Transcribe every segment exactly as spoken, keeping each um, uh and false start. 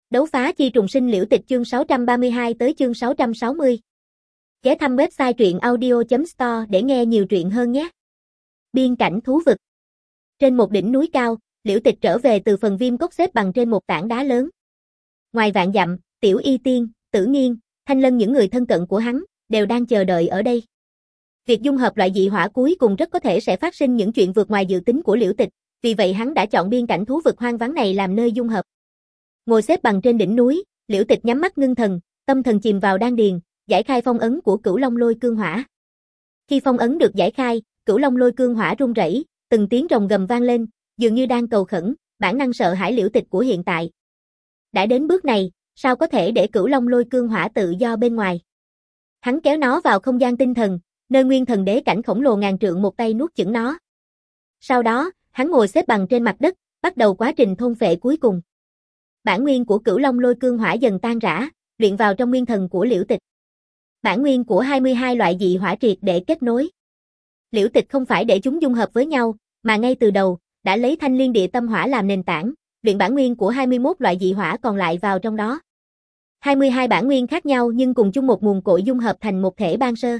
Đấu phá chi trùng sinh liễu tịch chương sáu trăm ba mươi hai tới chương sáu trăm sáu mươi. Ghé thăm website truyện audio chấm store để nghe nhiều truyện hơn nhé. Biên cảnh thú vực. Trên một đỉnh núi cao, Liễu Tịch trở về từ phần viêm cốc xếp bằng trên một tảng đá lớn. Ngoài vạn dặm, Tiểu Y Tiên, Tử Nghiên, Thanh Lân những người thân cận của hắn, đều đang chờ đợi ở đây. Việc dung hợp loại dị hỏa cuối cùng rất có thể sẽ phát sinh những chuyện vượt ngoài dự tính của Liễu Tịch, vì vậy hắn đã chọn biên cảnh thú vực hoang vắng này làm nơi dung hợp. Ngồi xếp bằng trên đỉnh núi, Liễu Tịch nhắm mắt ngưng thần, tâm thần chìm vào đan điền, giải khai phong ấn của Cửu Long Lôi Cương Hỏa. Khi phong ấn được giải khai, Cửu Long Lôi Cương Hỏa rung rẩy, từng tiếng rồng gầm vang lên, dường như đang cầu khẩn, bản năng sợ hãi Liễu Tịch của hiện tại. Đã đến bước này, sao có thể để Cửu Long Lôi Cương Hỏa tự do bên ngoài? Hắn kéo nó vào không gian tinh thần, nơi nguyên thần đế cảnh khổng lồ ngàn trượng một tay nuốt chửng nó. Sau đó, hắn ngồi xếp bằng trên mặt đất, bắt đầu quá trình thôn phệ cuối cùng. Bản nguyên của Cửu Long Lôi Cương Hỏa dần tan rã, luyện vào trong nguyên thần của Liễu Tịch. Bản nguyên của hai mươi hai loại dị hỏa triệt để kết nối. Liễu Tịch không phải để chúng dung hợp với nhau, mà ngay từ đầu, đã lấy Thanh Liên Địa Tâm Hỏa làm nền tảng, luyện bản nguyên của hai mươi mốt loại dị hỏa còn lại vào trong đó. hai mươi hai bản nguyên khác nhau nhưng cùng chung một nguồn cội dung hợp thành một thể ban sơ.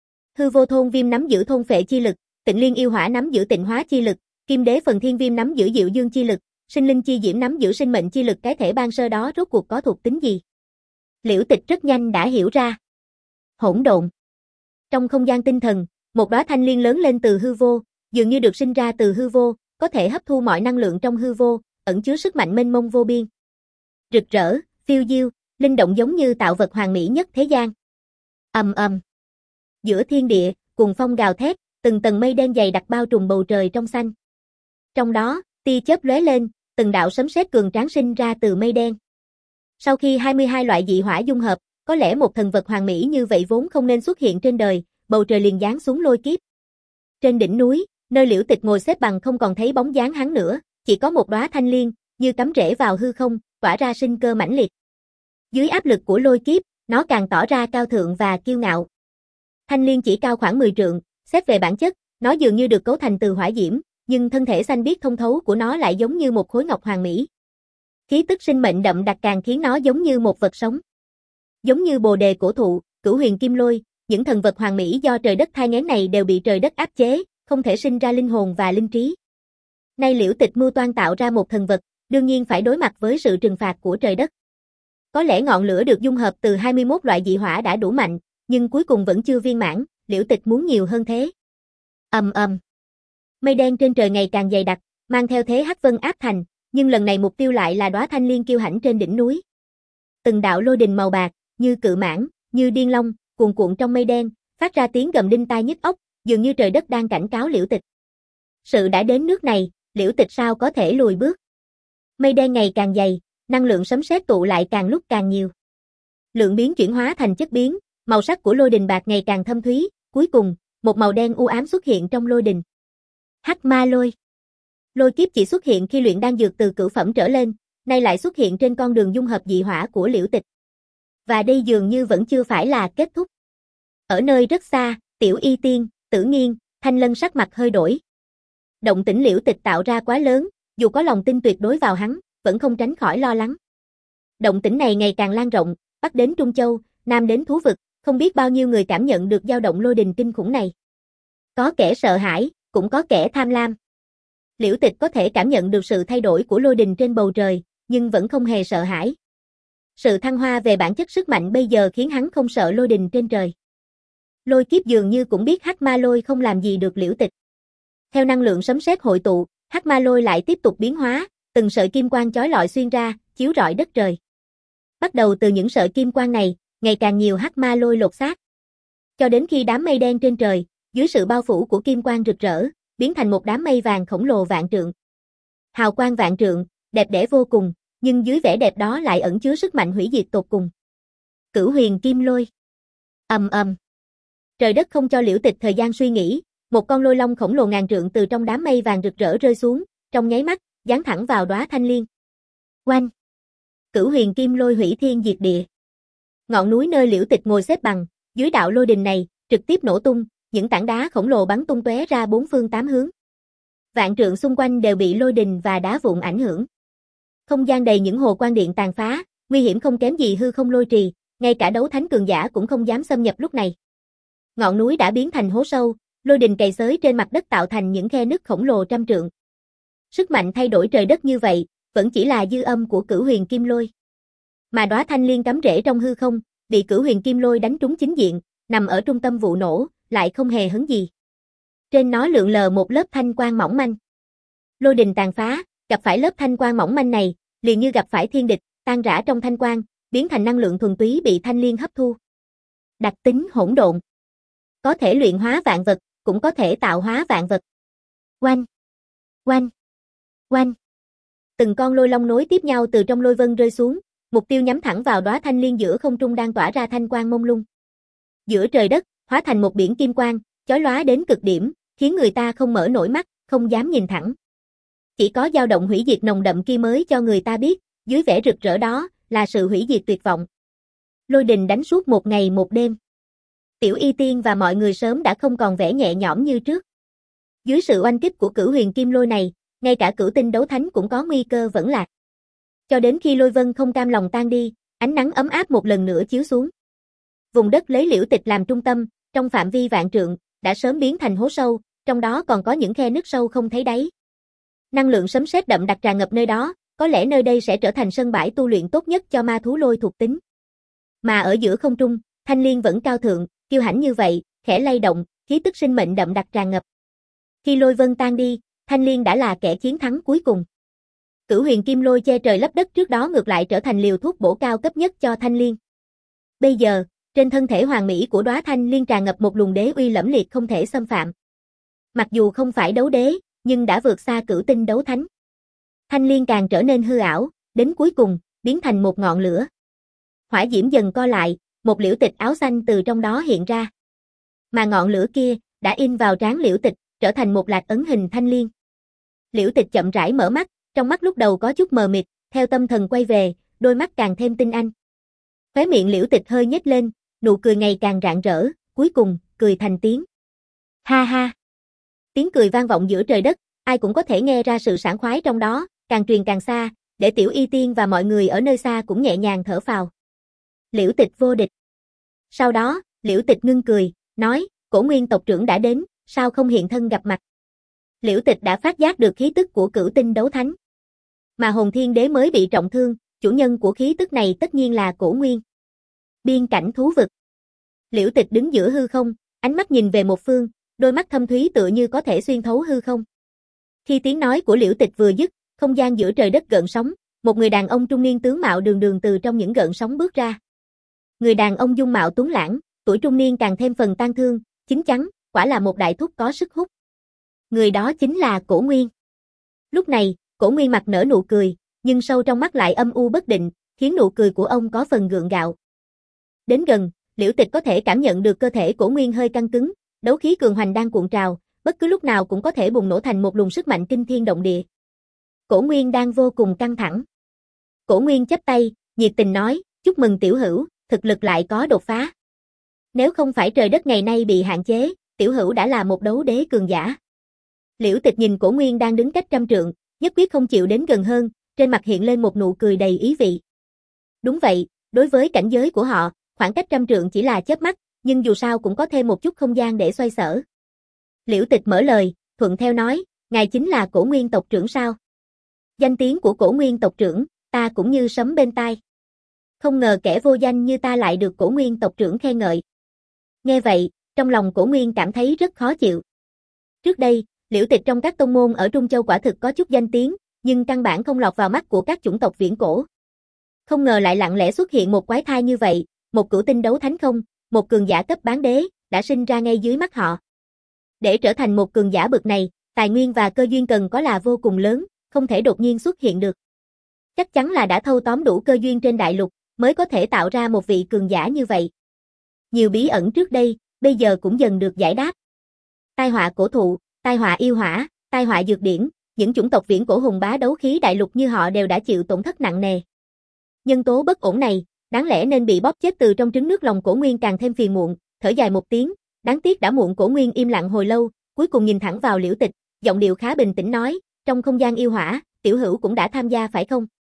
Hư Vô Thôn Viêm nắm giữ thôn phệ chi lực, Tịnh Liên Yêu Hỏa nắm giữ tịnh hóa chi lực, Kim Đế Phần Thiên Viêm nắm giữ Diệu Dương chi lực, Sinh Linh Chi Diễm nắm giữ sinh mệnh chi lực. Cái thể ban sơ đó rốt cuộc có thuộc tính gì? Liễu Tịch rất nhanh đã hiểu ra. Hỗn độn. Trong không gian tinh thần, một đóa thanh liên lớn lên từ hư vô, dường như được sinh ra từ hư vô, có thể hấp thu mọi năng lượng trong hư vô, ẩn chứa sức mạnh mênh mông vô biên. Rực rỡ, phiêu diêu, linh động giống như tạo vật hoàn mỹ nhất thế gian. Ầm ầm. Giữa thiên địa, cuồng phong gào thét, từng tầng mây đen dày đặc bao trùm bầu trời trong xanh. Trong đó, tia chớp lóe lên, từng đạo sấm sét cường tráng sinh ra từ mây đen. Sau khi hai mươi hai loại dị hỏa dung hợp, có lẽ một thần vật hoàn mỹ như vậy vốn không nên xuất hiện trên đời, bầu trời liền giáng xuống lôi kiếp. Trên đỉnh núi, nơi Liễu Tịch ngồi xếp bằng không còn thấy bóng dáng hắn nữa, chỉ có một đóa thanh liên, như cắm rễ vào hư không, tỏa ra sinh cơ mãnh liệt. Dưới áp lực của lôi kiếp, nó càng tỏ ra cao thượng và kiêu ngạo. Thanh liên chỉ cao khoảng mười trượng, xét về bản chất, nó dường như được cấu thành từ hỏa diễm, nhưng thân thể xanh biếc thông thấu của nó lại giống như một khối ngọc hoàn mỹ. Khí tức sinh mệnh đậm đặc càng khiến nó giống như một vật sống. Giống như bồ đề cổ thụ, cửu huyền kim lôi, những thần vật hoàn mỹ do trời đất thai nghén này đều bị trời đất áp chế, không thể sinh ra linh hồn và linh trí. Nay Liễu Tịch mưu toan tạo ra một thần vật, đương nhiên phải đối mặt với sự trừng phạt của trời đất. Có lẽ ngọn lửa được dung hợp từ hai mươi mốt loại dị hỏa đã đủ mạnh, nhưng cuối cùng vẫn chưa viên mãn, Liễu Tịch muốn nhiều hơn thế. Ầm ầm. Mây đen trên trời ngày càng dày đặc, mang theo thế hắc vân áp thành, nhưng lần này mục tiêu lại là đóa thanh liên kiêu hãnh trên đỉnh núi. Từng đạo lôi đình màu bạc, như cự mãng, như điên long, cuồn cuộn trong mây đen, phát ra tiếng gầm đinh tai nhức óc, dường như trời đất đang cảnh cáo Liễu Tịch. Sự đã đến nước này, Liễu Tịch sao có thể lùi bước? Mây đen ngày càng dày, năng lượng sấm sét tụ lại càng lúc càng nhiều. Lượng biến chuyển hóa thành chất biến, màu sắc của lôi đình bạc ngày càng thâm thúy, cuối cùng, một màu đen u ám xuất hiện trong lôi đình. Hắc ma lôi. Lôi kiếp chỉ xuất hiện khi luyện đan dược từ cửu phẩm trở lên, nay lại xuất hiện trên con đường dung hợp dị hỏa của Liễu Tịch. Và đây dường như vẫn chưa phải là kết thúc. Ở nơi rất xa, Tiểu Y Tiên, Tử Nghiên, Thanh Lân sắc mặt hơi đổi. Động tĩnh Liễu Tịch tạo ra quá lớn, dù có lòng tin tuyệt đối vào hắn, vẫn không tránh khỏi lo lắng. Động tĩnh này ngày càng lan rộng, Bắc đến Trung Châu, Nam đến thú vực, không biết bao nhiêu người cảm nhận được dao động lôi đình kinh khủng này. Có kẻ sợ hãi, cũng có kẻ tham lam. Liễu Tịch có thể cảm nhận được sự thay đổi của lôi đình trên bầu trời, nhưng vẫn không hề sợ hãi. Sự thăng hoa về bản chất sức mạnh bây giờ khiến hắn không sợ lôi đình trên trời. Lôi kiếp dường như cũng biết hắc ma lôi không làm gì được Liễu Tịch. Theo năng lượng sấm sét hội tụ, hắc ma lôi lại tiếp tục biến hóa, từng sợi kim quang chói lọi xuyên ra, chiếu rọi đất trời. Bắt đầu từ những sợi kim quang này, ngày càng nhiều hắc ma lôi lột xác. Cho đến khi đám mây đen trên trời, dưới sự bao phủ của kim quang rực rỡ, biến thành một đám mây vàng khổng lồ vạn trượng. Hào quang vạn trượng, đẹp đẽ vô cùng, nhưng dưới vẻ đẹp đó lại ẩn chứa sức mạnh hủy diệt tột cùng. Cửu huyền kim lôi. Ầm ầm. Trời đất không cho Liễu Tịch thời gian suy nghĩ, một con lôi long khổng lồ ngàn trượng từ trong đám mây vàng rực rỡ rơi xuống, trong nháy mắt, giáng thẳng vào đóa thanh liên. Oanh! Cửu huyền kim lôi hủy thiên diệt địa. Ngọn núi nơi Liễu Tịch ngồi xếp bằng, dưới đạo lôi đình này, trực tiếp nổ tung, những tảng đá khổng lồ bắn tung tóe ra bốn phương tám hướng. Vạn trượng xung quanh đều bị lôi đình và đá vụn ảnh hưởng. Không gian đầy những hồ quang điện tàn phá, nguy hiểm không kém gì hư không lôi trì, ngay cả đấu thánh cường giả cũng không dám xâm nhập lúc này. Ngọn núi đã biến thành hố sâu, lôi đình cày xới trên mặt đất tạo thành những khe nứt khổng lồ trăm trượng. Sức mạnh thay đổi trời đất như vậy, vẫn chỉ là dư âm của Cửu Huyền Kim Lôi. Mà đóa thanh liên cắm rễ trong hư không, bị Cửu Huyền Kim Lôi đánh trúng chính diện, nằm ở trung tâm vụ nổ, lại không hề hấn gì. Trên nó lượn lờ một lớp thanh quang mỏng manh. Lôi đình tàn phá, gặp phải lớp thanh quang mỏng manh này, liền như gặp phải thiên địch, tan rã trong thanh quang, biến thành năng lượng thuần túy bị thanh liên hấp thu. Đặc tính hỗn độn. Có thể luyện hóa vạn vật, cũng có thể tạo hóa vạn vật. Oanh, oanh, oanh. Từng con lôi long nối tiếp nhau từ trong lôi vân rơi xuống, mục tiêu nhắm thẳng vào đóa thanh liên giữa không trung đang tỏa ra thanh quang mông lung. Giữa trời đất, hóa thành một biển kim quang, chói lóa đến cực điểm, khiến người ta không mở nổi mắt, không dám nhìn thẳng. Chỉ có dao động hủy diệt nồng đậm kia mới cho người ta biết, dưới vẻ rực rỡ đó, là sự hủy diệt tuyệt vọng. Lôi đình đánh suốt một ngày một đêm. Tiểu Y Tiên và mọi người sớm đã không còn vẻ nhẹ nhõm như trước. Dưới sự oanh kích của Cửu Huyền Kim Lôi này, ngay cả cửu tinh đấu thánh cũng có nguy cơ vẫn lạc. Cho đến khi lôi vân không cam lòng tan đi, ánh nắng ấm áp một lần nữa chiếu xuống. Vùng đất lấy Liễu Tịch làm trung tâm, trong phạm vi vạn trượng, đã sớm biến thành hố sâu, trong đó còn có những khe nứt sâu không thấy đáy. Năng lượng sấm sét đậm đặc tràn ngập nơi đó, có lẽ nơi đây sẽ trở thành sân bãi tu luyện tốt nhất cho ma thú lôi thuộc tính. Mà ở giữa không trung, thanh liên vẫn cao thượng, kiêu hãnh như vậy, khẽ lay động, khí tức sinh mệnh đậm đặc tràn ngập. Khi lôi vân tan đi, thanh liên đã là kẻ chiến thắng cuối cùng. Cửu Huyền Kim Lôi che trời lấp đất trước đó ngược lại trở thành liều thuốc bổ cao cấp nhất cho thanh liên. Bây giờ, trên thân thể hoàn mỹ của đóa thanh liên tràn ngập một luồng đế uy lẫm liệt không thể xâm phạm. Mặc dù không phải đấu đế, nhưng đã vượt xa cửu tinh đấu thánh. Thanh liên càng trở nên hư ảo, đến cuối cùng, biến thành một ngọn lửa. Hỏa diễm dần co lại, một Liễu Tịch áo xanh từ trong đó hiện ra. Mà ngọn lửa kia, đã in vào trán Liễu Tịch, trở thành một lạc ấn hình thanh liên. Liễu Tịch chậm rãi mở mắt, trong mắt lúc đầu có chút mờ mịt, theo tâm thần quay về, đôi mắt càng thêm tinh anh. Khóe miệng Liễu Tịch hơi nhếch lên, nụ cười ngày càng rạng rỡ, cuối cùng, cười thành tiếng. Ha ha! Tiếng cười vang vọng giữa trời đất, ai cũng có thể nghe ra sự sảng khoái trong đó, càng truyền càng xa, để Tiểu Y Tiên và mọi người ở nơi xa cũng nhẹ nhàng thở phào. Liễu Tịch vô địch. Sau đó, Liễu Tịch ngưng cười, nói, Cổ Nguyên tộc trưởng đã đến, sao không hiện thân gặp mặt? Liễu Tịch đã phát giác được khí tức của cửu tinh đấu thánh. Mà Hồn Thiên Đế mới bị trọng thương, chủ nhân của khí tức này tất nhiên là Cổ Nguyên. Biên cảnh thú vực. Liễu Tịch đứng giữa hư không, ánh mắt nhìn về một phương, đôi mắt thâm thúy tựa như có thể xuyên thấu hư không. Khi tiếng nói của Liễu Tịch vừa dứt, không gian giữa trời đất gợn sóng, một người đàn ông trung niên tướng mạo đường đường từ trong những gợn sóng bước ra. Người đàn ông dung mạo tuấn lãng, tuổi trung niên càng thêm phần tang thương, chín chắn, quả là một đại thúc có sức hút. Người đó chính là Cổ Nguyên. Lúc này, Cổ Nguyên mặt nở nụ cười, nhưng sâu trong mắt lại âm u bất định, khiến nụ cười của ông có phần gượng gạo. Đến gần, Liễu Tịch có thể cảm nhận được cơ thể Cổ Nguyên hơi căng cứng, đấu khí cường hoành đang cuộn trào, bất cứ lúc nào cũng có thể bùng nổ thành một luồng sức mạnh kinh thiên động địa. Cổ Nguyên đang vô cùng căng thẳng. Cổ Nguyên chắp tay, nhiệt tình nói, chúc mừng tiểu hữu, thực lực lại có đột phá. Nếu không phải trời đất ngày nay bị hạn chế, tiểu hữu đã là một đấu đế cường giả. Liễu Tịch nhìn Cổ Nguyên đang đứng cách trăm trượng, nhất quyết không chịu đến gần hơn, trên mặt hiện lên một nụ cười đầy ý vị. Đúng vậy, đối với cảnh giới của họ, khoảng cách trăm trượng chỉ là chớp mắt, nhưng dù sao cũng có thêm một chút không gian để xoay sở. Liễu Tịch mở lời, thuận theo nói, ngài chính là Cổ Nguyên tộc trưởng sao? Danh tiếng của Cổ Nguyên tộc trưởng, ta cũng như sấm bên tai. Không ngờ kẻ vô danh như ta lại được Cổ Nguyên tộc trưởng khen ngợi. Nghe vậy, trong lòng Cổ Nguyên cảm thấy rất khó chịu. Trước đây, Liễu Tịch trong các tông môn ở Trung Châu quả thực có chút danh tiếng, nhưng căn bản không lọt vào mắt của các chủng tộc viễn cổ. Không ngờ lại lặng lẽ xuất hiện một quái thai như vậy, một cửu tinh đấu thánh không, một cường giả cấp bán đế, đã sinh ra ngay dưới mắt họ. Để trở thành một cường giả bậc này, tài nguyên và cơ duyên cần có là vô cùng lớn, không thể đột nhiên xuất hiện được. Chắc chắn là đã thâu tóm đủ cơ duyên trên đại lục, mới có thể tạo ra một vị cường giả như vậy. Nhiều bí ẩn trước đây, bây giờ cũng dần được giải đáp. Tai họa cổ thụ, tai họa yêu hỏa, tai họa dược điển, những chủng tộc viễn cổ hùng bá đấu khí đại lục như họ đều đã chịu tổn thất nặng nề. Nhân tố bất ổn này, đáng lẽ nên bị bóp chết từ trong trứng nước lòng Cổ Nguyên càng thêm phiền muộn, thở dài một tiếng, đáng tiếc đã muộn. Cổ Nguyên im lặng hồi lâu, cuối cùng nhìn thẳng vào Liễu Tịch, giọng điệu khá bình tĩnh nói, trong không gian yêu hỏa, tiểu hữu cũng đã tham gia phải không?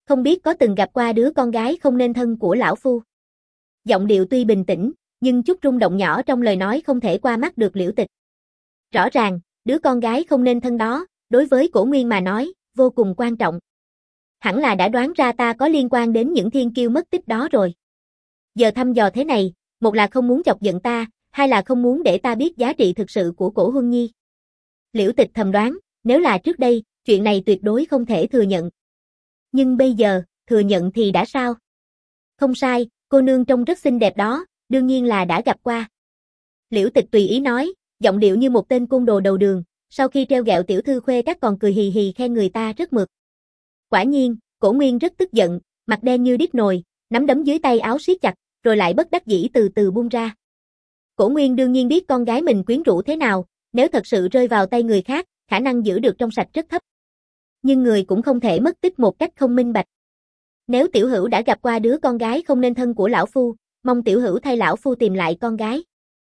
Không biết có từng gặp qua đứa con gái không nên thân của lão phu. Giọng điệu tuy bình tĩnh, nhưng chút rung động nhỏ trong lời nói không thể qua mắt được Liễu Tịch. Rõ ràng, đứa con gái không nên thân đó, đối với Cổ Nguyên mà nói, vô cùng quan trọng. Hẳn là đã đoán ra ta có liên quan đến những thiên kiêu mất tích đó rồi. Giờ thăm dò thế này, một là không muốn chọc giận ta, hai là không muốn để ta biết giá trị thực sự của Cổ Huân Nhi. Liễu Tịch thầm đoán, nếu là trước đây, chuyện này tuyệt đối không thể thừa nhận. Nhưng bây giờ, thừa nhận thì đã sao? Không sai, cô nương trông rất xinh đẹp đó, đương nhiên là đã gặp qua. Liễu Tịch tùy ý nói, giọng điệu như một tên côn đồ đầu đường, sau khi treo gẹo tiểu thư khuê các còn cười hì hì khen người ta rất mượt. Quả nhiên, Cổ Nguyên rất tức giận, mặt đen như đít nồi, nắm đấm dưới tay áo siết chặt, rồi lại bất đắc dĩ từ từ buông ra. Cổ Nguyên đương nhiên biết con gái mình quyến rũ thế nào, nếu thật sự rơi vào tay người khác, khả năng giữ được trong sạch rất thấp. Nhưng người cũng không thể mất tích một cách không minh bạch. Nếu tiểu hữu đã gặp qua đứa con gái không nên thân của lão phu, mong tiểu hữu thay lão phu tìm lại con gái.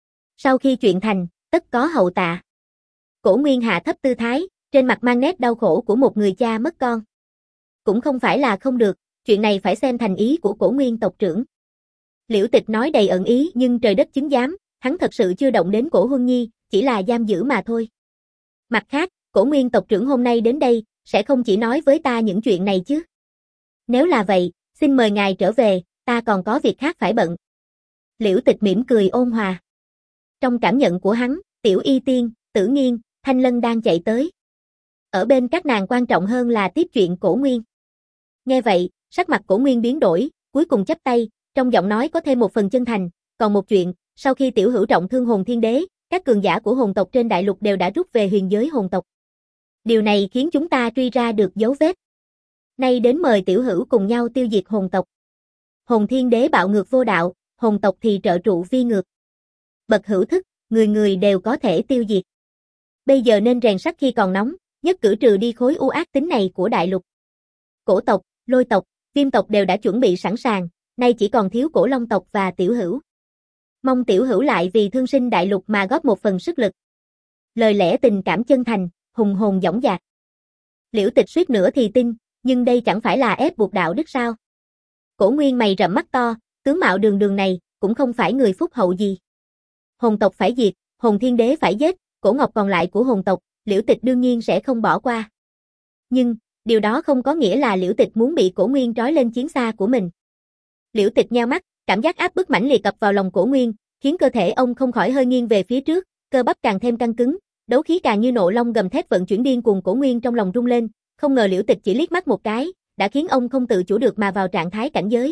Sau khi chuyện thành, tất có hậu tạ. Cổ Nguyên hạ thấp tư thái, trên mặt mang nét đau khổ của một người cha mất con. Cũng không phải là không được, chuyện này phải xem thành ý của Cổ Nguyên tộc trưởng. Liễu Tịch nói đầy ẩn ý nhưng trời đất chứng giám, hắn thật sự chưa động đến Cổ Huân Nhi, chỉ là giam giữ mà thôi. Mặt khác, Cổ Nguyên tộc trưởng hôm nay đến đây, sẽ không chỉ nói với ta những chuyện này chứ. Nếu là vậy, xin mời ngài trở về, ta còn có việc khác phải bận. Liễu Tịch mỉm cười ôn hòa. Trong cảm nhận của hắn, Tiểu Y Tiên, Tử Nghiên, Thanh Lân đang chạy tới. Ở bên các nàng quan trọng hơn là tiếp chuyện Cổ Nguyên. Nghe vậy, sắc mặt Cổ Nguyên biến đổi, cuối cùng chắp tay, trong giọng nói có thêm một phần chân thành, còn một chuyện, sau khi tiểu hữu trọng thương Hồn Thiên Đế, các cường giả của hồn tộc trên đại lục đều đã rút về huyền giới hồn tộc. Điều này khiến chúng ta truy ra được dấu vết. Nay đến mời tiểu hữu cùng nhau tiêu diệt hồn tộc. Hồn Thiên Đế bạo ngược vô đạo, hồn tộc thì trợ trụ vi ngược. Bậc hữu thức, người người đều có thể tiêu diệt. Bây giờ nên rèn sắt khi còn nóng, nhất cử trừ đi khối u ác tính này của đại lục. Cổ tộc, Lôi tộc, Viêm tộc đều đã chuẩn bị sẵn sàng, nay chỉ còn thiếu Cổ Long tộc và tiểu hữu. Mong tiểu hữu lại vì thương sinh đại lục mà góp một phần sức lực. Lời lẽ tình cảm chân thành, hùng hồn dõng dạc. Liễu Tịch suýt nữa thì tin, nhưng đây chẳng phải là ép buộc đạo đức sao? Cổ Nguyên mày rậm mắt to, tướng mạo đường đường này, cũng không phải người phúc hậu gì. Hồn tộc phải diệt, Hồn Thiên Đế phải giết, cổ ngọc còn lại của hồn tộc, Liễu Tịch đương nhiên sẽ không bỏ qua. Nhưng, điều đó không có nghĩa là Liễu Tịch muốn bị Cổ Nguyên trói lên chiến xa của mình. Liễu Tịch nheo mắt, cảm giác áp bức mãnh liệt ập vào lòng Cổ Nguyên, khiến cơ thể ông không khỏi hơi nghiêng về phía trước, cơ bắp càng thêm căng cứng, đấu khí càng như nộ long gầm thét vận chuyển điên cuồng. Cổ Nguyên trong lòng rung lên, không ngờ Liễu Tịch chỉ liếc mắt một cái, đã khiến ông không tự chủ được mà vào trạng thái cảnh giới.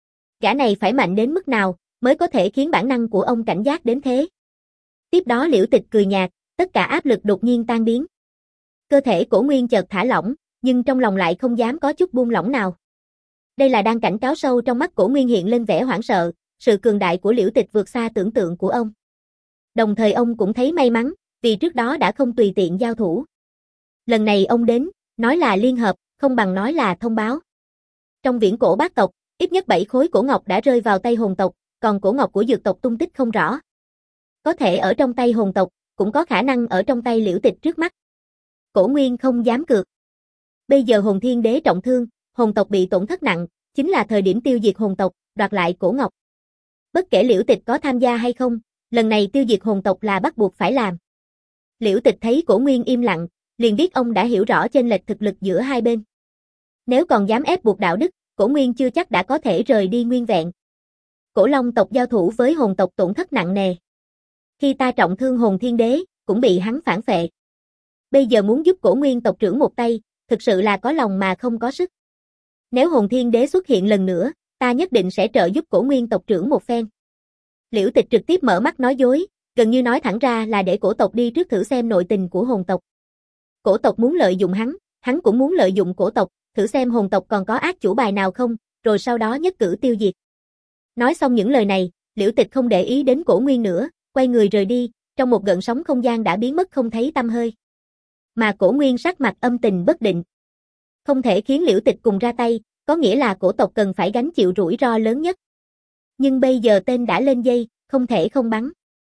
Gã này phải mạnh đến mức nào mới có thể khiến bản năng của ông cảnh giác đến thế? Tiếp đó Liễu Tịch cười nhạt, tất cả áp lực đột nhiên tan biến. Cơ thể Cổ Nguyên chợt thả lỏng, nhưng trong lòng lại không dám có chút buông lỏng nào. Đây là đang cảnh cáo sâu trong mắt Cổ Nguyên hiện lên vẻ hoảng sợ, sự cường đại của Liễu Tịch vượt xa tưởng tượng của ông. Đồng thời ông cũng thấy may mắn, vì trước đó đã không tùy tiện giao thủ. Lần này ông đến, nói là liên hợp, không bằng nói là thông báo. Trong viễn cổ bát tộc, ít nhất bảy khối cổ ngọc đã rơi vào tay hồn tộc, còn cổ ngọc của dược tộc tung tích không rõ. Có thể ở trong tay hồn tộc, cũng có khả năng ở trong tay Liễu Tịch trước mắt. Cổ Nguyên không dám cược. Bây giờ Hồn Thiên Đế trọng thương, hồn tộc bị tổn thất nặng, chính là thời điểm tiêu diệt hồn tộc, đoạt lại cổ ngọc. Bất kể Liễu Tịch có tham gia hay không, lần này tiêu diệt hồn tộc là bắt buộc phải làm. Liễu Tịch thấy Cổ Nguyên im lặng, liền biết ông đã hiểu rõ chênh lệch thực lực giữa hai bên. Nếu còn dám ép buộc đạo đức, Cổ Nguyên chưa chắc đã có thể rời đi nguyên vẹn. Cổ Long tộc giao thủ với hồn tộc tổn thất nặng nề. Khi ta trọng thương Hồn Thiên Đế, cũng bị hắn phản phệ. Bây giờ muốn giúp Cổ Nguyên tộc trưởng một tay, thực sự là có lòng mà không có sức. Nếu Hồn Thiên Đế xuất hiện lần nữa, ta nhất định sẽ trợ giúp Cổ Nguyên tộc trưởng một phen. Liễu Tịch trực tiếp mở mắt nói dối, gần như nói thẳng ra là để cổ tộc đi trước thử xem nội tình của hồn tộc. Cổ tộc muốn lợi dụng hắn, hắn cũng muốn lợi dụng cổ tộc, thử xem hồn tộc còn có ác chủ bài nào không, rồi sau đó nhất cử tiêu diệt. Nói xong những lời này, Liễu Tịch không để ý đến Cổ Nguyên nữa, quay người rời đi, trong một gợn sóng không gian đã biến mất không thấy tăm hơi. Mà Cổ Nguyên sắc mặt âm tình bất định. Không thể khiến Liễu Tịch cùng ra tay, có nghĩa là cổ tộc cần phải gánh chịu rủi ro lớn nhất. Nhưng bây giờ tên đã lên dây, không thể không bắn.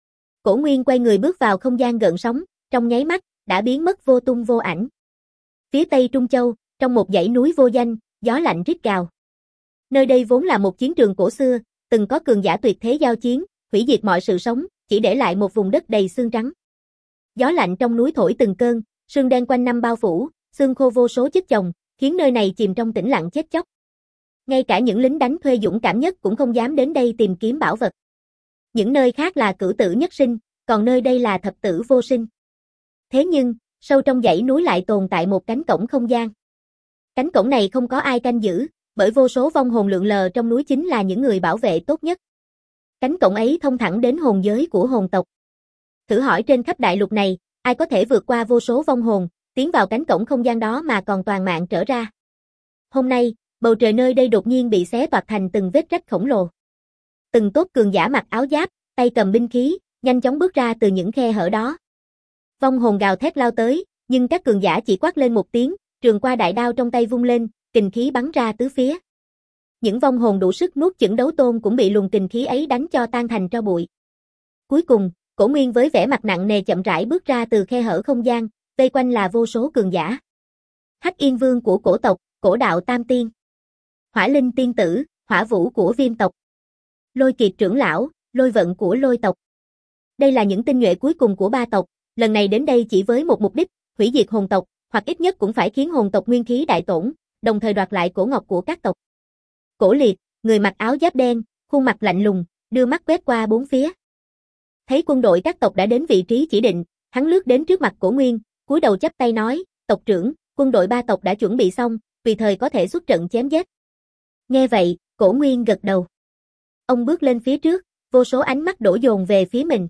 Cổ Nguyên quay người bước vào không gian gợn sóng, trong nháy mắt, đã biến mất vô tung vô ảnh. Phía tây Trung Châu, trong một dãy núi vô danh, gió lạnh rít gào. Nơi đây vốn là một chiến trường cổ xưa, từng có cường giả tuyệt thế giao chiến, hủy diệt mọi sự sống, chỉ để lại một vùng đất đầy xương trắng. Gió lạnh trong núi thổi từng cơn, sương đen quanh năm bao phủ, xương khô vô số chất chồng, khiến nơi này chìm trong tĩnh lặng chết chóc. Ngay cả những lính đánh thuê dũng cảm nhất cũng không dám đến đây tìm kiếm bảo vật. Những nơi khác là cửu tử nhất sinh, còn nơi đây là thập tử vô sinh. Thế nhưng, sâu trong dãy núi lại tồn tại một cánh cổng không gian. Cánh cổng này không có ai canh giữ, bởi vô số vong hồn lượn lờ trong núi chính là những người bảo vệ tốt nhất. Cánh cổng ấy thông thẳng đến hồn giới của hồn tộc. Thử hỏi trên khắp đại lục này, ai có thể vượt qua vô số vong hồn, tiến vào cánh cổng không gian đó mà còn toàn mạng trở ra. Hôm nay, bầu trời nơi đây đột nhiên bị xé toạc thành từng vết rách khổng lồ. Từng tốp cường giả mặc áo giáp, tay cầm binh khí, nhanh chóng bước ra từ những khe hở đó. Vong hồn gào thét lao tới, nhưng các cường giả chỉ quát lên một tiếng, trường qua đại đao trong tay vung lên, kình khí bắn ra tứ phía. Những vong hồn đủ sức nuốt chửng đấu tôn cũng bị luồng kình khí ấy đánh cho tan thành tro bụi. Cuối cùng, Cổ Nguyên với vẻ mặt nặng nề chậm rãi bước ra từ khe hở không gian, vây quanh là vô số cường giả. Hắc Yên Vương của cổ tộc, Cổ Đạo Tam Tiên, Hỏa Linh Tiên Tử, Hỏa Vũ của Viêm tộc, Lôi Kiệt trưởng lão, Lôi Vận của Lôi tộc. Đây là những tinh nhuệ cuối cùng của ba tộc, lần này đến đây chỉ với một mục đích, hủy diệt hồn tộc, hoặc ít nhất cũng phải khiến hồn tộc nguyên khí đại tổn, đồng thời đoạt lại cổ ngọc của các tộc. Cổ Liệt, người mặc áo giáp đen, khuôn mặt lạnh lùng, đưa mắt quét qua bốn phía. Thấy quân đội các tộc đã đến vị trí chỉ định, hắn lướt đến trước mặt Cổ Nguyên, cúi đầu chắp tay nói, tộc trưởng, quân đội ba tộc đã chuẩn bị xong, tùy thời có thể xuất trận chém giết. Nghe vậy, Cổ Nguyên gật đầu. Ông bước lên phía trước, vô số ánh mắt đổ dồn về phía mình.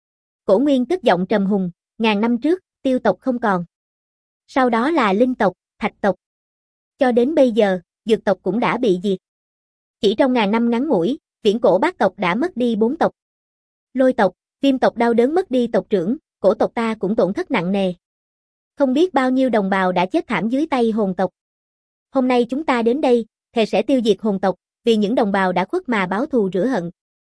Cổ Nguyên tức giọng trầm hùng, ngàn năm trước, Tiêu tộc không còn. Sau đó là Linh tộc, Thạch tộc. Cho đến bây giờ, Dược tộc cũng đã bị diệt. Chỉ trong ngàn năm ngắn ngủi, Viễn Cổ Bát tộc đã mất đi bốn tộc. Lôi tộc, Viêm tộc đau đớn mất đi tộc trưởng, cổ tộc ta cũng tổn thất nặng nề. Không biết bao nhiêu đồng bào đã chết thảm dưới tay hồn tộc. Hôm nay chúng ta đến đây, thề sẽ tiêu diệt hồn tộc, vì những đồng bào đã khuất mà báo thù rửa hận.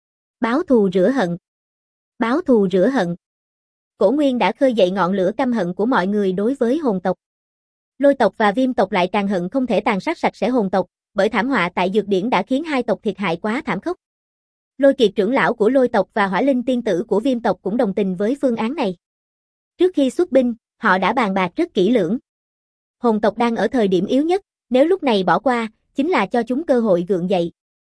Báo thù rửa hận. Báo thù rửa hận. Cổ Nguyên đã khơi dậy ngọn lửa căm hận của mọi người đối với hồn tộc. Lôi tộc và Viêm tộc lại càng hận không thể tàn sát sạch sẽ hồn tộc, bởi thảm họa tại Dược Điển đã khiến hai tộc thiệt hại quá thảm khốc. Lôi Kiệt trưởng lão của Lôi tộc và Hỏa Linh tiên tử của Viêm tộc cũng đồng tình với phương án này. Trước khi xuất binh, họ đã bàn bạc rất kỹ lưỡng. Hồn tộc đang ở thời điểm yếu nhất, nếu lúc này bỏ qua, chính là cho chúng cơ hội gượng dậy.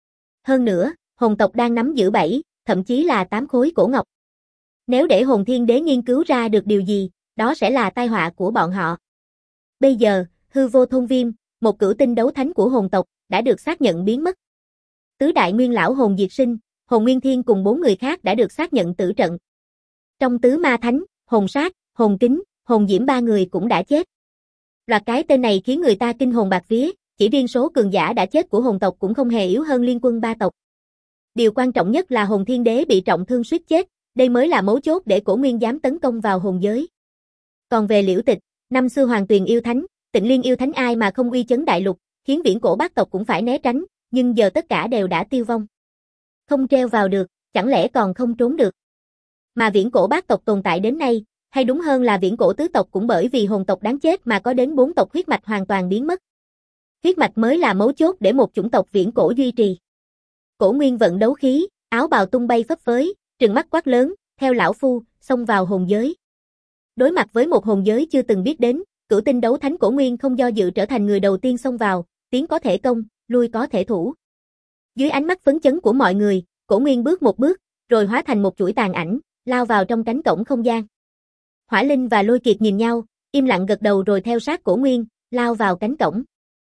Hơn nữa, hồn tộc đang nắm giữ bảy, thậm chí là tám khối cổ ngọc. Nếu để Hồn Thiên Đế nghiên cứu ra được điều gì, đó sẽ là tai họa của bọn họ. Bây giờ, Hư Vô Thôn Viêm, một cửu tinh đấu thánh của hồn tộc, đã được xác nhận biến mất. Tứ đại nguyên lão Hồn Diệt Sinh, Hồn Nguyên Thiên cùng bốn người khác đã được xác nhận tử trận. Trong tứ ma thánh, Hồn Sát, Hồn Kính, Hồn Diễm ba người cũng đã chết. Loạt cái tên này khiến người ta kinh hồn bạt vía, chỉ riêng số cường giả đã chết của hồn tộc cũng không hề yếu hơn liên quân ba tộc. Điều quan trọng nhất là Hồn Thiên Đế bị trọng thương suýt chết, đây mới là mấu chốt để Cổ Nguyên dám tấn công vào hồn giới. Còn về Liễu Tịch, năm xưa Hoàng Tuyền yêu thánh, Tịnh Liên yêu thánh ai mà không uy chấn đại lục, khiến Viễn Cổ Bát tộc cũng phải né tránh, nhưng giờ tất cả đều đã tiêu vong. Không treo vào được, chẳng lẽ còn không trốn được. Mà Viễn Cổ Bát tộc tồn tại đến nay, hay đúng hơn là Viễn Cổ tứ tộc cũng bởi vì hồn tộc đáng chết mà có đến bốn tộc huyết mạch hoàn toàn biến mất. Huyết mạch mới là mấu chốt để một chủng tộc viễn cổ duy trì. Cổ Nguyên vận đấu khí, áo bào tung bay phấp phới, trừng mắt quát lớn, theo lão phu, xông vào hồn giới. Đối mặt với một hồn giới chưa từng biết đến, cửu tinh đấu thánh Cổ Nguyên không do dự trở thành người đầu tiên xông vào, tiến có thể công, lui có thể thủ. Dưới ánh mắt phấn chấn của mọi người, Cổ Nguyên bước một bước, rồi hóa thành một chuỗi tàn ảnh, lao vào trong cánh cổng không gian. Hỏa Linh và Lôi Kiệt nhìn nhau, im lặng gật đầu rồi theo sát Cổ Nguyên, lao vào cánh cổng.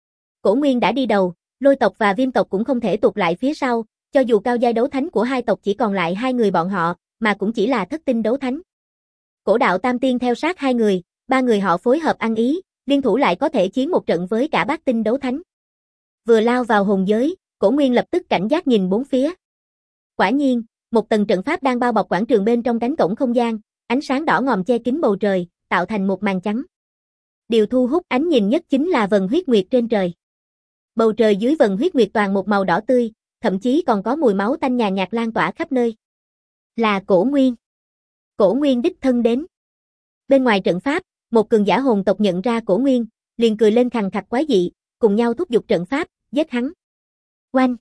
Cổ Nguyên đã đi đầu, Lôi tộc và Viêm tộc cũng không thể tụt lại phía sau, cho dù cao giai đấu thánh của hai tộc chỉ còn lại hai người bọn họ, mà cũng chỉ là thất tinh đấu thánh. Cổ Đạo Tam Tiên theo sát hai người, ba người họ phối hợp ăn ý, liên thủ lại có thể chiến một trận với cả bát tinh đấu thánh. Vừa lao vào hồn giới, Cổ Nguyên lập tức cảnh giác nhìn bốn phía. Quả nhiên, một tầng trận pháp đang bao bọc quảng trường bên trong cánh cổng không gian, ánh sáng đỏ ngòm che kín bầu trời, tạo thành một màn trắng. Điều thu hút ánh nhìn nhất chính là vầng huyết nguyệt trên trời. Bầu trời dưới vầng huyết nguyệt toàn một màu đỏ tươi, thậm chí còn có mùi máu tanh nhàn nhạt lan tỏa khắp nơi. Là Cổ Nguyên. Cổ Nguyên đích thân đến. Bên ngoài trận pháp, một cường giả hồn tộc nhận ra Cổ Nguyên, liền cười lên khằng khặc quái dị, cùng nhau thúc giục trận pháp, giết hắn. Oanh!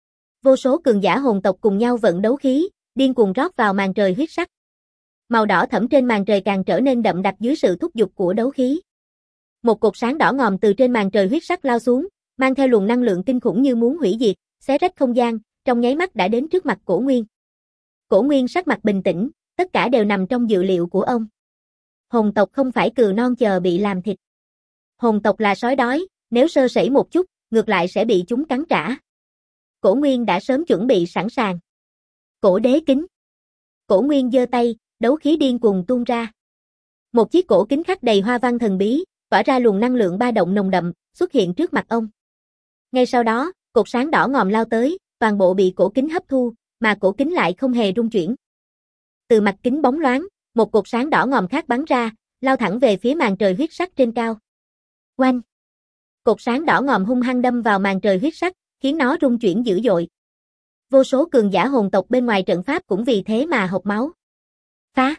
Vô số cường giả hồn tộc cùng nhau vận đấu khí, điên cuồng rót vào màn trời huyết sắc. Màu đỏ thẫm trên màn trời càng trở nên đậm đặc dưới sự thúc giục của đấu khí. Một cột sáng đỏ ngòm từ trên màn trời huyết sắc lao xuống, mang theo luồng năng lượng kinh khủng như muốn hủy diệt, xé rách không gian, trong nháy mắt đã đến trước mặt Cổ Nguyên. Cổ Nguyên sắc mặt bình tĩnh, tất cả đều nằm trong dự liệu của ông. Hồn tộc không phải cừu non chờ bị làm thịt. Hồn tộc là sói đói, nếu sơ sẩy một chút, ngược lại sẽ bị chúng cắn trả. Cổ Nguyên đã sớm chuẩn bị sẵn sàng. Cổ đế kính. Cổ Nguyên giơ tay, đấu khí điên cuồng tuôn ra. Một chiếc cổ kính khắc đầy hoa văn thần bí, tỏa ra luồng năng lượng ba động nồng đậm, xuất hiện trước mặt ông. Ngay sau đó, cột sáng đỏ ngòm lao tới, toàn bộ bị cổ kính hấp thu, mà cổ kính lại không hề rung chuyển. Từ mặt kính bóng loáng, một cột sáng đỏ ngòm khác bắn ra, lao thẳng về phía màn trời huyết sắc trên cao. Oanh! Cột sáng đỏ ngòm hung hăng đâm vào màn trời huyết sắc, khiến nó rung chuyển dữ dội. Vô số cường giả hồn tộc bên ngoài trận pháp cũng vì thế mà hộc máu. Phá!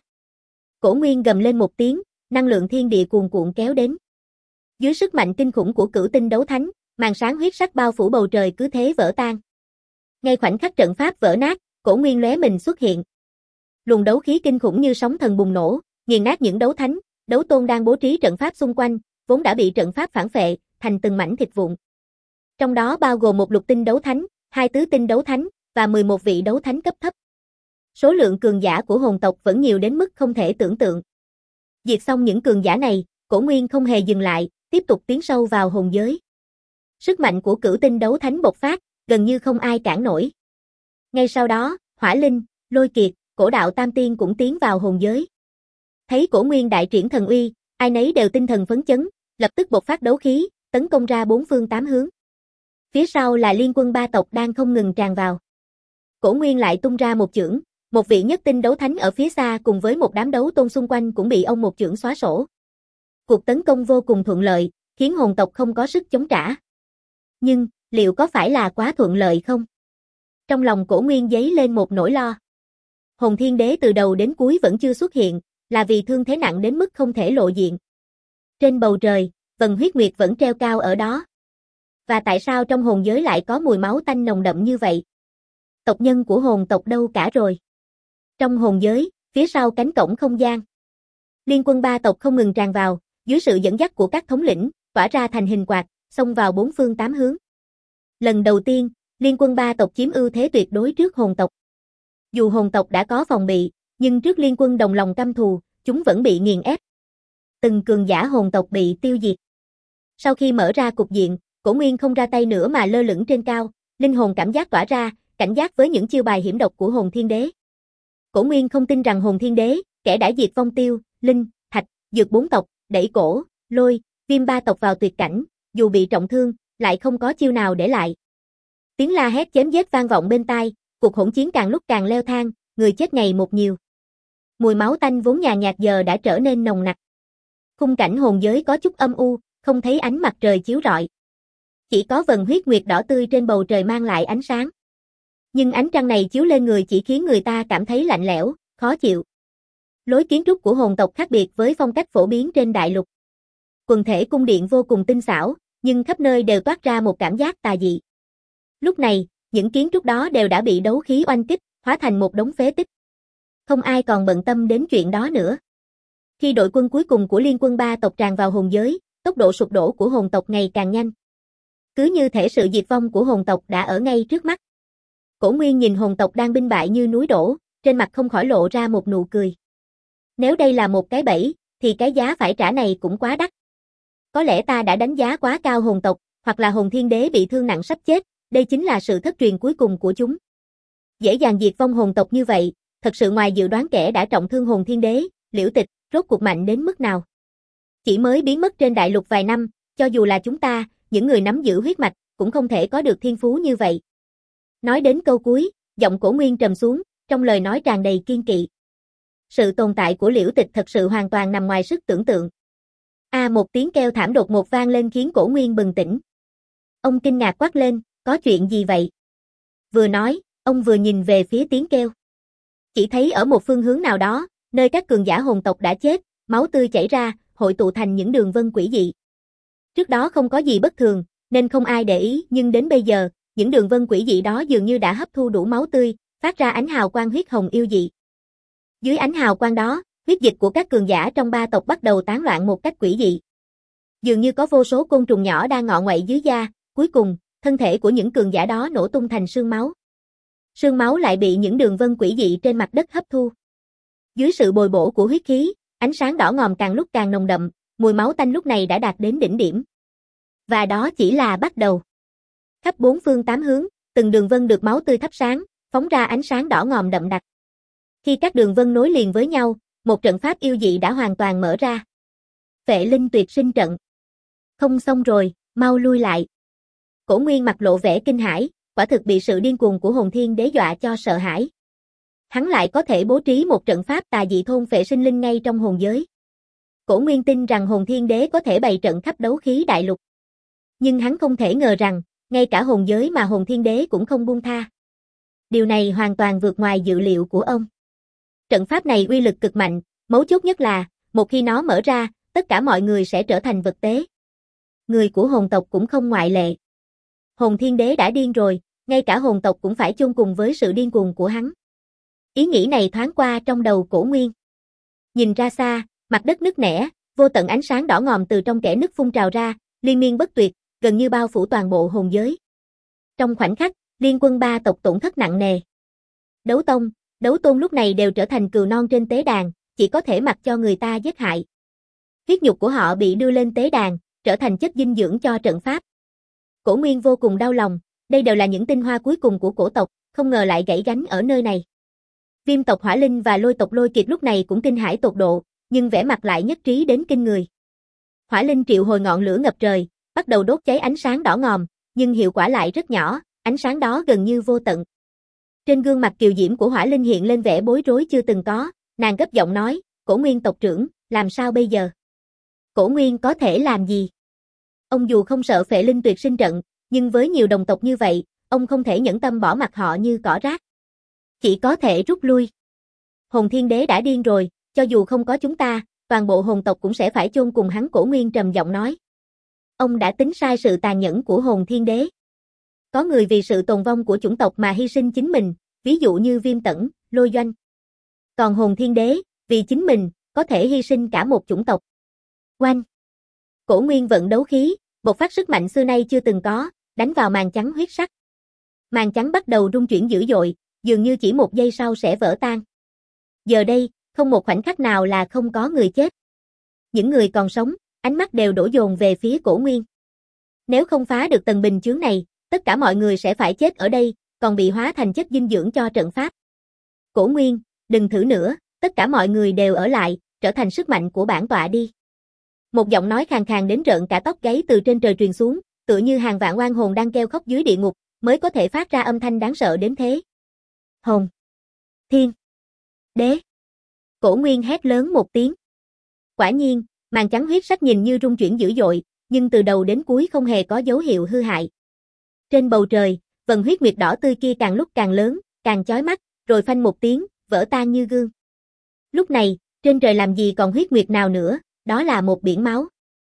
Cổ Nguyên gầm lên một tiếng, năng lượng thiên địa cuồn cuộn kéo đến. Dưới sức mạnh kinh khủng của cửu tinh đấu thánh, màn sáng huyết sắc bao phủ bầu trời cứ thế vỡ tan. Ngay khoảnh khắc trận pháp vỡ nát, Cổ Nguyên lóe mình xuất hiện. Luồng đấu khí kinh khủng như sóng thần bùng nổ, nghiền nát những đấu thánh, đấu tôn đang bố trí trận pháp xung quanh, vốn đã bị trận pháp phản phệ, thành từng mảnh thịt vụn. Trong đó bao gồm một lục tinh đấu thánh, hai tứ tinh đấu thánh và mười một vị đấu thánh cấp thấp. Số lượng cường giả của hồn tộc vẫn nhiều đến mức không thể tưởng tượng. Diệt xong những cường giả này, Cổ Nguyên không hề dừng lại, tiếp tục tiến sâu vào hồn giới. Sức mạnh của cửu tinh đấu thánh bộc phát, gần như không ai cản nổi. Ngay sau đó, Hỏa Linh, Lôi Kiệt, Cổ Đạo Tam Tiên cũng tiến vào hồn giới. Thấy Cổ Nguyên đại triển thần uy, ai nấy đều tinh thần phấn chấn, lập tức bộc phát đấu khí, tấn công ra bốn phương tám hướng. Phía sau là liên quân ba tộc đang không ngừng tràn vào. Cổ Nguyên lại tung ra một chưởng, một vị nhất tinh đấu thánh ở phía xa cùng với một đám đấu tôn xung quanh cũng bị ông một chưởng xóa sổ. Cuộc tấn công vô cùng thuận lợi, khiến hồn tộc không có sức chống trả. Nhưng, liệu có phải là quá thuận lợi không? Trong lòng Cổ Nguyên dấy lên một nỗi lo. Hồn Thiên Đế từ đầu đến cuối vẫn chưa xuất hiện, là vì thương thế nặng đến mức không thể lộ diện. Trên bầu trời, vầng huyết nguyệt vẫn treo cao ở đó. Và tại sao trong hồn giới lại có mùi máu tanh nồng đậm như vậy? Tộc nhân của hồn tộc đâu cả rồi? Trong hồn giới, phía sau cánh cổng không gian, liên quân ba tộc không ngừng tràn vào, dưới sự dẫn dắt của các thống lĩnh, tỏa ra thành hình quạt, xông vào bốn phương tám hướng. Lần đầu tiên, liên quân ba tộc chiếm ưu thế tuyệt đối trước hồn tộc. Dù hồn tộc đã có phòng bị, nhưng trước liên quân đồng lòng căm thù, chúng vẫn bị nghiền ép. Từng cường giả hồn tộc bị tiêu diệt. Sau khi mở ra cục diện, Cổ Nguyên không ra tay nữa mà lơ lửng trên cao, linh hồn cảm giác tỏa ra, cảnh giác với những chiêu bài hiểm độc của Hồn Thiên Đế. Cổ Nguyên không tin rằng Hồn Thiên Đế, kẻ đã diệt Vong Tiêu, Linh, Thạch, Dược bốn tộc, đẩy Cổ, Lôi, Viêm ba tộc vào tuyệt cảnh, dù bị trọng thương, lại không có chiêu nào để lại. Tiếng la hét chém giết vang vọng bên tai, cuộc hỗn chiến càng lúc càng leo thang, người chết ngày một nhiều. Mùi máu tanh vốn nhàn nhạt giờ đã trở nên nồng nặc. Khung cảnh hồn giới có chút âm u, không thấy ánh mặt trời chiếu rọi. Chỉ có vầng huyết nguyệt đỏ tươi trên bầu trời mang lại ánh sáng. Nhưng ánh trăng này chiếu lên người chỉ khiến người ta cảm thấy lạnh lẽo, khó chịu. Lối kiến trúc của hồn tộc khác biệt với phong cách phổ biến trên đại lục. Quần thể cung điện vô cùng tinh xảo, nhưng khắp nơi đều toát ra một cảm giác tà dị. Lúc này, những kiến trúc đó đều đã bị đấu khí oanh kích, hóa thành một đống phế tích. Không ai còn bận tâm đến chuyện đó nữa. Khi đội quân cuối cùng của liên quân ba tộc tràn vào hồn giới, tốc độ sụp đổ của hồn tộc ngày càng nhanh. Cứ như thể sự diệt vong của hồn tộc đã ở ngay trước mắt. Cổ Nguyên nhìn hồn tộc đang binh bại như núi đổ, trên mặt không khỏi lộ ra một nụ cười. Nếu đây là một cái bẫy, thì cái giá phải trả này cũng quá đắt. Có lẽ ta đã đánh giá quá cao hồn tộc, hoặc là Hồn Thiên Đế bị thương nặng sắp chết, đây chính là sự thất truyền cuối cùng của chúng. Dễ dàng diệt vong hồn tộc như vậy, thật sự ngoài dự đoán kẻ đã trọng thương Hồn Thiên Đế, Liễu Tịch, rốt cuộc mạnh đến mức nào. Chỉ mới biến mất trên đại lục vài năm, cho dù là chúng ta, những người nắm giữ huyết mạch, cũng không thể có được thiên phú như vậy. Nói đến câu cuối, giọng Cổ Nguyên trầm xuống, trong lời nói tràn đầy kiên kỵ. Sự tồn tại của Liễu Tịch thật sự hoàn toàn nằm ngoài sức tưởng tượng. A à, một tiếng kêu thảm đột ngột vang lên khiến Cổ Nguyên bừng tỉnh. Ông kinh ngạc quát lên, có chuyện gì vậy? Vừa nói, ông vừa nhìn về phía tiếng kêu. Chỉ thấy ở một phương hướng nào đó, nơi các cường giả hồn tộc đã chết, máu tươi chảy ra, hội tụ thành những đường vân quỷ dị. Trước đó không có gì bất thường, nên không ai để ý, nhưng đến bây giờ, những đường vân quỷ dị đó dường như đã hấp thu đủ máu tươi, phát ra ánh hào quang huyết hồng yêu dị. Dưới ánh hào quang đó, huyết dịch của các cường giả trong ba tộc bắt đầu tán loạn một cách quỷ dị. Dường như có vô số côn trùng nhỏ đang ngọ nguậy dưới da, cuối cùng, thân thể của những cường giả đó nổ tung thành sương máu. Sương máu lại bị những đường vân quỷ dị trên mặt đất hấp thu. Dưới sự bồi bổ của huyết khí, ánh sáng đỏ ngòm càng lúc càng nồng đậm, mùi máu tanh lúc này đã đạt đến đỉnh điểm. Và đó chỉ là bắt đầu. Khắp bốn phương tám hướng, từng đường vân được máu tươi thắp sáng, phóng ra ánh sáng đỏ ngòm đậm đặc. Khi các đường vân nối liền với nhau, một trận pháp yêu dị đã hoàn toàn mở ra. Phệ linh tuyệt sinh trận. Không xong rồi, mau lui lại. Cổ Nguyên mặt lộ vẻ kinh hãi, quả thực bị sự điên cuồng của hồn thiên đế dọa cho sợ hãi. Hắn lại có thể bố trí một trận pháp tà dị thôn phệ sinh linh ngay trong hồn giới. Cổ Nguyên tin rằng hồn thiên đế có thể bày trận khắp đấu khí đại lục. Nhưng hắn không thể ngờ rằng, ngay cả hồn giới mà hồn thiên đế cũng không buông tha. Điều này hoàn toàn vượt ngoài dự liệu của ông. Trận pháp này uy lực cực mạnh, mấu chốt nhất là, một khi nó mở ra, tất cả mọi người sẽ trở thành vật tế. Người của hồn tộc cũng không ngoại lệ. Hồn thiên đế đã điên rồi, ngay cả hồn tộc cũng phải chôn cùng với sự điên cuồng của hắn. Ý nghĩ này thoáng qua trong đầu Cổ Nguyên. Nhìn ra xa, mặt đất nứt nẻ, vô tận ánh sáng đỏ ngòm từ trong kẽ nứt phun trào ra, liên miên bất tuyệt, gần như bao phủ toàn bộ hồn giới. Trong khoảnh khắc, liên quân ba tộc tổn thất nặng nề. Đấu tông, đấu tôn lúc này đều trở thành cừu non trên tế đàn, chỉ có thể mặc cho người ta giết hại. Huyết nhục của họ bị đưa lên tế đàn, trở thành chất dinh dưỡng cho trận pháp. Cổ Nguyên vô cùng đau lòng, đây đều là những tinh hoa cuối cùng của cổ tộc, không ngờ lại gãy gánh ở nơi này. Viêm tộc Hỏa Linh và Lôi tộc Lôi Kiệt lúc này cũng kinh hãi tột độ, nhưng vẻ mặt lại nhất trí đến kinh người. Hỏa Linh triệu hồi ngọn lửa ngập trời, bắt đầu đốt cháy ánh sáng đỏ ngòm, nhưng hiệu quả lại rất nhỏ, ánh sáng đó gần như vô tận. Trên gương mặt kiều diễm của Hỏa Linh hiện lên vẻ bối rối chưa từng có, nàng gấp giọng nói, Cổ Nguyên tộc trưởng, làm sao bây giờ? Cổ Nguyên có thể làm gì? Ông dù không sợ phệ linh tuyệt sinh trận, nhưng với nhiều đồng tộc như vậy, ông không thể nhẫn tâm bỏ mặc họ như cỏ rác. Chỉ có thể rút lui. Hồn thiên đế đã điên rồi, cho dù không có chúng ta, toàn bộ hồn tộc cũng sẽ phải chôn cùng hắn. Cổ Nguyên trầm giọng nói. Ông đã tính sai sự tàn nhẫn của hồn thiên đế. Có người vì sự tồn vong của chủng tộc mà hy sinh chính mình, ví dụ như Viêm Tẩn, Lôi Doanh. Còn hồn thiên đế, vì chính mình, có thể hy sinh cả một chủng tộc. Oanh! Cổ Nguyên vận đấu khí, bộc phát sức mạnh xưa nay chưa từng có, đánh vào màn trắng huyết sắc. Màn trắng bắt đầu rung chuyển dữ dội, dường như chỉ một giây sau sẽ vỡ tan. Giờ đây, không một khoảnh khắc nào là không có người chết. Những người còn sống, ánh mắt đều đổ dồn về phía Cổ Nguyên. Nếu không phá được tầng bình chướng này, tất cả mọi người sẽ phải chết ở đây, còn bị hóa thành chất dinh dưỡng cho trận pháp. Cổ Nguyên, đừng thử nữa, tất cả mọi người đều ở lại, trở thành sức mạnh của bản tọa đi. Một giọng nói khàn khàn đến rợn cả tóc gáy từ trên trời truyền xuống, tựa như hàng vạn oan hồn đang kêu khóc dưới địa ngục, mới có thể phát ra âm thanh đáng sợ đến thế. Hồn! Thiên! Đế! Cổ Nguyên hét lớn một tiếng. Quả nhiên, màn trắng huyết sắc nhìn như rung chuyển dữ dội, nhưng từ đầu đến cuối không hề có dấu hiệu hư hại. Trên bầu trời, vầng huyết nguyệt đỏ tươi kia càng lúc càng lớn, càng chói mắt, rồi phanh một tiếng, vỡ tan như gương. Lúc này, trên trời làm gì còn huyết nguyệt nào nữa, đó là một biển máu.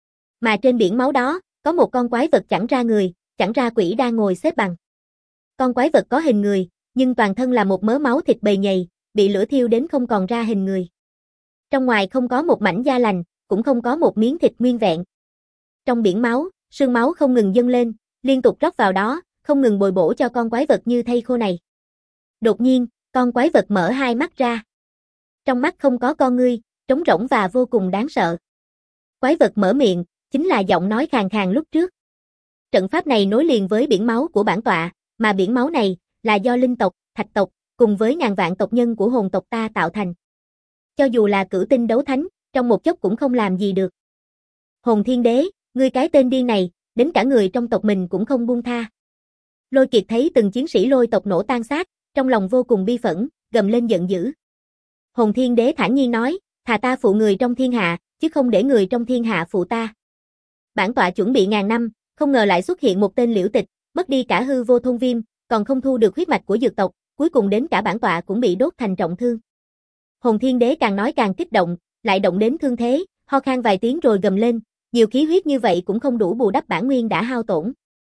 Mà trên biển máu đó, có một con quái vật chẳng ra người, chẳng ra quỷ đang ngồi xếp bằng. Con quái vật có hình người, nhưng toàn thân là một mớ máu thịt bầy nhầy, bị lửa thiêu đến không còn ra hình người. Trong ngoài không có một mảnh da lành, cũng không có một miếng thịt nguyên vẹn. Trong biển máu, sương máu không ngừng dâng lên, liên tục rót vào đó, không ngừng bồi bổ cho con quái vật như thây khô này. Đột nhiên, con quái vật mở hai mắt ra. Trong mắt không có con ngươi, trống rỗng và vô cùng đáng sợ. Quái vật mở miệng, chính là giọng nói khàn khàn lúc trước. Trận pháp này nối liền với biển máu của bản tọa, mà biển máu này là do linh tộc, thạch tộc, cùng với ngàn vạn tộc nhân của hồn tộc ta tạo thành. Cho dù là cửu tinh đấu thánh, trong một chốc cũng không làm gì được. Hồn thiên đế, ngươi cái tên điên này, đến cả người trong tộc mình cũng không buông tha. Lôi Kiệt thấy từng chiến sĩ Lôi tộc nổ tan xác, trong lòng vô cùng bi phẫn, gầm lên giận dữ. Hồn thiên đế thản nhiên nói, thà ta phụ người trong thiên hạ, chứ không để người trong thiên hạ phụ ta. Bản tọa chuẩn bị ngàn năm, không ngờ lại xuất hiện một tên Liễu Tịch, mất đi cả hư vô thôn viêm, còn không thu được huyết mạch của dược tộc, cuối cùng đến cả bản tọa cũng bị đốt thành trọng thương. Hồn thiên đế càng nói càng kích động, lại động đến thương thế, ho khan vài tiếng rồi gầm lên, nhiều khí huyết như vậy cũng không đủ bù đắp bản nguyên đã hao tổn.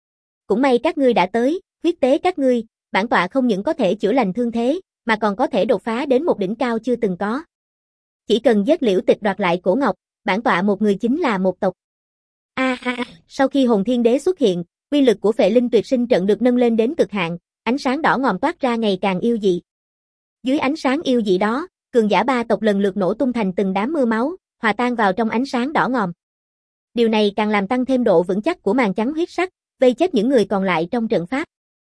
Cũng may các ngươi đã tới, huyết tế các ngươi, bản tọa không những có thể chữa lành thương thế, mà còn có thể đột phá đến một đỉnh cao chưa từng có. Chỉ cần giết Liễu Tịch đoạt lại cổ ngọc, bản tọa một người chính là một tộc. A a, sau khi Hồn Thiên Đế xuất hiện, uy lực của Phệ Linh Tuyệt Sinh trận được nâng lên đến cực hạn, ánh sáng đỏ ngòm toát ra ngày càng yêu dị. Dưới ánh sáng yêu dị đó, cường giả ba tộc lần lượt nổ tung thành từng đám mưa máu, hòa tan vào trong ánh sáng đỏ ngòm. Điều này càng làm tăng thêm độ vững chắc của màn trắng huyết sắc, vây chết những người còn lại trong trận pháp.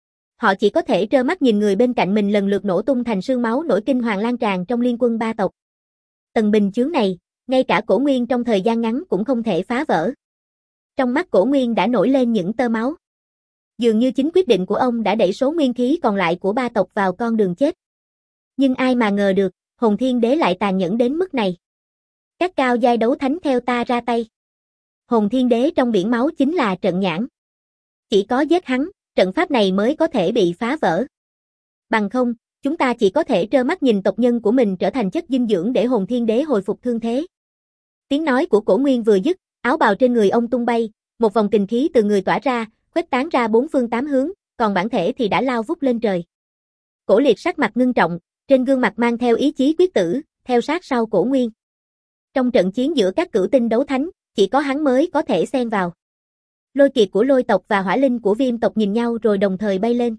Họ chỉ có thể trơ mắt nhìn người bên cạnh mình lần lượt nổ tung thành sương máu nổi kinh hoàng lan tràn trong liên quân ba tộc. Tầng bình chướng này, ngay cả Cổ Nguyên trong thời gian ngắn cũng không thể phá vỡ. Trong mắt Cổ Nguyên đã nổi lên những tơ máu. Dường như chính quyết định của ông đã đẩy số nguyên khí còn lại của ba tộc vào con đường chết. Nhưng ai mà ngờ được, Hồn Thiên Đế lại tàn nhẫn đến mức này. Các cao giai đấu thánh theo ta ra tay. Hồn Thiên Đế trong biển máu chính là trận nhãn. Chỉ có giết hắn, trận pháp này mới có thể bị phá vỡ. Bằng không, chúng ta chỉ có thể trơ mắt nhìn tộc nhân của mình trở thành chất dinh dưỡng để Hồn Thiên Đế hồi phục thương thế. Tiếng nói của Cổ Nguyên vừa dứt, áo bào trên người ông tung bay, một vòng kình khí từ người tỏa ra, khuếch tán ra bốn phương tám hướng, còn bản thể thì đã lao vút lên trời. Cổ Liệt sắc mặt ngưng trọng, trên gương mặt mang theo ý chí quyết tử, theo sát sau Cổ Nguyên. Trong trận chiến giữa các cửu tinh đấu thánh, chỉ có hắn mới có thể xen vào. Lôi Kiệt của Lôi tộc và Hỏa Linh của Viêm tộc nhìn nhau rồi đồng thời bay lên.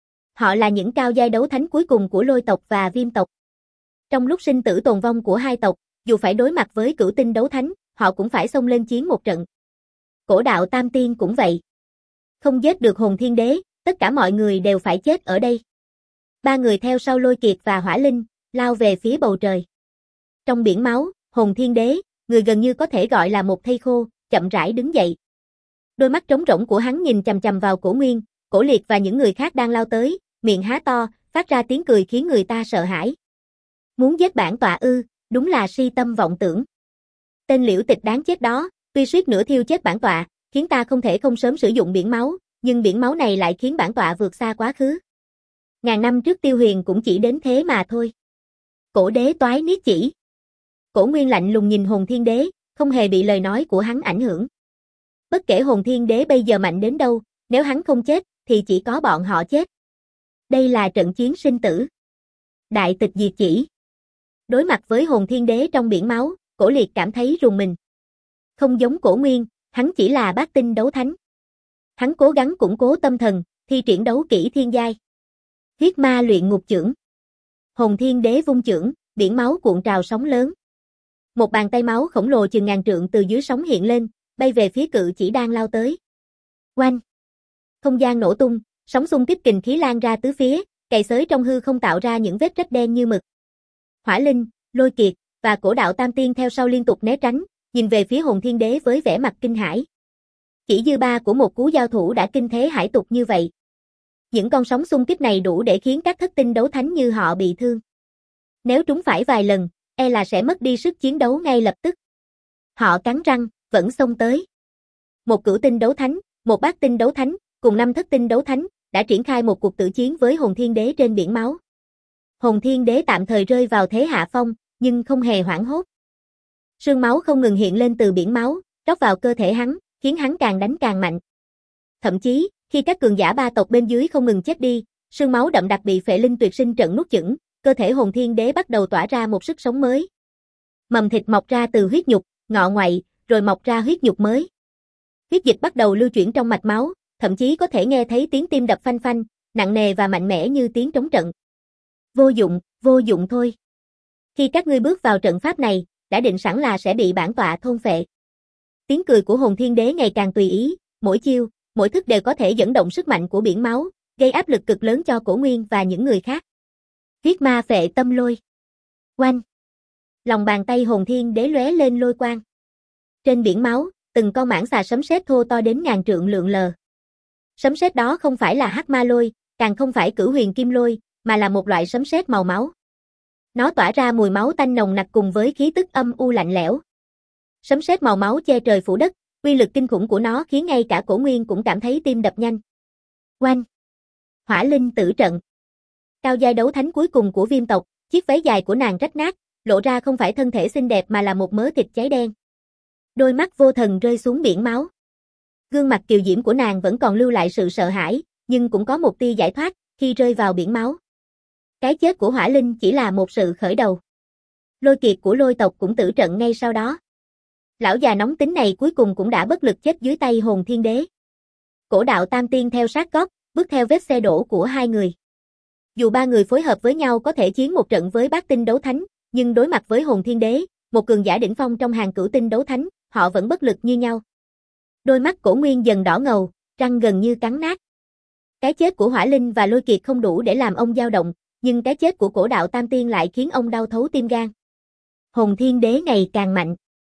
Họ là những cao giai đấu thánh cuối cùng của Lôi tộc và Viêm tộc. Trong lúc sinh tử tồn vong của hai tộc, dù phải đối mặt với cửu tinh đấu thánh, họ cũng phải xông lên chiến một trận. Cổ Đạo Tam Tiên cũng vậy. Không giết được Hồn Thiên Đế, tất cả mọi người đều phải chết ở đây. Ba người theo sau Lôi Kiệt và Hỏa Linh, lao về phía bầu trời. Trong biển máu, Hồn Thiên Đế, người gần như có thể gọi là một thây khô, chậm rãi đứng dậy. Đôi mắt trống rỗng của hắn nhìn chằm chằm vào Cổ Nguyên, Cổ Liệt và những người khác đang lao tới, miệng há to, phát ra tiếng cười khiến người ta sợ hãi. Muốn giết bản tọa ư, đúng là si tâm vọng tưởng. Tên Liễu Tịch đáng chết đó, tuy suýt nữa thiêu chết bản tọa, khiến ta không thể không sớm sử dụng biển máu, nhưng biển máu này lại khiến bản tọa vượt xa quá khứ. Ngàn năm trước Tiêu Huyền cũng chỉ đến thế mà thôi. Cổ đế toái niết chỉ. Cổ Nguyên lạnh lùng nhìn Hồn Thiên Đế, không hề bị lời nói của hắn ảnh hưởng. Bất kể Hồn Thiên Đế bây giờ mạnh đến đâu, nếu hắn không chết, thì chỉ có bọn họ chết. Đây là trận chiến sinh tử. Đại tịch diệt chỉ. Đối mặt với Hồn Thiên Đế trong biển máu, Cổ Liệt cảm thấy rùng mình. Không giống Cổ Nguyên, hắn chỉ là bát tinh đấu thánh. Hắn cố gắng củng cố tâm thần, thi triển đấu kỹ thiên giai. Huyết ma luyện ngục chưởng. Hồn Thiên Đế vung chưởng, biển máu cuộn trào sóng lớn. Một bàn tay máu khổng lồ chừng ngàn trượng từ dưới sóng hiện lên, bay về phía cự chỉ đang lao tới. Oanh! Không gian nổ tung, sóng xung kích kình khí lan ra tứ phía, cày xới trong hư không tạo ra những vết rách đen như mực. Hỏa Linh, Lôi Kiệt và Cổ Đạo Tam Tiên theo sau liên tục né tránh, nhìn về phía Hồn Thiên Đế với vẻ mặt kinh hãi. Chỉ dư ba của một cú giao thủ đã kinh thế hải tục như vậy. Những con sóng xung kích này đủ để khiến các thất tinh đấu thánh như họ bị thương. Nếu trúng phải vài lần, e là sẽ mất đi sức chiến đấu ngay lập tức. Họ cắn răng, vẫn xông tới. Một cửu tinh đấu thánh, một bát tinh đấu thánh, cùng năm thất tinh đấu thánh, đã triển khai một cuộc tử chiến với Hồn Thiên Đế trên biển máu. Hồn Thiên Đế tạm thời rơi vào thế hạ phong, nhưng không hề hoảng hốt. Sương máu không ngừng hiện lên từ biển máu, rót vào cơ thể hắn, khiến hắn càng đánh càng mạnh. Thậm chí, khi các cường giả ba tộc bên dưới không ngừng chết đi, sương máu đậm đặc bị Phệ Linh Tuyệt Sinh trận nuốt chửng, cơ thể Hồn Thiên Đế bắt đầu tỏa ra một sức sống mới. Mầm thịt mọc ra từ huyết nhục, ngọ ngoại, rồi mọc ra huyết nhục mới. Huyết dịch bắt đầu lưu chuyển trong mạch máu, thậm chí có thể nghe thấy tiếng tim đập phanh phanh, nặng nề và mạnh mẽ như tiếng trống trận. Vô dụng, vô dụng thôi. Khi các ngươi bước vào trận pháp này, đã định sẵn là sẽ bị bản tọa thôn phệ. Tiếng cười của Hồn Thiên Đế ngày càng tùy ý, mỗi chiêu, mỗi thức đều có thể dẫn động sức mạnh của biển máu, gây áp lực cực lớn cho Cổ Nguyên và những người khác. Huyết ma phệ tâm lôi. Oanh! Lòng bàn tay Hồn Thiên Đế lóe lên lôi quang. Trên biển máu, từng con mãng xà sấm sét thô to đến ngàn trượng lượn lờ. Sấm sét đó không phải là hắc ma lôi, càng không phải cửu huyền kim lôi, mà là một loại sấm sét màu máu. Nó tỏa ra mùi máu tanh nồng nặc cùng với khí tức âm u lạnh lẽo. Sấm sét màu máu che trời phủ đất, uy lực kinh khủng của nó khiến ngay cả Cổ Nguyên cũng cảm thấy tim đập nhanh. Oanh! Hỏa Linh tử trận. Cao giai đấu thánh cuối cùng của Viêm tộc, chiếc váy dài của nàng rách nát, lộ ra không phải thân thể xinh đẹp mà là một mớ thịt cháy đen. Đôi mắt vô thần rơi xuống biển máu. Gương mặt kiều diễm của nàng vẫn còn lưu lại sự sợ hãi, nhưng cũng có một tia giải thoát khi rơi vào biển máu. Cái chết của Hỏa Linh chỉ là một sự khởi đầu. Lôi Kiệt của Lôi tộc cũng tử trận ngay sau đó. Lão già nóng tính này cuối cùng cũng đã bất lực chết dưới tay Hồn Thiên Đế. Cổ Đạo Tam Tiên theo sát gót, bước theo vết xe đổ của hai người. Dù ba người phối hợp với nhau có thể chiến một trận với Bát Tinh Đấu Thánh, nhưng đối mặt với Hồn Thiên Đế, một cường giả đỉnh phong trong hàng Cửu Tinh Đấu Thánh, họ vẫn bất lực như nhau. Đôi mắt Cổ Nguyên dần đỏ ngầu, răng gần như cắn nát. Cái chết của Hỏa Linh và Lôi Kiệt không đủ để làm ông dao động, nhưng cái chết của Cổ Đạo Tam Tiên lại khiến ông đau thấu tim gan. Hồn Thiên Đế ngày càng mạnh.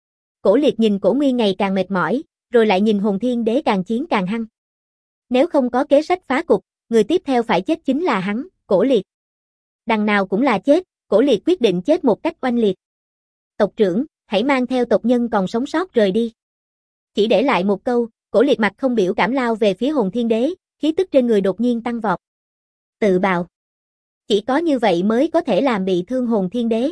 Cổ Liệt nhìn Cổ Nguyên ngày càng mệt mỏi, rồi lại nhìn Hồn Thiên Đế càng chiến càng hăng. Nếu không có kế sách phá cục, người tiếp theo phải chết chính là hắn, Cổ Liệt. Đằng nào cũng là chết, Cổ Liệt quyết định chết một cách oanh liệt. Tộc trưởng, hãy mang theo tộc nhân còn sống sót rời đi. Chỉ để lại một câu, Cổ Liệt mặt không biểu cảm lao về phía Hồn Thiên Đế, khí tức trên người đột nhiên tăng vọt. Tự bào. Chỉ có như vậy mới có thể làm bị thương Hồn Thiên Đế.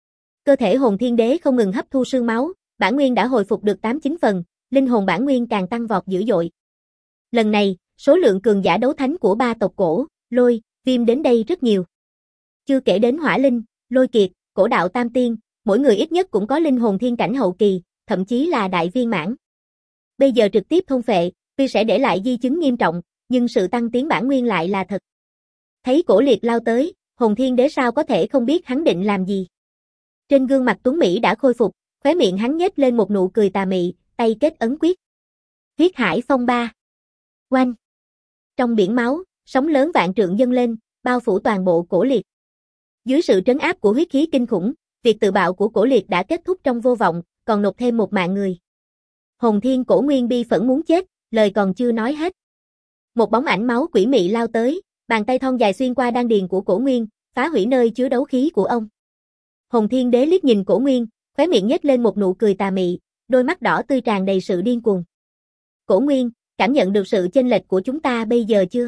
Cơ thể Hồn Thiên Đế không ngừng hấp thu sương máu, bản nguyên đã hồi phục được tám chín phần, linh hồn bản nguyên càng tăng vọt dữ dội. Lần này, số lượng cường giả đấu thánh của ba tộc Cổ, Lôi, Viêm đến đây rất nhiều. Chưa kể đến Hỏa Linh, Lôi Kiệt, Cổ Đạo Tam Tiên, mỗi người ít nhất cũng có linh hồn thiên cảnh hậu kỳ, thậm chí là đại viên mãn. Bây giờ trực tiếp thôn phệ, tuy sẽ để lại di chứng nghiêm trọng, nhưng sự tăng tiến bản nguyên lại là thật. Thấy Cổ Liệt lao tới, Hồn Thiên Đế sao có thể không biết hắn định làm gì. Trên gương mặt tuấn mỹ đã khôi phục, khóe miệng hắn nhếch lên một nụ cười tà mị, tay kết ấn quyết. Huyết Hải Phong Ba. Oanh. Trong biển máu, sóng lớn vạn trượng dâng lên, bao phủ toàn bộ Cổ Liệt. Dưới sự trấn áp của huyết khí kinh khủng, việc tự bạo của Cổ Liệt đã kết thúc trong vô vọng, còn nộp thêm một mạng người. Hồn Thiên Cổ Nguyên bi phẫn muốn chết, lời còn chưa nói hết. Một bóng ảnh máu quỷ mị lao tới, bàn tay thon dài xuyên qua đan điền của Cổ Nguyên, phá hủy nơi chứa đấu khí của ông. Hồn Thiên Đế liếc nhìn Cổ Nguyên, khóe miệng nhếch lên một nụ cười tà mị, đôi mắt đỏ tươi tràn đầy sự điên cuồng. Cổ Nguyên, cảm nhận được sự chênh lệch của chúng ta bây giờ chưa?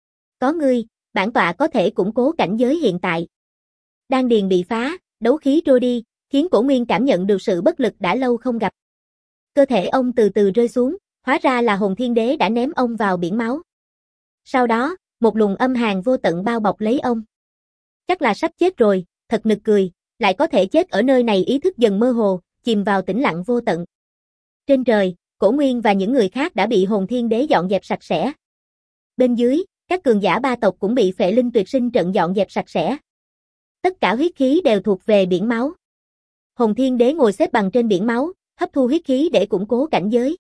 Có ngươi, bản tọa có thể củng cố cảnh giới hiện tại. Đan điền bị phá, đấu khí trôi đi, khiến Cổ Nguyên cảm nhận được sự bất lực đã lâu không gặp. Cơ thể ông từ từ rơi xuống, hóa ra là Hồn Thiên Đế đã ném ông vào biển máu. Sau đó, một luồng âm hàn vô tận bao bọc lấy ông. Chắc là sắp chết rồi, thật nực cười, lại có thể chết ở nơi này. Ý thức dần mơ hồ, chìm vào tĩnh lặng vô tận. Trên trời, Cổ Nguyên và những người khác đã bị Hồn Thiên Đế dọn dẹp sạch sẽ. Bên dưới, các cường giả ba tộc cũng bị Phệ Linh Tuyệt Sinh trận dọn dẹp sạch sẽ. Tất cả huyết khí đều thuộc về biển máu. Hồn Thiên Đế ngồi xếp bằng trên biển máu, hấp thu huyết khí để củng cố cảnh giới.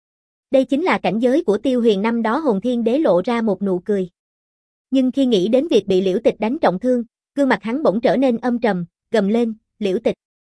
Đây chính là cảnh giới của Tiêu Huyền năm đó. Hồn Thiên Đế lộ ra một nụ cười. Nhưng khi nghĩ đến việc bị Liễu Tịch đánh trọng thương, gương mặt hắn bỗng trở nên âm trầm, gầm lên, Liễu Tịch.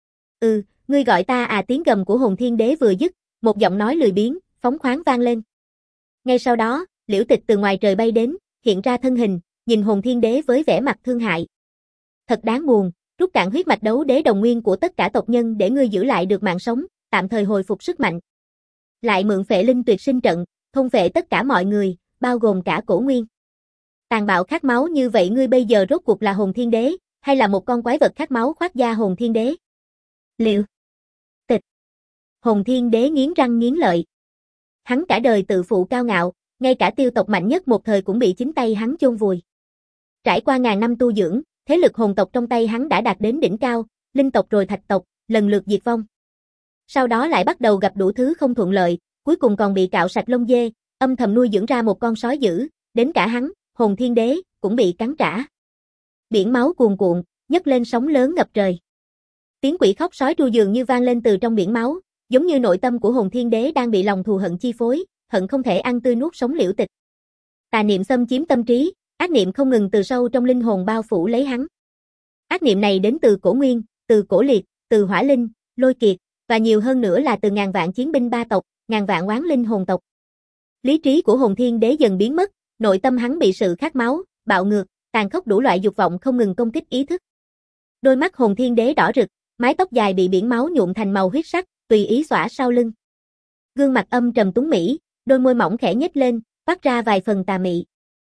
Ừ, ngươi gọi ta à. Tiếng gầm của Hồn Thiên Đế vừa dứt, một giọng nói lười biếng, phóng khoáng vang lên. Ngay sau đó, Liễu Tịch từ ngoài trời bay đến, hiện ra thân hình, nhìn Hồn Thiên Đế với vẻ mặt thương hại. Thật đáng buồn, rút cạn huyết mạch đấu đế đồng nguyên của tất cả tộc nhân để ngươi giữ lại được mạng sống, tạm thời hồi phục sức mạnh. Lại mượn Phệ Linh Tuyệt Sinh trận, thôn phệ tất cả mọi người, bao gồm cả Cổ Nguyên. Tàn bạo khát máu như vậy, ngươi bây giờ rốt cuộc là Hồn Thiên Đế, hay là một con quái vật khát máu khoác da Hồn Thiên Đế? Liễu Tịch. Hồn Thiên Đế nghiến răng nghiến lợi. Hắn cả đời tự phụ cao ngạo, ngay cả tiêu tộc mạnh nhất một thời cũng bị chính tay hắn chôn vùi. Trải qua ngàn năm tu dưỡng, thế lực hồn tộc trong tay hắn đã đạt đến đỉnh cao, linh tộc rồi thạch tộc, lần lượt diệt vong. Sau đó lại bắt đầu gặp đủ thứ không thuận lợi, cuối cùng còn bị cạo sạch lông dê, âm thầm nuôi dưỡng ra một con sói dữ, đến cả hắn, Hồn Thiên Đế, cũng bị cắn trả. Biển máu cuồn cuộn, nhấc lên sóng lớn ngập trời. Tiếng quỷ khóc sói tru dường như vang lên từ trong biển máu, giống như nội tâm của Hồn Thiên Đế đang bị lòng thù hận chi phối, hận không thể ăn tươi nuốt sống Liễu Tịch. Tà niệm xâm chiếm tâm trí, ác niệm không ngừng từ sâu trong linh hồn bao phủ lấy hắn. Ác niệm này đến từ Cổ Nguyên, từ Cổ Liệt, từ Hỏa Linh, Lôi Kiệt, và nhiều hơn nữa là từ ngàn vạn chiến binh ba tộc, ngàn vạn oán linh hồn tộc. Lý trí của Hồn Thiên Đế dần biến mất, nội tâm hắn bị sự khát máu, bạo ngược, tàn khốc đủ loại dục vọng không ngừng công kích ý thức. Đôi mắt Hồn Thiên Đế đỏ rực, mái tóc dài bị biển máu nhuộm thành màu huyết sắc, tùy ý xõa sau lưng. Gương mặt âm trầm tuấn mỹ, đôi môi mỏng khẽ nhếch lên, phát ra vài phần tà mị.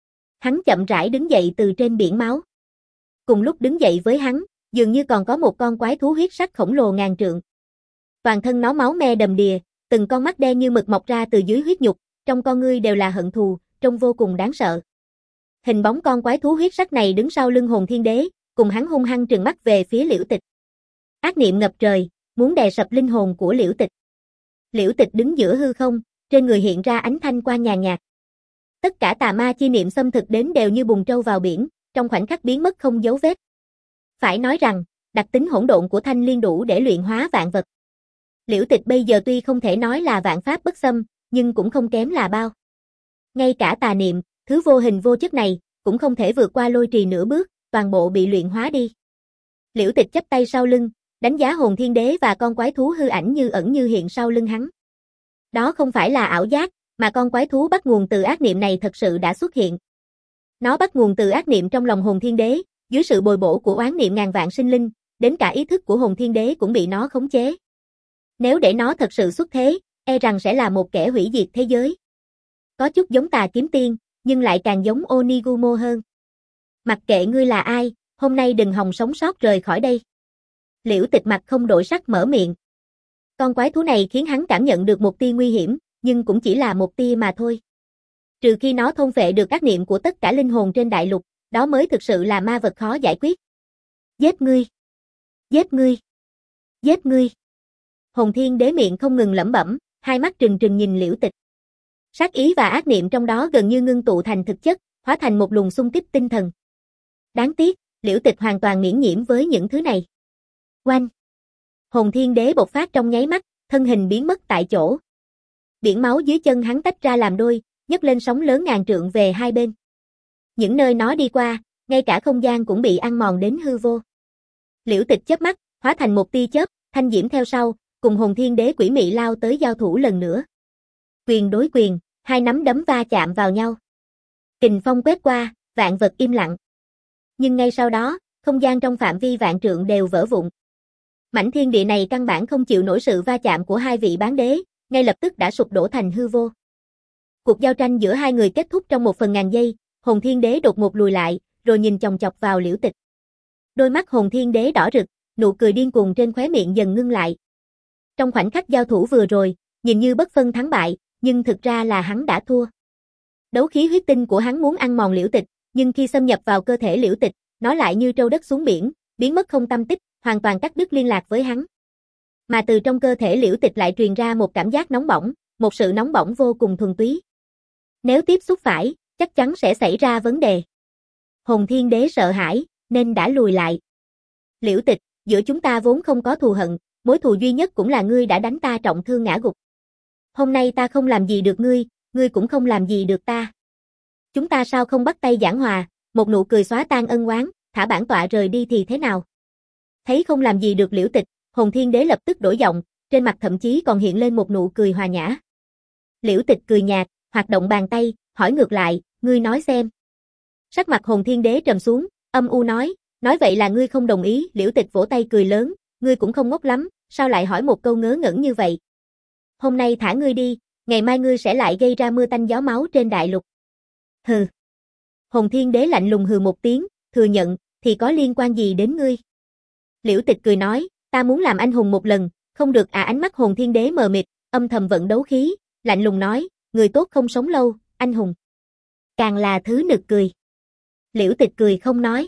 Hắn chậm rãi đứng dậy từ trên biển máu. Cùng lúc đứng dậy với hắn, dường như còn có một con quái thú huyết sắc khổng lồ ngàn trượng. Toàn thân nó máu me đầm đìa, từng con mắt đen như mực mọc ra từ dưới huyết nhục, trong con ngươi đều là hận thù, trông vô cùng đáng sợ. Hình bóng con quái thú huyết sắc này đứng sau lưng Hồn Thiên Đế, cùng hắn hung hăng trừng mắt về phía Liễu Tịch. Ác niệm ngập trời, muốn đè sập linh hồn của Liễu Tịch. Liễu Tịch đứng giữa hư không, trên người hiện ra ánh thanh quang nhàn nhạt. Tất cả tà ma chi niệm xâm thực đến đều như bùn trâu vào biển, trong khoảnh khắc biến mất không dấu vết. Phải nói rằng, đặc tính hỗn độn của Thanh Liên đủ để luyện hóa vạn vật. Liễu Tịch bây giờ tuy không thể nói là vạn pháp bất xâm, nhưng cũng không kém là bao. Ngay cả tà niệm, thứ vô hình vô chất này, cũng không thể vượt qua lôi trì nửa bước, toàn bộ bị luyện hóa đi. Liễu Tịch chắp tay sau lưng, đánh giá Hồn Thiên Đế và con quái thú hư ảnh như ẩn như hiện sau lưng hắn. Đó không phải là ảo giác, mà con quái thú bắt nguồn từ ác niệm này thật sự đã xuất hiện. Nó bắt nguồn từ ác niệm trong lòng Hồn Thiên Đế, dưới sự bồi bổ của oán niệm ngàn vạn sinh linh, đến cả ý thức của Hồn Thiên Đế cũng bị nó khống chế. Nếu để nó thật sự xuất thế, e rằng sẽ là một kẻ hủy diệt thế giới. Có chút giống Tà Kiếm Tiên, nhưng lại càng giống Onigumo hơn. Mặc kệ ngươi là ai, hôm nay đừng hòng sống sót rời khỏi đây. Liễu Tịch mặt không đổi sắc mở miệng. Con quái thú này khiến hắn cảm nhận được một tia nguy hiểm, nhưng cũng chỉ là một tia mà thôi. Trừ khi nó thôn phệ được ác niệm của tất cả linh hồn trên đại lục, đó mới thực sự là ma vật khó giải quyết. Giết ngươi! Giết ngươi! Giết ngươi! Hồn Thiên Đế miệng không ngừng lẩm bẩm, hai mắt trừng trừng nhìn Liễu Tịch. Sát ý và ác niệm trong đó gần như ngưng tụ thành thực chất, hóa thành một luồng xung kích tinh thần. Đáng tiếc, Liễu Tịch hoàn toàn miễn nhiễm với những thứ này. Oanh! Hồn Thiên Đế bộc phát trong nháy mắt, thân hình biến mất tại chỗ. Biển máu dưới chân hắn tách ra làm đôi, nhấc lên sóng lớn ngàn trượng về hai bên. Những nơi nó đi qua, ngay cả không gian cũng bị ăn mòn đến hư vô. Liễu Tịch chớp mắt, hóa thành một tia chớp, thanh diễm theo sau, cùng Hồn Thiên Đế quỷ mị lao tới giao thủ lần nữa. Quyền đối quyền, hai nắm đấm va chạm vào nhau. Kình phong quét qua, vạn vật im lặng. Nhưng ngay sau đó, không gian trong phạm vi vạn trượng đều vỡ vụn. Mảnh thiên địa này căn bản không chịu nổi sự va chạm của hai vị bán đế, ngay lập tức đã sụp đổ thành hư vô. Cuộc giao tranh giữa hai người kết thúc trong một phần ngàn giây, Hồn Thiên Đế đột ngột lùi lại, rồi nhìn chòng chọc vào Liễu Tịch. Đôi mắt Hồn Thiên Đế đỏ rực, nụ cười điên cuồng trên khóe miệng dần ngưng lại. Trong khoảnh khắc giao thủ vừa rồi, nhìn như bất phân thắng bại, nhưng thực ra là hắn đã thua. Đấu khí huyết tinh của hắn muốn ăn mòn Liễu Tịch, nhưng khi xâm nhập vào cơ thể Liễu Tịch, nó lại như trâu đất xuống biển, biến mất không tăm tích, hoàn toàn cắt đứt liên lạc với hắn. Mà từ trong cơ thể Liễu Tịch lại truyền ra một cảm giác nóng bỏng, một sự nóng bỏng vô cùng thuần túy. Nếu tiếp xúc phải, chắc chắn sẽ xảy ra vấn đề. Hồn Thiên Đế sợ hãi, nên đã lùi lại. Liễu Tịch, giữa chúng ta vốn không có thù hận, mối thù duy nhất cũng là ngươi đã đánh ta trọng thương ngã gục. Hôm nay ta không làm gì được ngươi, ngươi cũng không làm gì được ta. Chúng ta sao không bắt tay giảng hòa, một nụ cười xóa tan ân oán, thả bản tọa rời đi thì thế nào? Thấy không làm gì được Liễu Tịch, Hồn Thiên Đế lập tức đổi giọng, trên mặt thậm chí còn hiện lên một nụ cười hòa nhã. Liễu Tịch cười nhạt, hoạt động bàn tay, hỏi ngược lại, ngươi nói xem. Sắc mặt Hồn Thiên Đế trầm xuống, âm u nói, nói vậy là ngươi không đồng ý. Liễu Tịch vỗ tay cười lớn, ngươi cũng không ngốc lắm, sao lại hỏi một câu ngớ ngẩn như vậy? Hôm nay thả ngươi đi, ngày mai ngươi sẽ lại gây ra mưa tanh gió máu trên đại lục. Hừ. Hồn Thiên Đế lạnh lùng hừ một tiếng, thừa nhận, thì có liên quan gì đến ngươi? Liễu Tịch cười nói, ta muốn làm anh hùng một lần, không được à? Ánh mắt Hồn Thiên Đế mờ mịt, âm thầm vận đấu khí, lạnh lùng nói, người tốt không sống lâu, anh hùng càng là thứ nực cười. Liễu Tịch cười không nói.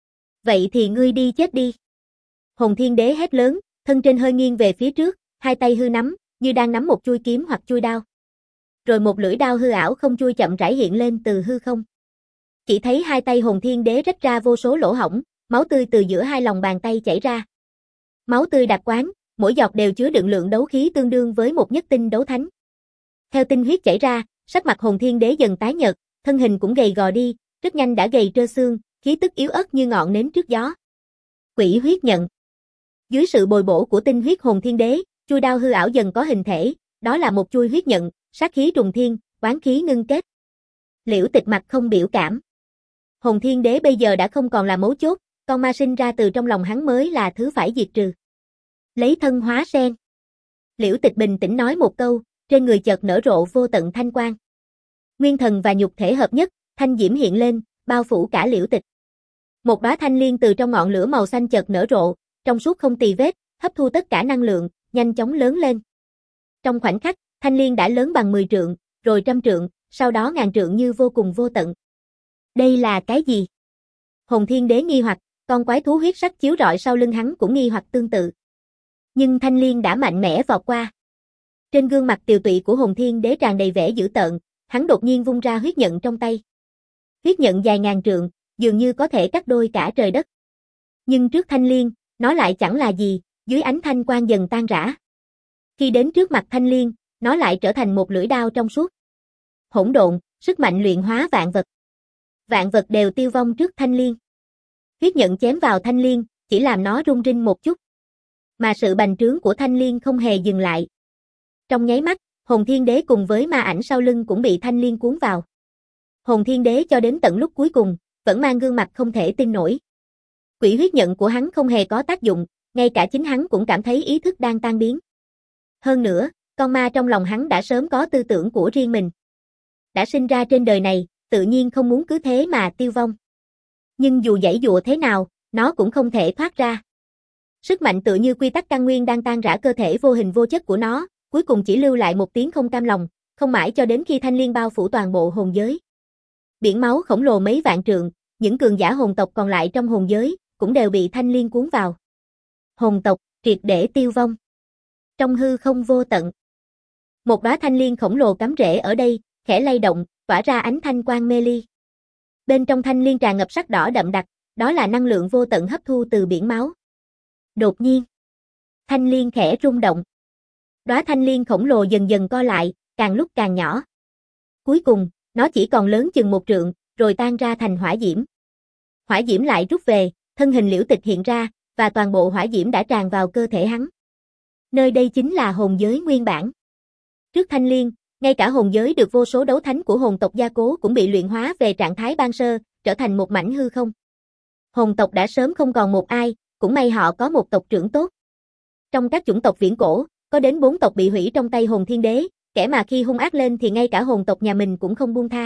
Vậy thì ngươi đi chết đi. Hồn Thiên Đế hét lớn, thân trên hơi nghiêng về phía trước, hai tay hư nắm, như đang nắm một chuôi kiếm hoặc chuôi đao. Rồi một lưỡi đao hư ảo không chuôi chậm rãi hiện lên từ hư không. Chỉ thấy hai tay Hồn Thiên Đế rách ra vô số lỗ hổng, máu tươi từ giữa hai lòng bàn tay chảy ra. Máu tươi đặc quán, mỗi giọt đều chứa đựng lượng đấu khí tương đương với một nhất tinh đấu thánh. Theo tinh huyết chảy ra, sắc mặt Hồn Thiên Đế dần tái nhợt, thân hình cũng gầy gò đi, rất nhanh đã gầy trơ xương, khí tức yếu ớt như ngọn nến trước gió. Quỷ huyết nhận. Dưới sự bồi bổ của tinh huyết Hồn Thiên Đế, chuôi đao hư ảo dần có hình thể, đó là một chuôi huyết nhận, sát khí trùng thiên, oán khí ngưng kết. Liễu Tịch mặt không biểu cảm. Hồn Thiên Đế bây giờ đã không còn là mấu chốt, con ma sinh ra từ trong lòng hắn mới là thứ phải diệt trừ. Lấy thân hóa sen. Liễu Tịch bình tĩnh nói một câu, trên người chợt nở rộ vô tận thanh quang. Nguyên thần và nhục thể hợp nhất, thanh diễm hiện lên, bao phủ cả Liễu Tịch. Một đóa thanh liên từ trong ngọn lửa màu xanh chợt nở rộ, trong suốt không tì vết, hấp thu tất cả năng lượng, nhanh chóng lớn lên. Trong khoảnh khắc, thanh liên đã lớn bằng mười trượng, rồi trăm trượng, sau đó ngàn trượng như vô cùng vô tận. Đây là cái gì? Hồn Thiên Đế nghi hoặc, con quái thú huyết sắc chiếu rọi sau lưng hắn cũng nghi hoặc tương tự. Nhưng Thanh Liên đã mạnh mẽ vọt qua. Trên gương mặt tiều tụy của Hồn Thiên Đế tràn đầy vẻ dữ tợn, hắn đột nhiên vung ra huyết nhận trong tay. Huyết nhận dài ngàn trượng, dường như có thể cắt đôi cả trời đất. Nhưng trước Thanh Liên, nó lại chẳng là gì, dưới ánh thanh quang dần tan rã. Khi đến trước mặt Thanh Liên, nó lại trở thành một lưỡi đao trong suốt. Hỗn độn, sức mạnh luyện hóa vạn vật. Vạn vật đều tiêu vong trước Thanh Liên. Huyết nhận chém vào Thanh Liên, chỉ làm nó rung rinh một chút. Mà sự bành trướng của Thanh Liên không hề dừng lại. Trong nháy mắt, Hồn Thiên Đế cùng với ma ảnh sau lưng cũng bị Thanh Liên cuốn vào. Hồn Thiên Đế cho đến tận lúc cuối cùng, vẫn mang gương mặt không thể tin nổi. Quỷ huyết nhận của hắn không hề có tác dụng, ngay cả chính hắn cũng cảm thấy ý thức đang tan biến. Hơn nữa, con ma trong lòng hắn đã sớm có tư tưởng của riêng mình. Đã sinh ra trên đời này, tự nhiên không muốn cứ thế mà tiêu vong. Nhưng dù giãy dụa thế nào, nó cũng không thể thoát ra. Sức mạnh tựa như quy tắc căn nguyên đang tan rã cơ thể vô hình vô chất của nó, cuối cùng chỉ lưu lại một tiếng không cam lòng, không mãi cho đến khi Thanh Liên bao phủ toàn bộ hồn giới. Biển máu khổng lồ mấy vạn trượng, những cường giả hồn tộc còn lại trong hồn giới, cũng đều bị Thanh Liên cuốn vào. Hồn tộc, triệt để tiêu vong. Trong hư không vô tận. Một đóa thanh liên khổng lồ cắm rễ ở đây, khẽ lay động, tỏa ra ánh thanh quang mê ly. Bên trong thanh liên tràn ngập sắc đỏ đậm đặc, đó là năng lượng vô tận hấp thu từ biển máu. Đột nhiên, thanh liên khẽ rung động. Đóa thanh liên khổng lồ dần dần co lại, càng lúc càng nhỏ. Cuối cùng, nó chỉ còn lớn chừng một trượng, rồi tan ra thành hỏa diễm. Hỏa diễm lại rút về, thân hình Liễu Tịch hiện ra, và toàn bộ hỏa diễm đã tràn vào cơ thể hắn. Nơi đây chính là hồn giới nguyên bản. Trước thanh liên, ngay cả hồn giới được vô số đấu thánh của hồn tộc gia cố cũng bị luyện hóa về trạng thái ban sơ, trở thành một mảnh hư không. Hồn tộc đã sớm không còn một ai, cũng may họ có một tộc trưởng tốt. Trong các chủng tộc viễn cổ, có đến bốn tộc bị hủy trong tay Hồn Thiên Đế, kẻ mà khi hung ác lên thì ngay cả hồn tộc nhà mình cũng không buông tha.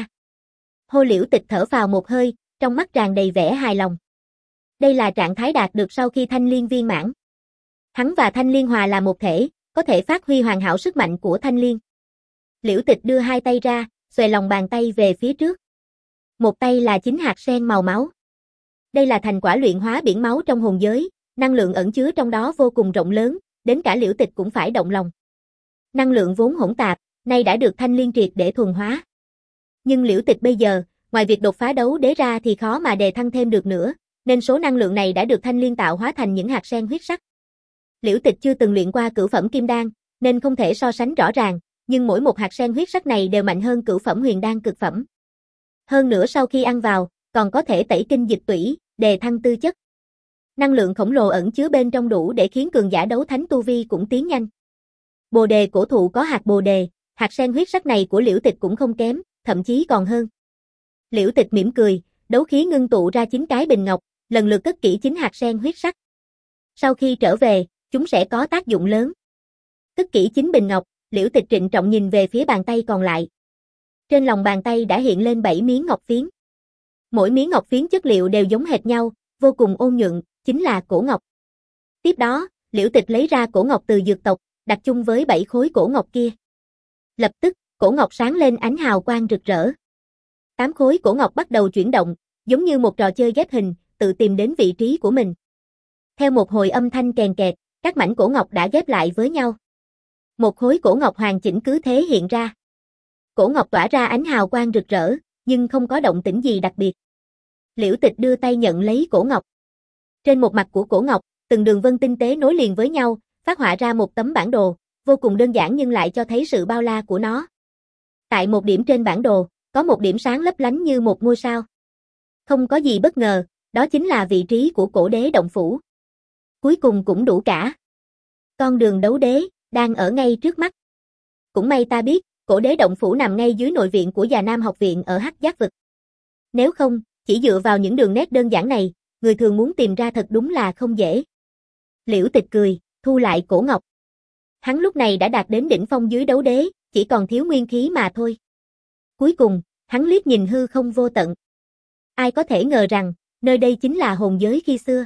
Hô Liễu Tịch thở phào một hơi, trong mắt tràn đầy vẻ hài lòng. Đây là trạng thái đạt được sau khi thanh liên viên mãn. Hắn và thanh liên hòa là một thể, có thể phát huy hoàn hảo sức mạnh của thanh liên. Liễu Tịch đưa hai tay ra, xòe lòng bàn tay về phía trước. Một tay là chính hạt sen màu máu. Đây là thành quả luyện hóa biển máu trong hồn giới, năng lượng ẩn chứa trong đó vô cùng rộng lớn, đến cả Liễu Tịch cũng phải động lòng. Năng lượng vốn hỗn tạp, nay đã được thanh liên triệt để thuần hóa. Nhưng Liễu Tịch bây giờ, ngoài việc đột phá đấu đế ra thì khó mà đề thăng thêm được nữa, nên số năng lượng này đã được thanh liên tạo hóa thành những hạt sen huyết sắc. Liễu Tịch chưa từng luyện qua cửu phẩm kim đan, nên không thể so sánh rõ ràng, nhưng mỗi một hạt sen huyết sắc này đều mạnh hơn cửu phẩm huyền đan cực phẩm. Hơn nữa sau khi ăn vào, còn có thể tẩy kinh dịch tủy, đề thăng tư chất. Năng lượng khổng lồ ẩn chứa bên trong đủ để khiến cường giả đấu thánh tu vi cũng tiến nhanh. Bồ đề cổ thụ có hạt bồ đề, hạt sen huyết sắc này của Liễu Tịch cũng không kém, thậm chí còn hơn. Liễu Tịch mỉm cười, đấu khí ngưng tụ ra chín cái bình ngọc, lần lượt cất kỹ chín hạt sen huyết sắc. Sau khi trở về, chúng sẽ có tác dụng lớn. Cất kỹ chín bình ngọc, Liễu Tịch trịnh trọng nhìn về phía bàn tay còn lại. Trên lòng bàn tay đã hiện lên bảy miếng ngọc phiến. Mỗi miếng ngọc phiến chất liệu đều giống hệt nhau, vô cùng ôn nhuận, chính là cổ ngọc. Tiếp đó, Liễu Tịch lấy ra cổ ngọc từ dược tộc, đặt chung với bảy khối cổ ngọc kia. Lập tức, cổ ngọc sáng lên ánh hào quang rực rỡ. Tám khối cổ ngọc bắt đầu chuyển động, giống như một trò chơi ghép hình, tự tìm đến vị trí của mình. Theo một hồi âm thanh kèn kẹt, các mảnh cổ ngọc đã ghép lại với nhau. Một khối cổ ngọc hoàn chỉnh cứ thế hiện ra. Cổ ngọc tỏa ra ánh hào quang rực rỡ, nhưng không có động tĩnh gì đặc biệt. Liễu Tịch đưa tay nhận lấy cổ ngọc. Trên một mặt của cổ ngọc, từng đường vân tinh tế nối liền với nhau, phát họa ra một tấm bản đồ, vô cùng đơn giản nhưng lại cho thấy sự bao la của nó. Tại một điểm trên bản đồ, có một điểm sáng lấp lánh như một ngôi sao. Không có gì bất ngờ, đó chính là vị trí của cổ đế động phủ. Cuối cùng cũng đủ cả. Con đường đấu đế, đang ở ngay trước mắt. Cũng may ta biết, cổ đế động phủ nằm ngay dưới nội viện của Già Nam học viện ở Hắc Giác vực. Nếu không, chỉ dựa vào những đường nét đơn giản này, người thường muốn tìm ra thật đúng là không dễ. Liễu Tịch cười, thu lại cổ ngọc. Hắn lúc này đã đạt đến đỉnh phong dưới đấu đế, chỉ còn thiếu nguyên khí mà thôi. Cuối cùng, hắn liếc nhìn hư không vô tận. Ai có thể ngờ rằng, nơi đây chính là hồn giới khi xưa.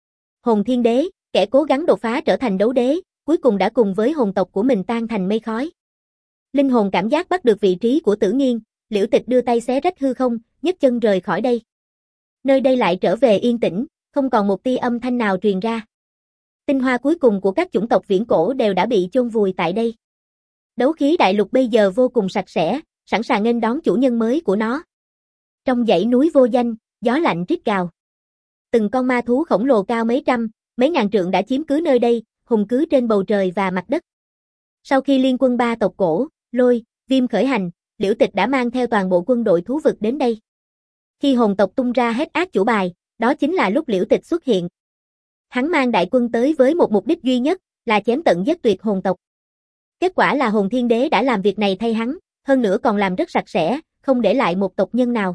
Hồn Thiên Đế, kẻ cố gắng đột phá trở thành đấu đế, cuối cùng đã cùng với hồn tộc của mình tan thành mây khói. Linh hồn cảm giác bắt được vị trí của Tử Nghiên, Liễu Tịch đưa tay xé rách hư không, nhấc chân rời khỏi đây. Nơi đây lại trở về yên tĩnh, không còn một tia âm thanh nào truyền ra. Tinh hoa cuối cùng của các chủng tộc viễn cổ đều đã bị chôn vùi tại đây. Đấu khí đại lục bây giờ vô cùng sạch sẽ, sẵn sàng nghênh đón chủ nhân mới của nó. Trong dãy núi vô danh, gió lạnh rít gào. Từng con ma thú khổng lồ cao mấy trăm, mấy ngàn trượng đã chiếm cứ nơi đây, hùng cứ trên bầu trời và mặt đất. Sau khi liên quân ba tộc cổ, Lôi, Viêm khởi hành, Liễu Tịch đã mang theo toàn bộ quân đội thú vực đến đây. Khi hồn tộc tung ra hết ác chủ bài, đó chính là lúc Liễu Tịch xuất hiện. Hắn mang đại quân tới với một mục đích duy nhất, là chém tận giết tuyệt hồn tộc. Kết quả là Hồn Thiên Đế đã làm việc này thay hắn, hơn nữa còn làm rất sạch sẽ, không để lại một tộc nhân nào.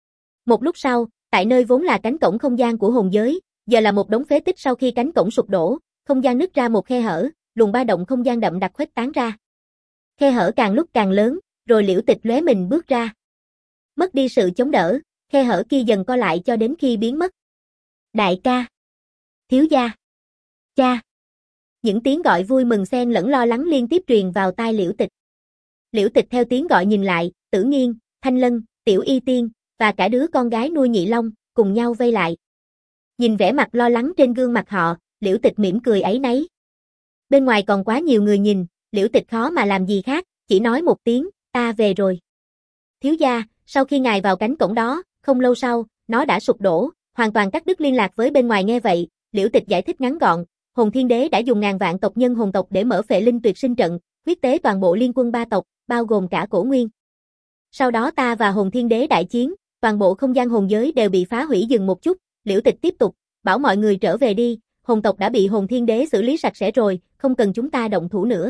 Một lúc sau, tại nơi vốn là cánh cổng không gian của hồn giới, giờ là một đống phế tích. Sau khi cánh cổng sụp đổ, không gian nứt ra một khe hở, luồng ba động không gian đậm đặc khuếch tán ra. Khe hở càng lúc càng lớn, rồi Liễu Tịch lóe mình bước ra. Mất đi sự chống đỡ, khe hở kia dần co lại cho đến khi biến mất. Đại ca, thiếu gia, cha. Những tiếng gọi vui mừng xen lẫn lo lắng liên tiếp truyền vào tai Liễu Tịch. Liễu Tịch theo tiếng gọi nhìn lại, Tử Nghiên, Thanh Lân, Tiểu Y Tiên và cả đứa con gái nuôi Nhị Long cùng nhau vây lại. Nhìn vẻ mặt lo lắng trên gương mặt họ, Liễu Tịch mỉm cười áy náy. Bên ngoài còn quá nhiều người nhìn, Liễu Tịch khó mà làm gì khác, chỉ nói một tiếng, ta về rồi. Thiếu gia, sau khi ngài vào cánh cổng đó, không lâu sau, nó đã sụp đổ, hoàn toàn cắt đứt liên lạc với bên ngoài. Nghe vậy, Liễu Tịch giải thích ngắn gọn, Hồn Thiên Đế đã dùng ngàn vạn tộc nhân hồn tộc để mở phệ linh tuyệt sinh trận, huyết tế toàn bộ liên quân ba tộc, bao gồm cả Cổ Nguyên. Sau đó ta và Hồn Thiên Đế đại chiến, toàn bộ không gian hồn giới đều bị phá hủy. Dừng một chút, Liễu Tịch tiếp tục, bảo mọi người trở về đi, hồn tộc đã bị Hồn Thiên Đế xử lý sạch sẽ rồi, không cần chúng ta động thủ nữa.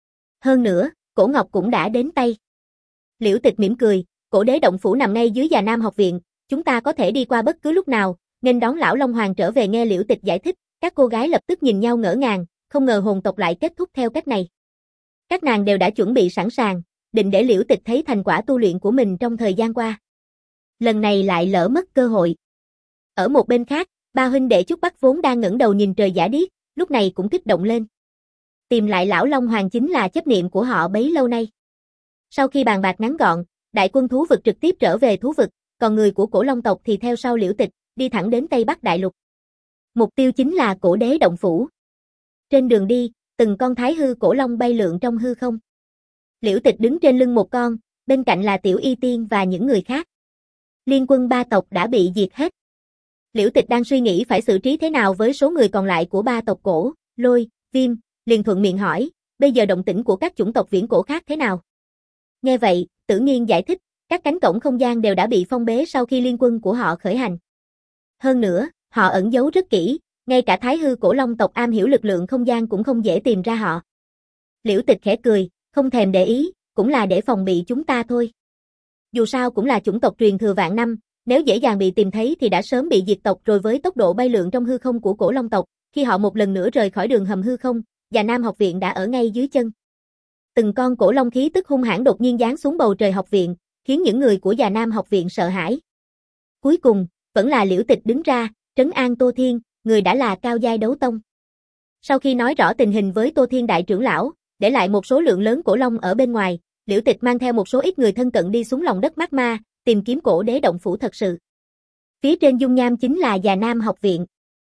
Hơn nữa, Cổ Ngọc cũng đã đến tay. Liễu Tịch mỉm cười, Cổ Đế động phủ nằm ngay dưới Già Nam học viện, chúng ta có thể đi qua bất cứ lúc nào, nghênh đón lão Long Hoàng trở về. Nghe Liễu Tịch giải thích, các cô gái lập tức nhìn nhau ngỡ ngàng, không ngờ hồn tộc lại kết thúc theo cách này. Các nàng đều đã chuẩn bị sẵn sàng, định để Liễu Tịch thấy thành quả tu luyện của mình trong thời gian qua. Lần này lại lỡ mất cơ hội. Ở một bên khác, ba huynh đệ Trúc Bắc vốn đang ngẩng đầu nhìn trời giả điếc, lúc này cũng kích động lên. Tìm lại lão Long Hoàng chính là chấp niệm của họ bấy lâu nay. Sau khi bàn bạc ngắn gọn, đại quân thú vực trực tiếp trở về thú vực, còn người của Cổ Long tộc thì theo sau Liễu Tịch, đi thẳng đến Tây Bắc Đại Lục. Mục tiêu chính là Cổ Đế động phủ. Trên đường đi, từng con thái hư cổ long bay lượn trong hư không. Liễu Tịch đứng trên lưng một con, bên cạnh là Tiểu Y Tiên và những người khác. Liên quân ba tộc đã bị diệt hết. Liễu Tịch đang suy nghĩ phải xử trí thế nào với số người còn lại của ba tộc Cổ, Lôi, Viêm, liền thuận miệng hỏi, bây giờ động tĩnh của các chủng tộc viễn cổ khác thế nào? Nghe vậy, Tử Nghiên giải thích, các cánh cổng không gian đều đã bị phong bế sau khi liên quân của họ khởi hành. Hơn nữa, họ ẩn giấu rất kỹ, ngay cả thái hư cổ long tộc am hiểu lực lượng không gian cũng không dễ tìm ra họ. Liễu Tịch khẽ cười, không thèm để ý, cũng là để phòng bị chúng ta thôi. Dù sao cũng là chủng tộc truyền thừa vạn năm, nếu dễ dàng bị tìm thấy thì đã sớm bị diệt tộc rồi. Với tốc độ bay lượn trong hư không của cổ long tộc, khi họ một lần nữa rời khỏi đường hầm hư không, Già Nam học viện đã ở ngay dưới chân. Từng con cổ long khí tức hung hãn đột nhiên giáng xuống bầu trời học viện, khiến những người của Già Nam học viện sợ hãi. Cuối cùng, vẫn là Liễu Tịch đứng ra, trấn an Tô Thiên, người đã là cao giai đấu tông. Sau khi nói rõ tình hình với Tô Thiên đại trưởng lão, để lại một số lượng lớn cổ long ở bên ngoài, Liễu Tịch mang theo một số ít người thân cận đi xuống lòng đất Mát Ma, tìm kiếm Cổ Đế động phủ thật sự. Phía trên dung nham chính là Già Nam học viện.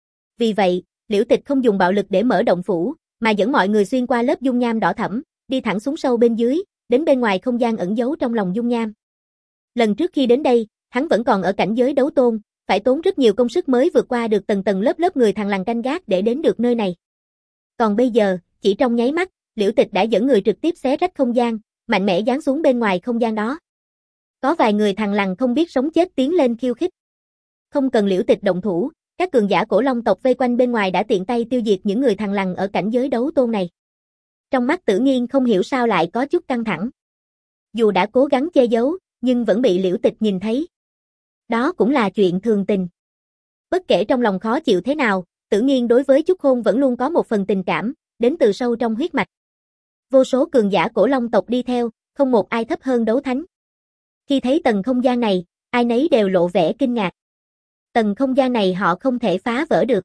Vì vậy, Liễu Tịch không dùng bạo lực để mở động phủ, mà dẫn mọi người xuyên qua lớp dung nham đỏ thẫm, đi thẳng xuống sâu bên dưới, đến bên ngoài không gian ẩn giấu trong lòng dung nham. Lần trước khi đến đây, hắn vẫn còn ở cảnh giới đấu tôn, phải tốn rất nhiều công sức mới vượt qua được tầng tầng lớp lớp người thằn lằn canh gác để đến được nơi này. Còn bây giờ, chỉ trong nháy mắt, Liễu Tịch đã dẫn người trực tiếp xé rách không gian, mạnh mẽ giáng xuống bên ngoài không gian đó. Có vài người thằn lằn không biết sống chết tiến lên khiêu khích. Không cần Liễu Tịch động thủ, các cường giả cổ long tộc vây quanh bên ngoài đã tiện tay tiêu diệt những người thằn lằn ở cảnh giới đấu tôn này. Trong mắt Tử Nghiên không hiểu sao lại có chút căng thẳng. Dù đã cố gắng che giấu, nhưng vẫn bị Liễu Tịch nhìn thấy. Đó cũng là chuyện thường tình. Bất kể trong lòng khó chịu thế nào, Tử Nghiên đối với Chúc Khôn vẫn luôn có một phần tình cảm, đến từ sâu trong huyết mạch. Vô số cường giả cổ long tộc đi theo, không một ai thấp hơn đấu thánh. Khi thấy tầng không gian này, ai nấy đều lộ vẻ kinh ngạc. Tầng không gian này họ không thể phá vỡ được.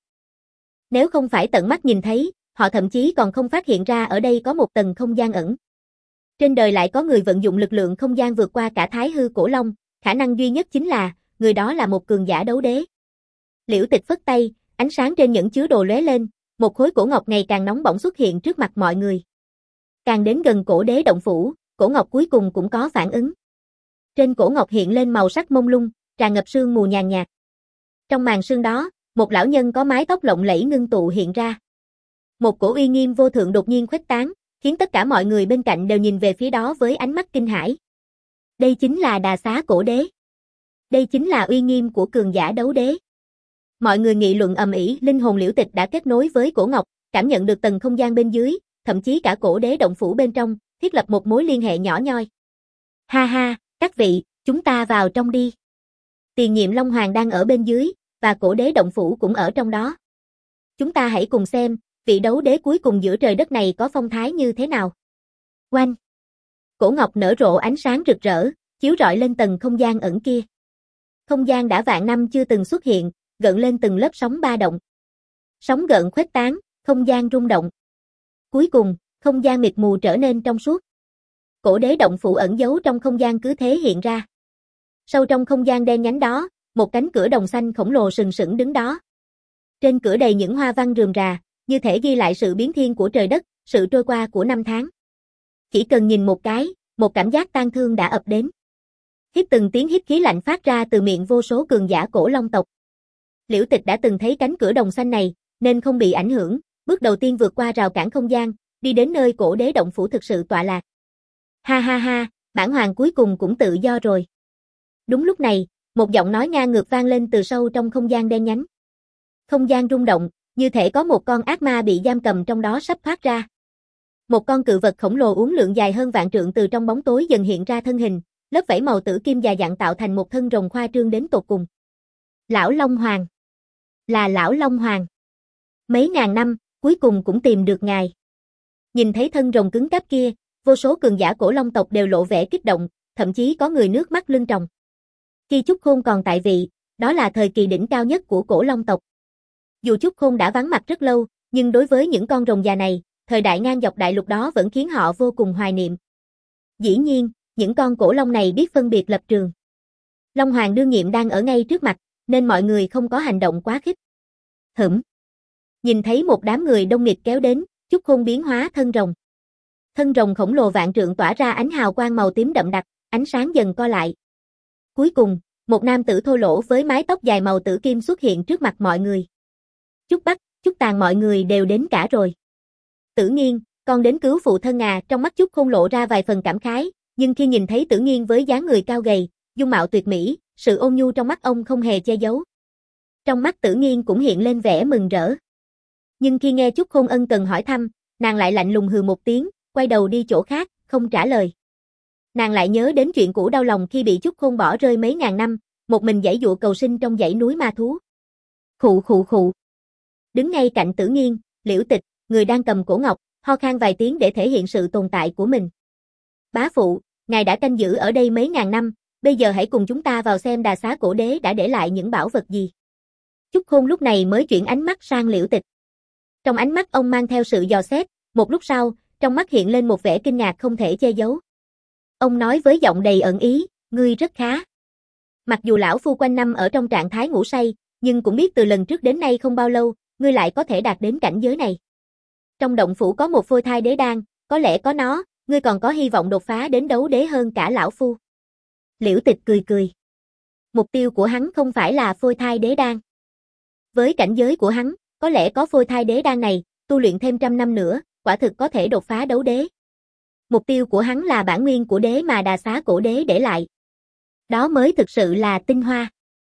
Nếu không phải tận mắt nhìn thấy, họ thậm chí còn không phát hiện ra ở đây có một tầng không gian ẩn. Trên đời lại có người vận dụng lực lượng không gian vượt qua cả Thái Hư Cổ Long, khả năng duy nhất chính là, người đó là một cường giả đấu đế. Liễu Tịch phất tay, ánh sáng trên nhẫn chứa đồ lóe lên, một khối cổ ngọc ngày càng nóng bỏng xuất hiện trước mặt mọi người. Càng đến gần cổ đế động phủ, cổ ngọc cuối cùng cũng có phản ứng. Trên cổ ngọc hiện lên màu sắc mông lung, tràn ngập sương mù nhàn nhạt. Trong màn sương đó, một lão nhân có mái tóc lộng lẫy ngưng tụ hiện ra. Một cổ uy nghiêm vô thượng đột nhiên khuếch tán, khiến tất cả mọi người bên cạnh đều nhìn về phía đó với ánh mắt kinh hãi. Đây chính là Đà Xá Cổ Đế. Đây chính là uy nghiêm của cường giả đấu đế. Mọi người nghị luận ầm ĩ, linh hồn Liễu Tịch đã kết nối với cổ ngọc, cảm nhận được tầng không gian bên dưới, thậm chí cả cổ đế động phủ bên trong, thiết lập một mối liên hệ nhỏ nhoi. Ha ha, các vị, chúng ta vào trong đi. Tiền nhiệm Long Hoàng đang ở bên dưới, và cổ đế động phủ cũng ở trong đó. Chúng ta hãy cùng xem, vị đấu đế cuối cùng giữa trời đất này có phong thái như thế nào. Oanh! Cổ ngọc nở rộ ánh sáng rực rỡ, chiếu rọi lên tầng không gian ẩn kia. Không gian đã vạn năm chưa từng xuất hiện, gợn lên từng lớp sóng ba động. Sóng gợn khuếch tán, không gian rung động. Cuối cùng, không gian mịt mù trở nên trong suốt. Cổ đế động phủ ẩn giấu trong không gian cứ thế hiện ra. Sâu trong không gian đen nhánh đó, một cánh cửa đồng xanh khổng lồ sừng sững đứng đó. Trên cửa đầy những hoa văn rườm rà, như thể ghi lại sự biến thiên của trời đất, sự trôi qua của năm tháng. Chỉ cần nhìn một cái, một cảm giác tang thương đã ập đến. Hít từng tiếng hít khí lạnh phát ra từ miệng vô số cường giả cổ long tộc. Liễu Tịch đã từng thấy cánh cửa đồng xanh này, nên không bị ảnh hưởng, bước đầu tiên vượt qua rào cản không gian, đi đến nơi cổ đế động phủ thực sự tọa lạc. Ha ha ha, bản hoàng cuối cùng cũng tự do rồi. Đúng lúc này, một giọng nói ngang ngược vang lên từ sâu trong không gian đen nhánh. Không gian rung động, như thể có một con ác ma bị giam cầm trong đó sắp thoát ra. Một con cự vật khổng lồ uốn lượn dài hơn vạn trượng từ trong bóng tối dần hiện ra thân hình, lớp vảy màu tử kim già dặn tạo thành một thân rồng khoa trương đến tột cùng. Lão Long Hoàng. Là Lão Long Hoàng. Mấy ngàn năm, cuối cùng cũng tìm được ngài. Nhìn thấy thân rồng cứng cáp kia, vô số cường giả cổ long tộc đều lộ vẻ kích động, thậm chí có người nước mắt lưng tròng. Khi Chúc Khôn còn tại vị, đó là thời kỳ đỉnh cao nhất của cổ long tộc. Dù Chúc Khôn đã vắng mặt rất lâu, nhưng đối với những con rồng già này, thời đại ngang dọc đại lục đó vẫn khiến họ vô cùng hoài niệm. Dĩ nhiên, những con cổ long này biết phân biệt lập trường. Long Hoàng đương nhiệm đang ở ngay trước mặt, nên mọi người không có hành động quá khích. Hửm. Nhìn thấy một đám người đông nghịt kéo đến, Chúc Khôn biến hóa thân rồng. Thân rồng khổng lồ vạn trượng tỏa ra ánh hào quang màu tím đậm đặc, ánh sáng dần co lại. Cuối cùng, một nam tử thô lỗ với mái tóc dài màu tử kim xuất hiện trước mặt mọi người. Chúc Bắc, Chúc Tàng mọi người đều đến cả rồi. Tử Nghiên, con đến cứu phụ thân à, trong mắt Chúc Khôn lộ ra vài phần cảm khái, nhưng khi nhìn thấy Tử Nghiên với dáng người cao gầy, dung mạo tuyệt mỹ, sự ôn nhu trong mắt ông không hề che giấu. Trong mắt Tử Nghiên cũng hiện lên vẻ mừng rỡ. Nhưng khi nghe Chúc Khôn ân cần hỏi thăm, nàng lại lạnh lùng hừ một tiếng, quay đầu đi chỗ khác, không trả lời. Nàng lại nhớ đến chuyện cũ đau lòng khi bị Chúc Khôn bỏ rơi mấy ngàn năm, một mình giãy dụa cầu sinh trong dãy núi ma thú. Khụ khụ khụ. Đứng ngay cạnh Tử Nghiên, Liễu Tịch, người đang cầm cổ ngọc, ho khan vài tiếng để thể hiện sự tồn tại của mình. Bá phụ, ngài đã canh giữ ở đây mấy ngàn năm, bây giờ hãy cùng chúng ta vào xem Đà Xá Cổ Đế đã để lại những bảo vật gì. Chúc Khôn lúc này mới chuyển ánh mắt sang Liễu Tịch. Trong ánh mắt ông mang theo sự dò xét, một lúc sau, trong mắt hiện lên một vẻ kinh ngạc không thể che giấu. Ông nói với giọng đầy ẩn ý, ngươi rất khá. Mặc dù lão phu quanh năm ở trong trạng thái ngủ say, nhưng cũng biết từ lần trước đến nay không bao lâu, ngươi lại có thể đạt đến cảnh giới này. Trong động phủ có một phôi thai đế đan, có lẽ có nó, ngươi còn có hy vọng đột phá đến đấu đế hơn cả lão phu. Liễu Tịch cười cười. Mục tiêu của hắn không phải là phôi thai đế đan. Với cảnh giới của hắn, có lẽ có phôi thai đế đan này, tu luyện thêm trăm năm nữa, quả thực có thể đột phá đấu đế. Mục tiêu của hắn là bản nguyên của đế mà Đà Xá Cổ Đế để lại. Đó mới thực sự là tinh hoa.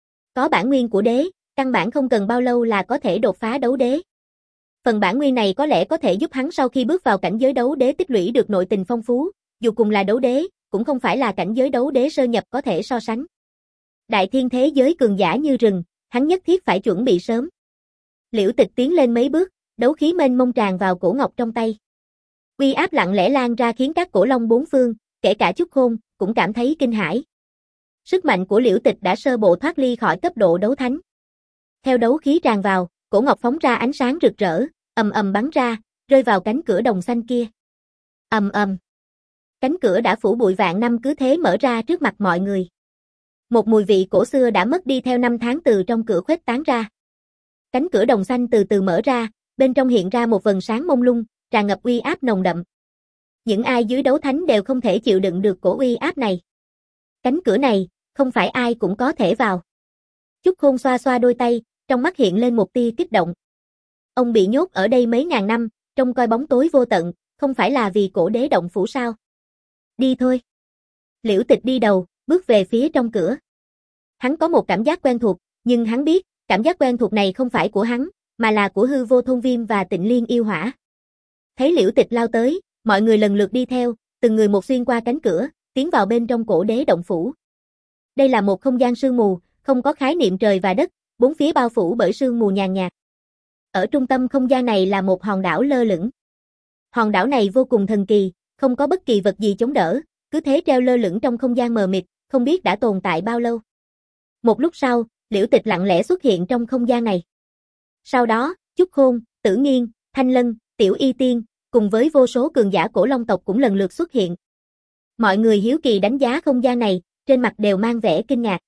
Có bản nguyên của đế, căn bản không cần bao lâu là có thể đột phá đấu đế. Phần bản nguyên này có lẽ có thể giúp hắn sau khi bước vào cảnh giới đấu đế tích lũy được nội tình phong phú, dù cùng là đấu đế, cũng không phải là cảnh giới đấu đế sơ nhập có thể so sánh. Đại thiên thế giới cường giả như rừng, hắn nhất thiết phải chuẩn bị sớm. Liễu Tịch tiến lên mấy bước, đấu khí mênh mông tràn vào cổ ngọc trong tay. Uy áp lặng lẽ lan ra khiến các cổ long bốn phương, kể cả Chúc Khôn, cũng cảm thấy kinh hãi. Sức mạnh của Liễu Tịch đã sơ bộ thoát ly khỏi cấp độ đấu thánh. Theo đấu khí tràn vào, cổ ngọc phóng ra ánh sáng rực rỡ, ầm ầm bắn ra, rơi vào cánh cửa đồng xanh kia. Ầm ầm. Cánh cửa đã phủ bụi vạn năm cứ thế mở ra trước mặt mọi người. Một mùi vị cổ xưa đã mất đi theo năm tháng từ trong cửa khuếch tán ra. Cánh cửa đồng xanh từ từ mở ra, bên trong hiện ra một vầng sáng mông lung, tràn ngập uy áp nồng đậm. Những ai dưới đấu thánh đều không thể chịu đựng được cổ uy áp này. Cánh cửa này, không phải ai cũng có thể vào. Chúc Khôn xoa xoa đôi tay, trong mắt hiện lên một tia kích động. Ông bị nhốt ở đây mấy ngàn năm, trông coi bóng tối vô tận, không phải là vì cổ đế động phủ sao? Đi thôi. Liễu Tịch đi đầu, bước về phía trong cửa. Hắn có một cảm giác quen thuộc, nhưng hắn biết, cảm giác quen thuộc này không phải của hắn, mà là của Hư Vô Thôn Viêm và Tịnh Liên Yêu Hỏa. Thấy Liễu Tịch lao tới, mọi người lần lượt đi theo, từng người một xuyên qua cánh cửa, tiến vào bên trong cổ đế động phủ. Đây là một không gian sương mù, không có khái niệm trời và đất, bốn phía bao phủ bởi sương mù nhàn nhạt. Ở trung tâm không gian này là một hòn đảo lơ lửng. Hòn đảo này vô cùng thần kỳ, không có bất kỳ vật gì chống đỡ, cứ thế treo lơ lửng trong không gian mờ mịt, không biết đã tồn tại bao lâu. Một lúc sau, Liễu Tịch lặng lẽ xuất hiện trong không gian này. Sau đó, Chúc Khôn, Tử Nghiên, Thanh Lân, Tiểu Y Tiên, cùng với vô số cường giả cổ long tộc cũng lần lượt xuất hiện. Mọi người hiếu kỳ đánh giá không gian này, trên mặt đều mang vẻ kinh ngạc.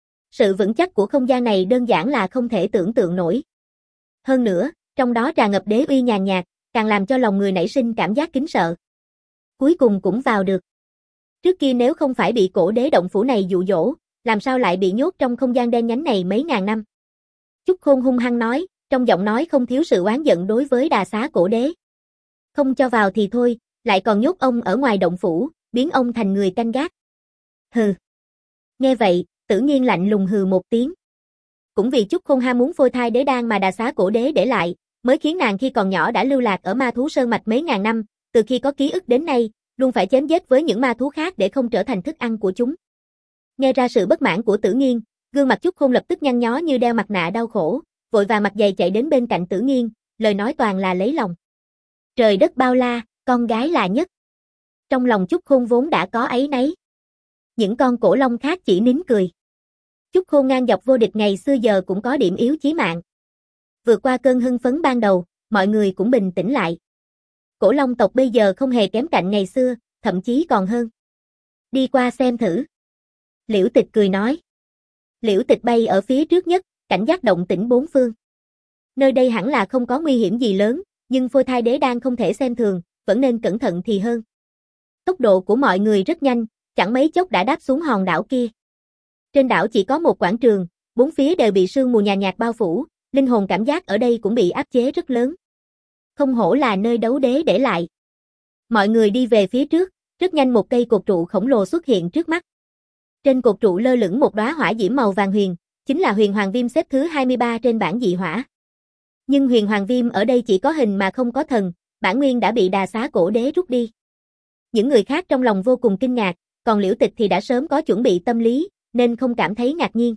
Sự vững chắc của không gian này đơn giản là không thể tưởng tượng nổi. Hơn nữa, trong đó tràn ngập đế uy nhàn nhạt, càng làm cho lòng người nảy sinh cảm giác kính sợ. Cuối cùng cũng vào được. Trước kia nếu không phải bị cổ đế động phủ này dụ dỗ, làm sao lại bị nhốt trong không gian đen nhánh này mấy ngàn năm? Chúc Khôn hung hăng nói, trong giọng nói không thiếu sự oán giận đối với đà xá cổ đế. Không cho vào thì thôi, lại còn nhốt ông ở ngoài động phủ, biến ông thành người canh gác. Hừ. Nghe vậy, Tử Nghiên lạnh lùng hừ một tiếng. Cũng vì Chúc Khôn ham muốn phôi thai đế đan mà đà xá cổ đế để lại, mới khiến nàng khi còn nhỏ đã lưu lạc ở ma thú sơn mạch mấy ngàn năm, từ khi có ký ức đến nay, luôn phải chém giết với những ma thú khác để không trở thành thức ăn của chúng. Nghe ra sự bất mãn của Tử Nghiên, gương mặt Chúc Khôn lập tức nhăn nhó như đeo mặt nạ đau khổ, vội vàng mặt dày chạy đến bên cạnh Tử Nghiên, lời nói toàn là lấy lòng. Trời đất bao la, con gái là nhất. Trong lòng Chúc Khôn vốn đã có áy náy. Những con cổ long khác chỉ nín cười. Chúc Khôn ngang dọc vô địch ngày xưa giờ cũng có điểm yếu chí mạng. Vượt qua cơn hưng phấn ban đầu, mọi người cũng bình tĩnh lại. Cổ long tộc bây giờ không hề kém cạnh ngày xưa, thậm chí còn hơn. Đi qua xem thử. Liễu Tịch cười nói. Liễu Tịch bay ở phía trước nhất, cảnh giác động tĩnh bốn phương. Nơi đây hẳn là không có nguy hiểm gì lớn, nhưng phôi thai đế đan không thể xem thường, vẫn nên cẩn thận thì hơn. Tốc độ của mọi người rất nhanh, chẳng mấy chốc đã đáp xuống hòn đảo kia. Trên đảo chỉ có một quảng trường, bốn phía đều bị sương mù nhàn nhạt bao phủ, linh hồn cảm giác ở đây cũng bị áp chế rất lớn. Không hổ là nơi đấu đế để lại. Mọi người đi về phía trước, rất nhanh một cây cột trụ khổng lồ xuất hiện trước mắt. Trên cột trụ lơ lửng một đóa hỏa diễm màu vàng huyền, chính là huyền hoàng viêm xếp thứ hai mươi ba trên bảng dị hỏa. Nhưng huyền hoàng viêm ở đây chỉ có hình mà không có thần, bản nguyên đã bị đà xá cổ đế rút đi. Những người khác trong lòng vô cùng kinh ngạc, còn Liễu Tịch thì đã sớm có chuẩn bị tâm lý, nên không cảm thấy ngạc nhiên.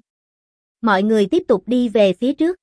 Mọi người tiếp tục đi về phía trước.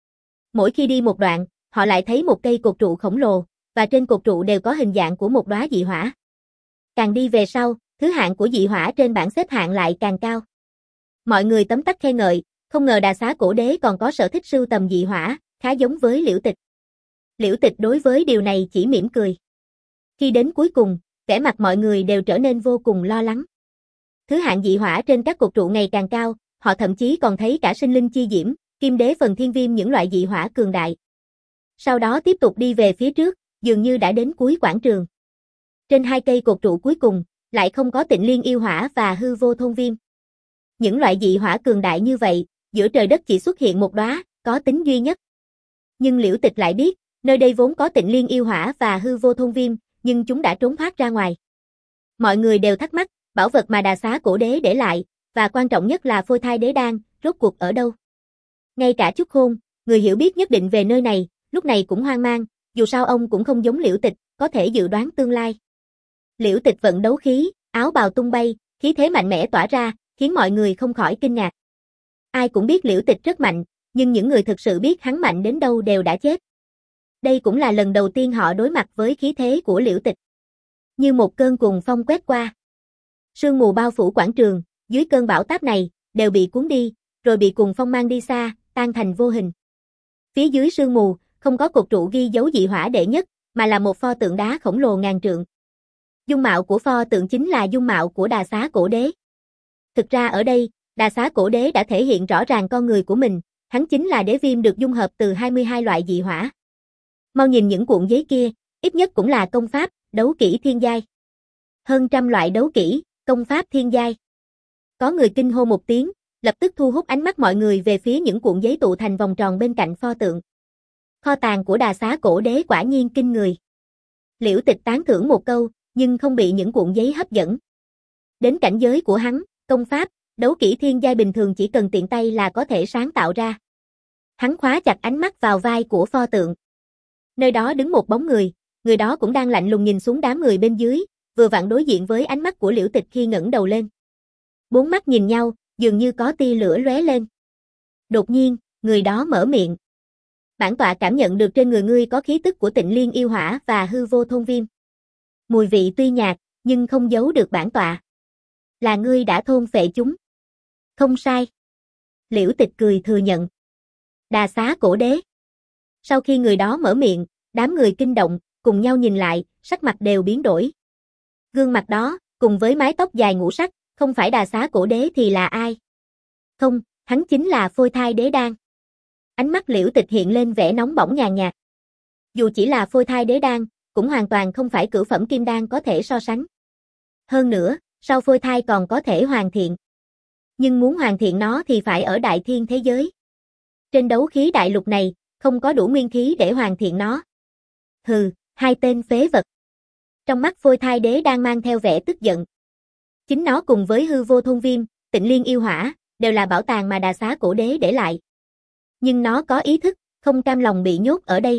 Mỗi khi đi một đoạn, họ lại thấy một cây cột trụ khổng lồ, và trên cột trụ đều có hình dạng của một đóa dị hỏa. Càng đi về sau, thứ hạng của dị hỏa trên bảng xếp hạng lại càng cao. Mọi người tấm tắc khen ngợi, không ngờ đà xá cổ đế còn có sở thích sưu tầm dị hỏa, khá giống với Liễu Tịch. Liễu Tịch đối với điều này chỉ mỉm cười. Khi đến cuối cùng, vẻ mặt mọi người đều trở nên vô cùng lo lắng. Thứ hạng dị hỏa trên các cột trụ ngày càng cao, họ thậm chí còn thấy cả sinh linh chi diễm, kim đế phần thiên viêm những loại dị hỏa cường đại. Sau đó tiếp tục đi về phía trước, dường như đã đến cuối quảng trường. Trên hai cây cột trụ cuối cùng, lại không có Tịnh Liên Yêu Hỏa và Hư Vô Thôn Viêm. Những loại dị hỏa cường đại như vậy, giữa trời đất chỉ xuất hiện một đóa, có tính duy nhất. Nhưng Liễu Tịch lại biết, nơi đây vốn có Tịnh Liên Yêu Hỏa và Hư Vô Thôn Viêm, nhưng chúng đã trốn thoát ra ngoài. Mọi người đều thắc mắc, bảo vật mà đà xá cổ đế để lại, và quan trọng nhất là phôi thai đế đan, rốt cuộc ở đâu? Ngay cả Chúc Khôn, người hiểu biết nhất định về nơi này, lúc này cũng hoang mang, dù sao ông cũng không giống Liễu Tịch, có thể dự đoán tương lai. Liễu Tịch vận đấu khí, áo bào tung bay, khí thế mạnh mẽ tỏa ra, khiến mọi người không khỏi kinh ngạc. Ai cũng biết Liễu Tịch rất mạnh, nhưng những người thực sự biết hắn mạnh đến đâu đều đã chết. Đây cũng là lần đầu tiên họ đối mặt với khí thế của Liễu Tịch. Như một cơn cuồng phong quét qua. Sương mù bao phủ quảng trường, dưới cơn bão táp này, đều bị cuốn đi, rồi bị cuồng phong mang đi xa, tan thành vô hình. Phía dưới sương mù, không có cột trụ ghi dấu dị hỏa đệ nhất, mà là một pho tượng đá khổng lồ ngàn trượng. Dung mạo của pho tượng chính là dung mạo của Đà Xá Cổ Đế. Thực ra ở đây, Đà Xá Cổ Đế đã thể hiện rõ ràng con người của mình, hắn chính là đế viêm được dung hợp từ hai mươi hai loại dị hỏa. Mau nhìn những cuộn giấy kia, ít nhất cũng là công pháp, đấu kỹ thiên giai. Hơn trăm loại đấu kỹ, công pháp thiên giai. Có người kinh hô một tiếng, lập tức thu hút ánh mắt mọi người về phía những cuộn giấy tụ thành vòng tròn bên cạnh pho tượng. Kho tàng của Đà Xá Cổ Đế quả nhiên kinh người. Liễu Tịch tán thưởng một câu, nhưng không bị những cuộn giấy hấp dẫn. Đến cảnh giới của hắn, công pháp, đấu kỹ thiên giai bình thường chỉ cần tiện tay là có thể sáng tạo ra. Hắn khóa chặt ánh mắt vào vai của pho tượng. Nơi đó đứng một bóng người, người đó cũng đang lạnh lùng nhìn xuống đám người bên dưới, vừa vặn đối diện với ánh mắt của Liễu Tịch khi ngẩng đầu lên. Bốn mắt nhìn nhau, dường như có tia lửa lóe lên. Đột nhiên, người đó mở miệng. Bản tọa cảm nhận được trên người ngươi có khí tức của Tịnh Liên yêu hỏa và hư vô thôn viêm. Mùi vị tuy nhạt, nhưng không giấu được bản tọa. Là ngươi đã thôn phệ chúng. Không sai. Liễu Tịch cười thừa nhận. Đà Xá Cổ Đế. Sau khi người đó mở miệng, đám người kinh động, cùng nhau nhìn lại, sắc mặt đều biến đổi. Gương mặt đó, cùng với mái tóc dài ngũ sắc, không phải Đà Xá Cổ Đế thì là ai? Không, hắn chính là Phôi Thai Đế Đan. Ánh mắt Liễu Tịch hiện lên vẻ nóng bỏng nhàn nhạt. Dù chỉ là Phôi Thai Đế Đan, cũng hoàn toàn không phải cửu phẩm kim đan có thể so sánh. Hơn nữa, sau phôi thai còn có thể hoàn thiện. Nhưng muốn hoàn thiện nó thì phải ở đại thiên thế giới. Trên đấu khí đại lục này, không có đủ nguyên khí để hoàn thiện nó. Hừ, hai tên phế vật. Trong mắt phôi thai đế đang mang theo vẻ tức giận. Chính nó cùng với hư vô thôn viêm, Tịnh Liên yêu hỏa, đều là bảo tàng mà Đà Xá Cổ Đế để lại. Nhưng nó có ý thức, không cam lòng bị nhốt ở đây.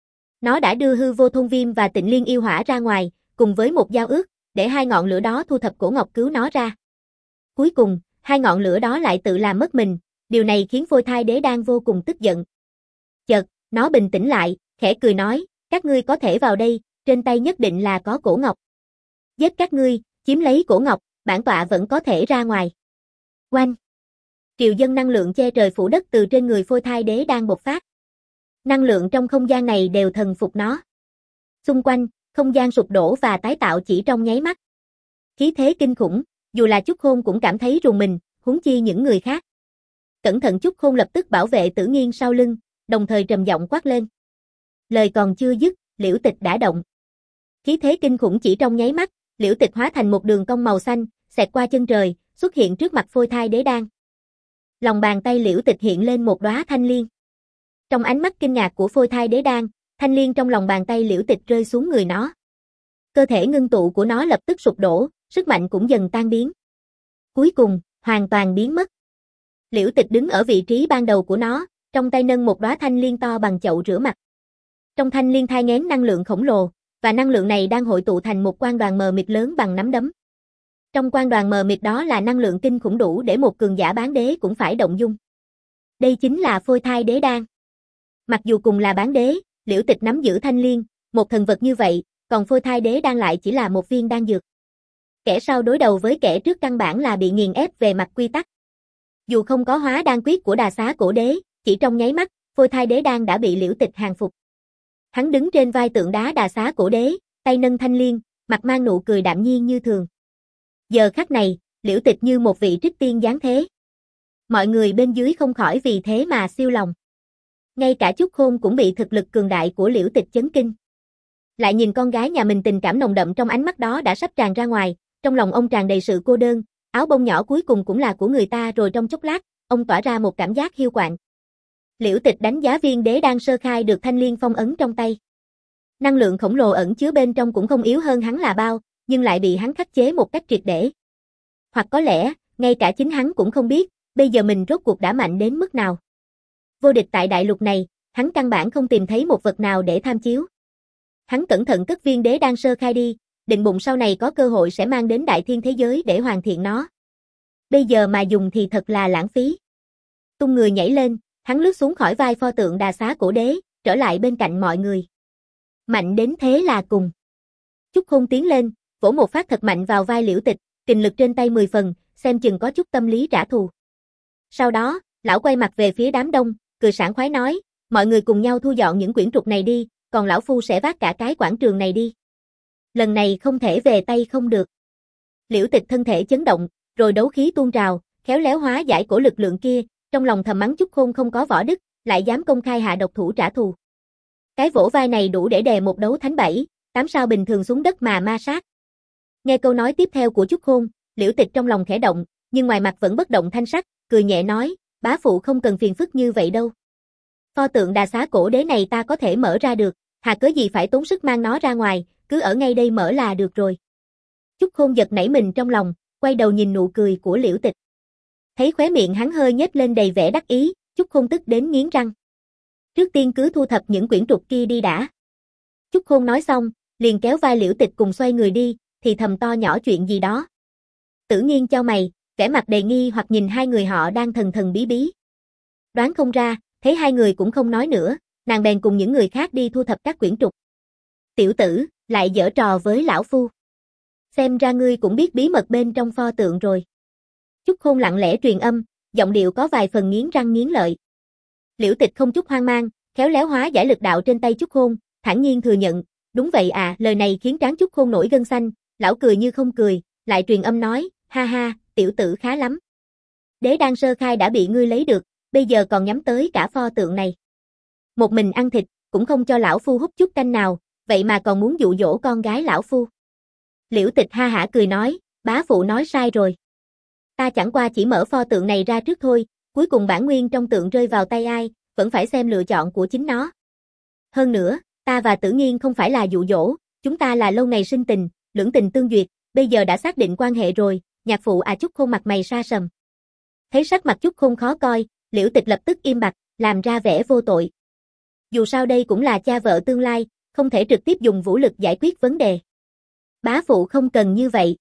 Nó đã đưa hư vô thôn viêm và Tịnh Liên yêu hỏa ra ngoài, cùng với một giao ước, để hai ngọn lửa đó thu thập cổ ngọc cứu nó ra. Cuối cùng, hai ngọn lửa đó lại tự làm mất mình, điều này khiến phôi thai đế đang vô cùng tức giận. Chợt, nó bình tĩnh lại, khẽ cười nói, các ngươi có thể vào đây, trên tay nhất định là có cổ ngọc. Giết các ngươi, chiếm lấy cổ ngọc, bản tọa vẫn có thể ra ngoài. Oanh! Triệu dân năng lượng che trời phủ đất từ trên người phôi thai đế đang bộc phát. Năng lượng trong không gian này đều thần phục nó. Xung quanh, không gian sụp đổ và tái tạo chỉ trong nháy mắt. Khí thế kinh khủng, dù là Chúc Khôn cũng cảm thấy rùng mình, huống chi những người khác. Cẩn thận Chúc Khôn lập tức bảo vệ Tử Nghiên sau lưng, đồng thời trầm giọng quát lên. Lời còn chưa dứt, Liễu Tịch đã động. Khí thế kinh khủng chỉ trong nháy mắt, Liễu Tịch hóa thành một đường cong màu xanh, xẹt qua chân trời, xuất hiện trước mặt phôi thai đế đan. Lòng bàn tay Liễu Tịch hiện lên một đóa thanh liên. Trong ánh mắt kinh ngạc của phôi thai đế đan, thanh liên trong lòng bàn tay Liễu Tịch rơi xuống người nó. Cơ thể ngưng tụ của nó lập tức sụp đổ, sức mạnh cũng dần tan biến. Cuối cùng, hoàn toàn biến mất. Liễu Tịch đứng ở vị trí ban đầu của nó, trong tay nâng một đóa thanh liên to bằng chậu rửa mặt. Trong thanh liên thai nghén năng lượng khổng lồ, và năng lượng này đang hội tụ thành một quang đoàn mờ mịt lớn bằng nắm đấm. Trong quang đoàn mờ mịt đó là năng lượng kinh khủng đủ để một cường giả bán đế cũng phải động dung. Đây chính là phôi thai đế đan. Mặc dù cùng là bán đế, Liễu Tịch nắm giữ thanh liên, một thần vật như vậy, còn phôi thai đế đan lại chỉ là một viên đan dược. Kẻ sau đối đầu với kẻ trước căn bản là bị nghiền ép về mặt quy tắc. Dù không có hóa đan quyết của Đà Xá Cổ Đế, chỉ trong nháy mắt, phôi thai đế đan đã bị Liễu Tịch hàng phục. Hắn đứng trên vai tượng đá Đà Xá Cổ Đế, tay nâng thanh liên, mặt mang nụ cười đạm nhiên như thường. Giờ khắc này, Liễu Tịch như một vị trích tiên giáng thế. Mọi người bên dưới không khỏi vì thế mà siêu lòng. Ngay cả Chúc Khôn cũng bị thực lực cường đại của Liễu Tịch chấn kinh. Lại nhìn con gái nhà mình tình cảm nồng đậm trong ánh mắt đó đã sắp tràn ra ngoài, trong lòng ông tràn đầy sự cô đơn, áo bông nhỏ cuối cùng cũng là của người ta rồi trong chốc lát, ông tỏa ra một cảm giác hiu quạnh. Liễu Tịch đánh giá viên đế đang sơ khai được thanh liên phong ấn trong tay. Năng lượng khổng lồ ẩn chứa bên trong cũng không yếu hơn hắn là bao, nhưng lại bị hắn khắc chế một cách triệt để. Hoặc có lẽ, ngay cả chính hắn cũng không biết, bây giờ mình rốt cuộc đã mạnh đến mức nào. Vô địch tại đại lục này, hắn căn bản không tìm thấy một vật nào để tham chiếu. Hắn cẩn thận cất viên đế đang sơ khai đi, định bụng sau này có cơ hội sẽ mang đến đại thiên thế giới để hoàn thiện nó. Bây giờ mà dùng thì thật là lãng phí. Tung người nhảy lên, hắn lướt xuống khỏi vai pho tượng Đà Xá Cổ Đế, trở lại bên cạnh mọi người. Mạnh đến thế là cùng. Chúc Khôn tiến lên, vỗ một phát thật mạnh vào vai Liễu Tịch, kình lực trên tay mười phần, xem chừng có chút tâm lý trả thù. Sau đó, lão quay mặt về phía đám đông, cười sảng khoái nói, mọi người cùng nhau thu dọn những quyển trục này đi, còn lão phu sẽ vác cả cái quảng trường này đi. Lần này không thể về tay không được. Liễu Tịch thân thể chấn động, rồi đấu khí tuôn trào, khéo léo hóa giải cổ lực lượng kia, trong lòng thầm mắng Chúc Khôn không có võ đức, lại dám công khai hạ độc thủ trả thù. Cái vỗ vai này đủ để đè một đấu thánh bảy, tám sao bình thường xuống đất mà ma sát. Nghe câu nói tiếp theo của Chúc Khôn, Liễu Tịch trong lòng khẽ động, nhưng ngoài mặt vẫn bất động thanh sắc, cười nhẹ nói, bá phụ không cần phiền phức như vậy đâu. Pho tượng Đà Xá Cổ Đế này ta có thể mở ra được, hà cớ gì phải tốn sức mang nó ra ngoài, cứ ở ngay đây mở là được rồi. Chúc Khôn giật nảy mình trong lòng, quay đầu nhìn nụ cười của Liễu Tịch. Thấy khóe miệng hắn hơi nhếch lên đầy vẻ đắc ý, Chúc Khôn tức đến nghiến răng. Trước tiên cứ thu thập những quyển trục kia đi đã. Chúc Khôn nói xong, liền kéo vai Liễu Tịch cùng xoay người đi, thì thầm to nhỏ chuyện gì đó. Tử Nghiên chau mày, vẻ mặt đầy nghi hoặc nhìn hai người họ đang thần thần bí bí. Đoán không ra, thấy hai người cũng không nói nữa, nàng bèn cùng những người khác đi thu thập các quyển trục. Tiểu tử, lại giở trò với lão phu. Xem ra ngươi cũng biết bí mật bên trong pho tượng rồi. Chúc Khôn lặng lẽ truyền âm, giọng điệu có vài phần nghiến răng nghiến lợi. Liễu Tịch không chút hoang mang, khéo léo hóa giải lực đạo trên tay Chúc Khôn, thản nhiên thừa nhận, đúng vậy à, lời này khiến trán Chúc Khôn nổi gân xanh, lão cười như không cười, lại truyền âm nói, ha ha, tiểu tử khá lắm. Đế đan sơ khai đã bị ngươi lấy được, bây giờ còn nhắm tới cả pho tượng này. Một mình ăn thịt, cũng không cho lão phu hút chút canh nào, vậy mà còn muốn dụ dỗ con gái lão phu. Liễu Tịch ha hả cười nói, bá phụ nói sai rồi. Ta chẳng qua chỉ mở pho tượng này ra trước thôi, cuối cùng bản nguyên trong tượng rơi vào tay ai, vẫn phải xem lựa chọn của chính nó. Hơn nữa, ta và Tử Nghiên không phải là dụ dỗ, chúng ta là lâu ngày sinh tình, lưỡng tình tương duyệt, bây giờ đã xác định quan hệ rồi, nhạc phụ à. Chúc Khôn mặt mày sa sầm. Thấy sắc mặt Chúc Khôn khó coi, Liễu Tịch lập tức im bặt, làm ra vẻ vô tội. Dù sao đây cũng là cha vợ tương lai, không thể trực tiếp dùng vũ lực giải quyết vấn đề. Bá phụ không cần như vậy.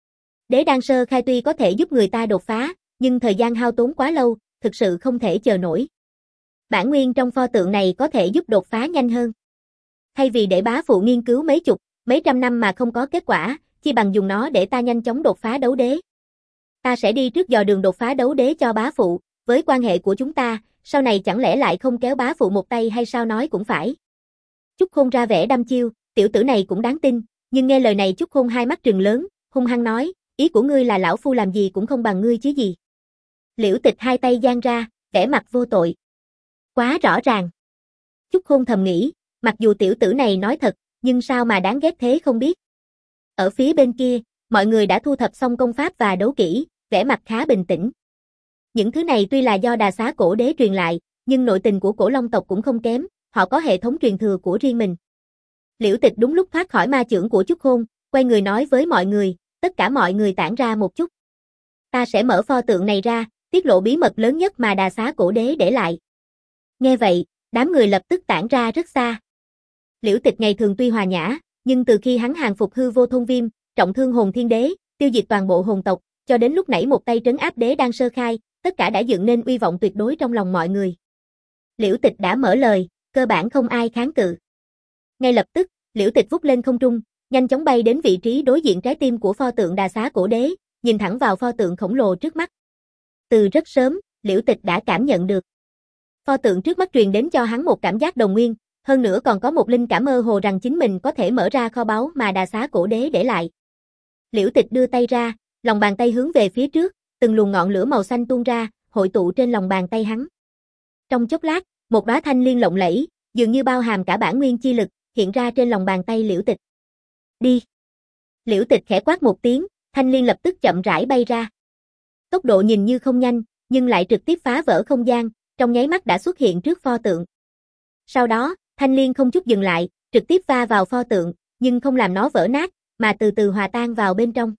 Đế đan sơ khai tuy có thể giúp người ta đột phá, nhưng thời gian hao tốn quá lâu, thực sự không thể chờ nổi. Bản nguyên trong pho tượng này có thể giúp đột phá nhanh hơn. Thay vì để bá phụ nghiên cứu mấy chục, mấy trăm năm mà không có kết quả, chi bằng dùng nó để ta nhanh chóng đột phá đấu đế. Ta sẽ đi trước dò đường đột phá đấu đế cho bá phụ, với quan hệ của chúng ta, sau này chẳng lẽ lại không kéo bá phụ một tay hay sao nói cũng phải. Chúc Khôn ra vẻ đăm chiêu, tiểu tử này cũng đáng tin, nhưng nghe lời này Chúc Khôn hai mắt trừng lớn, hung hăng nói, ý của ngươi là lão phu làm gì cũng không bằng ngươi chứ gì. Liễu Tịch hai tay giang ra, vẻ mặt vô tội. Quá rõ ràng. Chúc Khôn thầm nghĩ, mặc dù tiểu tử này nói thật, nhưng sao mà đáng ghét thế không biết. Ở phía bên kia, mọi người đã thu thập xong công pháp và đấu kỹ, vẻ mặt khá bình tĩnh. Những thứ này tuy là do Đà Xá Cổ Đế truyền lại, nhưng nội tình của Cổ Long tộc cũng không kém, họ có hệ thống truyền thừa của riêng mình. Liễu Tịch đúng lúc thoát khỏi ma chưởng của Chúc Khôn, quay người nói với mọi người, tất cả mọi người tản ra một chút. Ta sẽ mở pho tượng này ra, tiết lộ bí mật lớn nhất mà Đà Xá Cổ Đế để lại. Nghe vậy, đám người lập tức tản ra rất xa. Liễu Tịch ngày thường tuy hòa nhã, nhưng từ khi hắn hàng phục hư vô thôn viêm, trọng thương hồn thiên đế, tiêu diệt toàn bộ hồn tộc, cho đến lúc nãy một tay trấn áp đế đan sơ khai, tất cả đã dựng nên uy vọng tuyệt đối trong lòng mọi người. Liễu Tịch đã mở lời, cơ bản không ai kháng cự. Ngay lập tức, Liễu Tịch vút lên không trung, nhanh chóng bay đến vị trí đối diện trái tim của pho tượng Đà Xá Cổ Đế, nhìn thẳng vào pho tượng khổng lồ trước mắt. Từ rất sớm, Liễu Tịch đã cảm nhận được. Pho tượng trước mắt truyền đến cho hắn một cảm giác đồng nguyên, hơn nữa còn có một linh cảm mơ hồ rằng chính mình có thể mở ra kho báu mà Đà Xá Cổ Đế để lại. Liễu Tịch đưa tay ra, lòng bàn tay hướng về phía trước, từng luồng ngọn lửa màu xanh tuôn ra, hội tụ trên lòng bàn tay hắn. Trong chốc lát, một đóa thanh liên lộng lẫy, dường như bao hàm cả bản nguyên chi lực, hiện ra trên lòng bàn tay Liễu Tịch. Đi! Liễu Tịch khẽ quát một tiếng, thanh liên lập tức chậm rãi bay ra. Tốc độ nhìn như không nhanh, nhưng lại trực tiếp phá vỡ không gian, trong nháy mắt đã xuất hiện trước pho tượng. Sau đó, thanh liên không chút dừng lại, trực tiếp va vào pho tượng, nhưng không làm nó vỡ nát, mà từ từ hòa tan vào bên trong.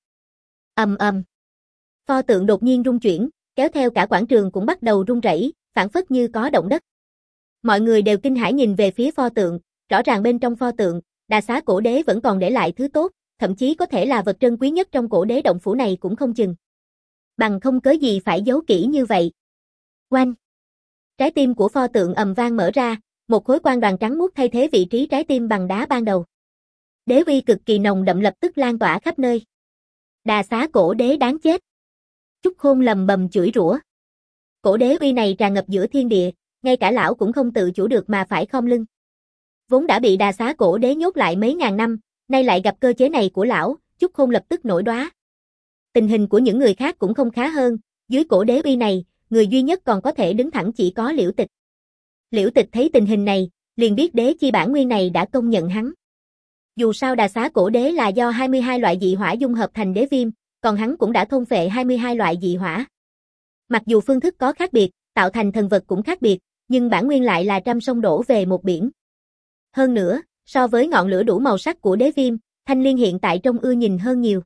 Ầm ầm. Pho tượng đột nhiên rung chuyển, kéo theo cả quảng trường cũng bắt đầu rung rẩy, phảng phất như có động đất. Mọi người đều kinh hãi nhìn về phía pho tượng, rõ ràng bên trong pho tượng, Đà Xá Cổ Đế vẫn còn để lại thứ tốt, thậm chí có thể là vật trân quý nhất trong cổ đế động phủ này cũng không chừng. Bằng không cớ gì phải giấu kỹ như vậy. Oanh! Trái tim của pho tượng ầm vang mở ra, một khối quang đoàn trắng muốt thay thế vị trí trái tim bằng đá ban đầu. Đế uy cực kỳ nồng đậm lập tức lan tỏa khắp nơi. Đà Xá Cổ Đế đáng chết. Chúc Khôn lầm bầm chửi rủa. Cổ đế uy này tràn ngập giữa thiên địa, ngay cả lão cũng không tự chủ được mà phải khom lưng. Vốn đã bị Đà Xá Cổ Đế nhốt lại mấy ngàn năm, Nay lại gặp cơ chế này của lão, Chúc Khôn lập tức nổi đoá. Tình hình của những người khác cũng không khá hơn, dưới cổ đế uy này, người duy nhất còn có thể đứng thẳng chỉ có Liễu Tịch. Liễu Tịch thấy tình hình này, liền biết đế chi bản nguyên này đã công nhận hắn. Dù sao đà xá cổ đế là do hai mươi hai loại dị hỏa dung hợp thành đế viêm, còn hắn cũng đã thôn phệ hai mươi hai loại dị hỏa. Mặc dù phương thức có khác biệt, tạo thành thần vật cũng khác biệt, nhưng bản nguyên lại là trăm sông đổ về một biển. Hơn nữa, so với ngọn lửa đủ màu sắc của đế viêm, Thanh Liên hiện tại trông ưa nhìn hơn nhiều.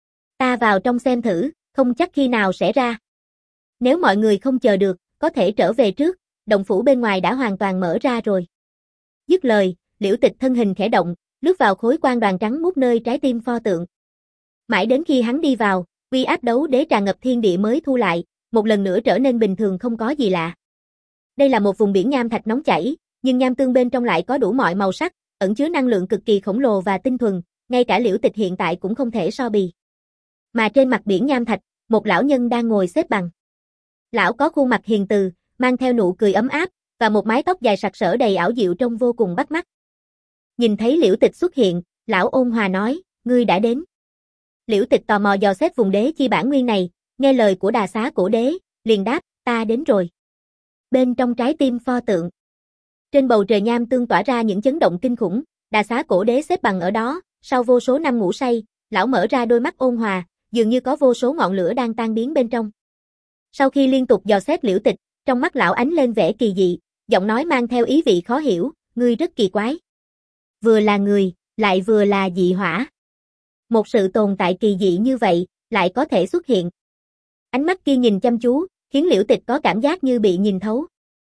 Ta vào trong xem thử, không chắc khi nào sẽ ra. Nếu mọi người không chờ được, có thể trở về trước, động phủ bên ngoài đã hoàn toàn mở ra rồi. Dứt lời, Liễu Tịch thân hình khẽ động, lướt vào khối quang đoàn trắng muốt nơi trái tim pho tượng. Mãi đến khi hắn đi vào, uy áp đấu đế tràn ngập thiên địa mới thu lại, một lần nữa trở nên bình thường không có gì lạ. Đây là một vùng biển nham thạch nóng chảy, nhưng nham tương bên trong lại có đủ mọi màu sắc, ẩn chứa năng lượng cực kỳ khổng lồ và tinh thuần, ngay cả Liễu Tịch hiện tại cũng không thể so bì. Mà trên mặt biển nham thạch, một lão nhân đang ngồi xếp bằng. Lão có khuôn mặt hiền từ, mang theo nụ cười ấm áp, và một mái tóc dài sặc sỡ đầy ảo diệu trông vô cùng bắt mắt. Nhìn thấy Liễu Tịch xuất hiện, lão ôn hòa nói, ngươi đã đến. Liễu Tịch tò mò dò xét vùng đế chi bản nguyên này, nghe lời của đà xá cổ đế, liền đáp, ta đến rồi. Bên trong trái tim pho tượng, trên bầu trời nham tương tỏa ra những chấn động kinh khủng, đà xá cổ đế xếp bằng ở đó, sau vô số năm ngủ say, lão mở ra đôi mắt ôn hòa, dường như có vô số ngọn lửa đang tan biến bên trong. Sau khi liên tục dò xét Liễu Tịch, trong mắt lão ánh lên vẻ kỳ dị, giọng nói mang theo ý vị khó hiểu, ngươi rất kỳ quái. Vừa là người, lại vừa là dị hỏa. Một sự tồn tại kỳ dị như vậy, lại có thể xuất hiện. Ánh mắt kia nhìn chăm chú, khiến Liễu Tịch có cảm giác như bị nhìn thấu.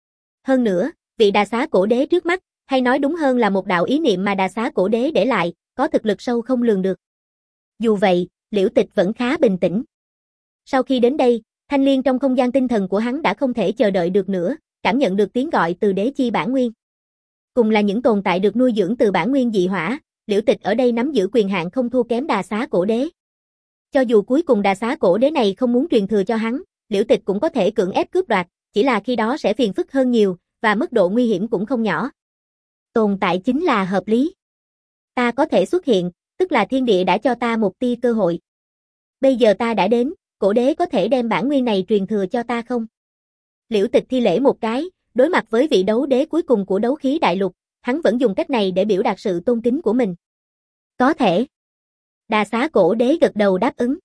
Hơn nữa, vị đà xá cổ đế trước mắt, hay nói đúng hơn là một đạo ý niệm mà đà xá cổ đế để lại, có thực lực sâu không lường được. Dù vậy, Liễu Tịch vẫn khá bình tĩnh. Sau khi đến đây, Thanh Liên trong không gian tinh thần của hắn đã không thể chờ đợi được nữa, cảm nhận được tiếng gọi từ đế chi bản nguyên. Cùng là những tồn tại được nuôi dưỡng từ bản nguyên dị hỏa, Liễu Tịch ở đây nắm giữ quyền hạn không thua kém đà xá cổ đế. Cho dù cuối cùng đà xá cổ đế này không muốn truyền thừa cho hắn, Liễu Tịch cũng có thể cưỡng ép cướp đoạt, chỉ là khi đó sẽ phiền phức hơn nhiều, và mức độ nguy hiểm cũng không nhỏ. Tồn tại chính là hợp lý. Ta có thể xuất hiện, tức là thiên địa đã cho ta một tia cơ hội. Bây giờ ta đã đến, cổ đế có thể đem bản nguyên này truyền thừa cho ta không? Liễu Tịch thi lễ một cái, đối mặt với vị đấu đế cuối cùng của đấu khí đại lục, hắn vẫn dùng cách này để biểu đạt sự tôn kính của mình. Có thể. Đà xá cổ đế gật đầu đáp ứng.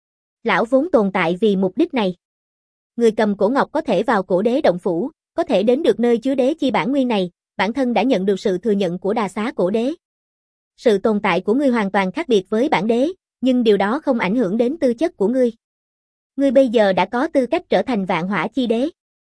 Lão vốn tồn tại vì mục đích này. Người cầm cổ ngọc có thể vào cổ đế động phủ, có thể đến được nơi chứa đế chi bản nguyên này, bản thân đã nhận được sự thừa nhận của đà xá cổ đế. Sự tồn tại của ngươi hoàn toàn khác biệt với bản đế, nhưng điều đó không ảnh hưởng đến tư chất của ngươi. Ngươi bây giờ đã có tư cách trở thành vạn hỏa chi đế.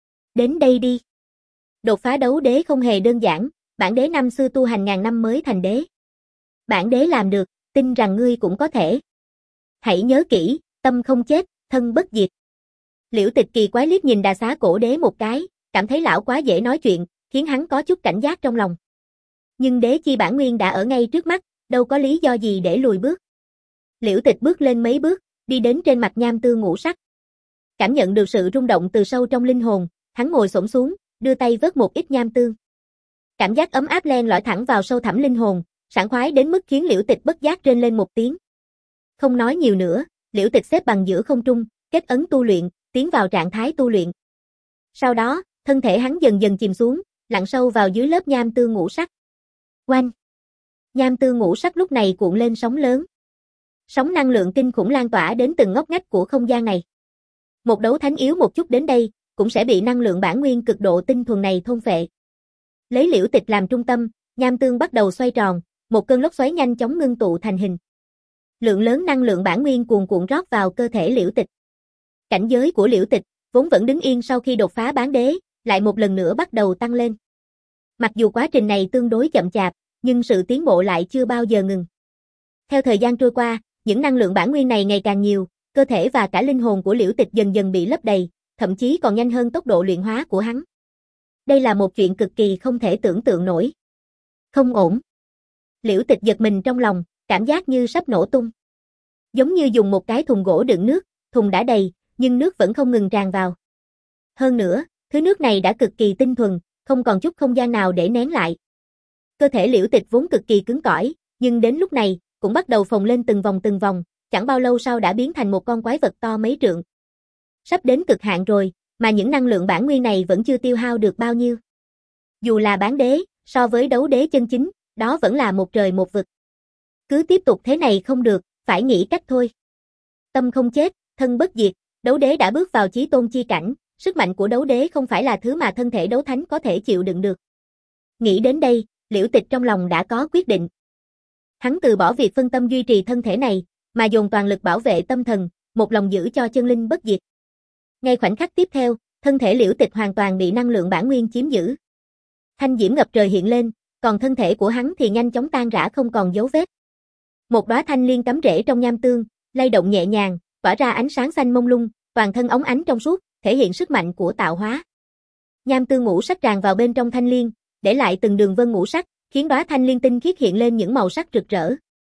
Đến đây đi. Đột phá đấu đế không hề đơn giản, bản đế năm xưa tu hành ngàn năm mới thành đế. Bản đế làm được, tin rằng ngươi cũng có thể. Hãy nhớ kỹ, tâm không chết, thân bất diệt. Liễu Tịch kỳ quái liếc nhìn đà xá cổ đế một cái, cảm thấy lão quá dễ nói chuyện, khiến hắn có chút cảnh giác trong lòng. Nhưng đế chi bản nguyên đã ở ngay trước mắt, đâu có lý do gì để lùi bước. Liễu Tịch bước lên mấy bước, đi đến trên mặt nham tương ngũ sắc. Cảm nhận được sự rung động từ sâu trong linh hồn, hắn ngồi xổm xuống, đưa tay vớt một ít nham tương. Cảm giác ấm áp len lỏi thẳng vào sâu thẳm linh hồn, sảng khoái đến mức khiến Liễu Tịch bất giác rên lên một tiếng. Không nói nhiều nữa, Liễu Tịch xếp bằng giữa không trung, kết ấn tu luyện, tiến vào trạng thái tu luyện. Sau đó, thân thể hắn dần dần chìm xuống, lặn sâu vào dưới lớp nham tương ngũ sắc. Oanh! Nham tương ngũ sắc lúc này cuộn lên sóng lớn. Sóng năng lượng kinh khủng lan tỏa đến từng ngóc ngách của không gian này. Một đấu thánh yếu một chút đến đây, cũng sẽ bị năng lượng bản nguyên cực độ tinh thuần này thôn phệ. Lấy Liễu Tịch làm trung tâm, nham tương bắt đầu xoay tròn, một cơn lốc xoáy nhanh chóng ngưng tụ thành hình. Lượng lớn năng lượng bản nguyên cuồn cuộn rót vào cơ thể Liễu Tịch. Cảnh giới của Liễu Tịch, vốn vẫn đứng yên sau khi đột phá bán đế, lại một lần nữa bắt đầu tăng lên. Mặc dù quá trình này tương đối chậm chạp, nhưng sự tiến bộ lại chưa bao giờ ngừng. Theo thời gian trôi qua, những năng lượng bản nguyên này ngày càng nhiều, cơ thể và cả linh hồn của Liễu Tịch dần dần bị lấp đầy, thậm chí còn nhanh hơn tốc độ luyện hóa của hắn. Đây là một chuyện cực kỳ không thể tưởng tượng nổi. Không ổn. Liễu Tịch giật mình trong lòng, cảm giác như sắp nổ tung. Giống như dùng một cái thùng gỗ đựng nước, thùng đã đầy, nhưng nước vẫn không ngừng tràn vào. Hơn nữa, thứ nước này đã cực kỳ tinh thuần, không còn chút không gian nào để nén lại. Cơ thể Liễu Tịch vốn cực kỳ cứng cỏi, nhưng đến lúc này, cũng bắt đầu phồng lên từng vòng từng vòng, chẳng bao lâu sau đã biến thành một con quái vật to mấy trượng. Sắp đến cực hạn rồi, mà những năng lượng bản nguyên này vẫn chưa tiêu hao được bao nhiêu. Dù là bán đế, so với đấu đế chân chính, đó vẫn là một trời một vực. Cứ tiếp tục thế này không được, phải nghĩ cách thôi. Tâm không chết, thân bất diệt, đấu đế đã bước vào chí tôn chi cảnh, sức mạnh của đấu đế không phải là thứ mà thân thể đấu thánh có thể chịu đựng được. Nghĩ đến đây, Liễu Tịch trong lòng đã có quyết định. Hắn từ bỏ việc phân tâm duy trì thân thể này, mà dồn toàn lực bảo vệ tâm thần, một lòng giữ cho chân linh bất diệt. Ngay khoảnh khắc tiếp theo, thân thể Liễu Tịch hoàn toàn bị năng lượng bản nguyên chiếm giữ. Thanh diễm ngập trời hiện lên, còn thân thể của hắn thì nhanh chóng tan rã không còn dấu vết. Một đóa thanh liên cắm rễ trong nham tương, lay động nhẹ nhàng, tỏa ra ánh sáng xanh mông lung, toàn thân óng ánh trong suốt, thể hiện sức mạnh của tạo hóa. Nham tương ngũ sắc tràn vào bên trong thanh liên, để lại từng đường vân ngũ sắc, khiến đóa thanh liên tinh khiết hiện lên những màu sắc rực rỡ.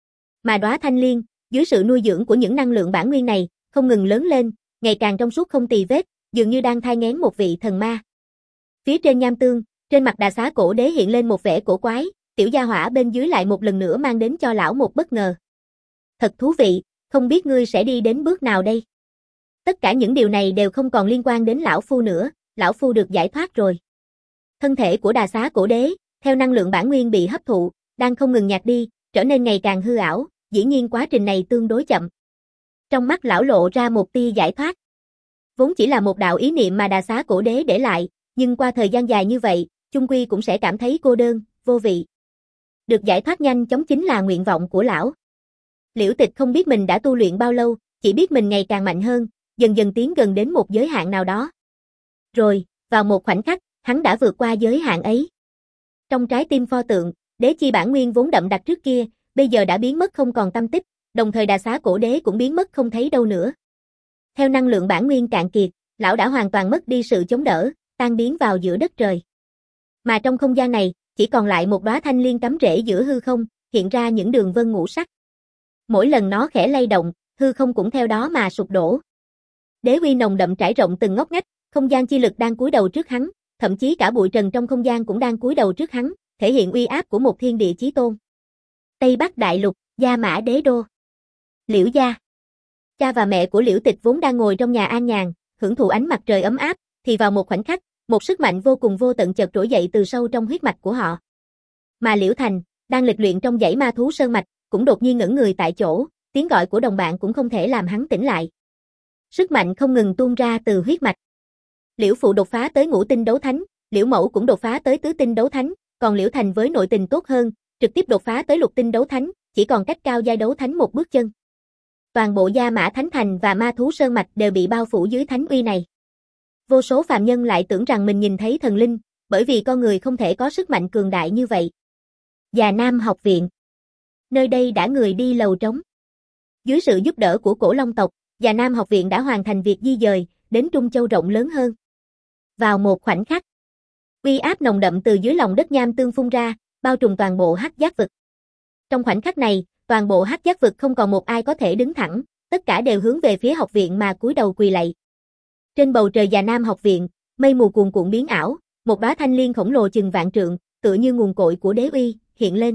Mà đóa thanh liên, dưới sự nuôi dưỡng của những năng lượng bản nguyên này, không ngừng lớn lên, ngày càng trong suốt không tì vết, dường như đang thai nghén một vị thần ma. Phía trên nham tương, trên mặt Đà Xá Cổ Đế hiện lên một vẻ cổ quái, tiểu gia hỏa bên dưới lại một lần nữa mang đến cho lão một bất ngờ. Thật thú vị, không biết ngươi sẽ đi đến bước nào đây? Tất cả những điều này đều không còn liên quan đến lão phu nữa, lão phu được giải thoát rồi. Thân thể của Đà Xá Cổ Đế, theo năng lượng bản nguyên bị hấp thụ, đang không ngừng nhạt đi, trở nên ngày càng hư ảo, dĩ nhiên quá trình này tương đối chậm. Trong mắt lão lộ ra một tia giải thoát. Vốn chỉ là một đạo ý niệm mà Đà Xá Cổ Đế để lại, nhưng qua thời gian dài như vậy, chung quy cũng sẽ cảm thấy cô đơn, vô vị. Được giải thoát nhanh chóng chính là nguyện vọng của lão. Liễu Tịch không biết mình đã tu luyện bao lâu, chỉ biết mình ngày càng mạnh hơn, dần dần tiến gần đến một giới hạn nào đó. Rồi, vào một khoảnh khắc, hắn đã vượt qua giới hạn ấy. Trong trái tim pho tượng, đế chi bản nguyên vốn đậm đặc trước kia, bây giờ đã biến mất không còn tâm tích, đồng thời Đà Xá Cổ Đế cũng biến mất không thấy đâu nữa. Theo năng lượng bản nguyên cạn kiệt, lão đã hoàn toàn mất đi sự chống đỡ, tan biến vào giữa đất trời. Mà trong không gian này, chỉ còn lại một đóa thanh liên cắm rễ giữa hư không, hiện ra những đường vân ngũ sắc. Mỗi lần nó khẽ lay động, hư không cũng theo đó mà sụp đổ. Đế uy nồng đậm trải rộng từng ngóc ngách, không gian chi lực đang cúi đầu trước hắn, thậm chí cả bụi trần trong không gian cũng đang cúi đầu trước hắn, thể hiện uy áp của một thiên địa chí tôn. Tây Bắc Đại Lục, Gia Mã Đế Đô. Liễu gia. Cha và mẹ của Liễu Tịch vốn đang ngồi trong nhà an nhàn, hưởng thụ ánh mặt trời ấm áp, thì vào một khoảnh khắc, một sức mạnh vô cùng vô tận chợt trỗi dậy từ sâu trong huyết mạch của họ. Mà Liễu Thành, đang lịch luyện trong dãy ma thú sơn mạch, cũng đột nhiên ngẩn người tại chỗ, tiếng gọi của đồng bạn cũng không thể làm hắn tỉnh lại. Sức mạnh không ngừng tuôn ra từ huyết mạch. Liễu Phụ đột phá tới ngũ tinh đấu thánh, Liễu Mẫu cũng đột phá tới tứ tinh đấu thánh, còn Liễu Thành với nội tình tốt hơn, trực tiếp đột phá tới lục tinh đấu thánh, chỉ còn cách cao giai đấu thánh một bước chân. Toàn bộ Gia Mã Thánh Thành và ma thú sơn mạch đều bị bao phủ dưới thánh uy này. Vô số phàm nhân lại tưởng rằng mình nhìn thấy thần linh, bởi vì con người không thể có sức mạnh cường đại như vậy. Già Nam học viện. Nơi đây đã người đi lầu trống. Dưới sự giúp đỡ của Cổ Long tộc, Già Nam học viện đã hoàn thành việc di dời, đến Trung Châu rộng lớn hơn. Vào một khoảnh khắc, uy áp nồng đậm từ dưới lòng đất nham tương phun ra, bao trùm toàn bộ Hắc Giác vực. Trong khoảnh khắc này, toàn bộ Hắc Giác vực không còn một ai có thể đứng thẳng, tất cả đều hướng về phía học viện mà cúi đầu quỳ lạy. Trên bầu trời Già Nam học viện, mây mù cuồn cuộn biến ảo, một đóa thanh liên khổng lồ chừng vạn trượng, tựa như nguồn cội của đế uy, hiện lên.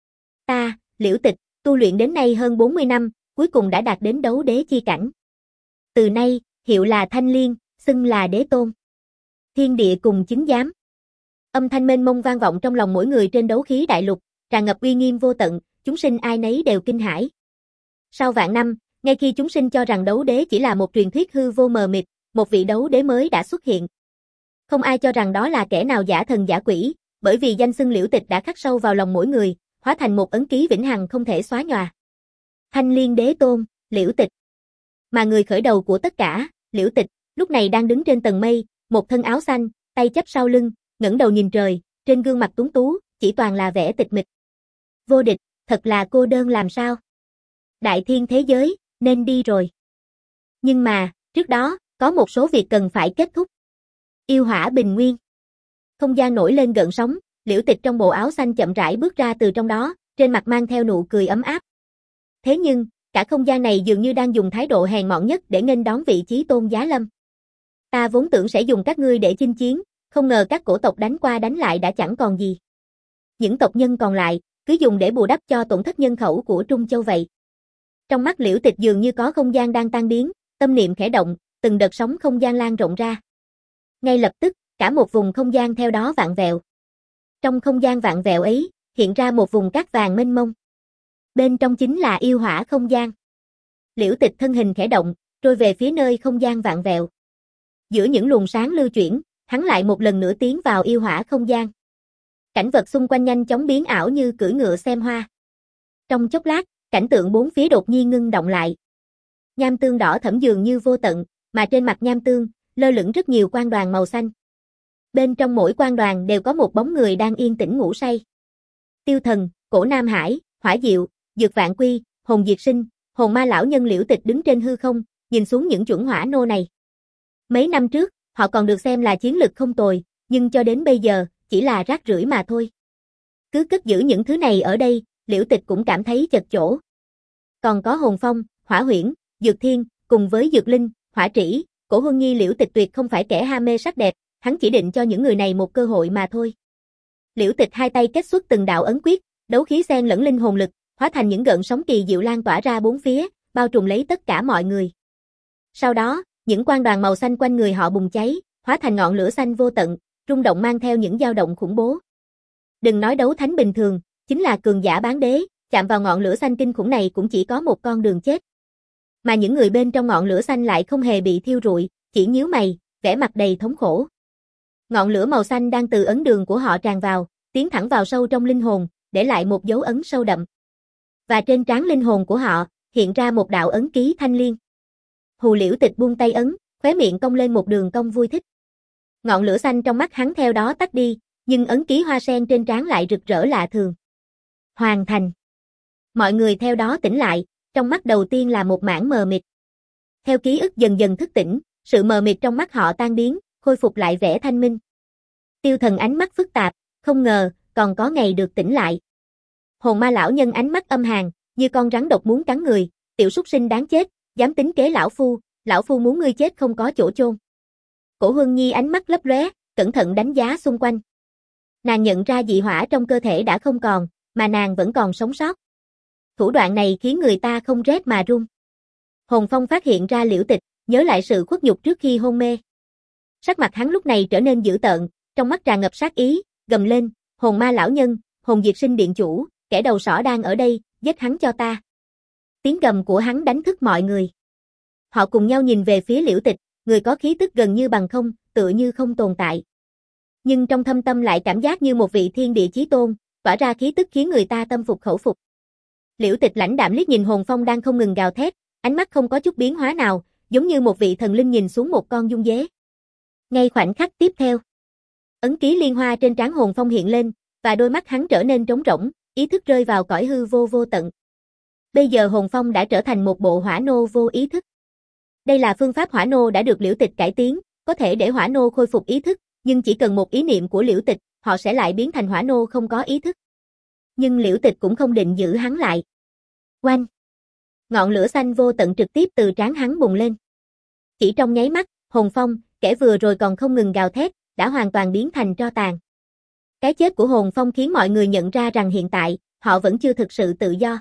Ta, Liễu Tịch, tu luyện đến nay hơn bốn mươi năm, cuối cùng đã đạt đến đấu đế chi cảnh. Từ nay, hiệu là Thanh Liên, xưng là đế tôn. Thiên địa cùng chứng giám. Âm thanh mênh mông vang vọng trong lòng mỗi người trên đấu khí đại lục, tràn ngập uy nghiêm vô tận, chúng sinh ai nấy đều kinh hãi. Sau vạn năm, ngay khi chúng sinh cho rằng đấu đế chỉ là một truyền thuyết hư vô mờ mịt, một vị đấu đế mới đã xuất hiện. Không ai cho rằng đó là kẻ nào giả thần giả quỷ, bởi vì danh xưng Liễu Tịch đã khắc sâu vào lòng mỗi người, hóa thành một ấn ký vĩnh hằng không thể xóa nhòa. Thanh Liên đế tôn, Liễu Tịch. Mà người khởi đầu của tất cả, Liễu Tịch, lúc này đang đứng trên tầng mây, một thân áo xanh, tay chắp sau lưng, ngẩng đầu nhìn trời, trên gương mặt tuấn tú, chỉ toàn là vẻ tịch mịch. Vô địch, thật là cô đơn làm sao? Đại thiên thế giới, nên đi rồi. Nhưng mà, trước đó, có một số việc cần phải kết thúc. Yêu hỏa bình nguyên. Không gian nổi lên gợn sóng, Liễu Tịch trong bộ áo xanh chậm rãi bước ra từ trong đó, trên mặt mang theo nụ cười ấm áp. Thế nhưng, cả không gian này dường như đang dùng thái độ hèn mọn nhất để nghênh đón vị chí tôn giá lâm. Ta vốn tưởng sẽ dùng các ngươi để chinh chiến, không ngờ các cổ tộc đánh qua đánh lại đã chẳng còn gì. Những tộc nhân còn lại, cứ dùng để bù đắp cho tổn thất nhân khẩu của Trung Châu vậy. Trong mắt Liễu Tịch dường như có không gian đang tan biến, tâm niệm khẽ động, từng đợt sóng không gian lan rộng ra. Ngay lập tức, cả một vùng không gian theo đó vạn vẹo. Trong không gian vạn vẹo ấy, hiện ra một vùng cát vàng mênh mông. Bên trong chính là yêu hỏa không gian. Liễu Tịch thân hình khẽ động, trôi về phía nơi không gian vạn vẹo. Giữa những luồng sáng lưu chuyển, hắn lại một lần nữa tiến vào yêu hỏa không gian. Cảnh vật xung quanh nhanh chóng biến ảo như cưỡi ngựa xem hoa. Trong chốc lát, cảnh tượng bốn phía đột nhiên ngưng động lại. Nham tương đỏ thẫm dường như vô tận, mà trên mặt nham tương, lơ lửng rất nhiều quang đoàn màu xanh. Bên trong mỗi quang đoàn đều có một bóng người đang yên tĩnh ngủ say. Tiêu Thần, Cổ Nam Hải, Hỏa Diệu, Dược Vạn Quy, Hồn Diệt Sinh, Hồn Ma lão nhân Liễu Tịch đứng trên hư không, nhìn xuống những chuẩn hỏa nô này. Mấy năm trước, họ còn được xem là chiến lực không tồi, nhưng cho đến bây giờ, chỉ là rác rưởi mà thôi. Cứ cất giữ những thứ này ở đây, Liễu Tịch cũng cảm thấy chật chỗ. Còn có Hồn Phong, Hỏa Huyễn, Dược Thiên, cùng với Dược Linh, Hỏa Trĩ, Cổ Huân Nhi. Liễu Tịch tuyệt không phải kẻ ham mê sắc đẹp, hắn chỉ định cho những người này một cơ hội mà thôi. Liễu Tịch hai tay kết xuất từng đạo ấn quyết, đấu khí xen lẫn linh hồn lực, hóa thành những gợn sóng kỳ diệu lan tỏa ra bốn phía, bao trùm lấy tất cả mọi người. Sau đó, những quang đoàn màu xanh quanh người họ bùng cháy, hóa thành ngọn lửa xanh vô tận, rung động mang theo những dao động khủng bố. Đừng nói đấu thánh bình thường, chính là cường giả bán đế, chạm vào ngọn lửa xanh kinh khủng này cũng chỉ có một con đường chết. Mà những người bên trong ngọn lửa xanh lại không hề bị thiêu rụi, chỉ nhíu mày, vẻ mặt đầy thống khổ. Ngọn lửa màu xanh đang từ ấn đường của họ tràn vào, tiến thẳng vào sâu trong linh hồn, để lại một dấu ấn sâu đậm. Và trên trán linh hồn của họ, hiện ra một đạo ấn ký thanh liên. Hù. Liễu Tịch buông tay ấn, khóe miệng cong lên một đường cong vui thích. Ngọn lửa xanh trong mắt hắn theo đó tắt đi, nhưng ấn ký hoa sen trên trán lại rực rỡ lạ thường. Hoàn thành. Mọi người theo đó tỉnh lại, trong mắt đầu tiên là một mảng mờ mịt. Theo ký ức dần dần thức tỉnh, sự mờ mịt trong mắt họ tan biến, khôi phục lại vẻ thanh minh. Tiêu Thần ánh mắt phức tạp, không ngờ, còn có ngày được tỉnh lại. Hồn Ma lão nhân ánh mắt âm hàn, như con rắn độc muốn cắn người, tiểu súc sinh đáng chết, dám tính kế lão phu, lão phu muốn ngươi chết không có chỗ chôn. Cổ Huân Nhi ánh mắt lấp lóe, cẩn thận đánh giá xung quanh. Nàng nhận ra dị hỏa trong cơ thể đã không còn, mà nàng vẫn còn sống sót. Thủ đoạn này khiến người ta không rét mà run. Hồn Phong phát hiện ra Liễu Tịch, nhớ lại sự khuất nhục trước khi hôn mê. Sắc mặt hắn lúc này trở nên dữ tợn, trong mắt tràn ngập sát ý, gầm lên, Hồn Ma lão nhân, Hồn Diệt Sinh điện chủ, kẻ đầu sỏ đang ở đây, giết hắn cho ta. Tiếng gầm của hắn đánh thức mọi người. Họ cùng nhau nhìn về phía Liễu Tịch, người có khí tức gần như bằng không, tựa như không tồn tại. Nhưng trong thâm tâm lại cảm giác như một vị thiên địa chí tôn, tỏa ra khí tức khiến người ta tâm phục khẩu phục. Liễu Tịch lãnh đạm liếc nhìn Hồn Phong đang không ngừng gào thét, ánh mắt không có chút biến hóa nào, giống như một vị thần linh nhìn xuống một con dung dế. Ngay khoảnh khắc tiếp theo, ấn ký liên hoa trên trán Hồn Phong hiện lên, và đôi mắt hắn trở nên trống rỗng, ý thức rơi vào cõi hư vô vô tận. Bây giờ Hồn Phong đã trở thành một bộ hỏa nô vô ý thức. Đây là phương pháp hỏa nô đã được Liễu Tịch cải tiến, có thể để hỏa nô khôi phục ý thức, nhưng chỉ cần một ý niệm của Liễu Tịch, họ sẽ lại biến thành hỏa nô không có ý thức. Nhưng Liễu Tịch cũng không định giữ hắn lại. Oanh! Ngọn lửa xanh vô tận trực tiếp từ trán hắn bùng lên. Chỉ trong nháy mắt, Hồn Phong, kẻ vừa rồi còn không ngừng gào thét, đã hoàn toàn biến thành tro tàn. Cái chết của Hồn Phong khiến mọi người nhận ra rằng hiện tại, họ vẫn chưa thực sự tự do.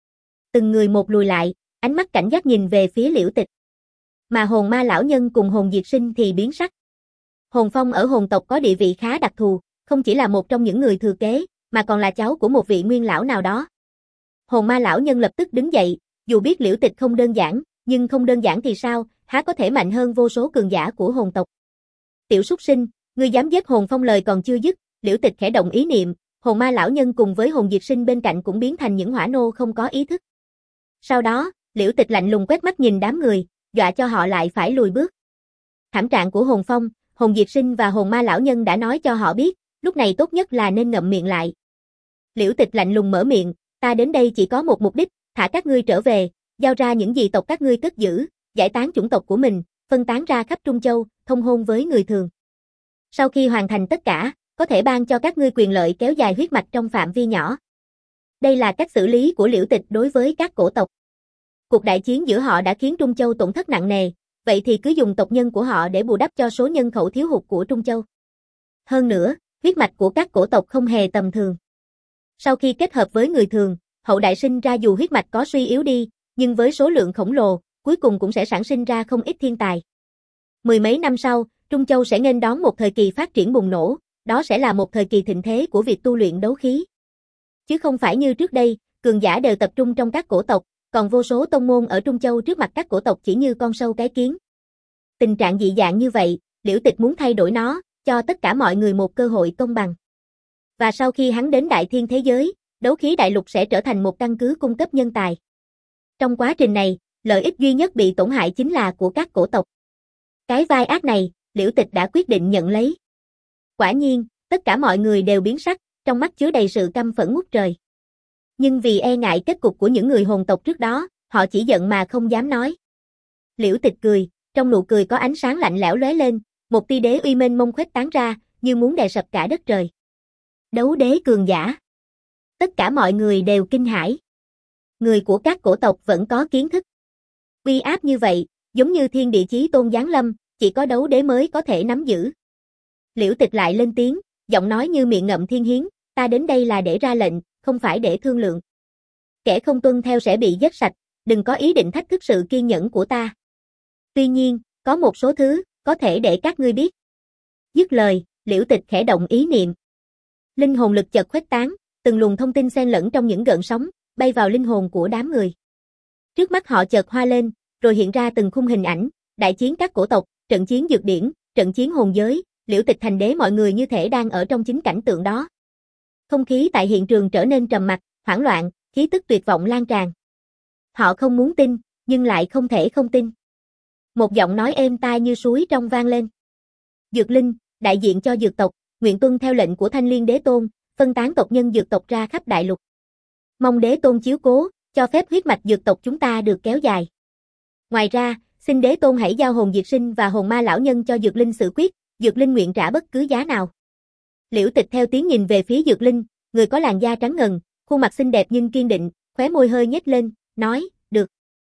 Từng người một lùi lại, ánh mắt cảnh giác nhìn về phía Liễu Tịch. Mà Hồn Ma lão nhân cùng Hồn Diệt Sinh thì biến sắc. Hồn Phong ở hồn tộc có địa vị khá đặc thù, không chỉ là một trong những người thừa kế, mà còn là cháu của một vị nguyên lão nào đó. Hồn Ma lão nhân lập tức đứng dậy, dù biết Liễu Tịch không đơn giản, nhưng không đơn giản thì sao, há có thể mạnh hơn vô số cường giả của hồn tộc. Tiểu súc sinh, ngươi dám giết Hồn Phong. Lời còn chưa dứt, Liễu Tịch khẽ động ý niệm, Hồn Ma lão nhân cùng với Hồn Diệt Sinh bên cạnh cũng biến thành những hỏa nô không có ý thức. Sau đó, Liễu Tịch lạnh lùng quét mắt nhìn đám người, dọa cho họ lại phải lùi bước. Thảm trạng của Hồn Phong, Hồn Diệt Sinh và Hồn Ma lão nhân đã nói cho họ biết, lúc này tốt nhất là nên ngậm miệng lại. Liễu Tịch lạnh lùng mở miệng, ta đến đây chỉ có một mục đích, thả các ngươi trở về, giao ra những gì tộc các ngươi cất giữ, giải tán chủng tộc của mình, phân tán ra khắp Trung Châu, thông hôn với người thường. Sau khi hoàn thành tất cả, có thể ban cho các ngươi quyền lợi kéo dài huyết mạch trong phạm vi nhỏ. Đây là cách xử lý của Liễu Tịch đối với các cổ tộc. Cuộc đại chiến giữa họ đã khiến Trung Châu tổn thất nặng nề, vậy thì cứ dùng tộc nhân của họ để bù đắp cho số nhân khẩu thiếu hụt của Trung Châu. Hơn nữa, huyết mạch của các cổ tộc không hề tầm thường. Sau khi kết hợp với người thường, hậu đại sinh ra dù huyết mạch có suy yếu đi, nhưng với số lượng khổng lồ, cuối cùng cũng sẽ sản sinh ra không ít thiên tài. Mười mấy năm sau, Trung Châu sẽ nghênh đón một thời kỳ phát triển bùng nổ, đó sẽ là một thời kỳ thịnh thế của việc tu luyện đấu khí. Chứ không phải như trước đây, cường giả đều tập trung trong các cổ tộc, còn vô số tông môn ở Trung Châu trước mặt các cổ tộc chỉ như con sâu cái kiến. Tình trạng dị dạng như vậy, Liễu Tịch muốn thay đổi nó, cho tất cả mọi người một cơ hội công bằng. Và sau khi hắn đến đại thiên thế giới, đấu khí đại lục sẽ trở thành một căn cứ cung cấp nhân tài. Trong quá trình này, lợi ích duy nhất bị tổn hại chính là của các cổ tộc. Cái vai ác này, Liễu Tịch đã quyết định nhận lấy. Quả nhiên, tất cả mọi người đều biến sắc, trong mắt chứa đầy sự căm phẫn ngút trời. Nhưng vì e ngại kết cục của những người hồn tộc trước đó, họ chỉ giận mà không dám nói. Liễu Tịch cười, trong nụ cười có ánh sáng lạnh lẽo lóe lên, một tia đế uy mênh mông khuếch tán ra, như muốn đè sập cả đất trời. Đấu đế cường giả. Tất cả mọi người đều kinh hãi. Người của các cổ tộc vẫn có kiến thức. Uy áp như vậy, giống như thiên địa chí tôn giáng lâm, chỉ có đấu đế mới có thể nắm giữ. Liễu Tịch lại lên tiếng, giọng nói như miệng ngậm thiên hiến, ta đến đây là để ra lệnh, không phải để thương lượng. Kẻ không tuân theo sẽ bị giết sạch, đừng có ý định thách thức sự kiên nhẫn của ta. Tuy nhiên, có một số thứ, có thể để các ngươi biết. Dứt lời, Liễu Tịch khẽ động ý niệm. Linh hồn lực chợt khuếch tán, từng luồng thông tin xen lẫn trong những gợn sóng, bay vào linh hồn của đám người. Trước mắt họ chợt hoa lên, rồi hiện ra từng khung hình ảnh, đại chiến các cổ tộc, trận chiến dược điển, trận chiến hồn giới, Liễu Tịch thành đế, mọi người như thể đang ở trong chính cảnh tượng đó. Không khí tại hiện trường trở nên trầm mặc, hoảng loạn, khí tức tuyệt vọng lan tràn. Họ không muốn tin, nhưng lại không thể không tin. Một giọng nói êm tai như suối trong vang lên. Dược Linh, đại diện cho dược tộc, nguyện tuân theo lệnh của Thanh Liên Đế Tôn, phân tán tộc nhân dược tộc ra khắp đại lục. Mong Đế Tôn chiếu cố, cho phép huyết mạch dược tộc chúng ta được kéo dài. Ngoài ra, xin Đế Tôn hãy giao hồn diệt sinh và hồn ma lão nhân cho Dược Linh xử quyết, Dược Linh nguyện trả bất cứ giá nào. Liễu Tịch theo tiếng nhìn về phía Dược Linh, người có làn da trắng ngần, khuôn mặt xinh đẹp nhưng kiên định, khóe môi hơi nhếch lên, nói, được.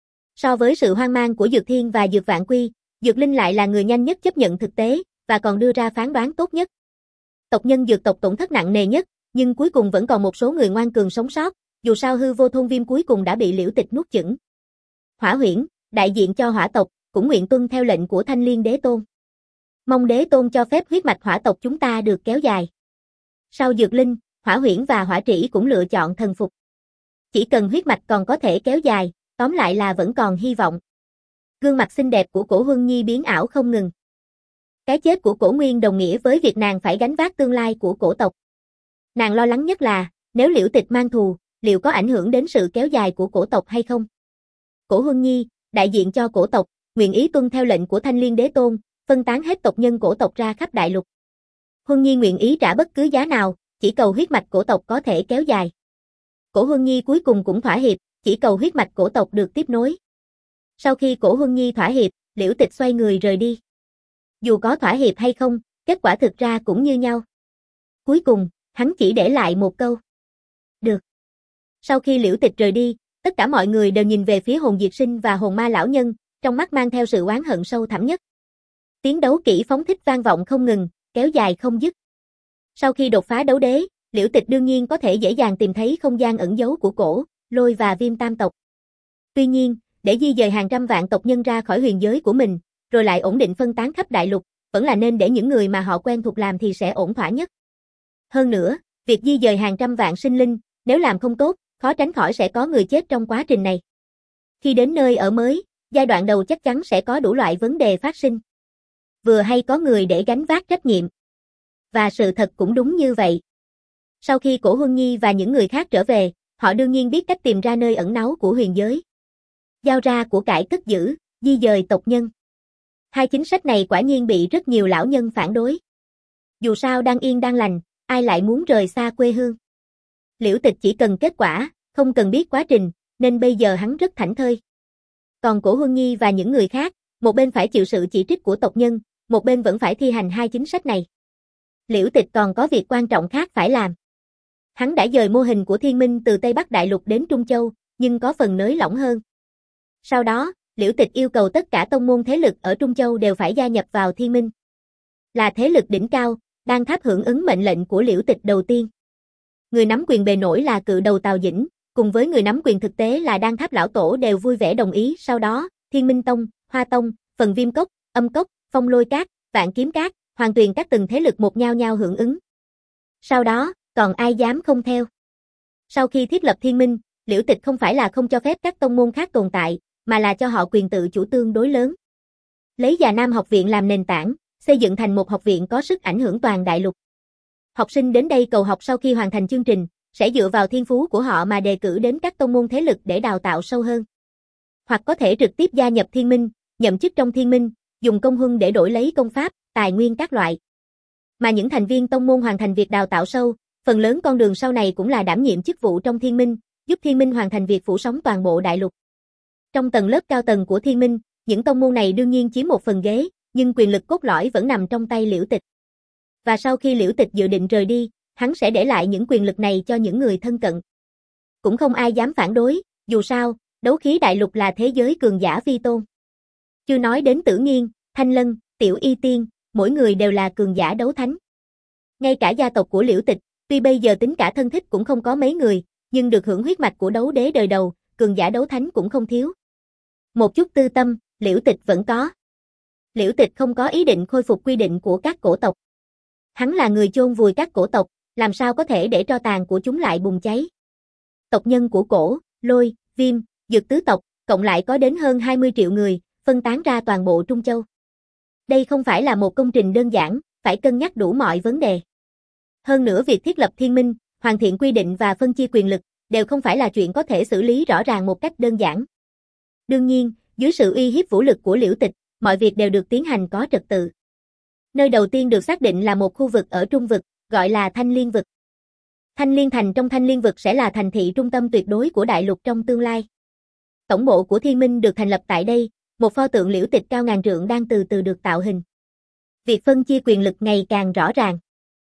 So với sự hoang mang của Dược Thiên và Dược Vạn Quy, Dược Linh lại là người nhanh nhất chấp nhận thực tế, và còn đưa ra phán đoán tốt nhất. Tộc nhân dược tộc tổn thất nặng nề nhất, nhưng cuối cùng vẫn còn một số người ngoan cường sống sót, dù sao hư vô thôn viêm cuối cùng đã bị Liễu Tịch nuốt chửng. Hỏa Huyễn, đại diện cho hỏa tộc, cũng nguyện tuân theo lệnh của Thanh Liên Đế Tôn. Mong Đế Tôn cho phép huyết mạch hỏa tộc chúng ta được kéo dài. Sau Dược Linh, Hỏa Huyễn và Hỏa Trĩ cũng lựa chọn thần phục. Chỉ cần huyết mạch còn có thể kéo dài, tóm lại là vẫn còn hy vọng. Gương mặt xinh đẹp của Cổ Huân Nhi biến ảo không ngừng. Cái chết của Cổ Nguyên đồng nghĩa với việc nàng phải gánh vác tương lai của cổ tộc. Nàng lo lắng nhất là, nếu Liễu Tịch mang thù, liệu có ảnh hưởng đến sự kéo dài của cổ tộc hay không? Cổ Huân Nhi, đại diện cho cổ tộc, nguyện ý tuân theo lệnh của Thanh Liên Đế Tôn, phân tán hết tộc nhân cổ tộc ra khắp đại lục. Huân Nhi nguyện ý trả bất cứ giá nào, chỉ cầu huyết mạch cổ tộc có thể kéo dài. Cổ Huân Nhi cuối cùng cũng thỏa hiệp, chỉ cầu huyết mạch cổ tộc được tiếp nối. Sau khi Cổ Huân Nhi thỏa hiệp, Liễu Tịch xoay người rời đi. Dù có thỏa hiệp hay không, kết quả thực ra cũng như nhau. Cuối cùng, hắn chỉ để lại một câu. Được. Sau khi Liễu Tịch rời đi, tất cả mọi người đều nhìn về phía hồn diệt sinh và hồn ma lão nhân, trong mắt mang theo sự oán hận sâu thẳm nhất. Tiếng đấu kỹ phóng thích vang vọng không ngừng, kéo dài không dứt. Sau khi đột phá đấu đế, Liễu Tịch đương nhiên có thể dễ dàng tìm thấy không gian ẩn giấu của Cổ, Lôi và Viêm tam tộc. Tuy nhiên, để di dời hàng trăm vạn tộc nhân ra khỏi huyền giới của mình, rồi lại ổn định phân tán khắp đại lục, vẫn là nên để những người mà họ quen thuộc làm thì sẽ ổn thỏa nhất. Hơn nữa, việc di dời hàng trăm vạn sinh linh, nếu làm không tốt, khó tránh khỏi sẽ có người chết trong quá trình này. Khi đến nơi ở mới, giai đoạn đầu chắc chắn sẽ có đủ loại vấn đề phát sinh. Vừa hay có người để gánh vác trách nhiệm. Và sự thật cũng đúng như vậy. Sau khi Cổ Huân Nhi và những người khác trở về, họ đương nhiên biết cách tìm ra nơi ẩn náu của huyền giới. Giao ra của cải cất giữ, di dời tộc nhân. Hai chính sách này quả nhiên bị rất nhiều lão nhân phản đối. Dù sao đang yên đang lành, ai lại muốn rời xa quê hương. Liễu Tịch chỉ cần kết quả, không cần biết quá trình, nên bây giờ hắn rất thảnh thơi. Còn Cổ Huân Nhi và những người khác, một bên phải chịu sự chỉ trích của tộc nhân, một bên vẫn phải thi hành hai chính sách này. Liễu Tịch còn có việc quan trọng khác phải làm. Hắn đã dời mô hình của Thiên Minh từ Tây Bắc Đại Lục đến Trung Châu, nhưng có phần nới lỏng hơn. Sau đó, Liễu Tịch yêu cầu tất cả tông môn thế lực ở Trung Châu đều phải gia nhập vào Thiên Minh. Là thế lực đỉnh cao, đang tháp hưởng ứng mệnh lệnh của Liễu Tịch đầu tiên. người nắm quyền bề nổi là cự đầu Tào Dĩnh, cùng với người nắm quyền thực tế là Đan Tháp lão tổ đều vui vẻ đồng ý. Sau đó, Thiên Minh Tông, Hoa Tông, Phần Viêm Cốc, Âm Cốc, Phong Lôi Các, Vạn Kiếm Các, Hoàng Tuyền các từng thế lực một nhao nhao hưởng ứng. Sau đó, còn ai dám không theo? Sau khi thiết lập Thiên Minh, Liễu Tịch không phải là không cho phép các tông môn khác tồn tại, mà là cho họ quyền tự chủ tương đối lớn. Lấy Già Nam học viện làm nền tảng, xây dựng thành một học viện có sức ảnh hưởng toàn đại lục. Học sinh đến đây cầu học sau khi hoàn thành chương trình, sẽ dựa vào thiên phú của họ mà đề cử đến các tông môn thế lực để đào tạo sâu hơn. Hoặc có thể trực tiếp gia nhập Thiên Minh, nhậm chức trong Thiên Minh, dùng công huân để đổi lấy công pháp, tài nguyên các loại. Mà những thành viên tông môn hoàn thành việc đào tạo sâu, phần lớn con đường sau này cũng là đảm nhiệm chức vụ trong Thiên Minh, giúp Thiên Minh hoàn thành việc phủ sóng toàn bộ đại lục. Trong tầng lớp cao tầng của Thiên Minh, những tông môn này đương nhiên chiếm một phần ghế, nhưng quyền lực cốt lõi vẫn nằm trong tay Liễu Tịch. Và sau khi Liễu Tịch dự định rời đi, hắn sẽ để lại những quyền lực này cho những người thân cận. Cũng không ai dám phản đối, dù sao, đấu khí đại lục là thế giới cường giả vi tôn. Chưa nói đến Tử Nghiên, Thanh Lân, Tiểu Y Tiên, mỗi người đều là cường giả đấu thánh. Ngay cả gia tộc của Liễu Tịch, tuy bây giờ tính cả thân thích cũng không có mấy người, nhưng được hưởng huyết mạch của đấu đế đời đầu, cường giả đấu thánh cũng không thiếu. Một chút tư tâm, Liễu Tịch vẫn có. Liễu Tịch không có ý định khôi phục quy định của các cổ tộc. Hắn là người chôn vùi các cổ tộc, làm sao có thể để tro tàn của chúng lại bùng cháy. Tộc nhân của Cổ, Lôi, Viêm, Dược tứ tộc, cộng lại có đến hơn hai mươi triệu người, phân tán ra toàn bộ Trung Châu. Đây không phải là một công trình đơn giản, phải cân nhắc đủ mọi vấn đề. Hơn nữa việc thiết lập Thiên Minh, hoàn thiện quy định và phân chia quyền lực, đều không phải là chuyện có thể xử lý rõ ràng một cách đơn giản. Đương nhiên, dưới sự uy hiếp vũ lực của Liễu Tịch, mọi việc đều được tiến hành có trật tự. Nơi đầu tiên được xác định là một khu vực ở Trung vực, gọi là Thanh Liên vực. Thanh Liên thành trong Thanh Liên vực sẽ là thành thị trung tâm tuyệt đối của đại lục trong tương lai. Tổng bộ của Thiên Minh được thành lập tại đây, một pho tượng Liễu Tịch cao ngàn trượng đang từ từ được tạo hình. Việc phân chia quyền lực ngày càng rõ ràng.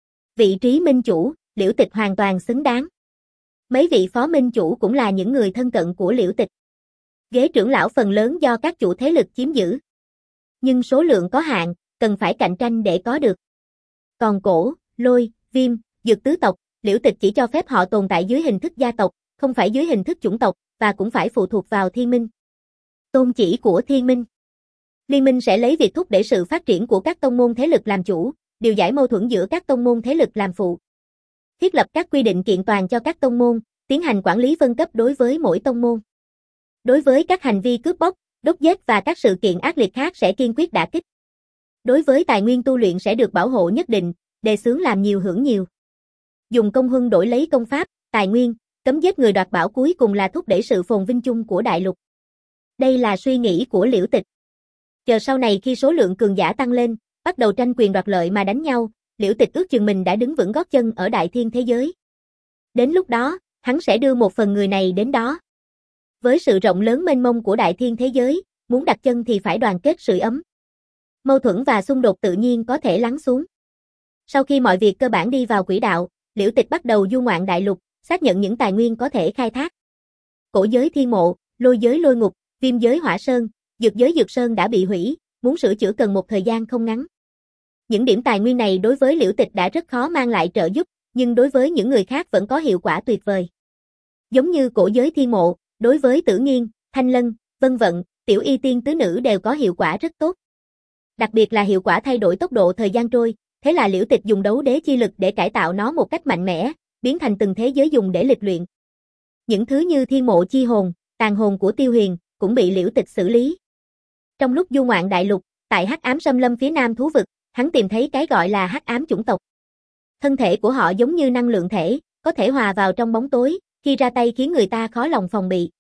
Vị trí minh chủ, Liễu Tịch hoàn toàn xứng đáng. Mấy vị phó minh chủ cũng là những người thân cận của Liễu Tịch. Ghế trưởng lão phần lớn do các chủ thế lực chiếm giữ. Nhưng số lượng có hạn, cần phải cạnh tranh để có được. Còn Cổ, Lôi, Viêm, Dược tứ tộc, Liễu Tịch chỉ cho phép họ tồn tại dưới hình thức gia tộc, không phải dưới hình thức chủng tộc, và cũng phải phụ thuộc vào Thiên Minh. Tôn chỉ của Thiên Minh. Liên minh sẽ lấy việc thúc đẩy sự phát triển của các tông môn thế lực làm chủ, điều giải mâu thuẫn giữa các tông môn thế lực làm phụ. Thiết lập các quy định kiện toàn cho các tông môn, tiến hành quản lý phân cấp đối với mỗi tông môn. Đối với các hành vi cướp bóc, đốt giết và các sự kiện ác liệt khác sẽ kiên quyết đả kích. Đối với tài nguyên tu luyện sẽ được bảo hộ nhất định, đề xướng làm nhiều hưởng nhiều. Dùng công huân đổi lấy công pháp, tài nguyên, cấm giết người đoạt bảo cuối cùng là thúc đẩy sự phồn vinh chung của đại lục. Đây là suy nghĩ của Liễu Tịch. Chờ sau này khi số lượng cường giả tăng lên, bắt đầu tranh quyền đoạt lợi mà đánh nhau, Liễu Tịch ước chừng mình đã đứng vững gót chân ở đại thiên thế giới. Đến lúc đó, hắn sẽ đưa một phần người này đến đó. Với sự rộng lớn mênh mông của đại thiên thế giới, muốn đặt chân thì phải đoàn kết sưởi ấm. Mâu thuẫn và xung đột tự nhiên có thể lắng xuống. Sau khi mọi việc cơ bản đi vào quỹ đạo, Liễu Tịch bắt đầu du ngoạn đại lục, xác nhận những tài nguyên có thể khai thác. Cổ giới Thiên Mộ, Lôi giới Lôi Ngục, Viêm giới Hỏa Sơn, Dược giới Dược Sơn đã bị hủy, muốn sửa chữa cần một thời gian không ngắn. Những điểm tài nguyên này đối với Liễu Tịch đã rất khó mang lại trợ giúp, nhưng đối với những người khác vẫn có hiệu quả tuyệt vời. Giống như cổ giới Thiên Mộ, đối với Tử Nghiên, Thanh Lân, Vân Vận, Tiểu Y Tiên tứ nữ đều có hiệu quả rất tốt. Đặc biệt là hiệu quả thay đổi tốc độ thời gian trôi, thế là Liễu Tịch dùng đấu đế chi lực để cải tạo nó một cách mạnh mẽ, biến thành từng thế giới dùng để lịch luyện. Những thứ như Thiên Mộ chi hồn, tàn hồn của Tiêu Huyền cũng bị Liễu Tịch xử lý. Trong lúc du ngoạn đại lục, tại Hắc Ám Xâm Lâm phía nam thú vực, hắn tìm thấy cái gọi là Hắc Ám chủng tộc. Thân thể của họ giống như năng lượng thể, có thể hòa vào trong bóng tối, khi ra tay khiến người ta khó lòng phòng bị.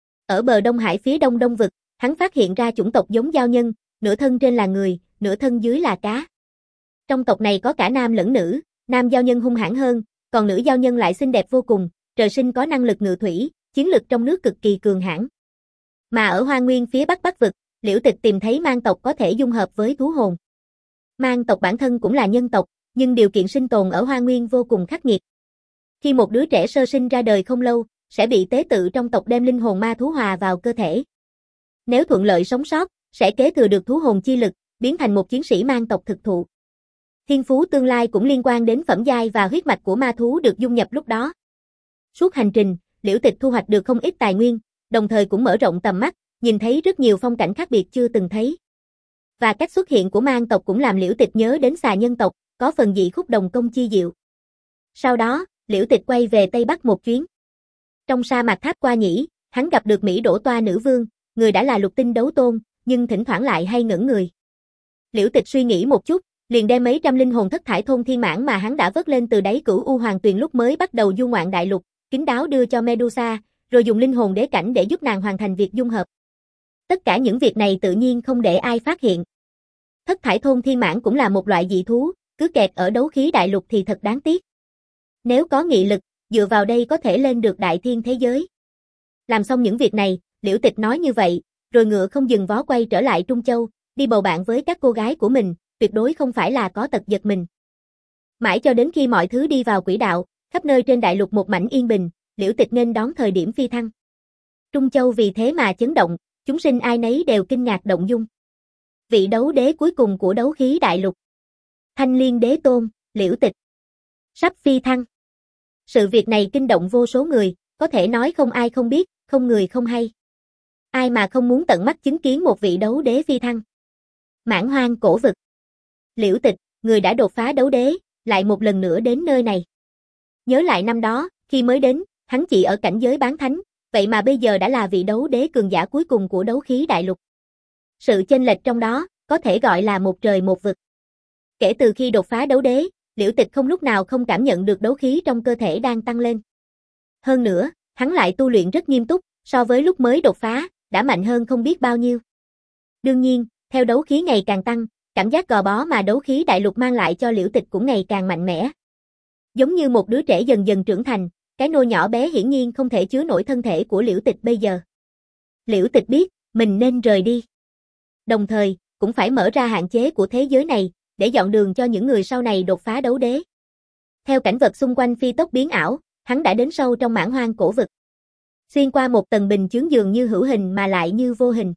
Ở bờ Đông Hải phía đông đông vực, hắn phát hiện ra chủng tộc giống giao nhân, nửa thân trên là người, nửa thân dưới là cá. Trong tộc này có cả nam lẫn nữ, nam giao nhân hung hãn hơn, còn nữ giao nhân lại xinh đẹp vô cùng, trời sinh có năng lực ngự thủy, chiến lực trong nước cực kỳ cường hãn. Mà ở Hoang Nguyên phía Bắc Bắc vực, Liễu Tịch tìm thấy mang tộc có thể dung hợp với thú hồn. Mang tộc bản thân cũng là nhân tộc, nhưng điều kiện sinh tồn ở Hoang Nguyên vô cùng khắc nghiệt. Khi một đứa trẻ sơ sinh ra đời không lâu, sẽ bị tế tự trong tộc đem linh hồn ma thú hòa vào cơ thể. Nếu thuận lợi sống sót, sẽ kế thừa được thú hồn chi lực, biến thành một chiến sĩ mang tộc thực thụ. Thiên phú tương lai cũng liên quan đến phẩm giai và huyết mạch của ma thú được dung nhập lúc đó. Suốt hành trình, Liễu Tịch thu hoạch được không ít tài nguyên, đồng thời cũng mở rộng tầm mắt, nhìn thấy rất nhiều phong cảnh khác biệt chưa từng thấy. Và cách xuất hiện của mang tộc cũng làm Liễu Tịch nhớ đến xà nhân tộc, có phần dị khúc đồng công chi diệu. Sau đó, Liễu Tịch quay về Tây Bắc một chuyến. Trong sa mạc Tháp Qua Nhĩ, hắn gặp được Mỹ Đỗ Toa nữ vương, người đã là lục tinh đấu tôn, nhưng thỉnh thoảng lại hay ngẩn người. Liễu Tịch suy nghĩ một chút, liền đem mấy trăm linh hồn thất thải thôn thiên mãn mà hắn đã vớt lên từ đáy Cửu U Hoàng Tuyền lúc mới bắt đầu du ngoạn đại lục, kín đáo đưa cho Medusa, rồi dùng linh hồn đế cảnh để giúp nàng hoàn thành việc dung hợp. Tất cả những việc này tự nhiên không để ai phát hiện. Thất thải thôn thiên mãn cũng là một loại dị thú, cứ kẹt ở đấu khí đại lục thì thật đáng tiếc. Nếu có nghị lực, dựa vào đây có thể lên được đại thiên thế giới. Làm xong những việc này, Liễu Tịch nói như vậy, rồi ngựa không dừng vó quay trở lại Trung Châu, đi bầu bạn với các cô gái của mình, tuyệt đối không phải là có tật giật mình. Mãi cho đến khi mọi thứ đi vào quỹ đạo, khắp nơi trên đại lục một mảnh yên bình, Liễu Tịch nên đón thời điểm phi thăng. Trung Châu vì thế mà chấn động, chúng sinh ai nấy đều kinh ngạc động dung. Vị đấu đế cuối cùng của đấu khí đại lục, Thanh Liên Đế Tôn, Liễu Tịch, sắp phi thăng. Sự việc này kinh động vô số người, có thể nói không ai không biết, không người không hay. Ai mà không muốn tận mắt chứng kiến một vị đấu đế phi thăng. Mãn Hoang cổ vực. Liễu Tịch, người đã đột phá đấu đế, lại một lần nữa đến nơi này. Nhớ lại năm đó, khi mới đến, hắn chỉ ở cảnh giới bán thánh, vậy mà bây giờ đã là vị đấu đế cường giả cuối cùng của đấu khí đại lục. Sự chênh lệch trong đó, có thể gọi là một trời một vực. Kể từ khi đột phá đấu đế, Liễu Tịch không lúc nào không cảm nhận được đấu khí trong cơ thể đang tăng lên. Hơn nữa, hắn lại tu luyện rất nghiêm túc, so với lúc mới đột phá, đã mạnh hơn không biết bao nhiêu. Đương nhiên, theo đấu khí ngày càng tăng, cảm giác gò bó mà đấu khí đại lục mang lại cho Liễu Tịch cũng ngày càng mạnh mẽ. Giống như một đứa trẻ dần dần trưởng thành, cái nôi nhỏ bé hiển nhiên không thể chứa nổi thân thể của Liễu Tịch bây giờ. Liễu Tịch biết, mình nên rời đi. Đồng thời, cũng phải mở ra hạn chế của thế giới này, để dọn đường cho những người sau này đột phá đấu đế. Theo cảnh vật xung quanh phi tốc biến ảo, hắn đã đến sâu trong Mãn Hoang cổ vực. Xuyên qua một tầng bình chướng dường như hữu hình mà lại như vô hình.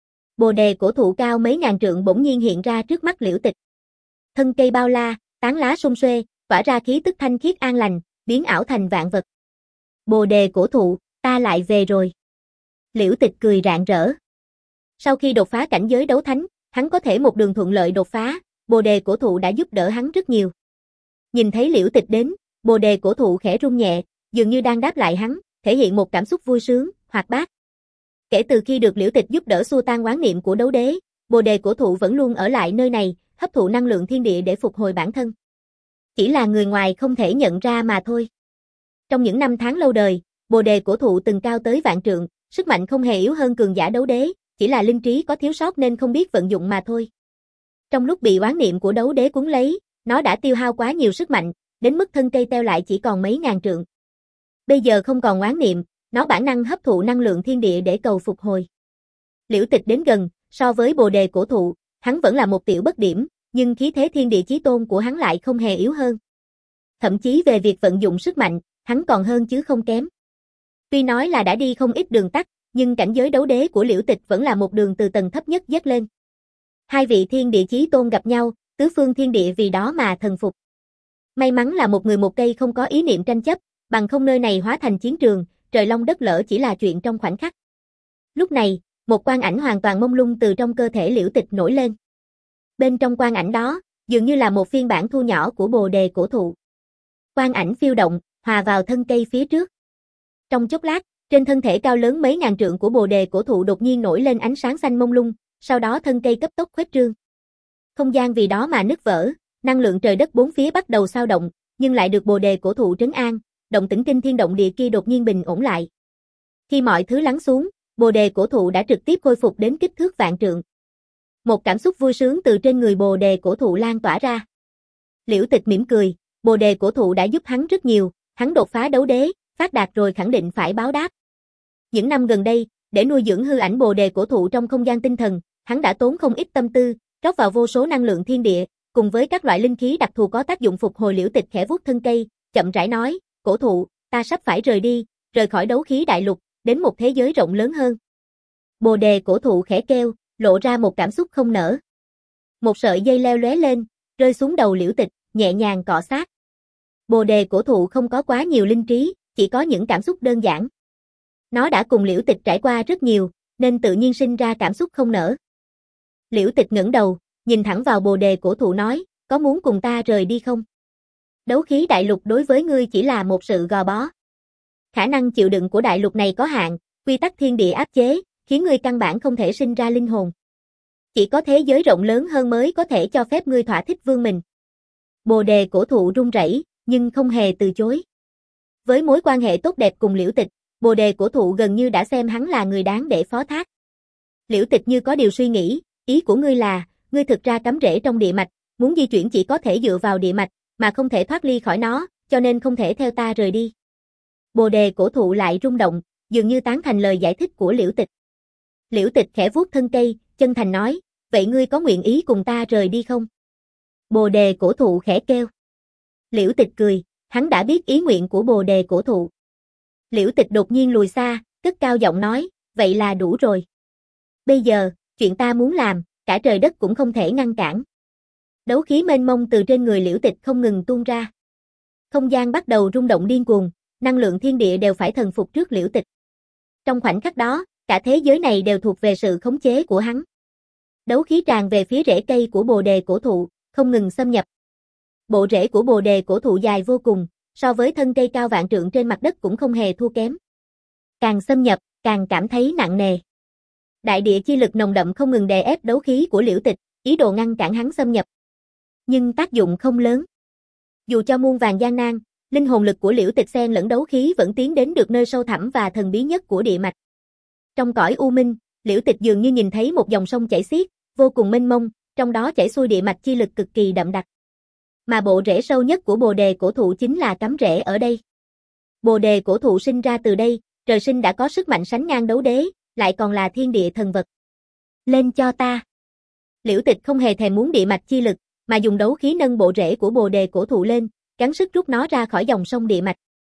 Bồ đề cổ thụ cao mấy ngàn trượng bỗng nhiên hiện ra trước mắt Liễu Tịch. Thân cây bao la, tán lá sum xuê, tỏa ra khí tức thanh khiết an lành, biến ảo thành vạn vật. Bồ đề cổ thụ, ta lại về rồi. Liễu Tịch cười rạng rỡ. Sau khi đột phá cảnh giới đấu thánh, hắn có thể một đường thuận lợi đột phá, bồ đề cổ thụ đã giúp đỡ hắn rất nhiều. Nhìn thấy Liễu Tịch đến, bồ đề cổ thụ khẽ rung nhẹ, dường như đang đáp lại hắn, thể hiện một cảm xúc vui sướng, hoạt bát. Kể từ khi được Liễu Tịch giúp đỡ xua tan oán niệm của đấu đế, bồ đề cổ thụ vẫn luôn ở lại nơi này, hấp thụ năng lượng thiên địa để phục hồi bản thân. Chỉ là người ngoài không thể nhận ra mà thôi. Trong những năm tháng lâu đời, bồ đề cổ thụ từng cao tới vạn trượng, sức mạnh không hề yếu hơn cường giả đấu đế, chỉ là linh trí có thiếu sót nên không biết vận dụng mà thôi. Trong lúc bị oán niệm của đấu đế cuốn lấy, nó đã tiêu hao quá nhiều sức mạnh, đến mức thân cây teo lại chỉ còn mấy ngàn trượng. Bây giờ không còn oán niệm, nó bản năng hấp thụ năng lượng thiên địa để cầu phục hồi. Liễu Tịch đến gần, so với bồ đề cổ thụ, hắn vẫn là một tiểu bất điểm, nhưng khí thế thiên địa chí tôn của hắn lại không hề yếu hơn. Thậm chí về việc vận dụng sức mạnh, hắn còn hơn chứ không kém. Tuy nói là đã đi không ít đường tắt, nhưng cảnh giới đấu đế của Liễu Tịch vẫn là một đường từ tầng thấp nhất dất lên. Hai vị thiên địa chí tôn gặp nhau, tứ phương thiên địa vì đó mà thần phục. May mắn là một người một cây không có ý niệm tranh chấp, bằng không nơi này hóa thành chiến trường, trời long đất lở chỉ là chuyện trong khoảnh khắc. Lúc này, một quang ảnh hoàn toàn mông lung từ trong cơ thể Liễu Tịch nổi lên. Bên trong quang ảnh đó, dường như là một phiên bản thu nhỏ của bồ đề cổ thụ. Quang ảnh phiêu động, hòa vào thân cây phía trước. Trong chốc lát, trên thân thể cao lớn mấy ngàn trượng của bồ đề cổ thụ đột nhiên nổi lên ánh sáng xanh mông lung, sau đó thân cây cấp tốc khuếch trương. Không gian vì đó mà nứt vỡ, năng lượng trời đất bốn phía bắt đầu xao động, nhưng lại được bồ đề cổ thụ trấn an, động tĩnh kinh thiên động địa kia đột nhiên bình ổn lại. Khi mọi thứ lắng xuống, bồ đề cổ thụ đã trực tiếp khôi phục đến kích thước vạn trượng. Một cảm xúc vui sướng từ trên người bồ đề cổ thụ lan tỏa ra. Liễu Tịch mỉm cười, bồ đề cổ thụ đã giúp hắn rất nhiều, hắn đột phá đấu đế, phát đạt rồi khẳng định phải báo đáp. Những năm gần đây, để nuôi dưỡng hư ảnh bồ đề cổ thụ trong không gian tinh thần, hắn đã tốn không ít tâm tư, rót vào vô số năng lượng thiên địa, cùng với các loại linh khí đặc thù có tác dụng phục hồi. Liễu Tịch khẽ vuốt thân cây, chậm rãi nói, cổ thụ, ta sắp phải rời đi, rời khỏi đấu khí đại lục, đến một thế giới rộng lớn hơn. Bồ đề cổ thụ khẽ kêu, lộ ra một cảm xúc không nở. Một sợi dây leo lóe lên, rơi xuống đầu Liễu Tịch, nhẹ nhàng cọ sát. Bồ đề cổ thụ không có quá nhiều linh trí, chỉ có những cảm xúc đơn giản. Nó đã cùng Liễu Tịch trải qua rất nhiều, nên tự nhiên sinh ra cảm xúc không nở. Liễu Tịch ngẩng đầu, nhìn thẳng vào bồ đề cổ thụ nói, có muốn cùng ta rời đi không? Đấu khí đại lục đối với ngươi chỉ là một sự gò bó. Khả năng chịu đựng của đại lục này có hạn, quy tắc thiên địa áp chế, khiến ngươi căn bản không thể sinh ra linh hồn. Chỉ có thế giới rộng lớn hơn mới có thể cho phép ngươi thỏa thích vươn mình. Bồ đề cổ thụ run rẩy, nhưng không hề từ chối. Với mối quan hệ tốt đẹp cùng Liễu Tịch, bồ đề cổ thụ gần như đã xem hắn là người đáng để phó thác. Liễu Tịch như có điều suy nghĩ, ý của ngươi là, ngươi thực ra cắm rễ trong địa mạch, muốn di chuyển chỉ có thể dựa vào địa mạch, mà không thể thoát ly khỏi nó, cho nên không thể theo ta rời đi. Bồ đề cổ thụ lại rung động, dường như tán thành lời giải thích của Liễu Tịch. Liễu Tịch khẽ vuốt thân cây, chân thành nói, vậy ngươi có nguyện ý cùng ta rời đi không? Bồ đề cổ thụ khẽ kêu. Liễu Tịch cười, hắn đã biết ý nguyện của bồ đề cổ thụ. Liễu Tịch đột nhiên lùi xa, cất cao giọng nói, vậy là đủ rồi. Bây giờ, chuyện ta muốn làm, cả trời đất cũng không thể ngăn cản. Đấu khí mênh mông từ trên người Liễu Tịch không ngừng tuôn ra. Không gian bắt đầu rung động điên cuồng, năng lượng thiên địa đều phải thần phục trước Liễu Tịch. Trong khoảnh khắc đó, cả thế giới này đều thuộc về sự khống chế của hắn. Đấu khí tràn về phía rễ cây của bồ đề cổ thụ, không ngừng xâm nhập. Bộ rễ của bồ đề cổ thụ dài vô cùng, so với thân cây cao vạn trượng trên mặt đất cũng không hề thua kém. Càng xâm nhập, càng cảm thấy nặng nề. Đại địa chi lực nồng đậm không ngừng đè ép đấu khí của Liễu Tịch, ý đồ ngăn cản hắn xâm nhập. Nhưng tác dụng không lớn. Dù cho muôn vàn gian nan, linh hồn lực của Liễu Tịch xen lẫn đấu khí vẫn tiến đến được nơi sâu thẳm và thần bí nhất của địa mạch. Trong cõi u minh, Liễu Tịch dường như nhìn thấy một dòng sông chảy xiết, vô cùng mênh mông, trong đó chảy xuôi địa mạch chi lực cực kỳ đậm đặc. Mà bộ rễ sâu nhất của bồ đề cổ thụ chính là cắm rễ ở đây. Bồ đề cổ thụ sinh ra từ đây, trời sinh đã có sức mạnh sánh ngang đấu đế, lại còn là thiên địa thần vật. Lên cho ta. Liễu Tịch không hề thèm muốn địa mạch chi lực, mà dùng đấu khí nâng bộ rễ của bồ đề cổ thụ lên, gắng sức rút nó ra khỏi dòng sông địa mạch.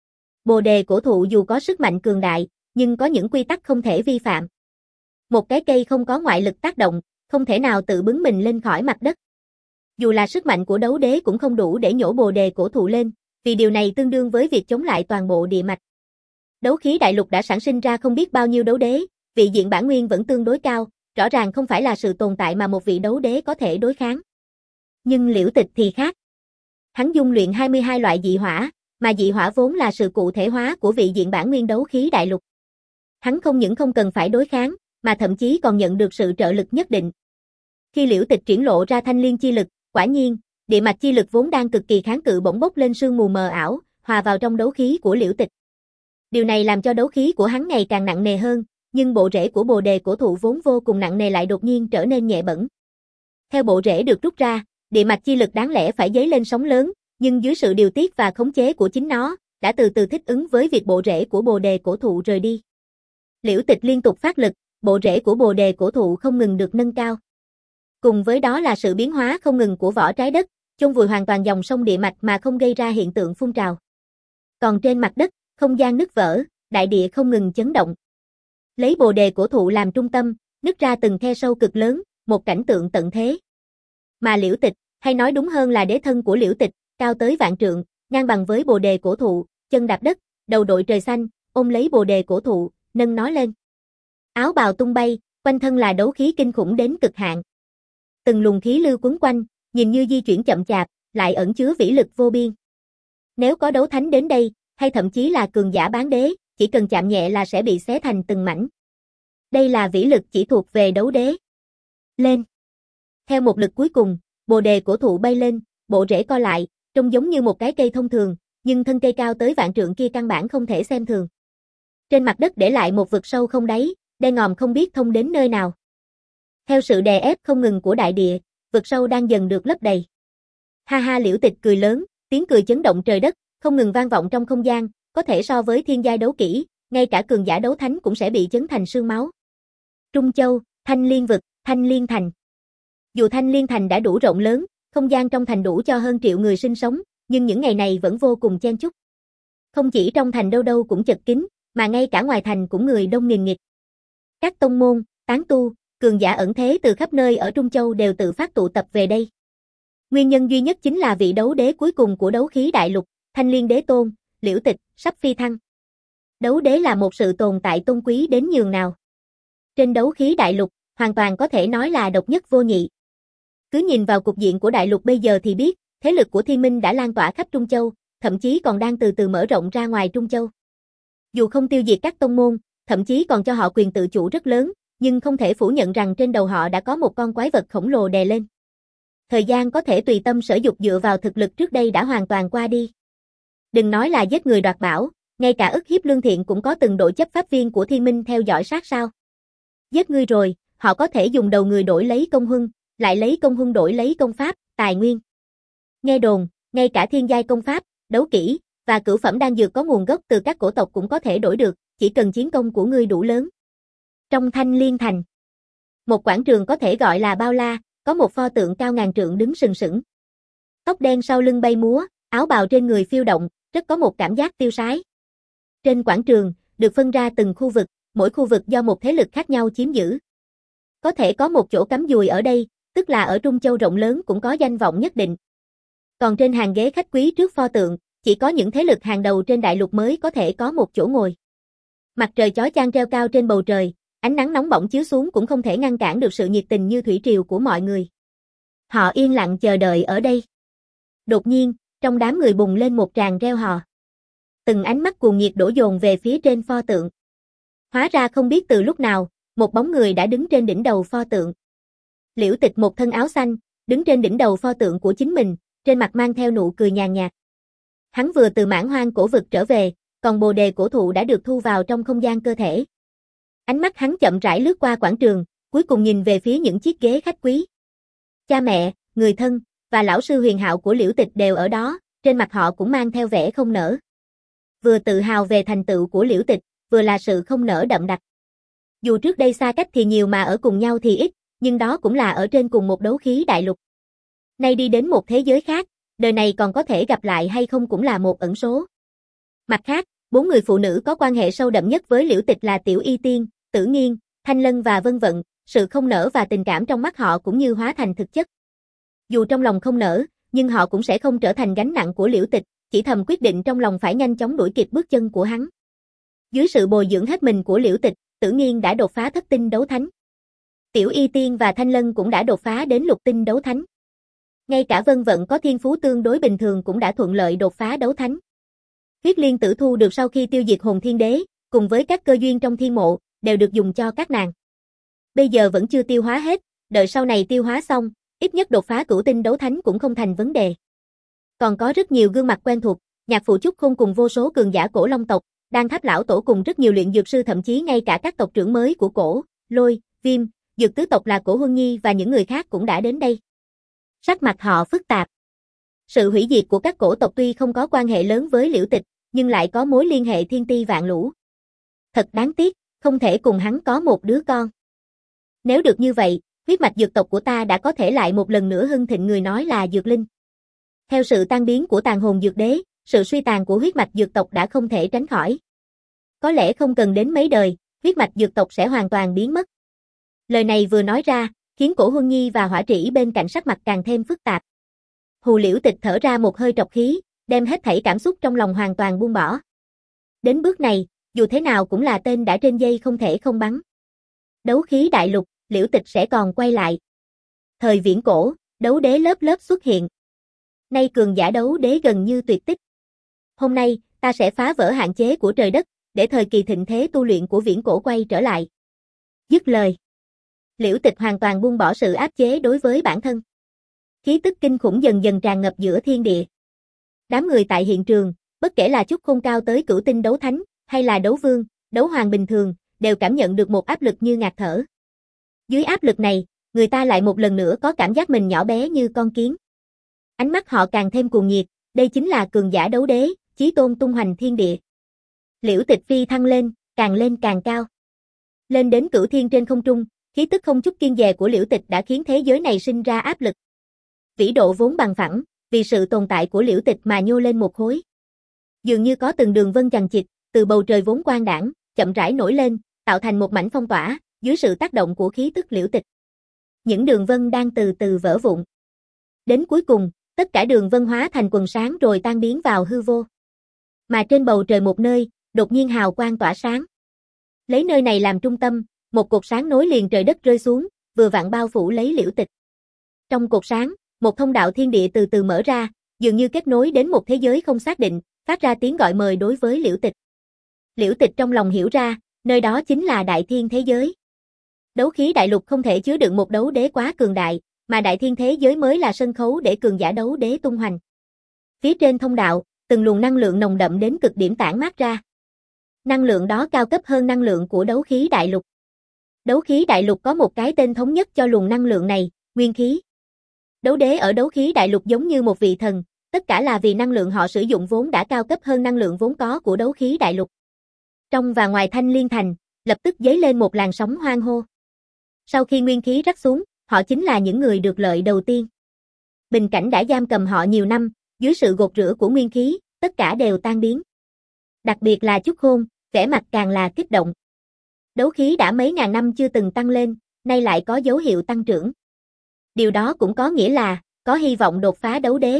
Bồ đề cổ thụ dù có sức mạnh cường đại, nhưng có những quy tắc không thể vi phạm. Một cái cây không có ngoại lực tác động, không thể nào tự bứng mình lên khỏi mặt đất. Dù là sức mạnh của đấu đế cũng không đủ để nhổ bồ đề cổ thụ lên, vì điều này tương đương với việc chống lại toàn bộ địa mạch. Đấu khí đại lục đã sản sinh ra không biết bao nhiêu đấu đế, vị diện bản nguyên vẫn tương đối cao, rõ ràng không phải là sự tồn tại mà một vị đấu đế có thể đối kháng. Nhưng Liễu Tịch thì khác. Hắn dung luyện hai mươi hai loại dị hỏa, mà dị hỏa vốn là sự cụ thể hóa của vị diện bản nguyên đấu khí đại lục. Hắn không những không cần phải đối kháng, mà thậm chí còn nhận được sự trợ lực nhất định. Khi Liễu Tịch triển lộ ra thanh liên chi lực, quả nhiên, địa mạch chi lực vốn đang cực kỳ kháng cự bỗng bốc lên sương mù mờ ảo, hòa vào trong đấu khí của Liễu Tịch. Điều này làm cho đấu khí của hắn ngày càng nặng nề hơn, nhưng bộ rễ của bồ đề cổ thụ vốn vô cùng nặng nề lại đột nhiên trở nên nhẹ bẫng. Theo bộ rễ được rút ra, địa mạch chi lực đáng lẽ phải dấy lên sóng lớn, nhưng dưới sự điều tiết và khống chế của chính nó, đã từ từ thích ứng với việc bộ rễ của bồ đề cổ thụ rời đi. Liễu Tịch liên tục phát lực, bộ rễ của bồ đề cổ thụ không ngừng được nâng cao. Cùng với đó là sự biến hóa không ngừng của vỏ trái đất, chôn vùi hoàn toàn dòng sông địa mạch mà không gây ra hiện tượng phun trào. Còn trên mặt đất, không gian nứt vỡ, đại địa không ngừng chấn động. Lấy bồ đề cổ thụ làm trung tâm, nứt ra từng khe sâu cực lớn, một cảnh tượng tận thế. Mà Liễu Tịch, hay nói đúng hơn là đế thân của Liễu Tịch, cao tới vạn trượng, ngang bằng với bồ đề cổ thụ, chân đạp đất, đầu đội trời xanh, ôm lấy bồ đề cổ thụ, nâng nó lên. Áo bào tung bay, quanh thân là đấu khí kinh khủng đến cực hạn. Từng luồng khí lưu quấn quanh, nhìn như di chuyển chậm chạp, lại ẩn chứa vĩ lực vô biên. Nếu có đấu thánh đến đây, hay thậm chí là cường giả bán đế, chỉ cần chạm nhẹ là sẽ bị xé thành từng mảnh. Đây là vĩ lực chỉ thuộc về đấu đế. Lên. Theo một lực cuối cùng, bồ đề cổ thụ bay lên, bộ rễ co lại, trông giống như một cái cây thông thường, nhưng thân cây cao tới vạn trượng kia căn bản không thể xem thường. Trên mặt đất để lại một vực sâu không đáy, đen ngòm không biết thông đến nơi nào. Theo sự đè ép không ngừng của đại địa, vực sâu đang dần được lấp đầy. Ha ha, Liễu Tịch cười lớn, tiếng cười chấn động trời đất, không ngừng vang vọng trong không gian, có thể so với thiên giai đấu kỹ, ngay cả cường giả đấu thánh cũng sẽ bị chấn thành xương máu. Trung Châu, Thanh Liên vực, Thanh Liên thành. Dù Thanh Liên thành đã đủ rộng lớn, không gian trong thành đủ cho hơn triệu người sinh sống, nhưng những ngày này vẫn vô cùng chen chúc. Không chỉ trong thành đâu đâu cũng chật kín, mà ngay cả ngoài thành cũng người đông nghìn nghịt. Các tông môn, tán tu, cường giả ẩn thế từ khắp nơi ở Trung Châu đều tự phát tụ tập về đây. Nguyên nhân duy nhất chính là vị đấu đế cuối cùng của đấu khí đại lục, Thanh Liên Đế Tôn, Liễu Tịch, sắp phi thăng. Đấu đế là một sự tồn tại tôn quý đến nhường nào. Trên đấu khí đại lục, hoàn toàn có thể nói là độc nhất vô nhị. Cứ nhìn vào cục diện của đại lục bây giờ thì biết, thế lực của Thiên Minh đã lan tỏa khắp Trung Châu, thậm chí còn đang từ từ mở rộng ra ngoài Trung Châu. Dù không tiêu diệt các tông môn, thậm chí còn cho họ quyền tự chủ rất lớn, nhưng không thể phủ nhận rằng trên đầu họ đã có một con quái vật khổng lồ đè lên. Thời gian có thể tùy tâm sở dục dựa vào thực lực trước đây đã hoàn toàn qua đi. Đừng nói là giết người đoạt bảo, ngay cả ức hiếp lương thiện cũng có từng đội chấp pháp viên của Thiên Minh theo dõi sát sao. Giết ngươi rồi, họ có thể dùng đầu người đổi lấy công huân, lại lấy công huân đổi lấy công pháp, tài nguyên. Nghe đồn, ngay cả thiên giai công pháp, đấu kỹ và cửu phẩm đan dược có nguồn gốc từ các cổ tộc cũng có thể đổi được, chỉ cần chiến công của ngươi đủ lớn. Trong Thanh Liên Thành, một quảng trường có thể gọi là bao la, có một pho tượng cao ngàn trượng đứng sừng sững. Tóc đen sau lưng bay múa, áo bào trên người phiêu động, rất có một cảm giác tiêu sái. Trên quảng trường, được phân ra từng khu vực, mỗi khu vực do một thế lực khác nhau chiếm giữ. Có thể có một chỗ cắm dùi ở đây, tức là ở Trung Châu rộng lớn cũng có danh vọng nhất định. Còn trên hàng ghế khách quý trước pho tượng, chỉ có những thế lực hàng đầu trên đại lục mới có thể có một chỗ ngồi. Mặt trời chói chang treo cao trên bầu trời, ánh nắng nóng bỏng chiếu xuống cũng không thể ngăn cản được sự nhiệt tình như thủy triều của mọi người. Họ yên lặng chờ đợi ở đây. Đột nhiên, trong đám người bùng lên một tràng reo hò. Từng ánh mắt cuồng nhiệt đổ dồn về phía trên pho tượng. Hóa ra không biết từ lúc nào, một bóng người đã đứng trên đỉnh đầu pho tượng. Liễu Tịch một thân áo xanh, đứng trên đỉnh đầu pho tượng của chính mình, trên mặt mang theo nụ cười nhàn nhạt. Hắn vừa từ Mãn Hoang cổ vực trở về, còn bồ đề cổ thụ đã được thu vào trong không gian cơ thể. Ánh mắt hắn chậm rãi lướt qua quảng trường, cuối cùng nhìn về phía những chiếc ghế khách quý. Cha mẹ, người thân và lão sư huyền hạo của Liễu Tịch đều ở đó, trên mặt họ cũng mang theo vẻ không nỡ. Vừa tự hào về thành tựu của Liễu Tịch, vừa là sự không nỡ đậm đặc. Dù trước đây xa cách thì nhiều mà ở cùng nhau thì ít, nhưng đó cũng là ở trên cùng một đấu khí đại lục. Nay đi đến một thế giới khác, đời này còn có thể gặp lại hay không cũng là một ẩn số. Mặt khác, bốn người phụ nữ có quan hệ sâu đậm nhất với Liễu Tịch là Tiểu Y Tiên, Tử Nghiên, Thanh Lân và Vân Vận, sự không nỡ và tình cảm trong mắt họ cũng như hóa thành thực chất. Dù trong lòng không nỡ, nhưng họ cũng sẽ không trở thành gánh nặng của Liễu Tịch, chỉ thầm quyết định trong lòng phải nhanh chóng đuổi kịp bước chân của hắn. Dưới sự bồi dưỡng hết mình của Liễu Tịch, Tử Nghiên đã đột phá thất tinh đấu thánh. Tiểu Y Tiên và Thanh Lân cũng đã đột phá đến lục tinh đấu thánh. Ngay cả Vân Vận có thiên phú tương đối bình thường cũng đã thuận lợi đột phá đấu thánh. Huyết liên tử thu được sau khi tiêu diệt hồn thiên đế, cùng với các cơ duyên trong thiên mộ, đều được dùng cho các nàng. Bây giờ vẫn chưa tiêu hóa hết, đợi sau này tiêu hóa xong, ít nhất đột phá cửu tinh đấu thánh cũng không thành vấn đề. Còn có rất nhiều gương mặt quen thuộc, Nhạc Phụ Chúc Khôn cùng vô số cường giả cổ long tộc, Đan Tháp lão tổ cùng rất nhiều luyện dược sư, thậm chí ngay cả các tộc trưởng mới của Cổ, Lôi, Viêm, Dược tứ tộc là Cổ Huân Nhi và những người khác cũng đã đến đây. Sắc mặt họ phức tạp. Sự hủy diệt của các cổ tộc tuy không có quan hệ lớn với Liễu Tịch, nhưng lại có mối liên hệ thiên ti vạn lũ. Thật đáng tiếc, không thể cùng hắn có một đứa con. Nếu được như vậy, huyết mạch dược tộc của ta đã có thể lại một lần nữa hưng thịnh, người nói là dược linh. Theo sự tan biến của tàn hồn dược đế, sự suy tàn của huyết mạch dược tộc đã không thể tránh khỏi. Có lẽ không cần đến mấy đời, huyết mạch dược tộc sẽ hoàn toàn biến mất. Lời này vừa nói ra, khiến Cổ Huân Nhi và Hỏa Trĩ bên cạnh sắc mặt càng thêm phức tạp. Hù Liễu Tịch thở ra một hơi trọc khí, đem hết thảy cảm xúc trong lòng hoàn toàn buông bỏ. Đến bước này, dù thế nào cũng là tên đã trên dây không thể không bắn. Đấu khí đại lục, Liễu Tịch sẽ còn quay lại. Thời viễn cổ, đấu đế lớp lớp xuất hiện. Nay cường giả đấu đế gần như tuyệt tích. Hôm nay, ta sẽ phá vỡ hạn chế của trời đất, để thời kỳ thịnh thế tu luyện của viễn cổ quay trở lại. Dứt lời. Liễu Tịch hoàn toàn buông bỏ sự áp chế đối với bản thân. Khí tức kinh khủng dần dần tràn ngập giữa thiên địa. Đám người tại hiện trường, bất kể là Chúc Khôn cao tới cửu tinh đấu thánh, hay là đấu vương, đấu hoàng bình thường, đều cảm nhận được một áp lực như ngạt thở. Dưới áp lực này, người ta lại một lần nữa có cảm giác mình nhỏ bé như con kiến. Ánh mắt họ càng thêm cuồng nhiệt, đây chính là cường giả đấu đế, chí tôn tung hoành thiên địa. Liễu Tịch phi thăng lên, càng lên càng cao. Lên đến cửu thiên trên không trung, khí tức không chút kiêng dè của Liễu Tịch đã khiến thế giới này sinh ra áp lực. Vĩ độ vốn bằng phẳng, vì sự tồn tại của Liễu Tịch mà nhô lên một khối. Dường như có từng đường vân chằng chịt, từ bầu trời vốn quang đãng, chậm rãi nổi lên, tạo thành một mảnh phong tỏa, dưới sự tác động của khí tức Liễu Tịch. Những đường vân đang từ từ vỡ vụn. Đến cuối cùng, tất cả đường vân hóa thành quần sáng rồi tan biến vào hư vô. Mà trên bầu trời một nơi, đột nhiên hào quang tỏa sáng. Lấy nơi này làm trung tâm, một cột sáng nối liền trời đất rơi xuống, vừa vặn bao phủ lấy Liễu Tịch. Trong cột sáng, một thông đạo thiên địa từ từ mở ra, dường như kết nối đến một thế giới không xác định, phát ra tiếng gọi mời đối với Liễu Tịch. Liễu Tịch trong lòng hiểu ra, nơi đó chính là đại thiên thế giới. Đấu khí đại lục không thể chứa đựng một đấu đế quá cường đại, mà đại thiên thế giới mới là sân khấu để cường giả đấu đế tung hoành. Phía trên thông đạo, từng luồng năng lượng nồng đậm đến cực điểm tản mát ra. Năng lượng đó cao cấp hơn năng lượng của đấu khí đại lục. Đấu khí đại lục có một cái tên thống nhất cho luồng năng lượng này, nguyên khí. Đấu đế ở đấu khí đại lục giống như một vị thần, tất cả là vì năng lượng họ sử dụng vốn đã cao cấp hơn năng lượng vốn có của đấu khí đại lục. Trong và ngoài Thanh Liên Thành, lập tức dấy lên một làn sóng hoan hô. Sau khi nguyên khí rắc xuống, họ chính là những người được lợi đầu tiên. Bình cảnh đã giam cầm họ nhiều năm, dưới sự gột rửa của nguyên khí, tất cả đều tan biến. Đặc biệt là Chúc Khôn, vẻ mặt càng là kích động. Đấu khí đã mấy ngàn năm chưa từng tăng lên, nay lại có dấu hiệu tăng trưởng. Điều đó cũng có nghĩa là, có hy vọng đột phá đấu đế.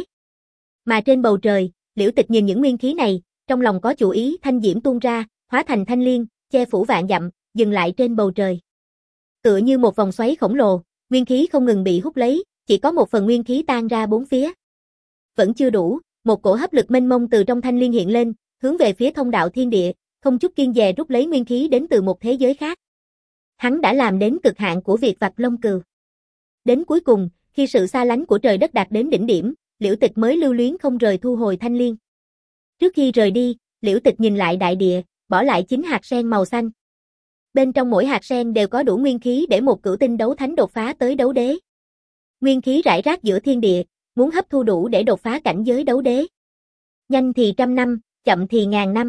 Mà trên bầu trời, Liễu Tịch nhìn những nguyên khí này, trong lòng có chủ ý thanh diễm tuôn ra, hóa thành thanh liên, che phủ vạn dặm, dừng lại trên bầu trời. Tựa như một vòng xoáy khổng lồ, nguyên khí không ngừng bị hút lấy, chỉ có một phần nguyên khí tan ra bốn phía. Vẫn chưa đủ, một cổ hấp lực mênh mông từ trong thanh liên hiện lên, hướng về phía thông đạo thiên địa, không chút kiêng dè rút lấy nguyên khí đến từ một thế giới khác. Hắn đã làm đến cực hạn của việc vạch lông cừu. Đến cuối cùng, khi sự xa lánh của trời đất đạt đến đỉnh điểm, Liễu Tịch mới lưu luyến không rời thu hồi thanh liên. Trước khi rời đi, Liễu Tịch nhìn lại đại địa, bỏ lại chín hạt sen màu xanh. Bên trong mỗi hạt sen đều có đủ nguyên khí để một cửu tinh đấu thánh đột phá tới đấu đế. Nguyên khí rải rác giữa thiên địa, muốn hấp thu đủ để đột phá cảnh giới đấu đế. Nhanh thì trăm năm, chậm thì ngàn năm.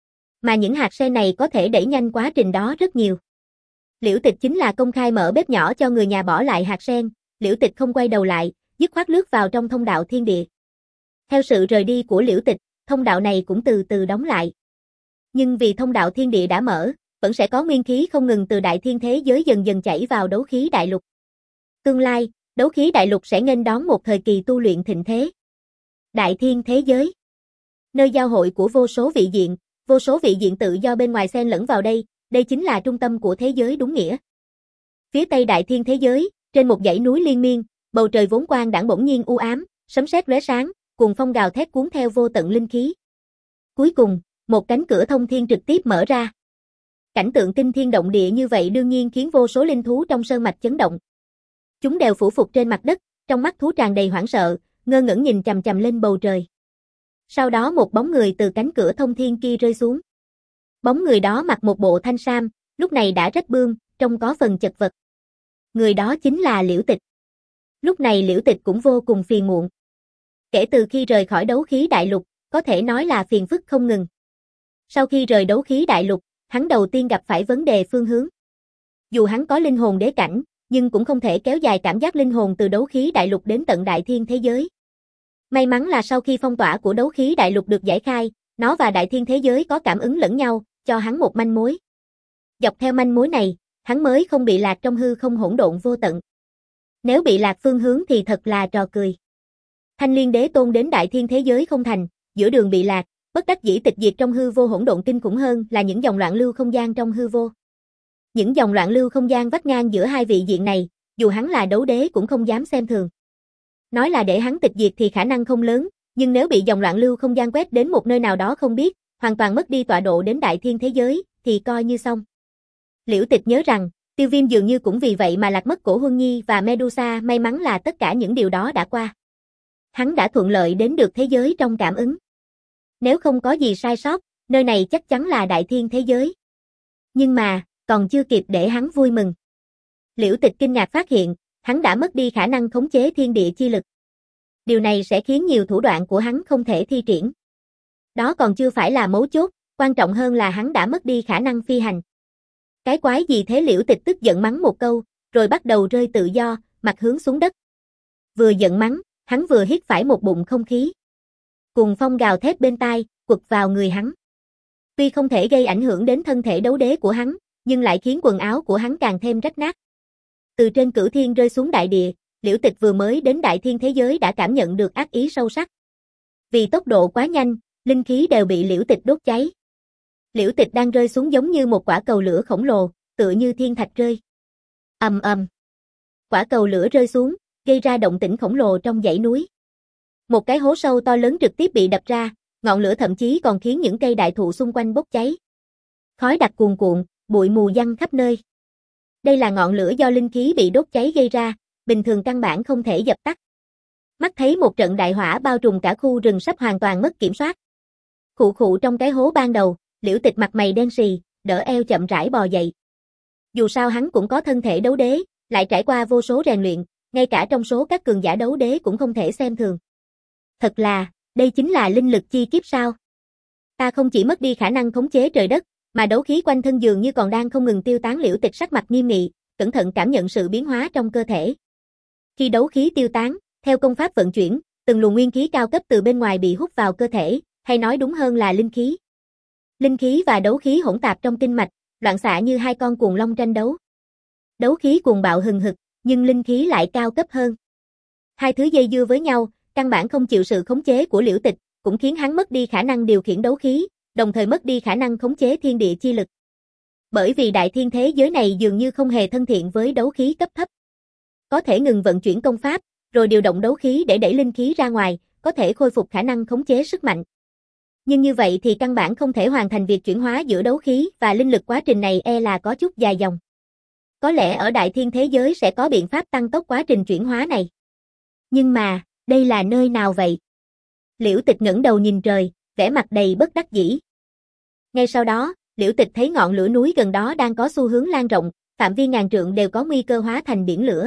Mà những hạt sen này có thể đẩy nhanh quá trình đó rất nhiều. Liễu Tịch chính là công khai mở bếp nhỏ cho người nhà bỏ lại hạt sen, Liễu Tịch không quay đầu lại, dứt khoát lướt vào trong thông đạo thiên địa. Theo sự rời đi của Liễu Tịch, thông đạo này cũng từ từ đóng lại. Nhưng vì thông đạo thiên địa đã mở, vẫn sẽ có nguyên khí không ngừng từ đại thiên thế giới dần dần chảy vào đấu khí đại lục. Tương lai, đấu khí đại lục sẽ nghênh đón một thời kỳ tu luyện thịnh thế. Đại thiên thế giới, nơi giao hội của vô số vị diện, vô số vị diện tự do bên ngoài xen lẫn vào đây, đây chính là trung tâm của thế giới đúng nghĩa. Phía tây đại thiên thế giới, trên một dãy núi liên miên, bầu trời vốn quang đãng bỗng nhiên u ám, sấm sét lóe sáng, cuồng phong gào thét cuốn theo vô tận linh khí. Cuối cùng, một cánh cửa thông thiên trực tiếp mở ra. Cảnh tượng kinh thiên động địa như vậy đương nhiên khiến vô số linh thú trong sơn mạch chấn động. Chúng đều phủ phục trên mặt đất, trong mắt thú tràn đầy hoảng sợ, ngơ ngẩn nhìn chằm chằm lên bầu trời. Sau đó một bóng người từ cánh cửa thông thiên kia rơi xuống. Bóng người đó mặc một bộ thanh sam, lúc này đã rách bươm, trông có phần chật vật. Người đó chính là Liễu Tịch. Lúc này Liễu Tịch cũng vô cùng phiền muộn. Kể từ khi rời khỏi đấu khí đại lục, có thể nói là phiền phức không ngừng. Sau khi rời đấu khí đại lục, hắn đầu tiên gặp phải vấn đề phương hướng. Dù hắn có linh hồn đế cảnh, nhưng cũng không thể kéo dài cảm giác linh hồn từ đấu khí đại lục đến tận đại thiên thế giới. May mắn là sau khi phong tỏa của đấu khí đại lục được giải khai, nó và đại thiên thế giới có cảm ứng lẫn nhau, cho hắn một manh mối. Dọc theo manh mối này, hắn mới không bị lạc trong hư không hỗn độn vô tận. Nếu bị lạc phương hướng thì thật là trò cười. Thanh Liên Đế Tôn đến đại thiên thế giới không thành, giữa đường bị lạc, bất đắc dĩ tịch diệt trong hư vô hỗn độn kinh khủng hơn là những dòng loạn lưu không gian trong hư vô. Những dòng loạn lưu không gian vách ngang giữa hai vị diện này, dù hắn là đấu đế cũng không dám xem thường. Nói là để hắn tịch diệt thì khả năng không lớn, nhưng nếu bị dòng loạn lưu không gian quét đến một nơi nào đó không biết, hoàn toàn mất đi tọa độ đến đại thiên thế giới, thì coi như xong. Liễu Tịch nhớ rằng, Tiêu Viêm dường như cũng vì vậy mà lạc mất Cổ Huân Nhi và Medusa, may mắn là tất cả những điều đó đã qua. Hắn đã thuận lợi đến được thế giới trong cảm ứng. Nếu không có gì sai sót, nơi này chắc chắn là đại thiên thế giới. Nhưng mà, còn chưa kịp để hắn vui mừng. Liễu Tịch kinh ngạc phát hiện, hắn đã mất đi khả năng khống chế thiên địa chi lực. Điều này sẽ khiến nhiều thủ đoạn của hắn không thể thi triển. Đó còn chưa phải là mấu chốt, quan trọng hơn là hắn đã mất đi khả năng phi hành. Cái quái gì thế? Liễu Tịch tức giận mắng một câu, rồi bắt đầu rơi tự do, mặt hướng xuống đất. Vừa giận mắng, hắn vừa hít phải một bụng không khí. Cuồng phong gào thét bên tai, quật vào người hắn. Tuy không thể gây ảnh hưởng đến thân thể đấu đế của hắn, nhưng lại khiến quần áo của hắn càng thêm rách nát. Từ trên cửu thiên rơi xuống đại địa, Liễu Tịch vừa mới đến đại thiên thế giới đã cảm nhận được ác ý sâu sắc. Vì tốc độ quá nhanh, linh khí đều bị Liễu Tịch đốt cháy. Liễu Tịch đang rơi xuống giống như một quả cầu lửa khổng lồ, tựa như thiên thạch rơi. Ầm ầm. Quả cầu lửa rơi xuống, gây ra động tĩnh khổng lồ trong dãy núi. Một cái hố sâu to lớn trực tiếp bị đập ra, ngọn lửa thậm chí còn khiến những cây đại thụ xung quanh bốc cháy. Khói đặc cuồn cuộn, bụi mù giăng khắp nơi. Đây là ngọn lửa do linh khí bị đốt cháy gây ra, bình thường căn bản không thể dập tắt. Mắt thấy một trận đại hỏa bao trùm cả khu rừng sắp hoàn toàn mất kiểm soát. Khụ khụ trong cái hố ban đầu, Liễu Tịch mặt mày đen sì, đỡ eo chậm rãi bò dậy. Dù sao hắn cũng có thân thể đấu đế, lại trải qua vô số rèn luyện, ngay cả trong số các cường giả đấu đế cũng không thể xem thường. Thật là, đây chính là linh lực chi kiếp sao? Ta không chỉ mất đi khả năng khống chế trời đất, mà đấu khí quanh thân dường như còn đang không ngừng tiêu tán. Liễu Tịch sắc mặt nghiêm nghị, cẩn thận cảm nhận sự biến hóa trong cơ thể. Khi đấu khí tiêu tán, theo công pháp vận chuyển, từng luồng nguyên khí cao cấp từ bên ngoài bị hút vào cơ thể, hay nói đúng hơn là linh khí. Linh khí và đấu khí hỗn tạp trong kinh mạch, loạn xạ như hai con cuồng long tranh đấu. Đấu khí cuồng bạo hừng hực, nhưng linh khí lại cao cấp hơn. Hai thứ dây dưa với nhau, căn bản không chịu sự khống chế của Liễu Tịch, cũng khiến hắn mất đi khả năng điều khiển đấu khí, đồng thời mất đi khả năng khống chế thiên địa chi lực. Bởi vì đại thiên thế giới này dường như không hề thân thiện với đấu khí cấp thấp. Có thể ngừng vận chuyển công pháp, rồi điều động đấu khí để đẩy linh khí ra ngoài, có thể khôi phục khả năng khống chế sức mạnh. Nhưng như vậy thì căn bản không thể hoàn thành việc chuyển hóa giữa đấu khí và linh lực, quá trình này e là có chút dài dòng. Có lẽ ở đại thiên thế giới sẽ có biện pháp tăng tốc quá trình chuyển hóa này. Nhưng mà, đây là nơi nào vậy? Liễu Tịch ngẩng đầu nhìn trời, vẻ mặt đầy bất đắc dĩ. Ngay sau đó, Liễu Tịch thấy ngọn lửa núi gần đó đang có xu hướng lan rộng, phạm vi ngàn trượng đều có nguy cơ hóa thành biển lửa.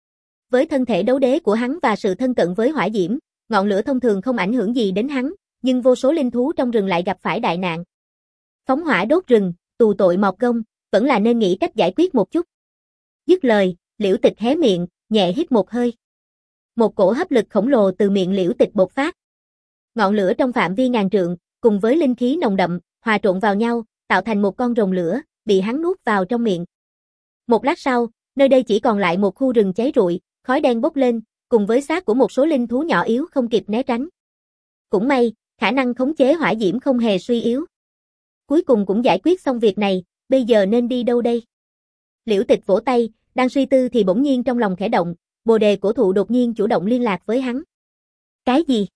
Với thân thể đấu đế của hắn và sự thân cận với hỏa diễm, ngọn lửa thông thường không ảnh hưởng gì đến hắn, nhưng vô số linh thú trong rừng lại gặp phải đại nạn. Phóng hỏa đốt rừng, tù tội mọc gông, vẫn là nên nghĩ cách giải quyết một chút. Dứt lời, Liễu Tịch hé miệng, nhẹ hít một hơi. Một cổ hấp lực khổng lồ từ miệng Liễu Tịch bộc phát. Ngọn lửa trong phạm vi ngàn trượng, cùng với linh khí nồng đậm, hòa trộn vào nhau, tạo thành một con rồng lửa, bị hắn nuốt vào trong miệng. Một lát sau, nơi đây chỉ còn lại một khu rừng cháy rụi, khói đen bốc lên, cùng với xác của một số linh thú nhỏ yếu không kịp né tránh. Cũng may, khả năng khống chế hỏa diễm không hề suy yếu. Cuối cùng cũng giải quyết xong việc này, bây giờ nên đi đâu đây? Liễu Tịch vỗ tay, đang suy tư thì bỗng nhiên trong lòng khẽ động, Bồ đề cổ thụ đột nhiên chủ động liên lạc với hắn. Cái gì?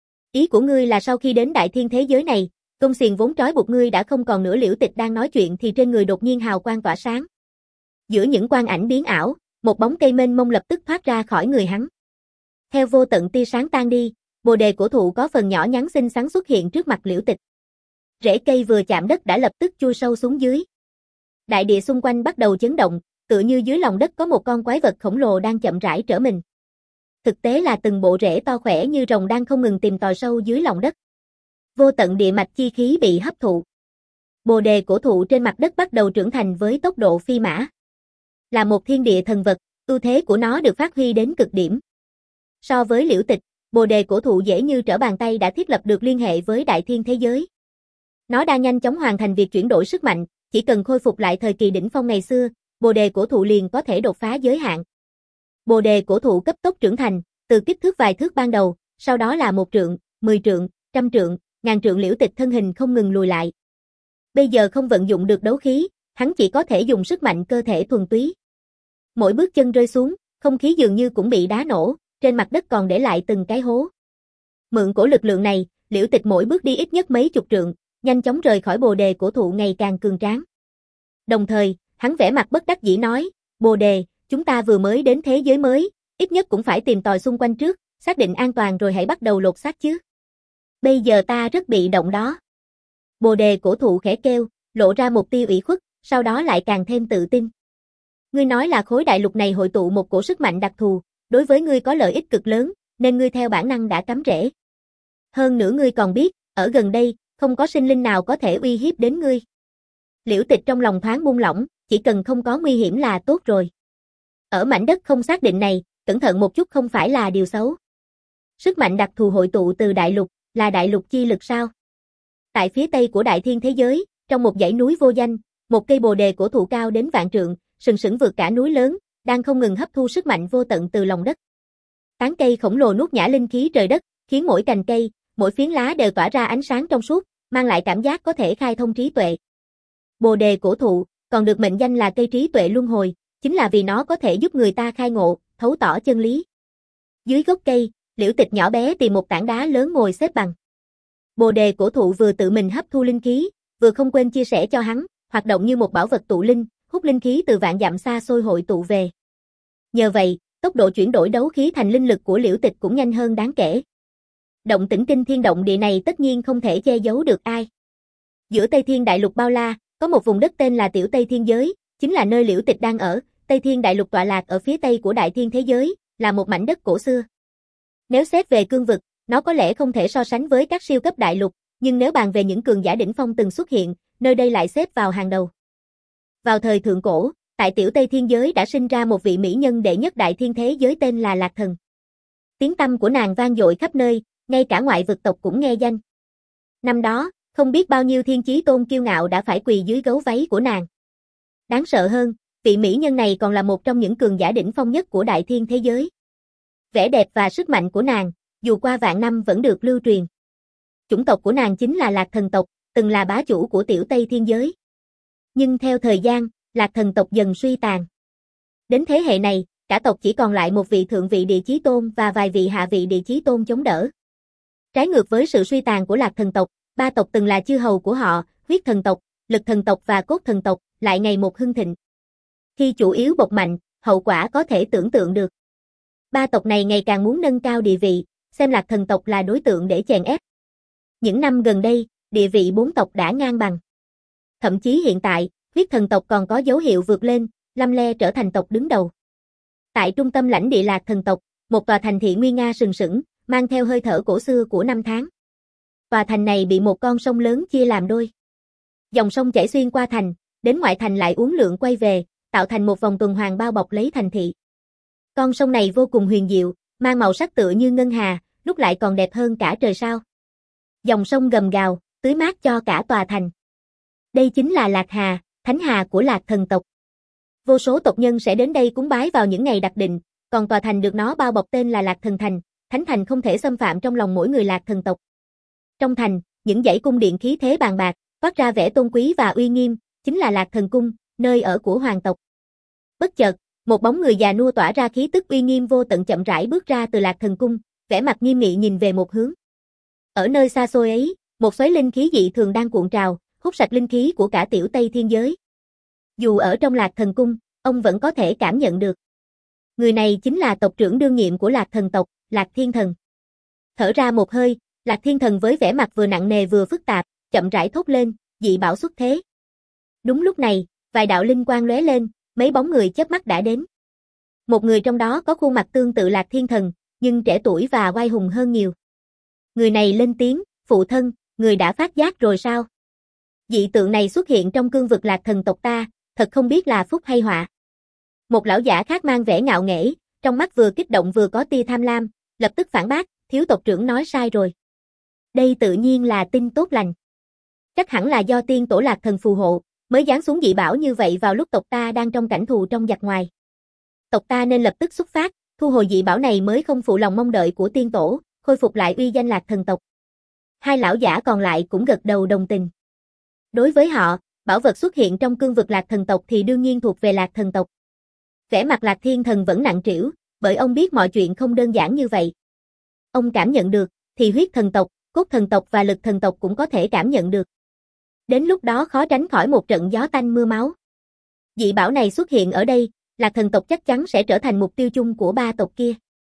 Ý của ngươi là sau khi đến đại thiên thế giới này, công xiềng vốn trói buộc ngươi đã không còn nữa. Liễu Tịch đang nói chuyện thì trên người đột nhiên hào quang tỏa sáng. Giữa những quang ảnh biến ảo, một bóng cây mênh mông lập tức thoát ra khỏi người hắn. Theo vô tận tia sáng tan đi, bồ đề cổ thụ có phần nhỏ nhắn xinh xắn xuất hiện trước mặt Liễu Tịch. Rễ cây vừa chạm đất đã lập tức chui sâu xuống dưới. Đại địa xung quanh bắt đầu chấn động, tựa như dưới lòng đất có một con quái vật khổng lồ đang chậm rãi trở mình. Thực tế là từng bộ rễ to khỏe như rồng đang không ngừng tìm tòi sâu dưới lòng đất. Vô tận địa mạch chi khí bị hấp thụ. Bồ đề cổ thụ trên mặt đất bắt đầu trưởng thành với tốc độ phi mã. Là một thiên địa thần vật, ưu thế của nó được phát huy đến cực điểm. So với Liễu Tịch, bồ đề cổ thụ dễ như trở bàn tay đã thiết lập được liên hệ với đại thiên thế giới. Nó đang nhanh chóng hoàn thành việc chuyển đổi sức mạnh, chỉ cần khôi phục lại thời kỳ đỉnh phong ngày xưa, bồ đề cổ thụ liền có thể đột phá giới hạn. Bồ đề cổ thụ cấp tốc trưởng thành, từ kích thước vài thước ban đầu, sau đó là một trượng, mười trượng, trăm trượng, ngàn trượng. Liễu Tịch thân hình không ngừng lùi lại. Bây giờ không vận dụng được đấu khí, hắn chỉ có thể dùng sức mạnh cơ thể thuần túy. Mỗi bước chân rơi xuống, không khí dường như cũng bị đá nổ, trên mặt đất còn để lại từng cái hố. Mượn cổ lực lượng này, Liễu Tịch mỗi bước đi ít nhất mấy chục trượng, nhanh chóng rời khỏi bồ đề cổ thụ ngày càng cường tráng. Đồng thời, hắn vẻ mặt bất đắc dĩ nói, Bồ đề, chúng ta vừa mới đến thế giới mới, ít nhất cũng phải tìm tòi xung quanh trước, xác định an toàn rồi hãy bắt đầu lột xác chứ. Bây giờ ta rất bị động đó. Bồ đề cổ thụ khẽ kêu, lộ ra một tia ủy khuất, sau đó lại càng thêm tự tin. Ngươi nói là khối đại lục này hội tụ một cổ sức mạnh đặc thù, đối với ngươi có lợi ích cực lớn, nên ngươi theo bản năng đã cắm rễ. Hơn nữa ngươi còn biết, ở gần đây, không có sinh linh nào có thể uy hiếp đến ngươi. Liễu Tịch trong lòng thoáng buông lỏng, chỉ cần không có nguy hiểm là tốt rồi. Ở mảnh đất không xác định này, cẩn thận một chút không phải là điều xấu. Sức mạnh đặc thù hội tụ từ đại lục, là đại lục chi lực sao? Tại phía tây của đại thiên thế giới, trong một dãy núi vô danh, một cây bồ đề cổ thụ cao đến vạn trượng, sừng sững vượt cả núi lớn, đang không ngừng hấp thu sức mạnh vô tận từ lòng đất. Tán cây khổng lồ nuốt nhả linh khí trời đất, khiến mỗi cành cây, mỗi phiến lá đều tỏa ra ánh sáng trong suốt, mang lại cảm giác có thể khai thông trí tuệ. Bồ đề cổ thụ, còn được mệnh danh là cây trí tuệ luân hồi, chính là vì nó có thể giúp người ta khai ngộ, thấu tỏ chân lý. Dưới gốc cây, Liễu Tịch nhỏ bé tìm một tảng đá lớn ngồi xếp bằng. Bồ đề cổ thụ vừa tự mình hấp thu linh khí, vừa không quên chia sẻ cho hắn, hoạt động như một bảo vật tụ linh, hút linh khí từ vạn dặm xa xôi hội tụ về. Nhờ vậy, tốc độ chuyển đổi đấu khí thành linh lực của Liễu Tịch cũng nhanh hơn đáng kể. Động tĩnh kinh thiên động địa này tất nhiên không thể che giấu được ai. Giữa Tây Thiên Đại Lục bao la, có một vùng đất tên là Tiểu Tây Thiên Giới, chính là nơi Liễu Tịch đang ở. Tây Thiên Đại Lục tọa lạc ở phía tây của Đại Thiên thế giới, là một mảnh đất cổ xưa. Nếu xét về cương vực, nó có lẽ không thể so sánh với các siêu cấp đại lục, nhưng nếu bàn về những cường giả đỉnh phong từng xuất hiện, nơi đây lại xếp vào hàng đầu. Vào thời thượng cổ, tại Tiểu Tây Thiên Giới đã sinh ra một vị mỹ nhân đệ nhất Đại Thiên thế giới tên là Lạc Thần. Tiếng tăm của nàng vang dội khắp nơi, ngay cả ngoại vực tộc cũng nghe danh. Năm đó, không biết bao nhiêu thiên chí tôn kiêu ngạo đã phải quỳ dưới gấu váy của nàng. Đáng sợ hơn, vị mỹ nhân này còn là một trong những cường giả đỉnh phong nhất của Đại Thiên thế giới. Vẻ đẹp và sức mạnh của nàng, dù qua vạn năm vẫn được lưu truyền. Chủng tộc của nàng chính là Lạc Thần tộc, từng là bá chủ của Tiểu Tây Thiên giới. Nhưng theo thời gian, Lạc Thần tộc dần suy tàn. Đến thế hệ này, cả tộc chỉ còn lại một vị thượng vị địa chí tôn và vài vị hạ vị địa chí tôn chống đỡ. Trái ngược với sự suy tàn của Lạc Thần tộc, ba tộc từng là chư hầu của họ, Huyết Thần tộc, Lực Thần tộc và Cốt Thần tộc, lại ngày một hưng thịnh. Khi chủ yếu bộc mạnh, hậu quả có thể tưởng tượng được. Ba tộc này ngày càng muốn nâng cao địa vị, xem Lạc Thần tộc là đối tượng để chèn ép. Những năm gần đây, địa vị bốn tộc đã ngang bằng. Thậm chí hiện tại, Huyết Thần tộc còn có dấu hiệu vượt lên, lăm le trở thành tộc đứng đầu. Tại trung tâm lãnh địa Lạc Thần tộc, một tòa thành thị nguy nga sừng sững, mang theo hơi thở cổ xưa của năm tháng. Tòa thành này bị một con sông lớn chia làm đôi. Dòng sông chảy xuyên qua thành, đến ngoại thành lại uốn lượn quay về, tạo thành một vòng tuần hoàn bao bọc lấy thành thị. Con sông này vô cùng huyền diệu, mang màu sắc tựa như ngân hà, lúc lại còn đẹp hơn cả trời sao. Dòng sông gầm gào, tưới mát cho cả tòa thành. Đây chính là Lạc Hà, thánh hà của Lạc Thần tộc. Vô số tộc nhân sẽ đến đây cúng bái vào những ngày đặc định, còn tòa thành được nó bao bọc tên là Lạc Thần thành, thánh thành không thể xâm phạm trong lòng mỗi người Lạc Thần tộc. Trong thành, những dãy cung điện khí thế bàn bạc, toát ra vẻ tôn quý và uy nghiêm, chính là Lạc Thần cung, nơi ở của hoàng tộc. Bất chợt, một bóng người già nua tỏa ra khí tức uy nghiêm vô tận chậm rãi bước ra từ Lạc Thần cung, vẻ mặt nghiêm nghị nhìn về một hướng. Ở nơi xa xôi ấy, một xoáy linh khí dị thường đang cuộn trào, hút sạch linh khí của cả Tiểu Tây Thiên giới. Dù ở trong Lạc Thần cung, ông vẫn có thể cảm nhận được. Người này chính là tộc trưởng đương nhiệm của Lạc Thần tộc, Lạc Thiên Thần. Thở ra một hơi, Lạc Thiên Thần với vẻ mặt vừa nặng nề vừa phức tạp, chậm rãi thốt lên, dị bảo xuất thế. Đúng lúc này, vài đạo linh quang lóe lên, mấy bóng người chớp mắt đã đến. Một người trong đó có khuôn mặt tương tự Lạc Thiên Thần, nhưng trẻ tuổi và oai hùng hơn nhiều. Người này lên tiếng, phụ thân, người đã phát giác rồi sao? Dị tượng này xuất hiện trong cương vực Lạc Thần tộc ta, thật không biết là phúc hay họa. Một lão giả khác mang vẻ ngạo nghễ, trong mắt vừa kích động vừa có tia tham lam, lập tức phản bác, thiếu tộc trưởng nói sai rồi. Đây tự nhiên là tin tốt lành. Chắc hẳn là do tiên tổ Lạc Thần phù hộ, mới giáng xuống dị bảo như vậy vào lúc tộc ta đang trong cảnh thù trong giặc ngoài. Tộc ta nên lập tức xuất phát, thu hồi dị bảo này mới không phụ lòng mong đợi của tiên tổ, khôi phục lại uy danh Lạc Thần tộc. Hai lão giả còn lại cũng gật đầu đồng tình. Đối với họ, bảo vật xuất hiện trong cương vực Lạc Thần tộc thì đương nhiên thuộc về Lạc Thần tộc. Vẻ mặt Lạc Thiên Thần vẫn nặng trĩu, bởi ông biết mọi chuyện không đơn giản như vậy. Ông cảm nhận được, thì Huyết Thần tộc, Cốt Thần tộc và Lực Thần tộc cũng có thể cảm nhận được. Đến lúc đó khó tránh khỏi một trận gió tanh mưa máu. Dị bảo này xuất hiện ở đây, Lạc Thần tộc chắc chắn sẽ trở thành mục tiêu chung của ba tộc kia.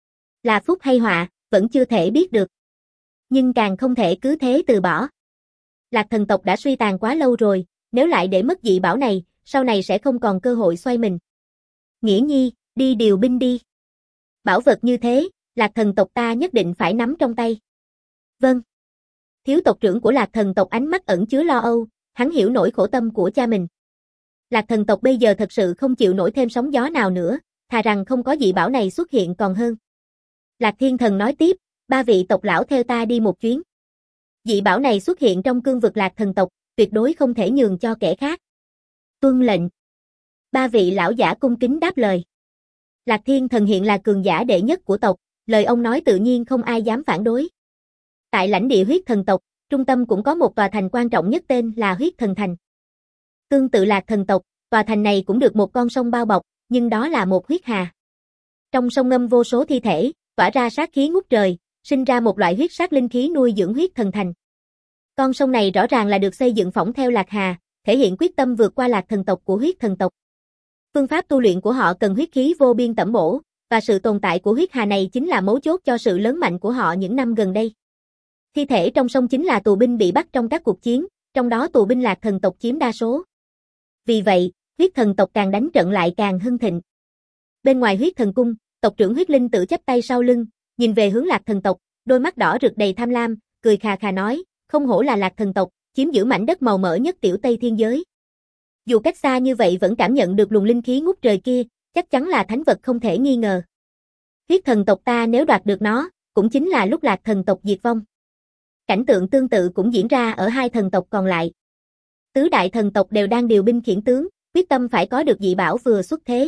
Là phúc hay họa, vẫn chưa thể biết được. Nhưng càng không thể cứ thế từ bỏ. Lạc Thần tộc đã suy tàn quá lâu rồi, nếu lại để mất dị bảo này, sau này sẽ không còn cơ hội xoay mình. Nghĩa Nhi, đi điều binh đi. Bảo vật như thế, Lạc Thần tộc ta nhất định phải nắm trong tay. Vâng. Thiếu tộc trưởng của Lạc Thần tộc ánh mắt ẩn chứa lo âu, hắn hiểu nỗi khổ tâm của cha mình. Lạc Thần tộc bây giờ thật sự không chịu nổi thêm sóng gió nào nữa, thà rằng không có dị bảo này xuất hiện còn hơn. Lạc Thiên Thần nói tiếp, ba vị tộc lão theo ta đi một chuyến. Dị bảo này xuất hiện trong cương vực Lạc Thần tộc, tuyệt đối không thể nhường cho kẻ khác. Tuân lệnh. Ba vị lão giả cung kính đáp lời. Lạc Thiên Thần hiện là cường giả đệ nhất của tộc, lời ông nói tự nhiên không ai dám phản đối. Tại lãnh địa huyết thần tộc, trung tâm cũng có một tòa thành quan trọng nhất tên là huyết thần thành. Tương tự Lạc thần tộc, tòa thành này cũng được một con sông bao bọc, nhưng đó là một huyết hà. Trong sông ngâm vô số thi thể, tỏa ra sát khí ngút trời, sinh ra một loại huyết sát linh khí nuôi dưỡng huyết thần thành. Con sông này rõ ràng là được xây dựng phỏng theo Lạc Hà, thể hiện quyết tâm vượt qua Lạc thần tộc của huyết thần tộc. Phương pháp tu luyện của họ cần huyết khí vô biên tẩm bổ, và sự tồn tại của huyết hà này chính là mấu chốt cho sự lớn mạnh của họ những năm gần đây. Thi thể trong sông chính là tù binh bị bắt trong các cuộc chiến, trong đó tù binh Lạc thần tộc chiếm đa số. Vì vậy, huyết thần tộc càng đánh trận lại càng hưng thịnh. Bên ngoài huyết thần cung, tộc trưởng huyết linh tự chắp tay sau lưng, nhìn về hướng Lạc thần tộc, đôi mắt đỏ rực đầy tham lam, cười khà khà nói, không hổ là Lạc thần tộc, chiếm giữ mảnh đất màu mỡ nhất tiểu Tây Thiên giới. Dù cách xa như vậy vẫn cảm nhận được luồng linh khí ngút trời kia, chắc chắn là thánh vật không thể nghi ngờ. Huyết thần tộc ta nếu đoạt được nó, cũng chính là lúc Lạc thần tộc diệt vong. Cảnh tượng tương tự cũng diễn ra ở hai thần tộc còn lại. Tứ đại thần tộc đều đang điều binh khiển tướng, quyết tâm phải có được dị bảo vừa xuất thế.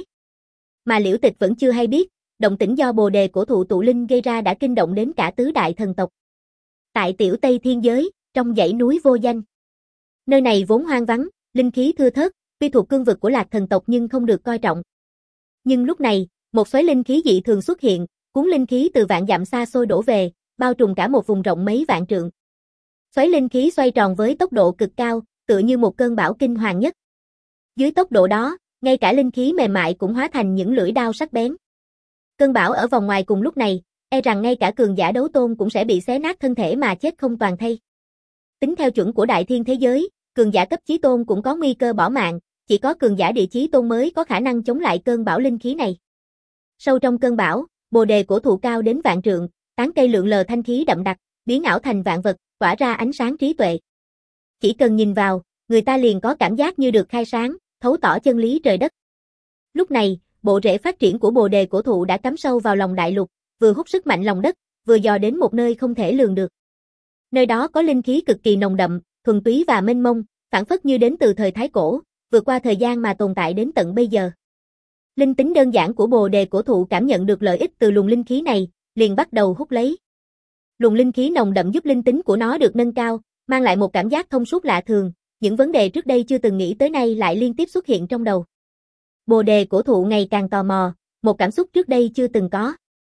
Mà Liễu Tịch vẫn chưa hay biết, động tĩnh do bồ đề cổ thụ tụ linh gây ra đã kinh động đến cả tứ đại thần tộc. Tại tiểu Tây Thiên giới, trong dãy núi vô danh. Nơi này vốn hoang vắng, linh khí thưa thớt, tuy thuộc cương vực của Lạc thần tộc nhưng không được coi trọng. Nhưng lúc này, một xoáy linh khí dị thường xuất hiện, cuốn linh khí từ vạn dặm xa xôi đổ về, bao trùm cả một vùng rộng mấy vạn trượng. Xoáy linh khí xoay tròn với tốc độ cực cao, tựa như một cơn bão kinh hoàng nhất. Dưới tốc độ đó, ngay cả linh khí mềm mại cũng hóa thành những lưỡi đao sắc bén. Cơn bão ở vòng ngoài cùng lúc này, e rằng ngay cả cường giả đấu tôn cũng sẽ bị xé nát thân thể mà chết không toàn thây. Tính theo chuẩn của đại thiên thế giới, cường giả cấp chí tôn cũng có nguy cơ bỏ mạng, chỉ có cường giả địa chí tôn mới có khả năng chống lại cơn bão linh khí này. Sâu trong cơn bão, bồ đề cổ thụ cao đến vạn trượng, tán cây lượn lờ thanh khí đậm đặc, biến ảo thành vạn vật, tỏa ra ánh sáng trí tuệ. Chỉ cần nhìn vào, người ta liền có cảm giác như được khai sáng, thấu tỏ chân lý trời đất. Lúc này, bộ rễ phát triển của bồ đề cổ thụ đã cắm sâu vào lòng đại lục, vừa hút sức mạnh lòng đất, vừa dò đến một nơi không thể lường được. Nơi đó có linh khí cực kỳ nồng đậm, thuần túy và mênh mông, phảng phất như đến từ thời Thái Cổ, vượt qua thời gian mà tồn tại đến tận bây giờ. Linh tính đơn giản của bồ đề cổ thụ cảm nhận được lợi ích từ luồng linh khí này, liền bắt đầu hút lấy. Luồng linh khí nồng đậm giúp linh tính của nó được nâng cao, mang lại một cảm giác thông suốt lạ thường, những vấn đề trước đây chưa từng nghĩ tới nay lại liên tiếp xuất hiện trong đầu. Bồ đề cổ thụ ngày càng tò mò, một cảm xúc trước đây chưa từng có.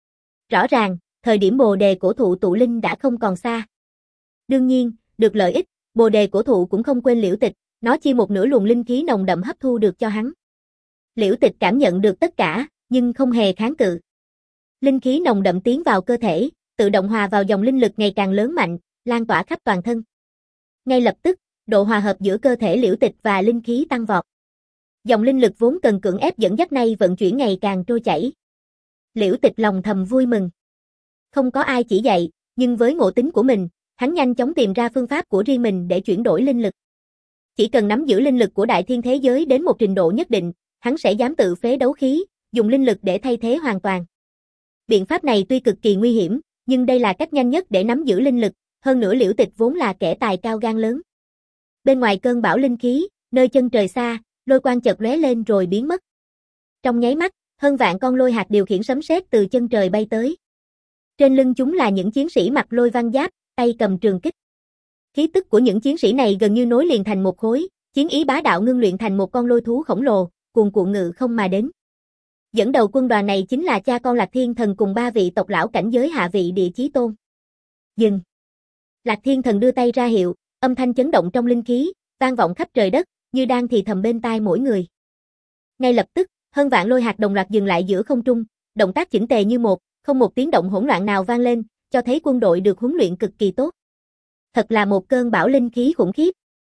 Rõ ràng, thời điểm bồ đề cổ thụ tụ linh đã không còn xa. Đương nhiên, được lợi ích, bồ đề cổ thụ cũng không quên Liễu Tịch, nó chia một nửa luồng linh khí nồng đậm hấp thu được cho hắn. Liễu Tịch cảm nhận được tất cả, nhưng không hề kháng cự. Linh khí nồng đậm tiến vào cơ thể, tự động hòa vào dòng linh lực ngày càng lớn mạnh, lan tỏa khắp toàn thân. Ngay lập tức, độ hòa hợp giữa cơ thể Liễu Tịch và linh khí tăng vọt. Dòng linh lực vốn cần cưỡng ép dẫn dắt nay vận chuyển ngày càng trôi chảy. Liễu Tịch lòng thầm vui mừng. Không có ai chỉ dạy, nhưng với ngộ tính của mình, hắn nhanh chóng tìm ra phương pháp của riêng mình để chuyển đổi linh lực. Chỉ cần nắm giữ linh lực của đại thiên thế giới đến một trình độ nhất định, hắn sẽ dám tự phế đấu khí, dùng linh lực để thay thế hoàn toàn. Biện pháp này tuy cực kỳ nguy hiểm, nhưng đây là cách nhanh nhất để nắm giữ linh lực, hơn nữa Liễu Tịch vốn là kẻ tài cao gan lớn. Bên ngoài cơn bão linh khí, nơi chân trời xa, lôi quang chợt lóe lên rồi biến mất. Trong nháy mắt, hơn vạn con lôi hạt điều khiển sấm sét từ chân trời bay tới. Trên lưng chúng là những chiến sĩ mặc lôi văn giáp, tay cầm trường kích. Khí tức của những chiến sĩ này gần như nối liền thành một khối, chiến ý bá đạo ngưng luyện thành một con lôi thú khổng lồ, cuồn cuộn ngự không mà đến. Dẫn đầu quân đoàn này chính là cha con Lạc Thiên Thần cùng ba vị tộc lão cảnh giới hạ vị địa chí tôn. Dừng. Lạc Thiên Thần đưa tay ra hiệu, âm thanh chấn động trong linh khí, vang vọng khắp trời đất, như đang thì thầm bên tai mỗi người. Ngay lập tức, hơn vạn lôi hạt đồng loạt dừng lại giữa không trung, động tác chỉnh tề như một, không một tiếng động hỗn loạn nào vang lên, cho thấy quân đội được huấn luyện cực kỳ tốt. Thật là một cơn bão linh khí khủng khiếp.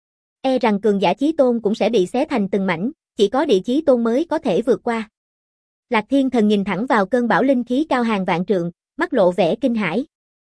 E rằng cường giả chí tôn cũng sẽ bị xé thành từng mảnh, chỉ có địa chí tôn mới có thể vượt qua. Lạc Thiên Thần nhìn thẳng vào cơn bão linh khí cao hàng vạn trượng, mắt lộ vẻ kinh hãi.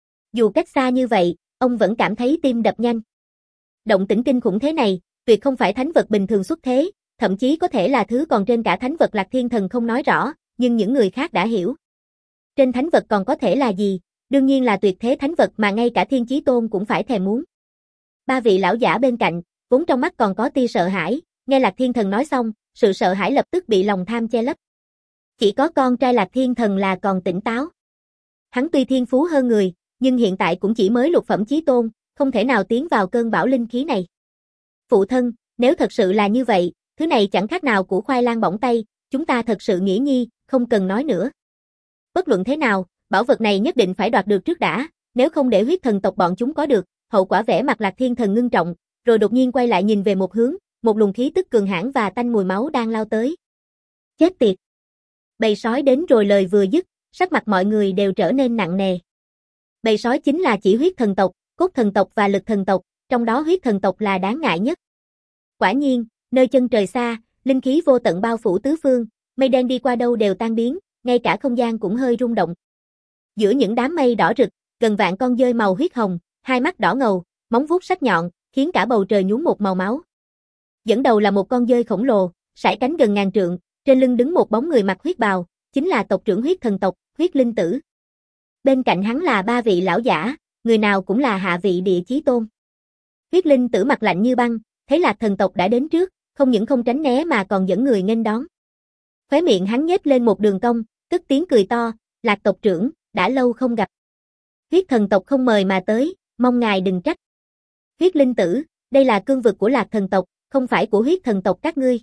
Dù cách xa như vậy, ông vẫn cảm thấy tim đập nhanh. Động tĩnh kinh khủng thế này, tuyệt không phải thánh vật bình thường xuất thế, thậm chí có thể là thứ còn trên cả thánh vật. Lạc Thiên Thần không nói rõ, nhưng những người khác đã hiểu. Trên thánh vật còn có thể là gì? Đương nhiên là tuyệt thế thánh vật mà ngay cả Thiên Chí Tôn cũng phải thèm muốn. Ba vị lão giả bên cạnh, vốn trong mắt còn có tia sợ hãi, nghe Lạc Thiên Thần nói xong, sự sợ hãi lập tức bị lòng tham che lấp. Chỉ có con trai Lạc Thiên Thần là còn tỉnh táo. Hắn tuy thiên phú hơn người, nhưng hiện tại cũng chỉ mới lục phẩm chí tôn, không thể nào tiến vào cơn bão linh khí này. Phụ thân, nếu thật sự là như vậy, thứ này chẳng khác nào củ khoai lang bỏng tay, chúng ta thật sự nghĩa nhi, không cần nói nữa. Bất luận thế nào, bảo vật này nhất định phải đoạt được trước đã, nếu không để huyết thần tộc bọn chúng có được, hậu quả vẻ mặt Lạc Thiên Thần ngưng trọng, rồi đột nhiên quay lại nhìn về một hướng, một luồng khí tức cường hãn và tanh mùi máu đang lao tới. Chết tiệt! Bầy sói đến rồi lời vừa dứt, sắc mặt mọi người đều trở nên nặng nề. Bầy sói chính là chỉ huyết thần tộc, cốt thần tộc và lực thần tộc, trong đó huyết thần tộc là đáng ngại nhất. Quả nhiên, nơi chân trời xa, linh khí vô tận bao phủ tứ phương, mây đen đi qua đâu đều tan biến, ngay cả không gian cũng hơi rung động. Giữa những đám mây đỏ rực, gần vạn con dơi màu huyết hồng, hai mắt đỏ ngầu, móng vuốt sắc nhọn, khiến cả bầu trời nhuốm một màu máu. Dẫn đầu là một con dơi khổng lồ, sải cánh gần ngàn trượng, trên lưng đứng một bóng người mặc huyết bào, chính là tộc trưởng huyết thần tộc, Huyết Linh Tử. Bên cạnh hắn là ba vị lão giả, người nào cũng là hạ vị địa chí tôn. Huyết Linh Tử mặt lạnh như băng, thấy Lạc thần tộc đã đến trước, không những không tránh né mà còn dẫn người nghênh đón. Khóe miệng hắn nhếch lên một đường cong, cất tiếng cười to, Lạc tộc trưởng, đã lâu không gặp. Huyết thần tộc không mời mà tới, mong ngài đừng trách. Huyết Linh Tử, đây là cương vực của Lạc thần tộc, không phải của huyết thần tộc các ngươi.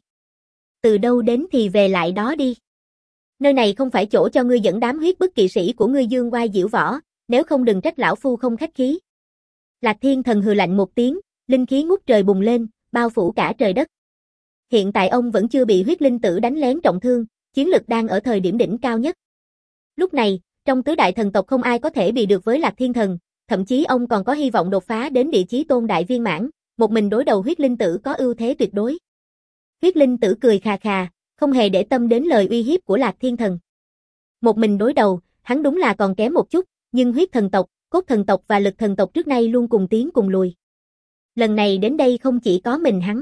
Từ đâu đến thì về lại đó đi. Nơi này không phải chỗ cho ngươi dẫn đám huyết bức kỵ sĩ của ngươi dương oai diễu võ, nếu không đừng trách lão phu không khách khí. Lạc Thiên Thần hừ lạnh một tiếng, linh khí ngút trời bùng lên, bao phủ cả trời đất. Hiện tại ông vẫn chưa bị Huyết Linh Tử đánh lén trọng thương, chiến lực đang ở thời điểm đỉnh cao nhất. Lúc này, trong tứ đại thần tộc không ai có thể bị được với Lạc Thiên Thần, thậm chí ông còn có hy vọng đột phá đến địa chí tôn đại viên mãn, một mình đối đầu Huyết Linh Tử có ưu thế tuyệt đối. Huyết Linh Tử cười khà khà, không hề để tâm đến lời uy hiếp của Lạc Thiên Thần. Một mình đối đầu, hắn đúng là còn kém một chút, nhưng huyết thần tộc, cốt thần tộc và lực thần tộc trước nay luôn cùng tiến cùng lùi. Lần này đến đây không chỉ có mình hắn.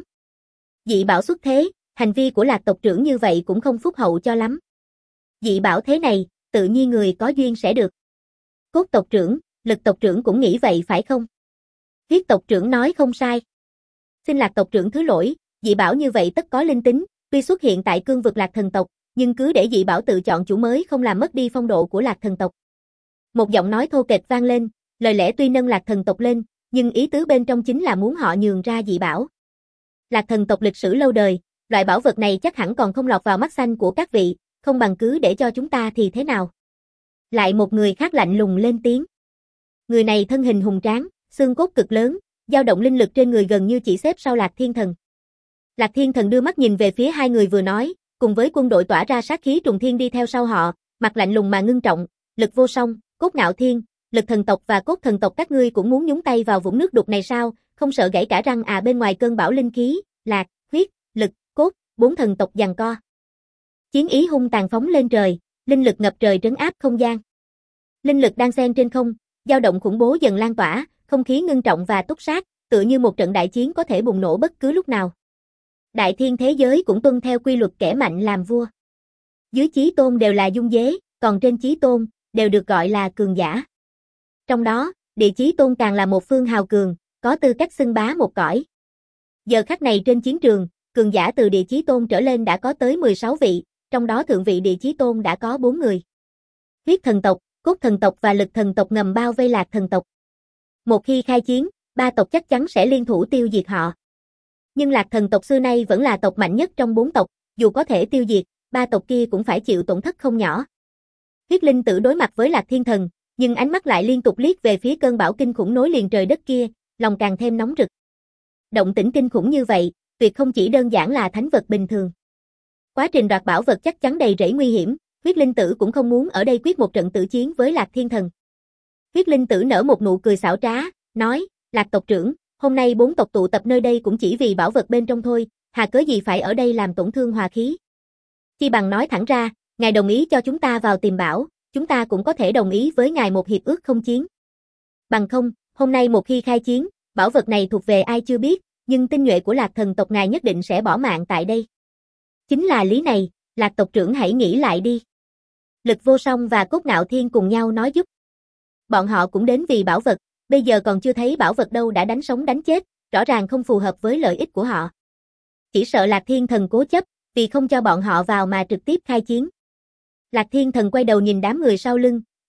Dị bảo xuất thế, hành vi của Lạc tộc trưởng như vậy cũng không phúc hậu cho lắm. Dị bảo thế này, tự nhiên người có duyên sẽ được. Cốt tộc trưởng, lực tộc trưởng cũng nghĩ vậy phải không? Huyết tộc trưởng nói không sai. Xin Lạc tộc trưởng thứ lỗi, dị bảo như vậy tất có linh tính, tuy xuất hiện tại cương vực Lạc thần tộc, nhưng cứ để dị bảo tự chọn chủ mới không làm mất đi phong độ của Lạc thần tộc. Một giọng nói thô kệch vang lên, lời lẽ tuy nâng Lạc thần tộc lên, nhưng ý tứ bên trong chính là muốn họ nhường ra dị bảo. Lạc thần tộc lịch sử lâu đời, loại bảo vật này chắc hẳn còn không lọt vào mắt xanh của các vị, không bằng cứ để cho chúng ta thì thế nào. Lại một người khác lạnh lùng lên tiếng. Người này thân hình hùng tráng, xương cốt cực lớn, dao động linh lực trên người gần như chỉ xếp sau Lạc Thiên Thần. Lạc Thiên Thần đưa mắt nhìn về phía hai người vừa nói, cùng với quân đội tỏa ra sát khí trùng thiên đi theo sau họ, mặt lạnh lùng mà ngưng trọng, Lực Vô Song, Cốt Ngạo Thiên, Lực thần tộc và Cốt thần tộc các ngươi cũng muốn nhúng tay vào vũng nước đục này sao, không sợ gãy cả răng à. Bên ngoài cơn bão linh khí, Lạc, Huyết, Lực, Cốt, bốn thần tộc giằng co. Chiến ý hung tàn phóng lên trời, linh lực ngập trời trấn áp không gian. Linh lực đang xen trên không, dao động khủng bố dần lan tỏa, không khí ngưng trọng và túc sát, tựa như một trận đại chiến có thể bùng nổ bất cứ lúc nào. Đại thiên thế giới cũng tuân theo quy luật kẻ mạnh làm vua. Dưới chí tôn đều là dung dế, còn trên chí tôn, đều được gọi là cường giả. Trong đó, địa chí tôn càng là một phương hào cường, có tư cách xưng bá một cõi. Giờ khắc này trên chiến trường, cường giả từ địa chí tôn trở lên đã có tới mười sáu vị, trong đó thượng vị địa chí tôn đã có bốn người. Huyết thần tộc, Cốt thần tộc và Lực thần tộc ngầm bao vây Lạc thần tộc. Một khi khai chiến, ba tộc chắc chắn sẽ liên thủ tiêu diệt họ. Nhưng Lạc thần tộc xưa nay vẫn là tộc mạnh nhất trong bốn tộc, dù có thể tiêu diệt, ba tộc kia cũng phải chịu tổn thất không nhỏ. Huyết Linh Tử đối mặt với Lạc Thiên Thần, nhưng ánh mắt lại liên tục liếc về phía cơn bão kinh khủng nối liền trời đất kia, lòng càng thêm nóng rực. Động tĩnh kinh khủng như vậy, tuyệt không chỉ đơn giản là thánh vật bình thường. Quá trình đoạt bảo vật chắc chắn đầy rẫy nguy hiểm, Huyết Linh Tử cũng không muốn ở đây quyết một trận tử chiến với Lạc Thiên Thần. Huyết Linh Tử nở một nụ cười xảo trá, nói, Lạc tộc trưởng, hôm nay bốn tộc tụ tập nơi đây cũng chỉ vì bảo vật bên trong thôi, hà cớ gì phải ở đây làm tổn thương hòa khí. Chi bằng nói thẳng ra, ngài đồng ý cho chúng ta vào tìm bảo, chúng ta cũng có thể đồng ý với ngài một hiệp ước không chiến. Bằng không, hôm nay một khi khai chiến, bảo vật này thuộc về ai chưa biết, nhưng tinh nhuệ của Lạc thần tộc ngài nhất định sẽ bỏ mạng tại đây. Chính là lý này, Lạc tộc trưởng hãy nghĩ lại đi. Lực Vô Song và Cốt Ngạo Thiên cùng nhau nói giúp. Bọn họ cũng đến vì bảo vật, bây giờ còn chưa thấy bảo vật đâu đã đánh sống đánh chết, rõ ràng không phù hợp với lợi ích của họ. Chỉ sợ Lạc Thiên Thần cố chấp, vì không cho bọn họ vào mà trực tiếp khai chiến. Lạc Thiên Thần quay đầu nhìn đám người sau lưng,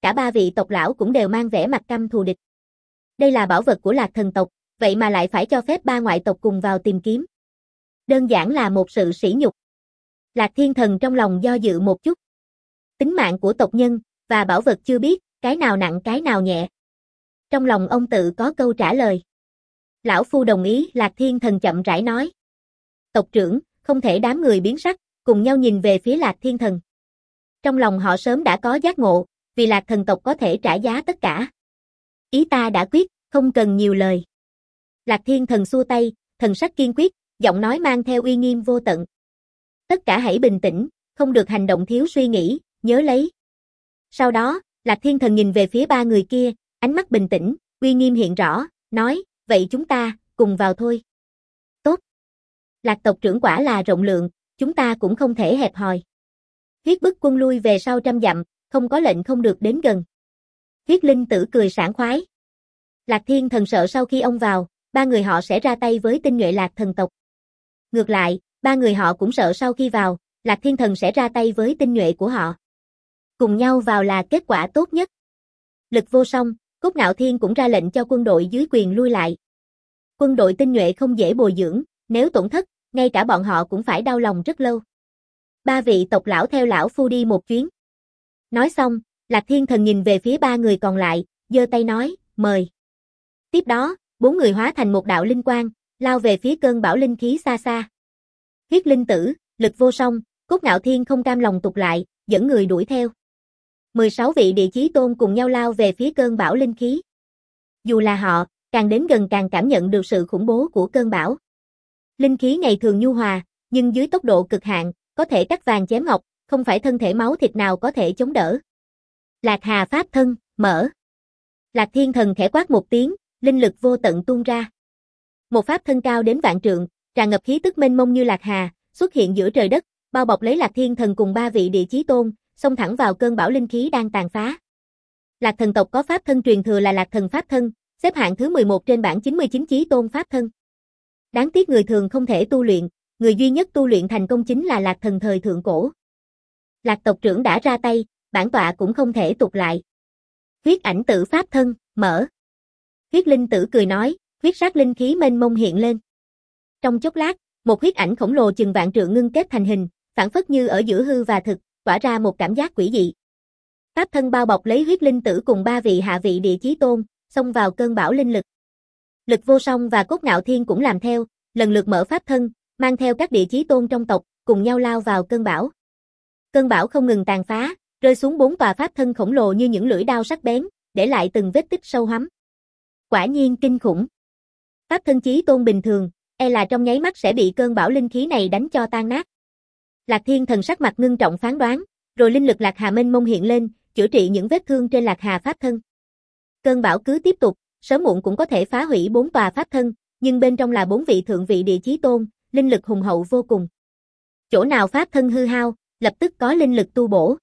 cả ba vị tộc lão cũng đều mang vẻ mặt căm thù địch. Đây là bảo vật của Lạc Thần tộc, vậy mà lại phải cho phép ba ngoại tộc cùng vào tìm kiếm. Đơn giản là một sự sỉ nhục. Lạc Thiên Thần trong lòng do dự một chút. Tính mạng của tộc nhân, và bảo vật chưa biết, cái nào nặng cái nào nhẹ. Trong lòng ông tự có câu trả lời. Lão Phu đồng ý, Lạc Thiên Thần chậm rãi nói. Tộc trưởng, không thể đám người biến sắc, cùng nhau nhìn về phía Lạc Thiên Thần. Trong lòng họ sớm đã có giác ngộ, vì Lạc Thần tộc có thể trả giá tất cả. Ý ta đã quyết, không cần nhiều lời. Lạc Thiên Thần xua tay, thần sắc kiên quyết, giọng nói mang theo uy nghiêm vô tận. Tất cả hãy bình tĩnh, không được hành động thiếu suy nghĩ, nhớ lấy. Sau đó, Lạc Thiên Thần nhìn về phía ba người kia, ánh mắt bình tĩnh, uy nghiêm hiện rõ, nói, vậy chúng ta, cùng vào thôi. Tốt. Lạc tộc trưởng quả là rộng lượng, chúng ta cũng không thể hẹp hòi. Huyết bức quân lui về sau trăm dặm, không có lệnh không được đến gần. Huyết Linh Tử cười sảng khoái. Lạc Thiên Thần sợ sau khi ông vào, ba người họ sẽ ra tay với tinh nhuệ Lạc Thần tộc. Ngược lại, ba người họ cũng sợ sau khi vào, Lạc Thiên Thần sẽ ra tay với tinh nhuệ của họ. Cùng nhau vào là kết quả tốt nhất. Lực vô song, Cốt Ngạo Thiên cũng ra lệnh cho quân đội dưới quyền lui lại. Quân đội tinh nhuệ không dễ bồi dưỡng, nếu tổn thất, ngay cả bọn họ cũng phải đau lòng rất lâu. Ba vị tộc lão theo lão phu đi một chuyến. Nói xong, Lạc Thiên Thần nhìn về phía ba người còn lại, giơ tay nói, mời. Tiếp đó, bốn người hóa thành một đạo linh quang, lao về phía cơn bão linh khí xa xa. Huyết Linh Tử, Lực vô song, Cốt Ngạo Thiên không cam lòng tụt lại, dẫn người đuổi theo. mười sáu vị địa chí tôn cùng nhau lao về phía cơn bão linh khí. Dù là họ, càng đến gần càng cảm nhận được sự khủng bố của cơn bão. Linh khí ngày thường nhu hòa, nhưng dưới tốc độ cực hạn, có thể cắt vàng chém ngọc, không phải thân thể máu thịt nào có thể chống đỡ. Lạc Hà pháp thân, mở. Lạc Thiên Thần khẽ quát một tiếng, linh lực vô tận tuôn ra. Một pháp thân cao đến vạn trượng, tràn ngập khí tức mênh mông như Lạc Hà, xuất hiện giữa trời đất, bao bọc lấy Lạc Thiên Thần cùng ba vị địa chí tôn, xông thẳng vào cơn bão linh khí đang tàn phá. Lạc Thần tộc có pháp thân truyền thừa là Lạc Thần pháp thân, xếp hạng thứ mười một trên bảng chín mươi chín chí tôn pháp thân. Đáng tiếc người thường không thể tu luyện, người duy nhất tu luyện thành công chính là Lạc Thần thời thượng cổ. Lạc tộc trưởng đã ra tay, bản tọa cũng không thể tụt lại. Huyết ảnh tử pháp thân, mở. Huyết Linh Tử cười nói, huyết sắc linh khí mênh mông hiện lên. Trong chốc lát, một huyết ảnh khổng lồ chừng vạn trượng ngưng kết thành hình, phản phất như ở giữa hư và thực, tỏa ra một cảm giác quỷ dị. Pháp thân bao bọc lấy Huyết Linh Tử cùng ba vị hạ vị địa chí tôn, xông vào cơn bão linh lực. Lực vô song và Cốt Ngạo Thiên cũng làm theo, lần lượt mở pháp thân, mang theo các địa chí tôn trong tộc, cùng nhau lao vào cơn bão. Cơn bão không ngừng tàn phá, rơi xuống bốn tòa pháp thân khổng lồ như những lưỡi đao sắc bén, để lại từng vết tích sâu hắm. Quả nhiên kinh khủng. Pháp thân chí tôn bình thường, e là trong nháy mắt sẽ bị cơn bão linh khí này đánh cho tan nát. Lạc Thiên Thần sắc mặt ngưng trọng phán đoán, rồi linh lực Lạc Hà mênh mông hiện lên, chữa trị những vết thương trên Lạc Hà pháp thân. Cơn bão cứ tiếp tục, sớm muộn cũng có thể phá hủy bốn tòa pháp thân, nhưng bên trong là bốn vị thượng vị địa chí tôn, linh lực hùng hậu vô cùng. Chỗ nào pháp thân hư hao, lập tức có linh lực tu bổ.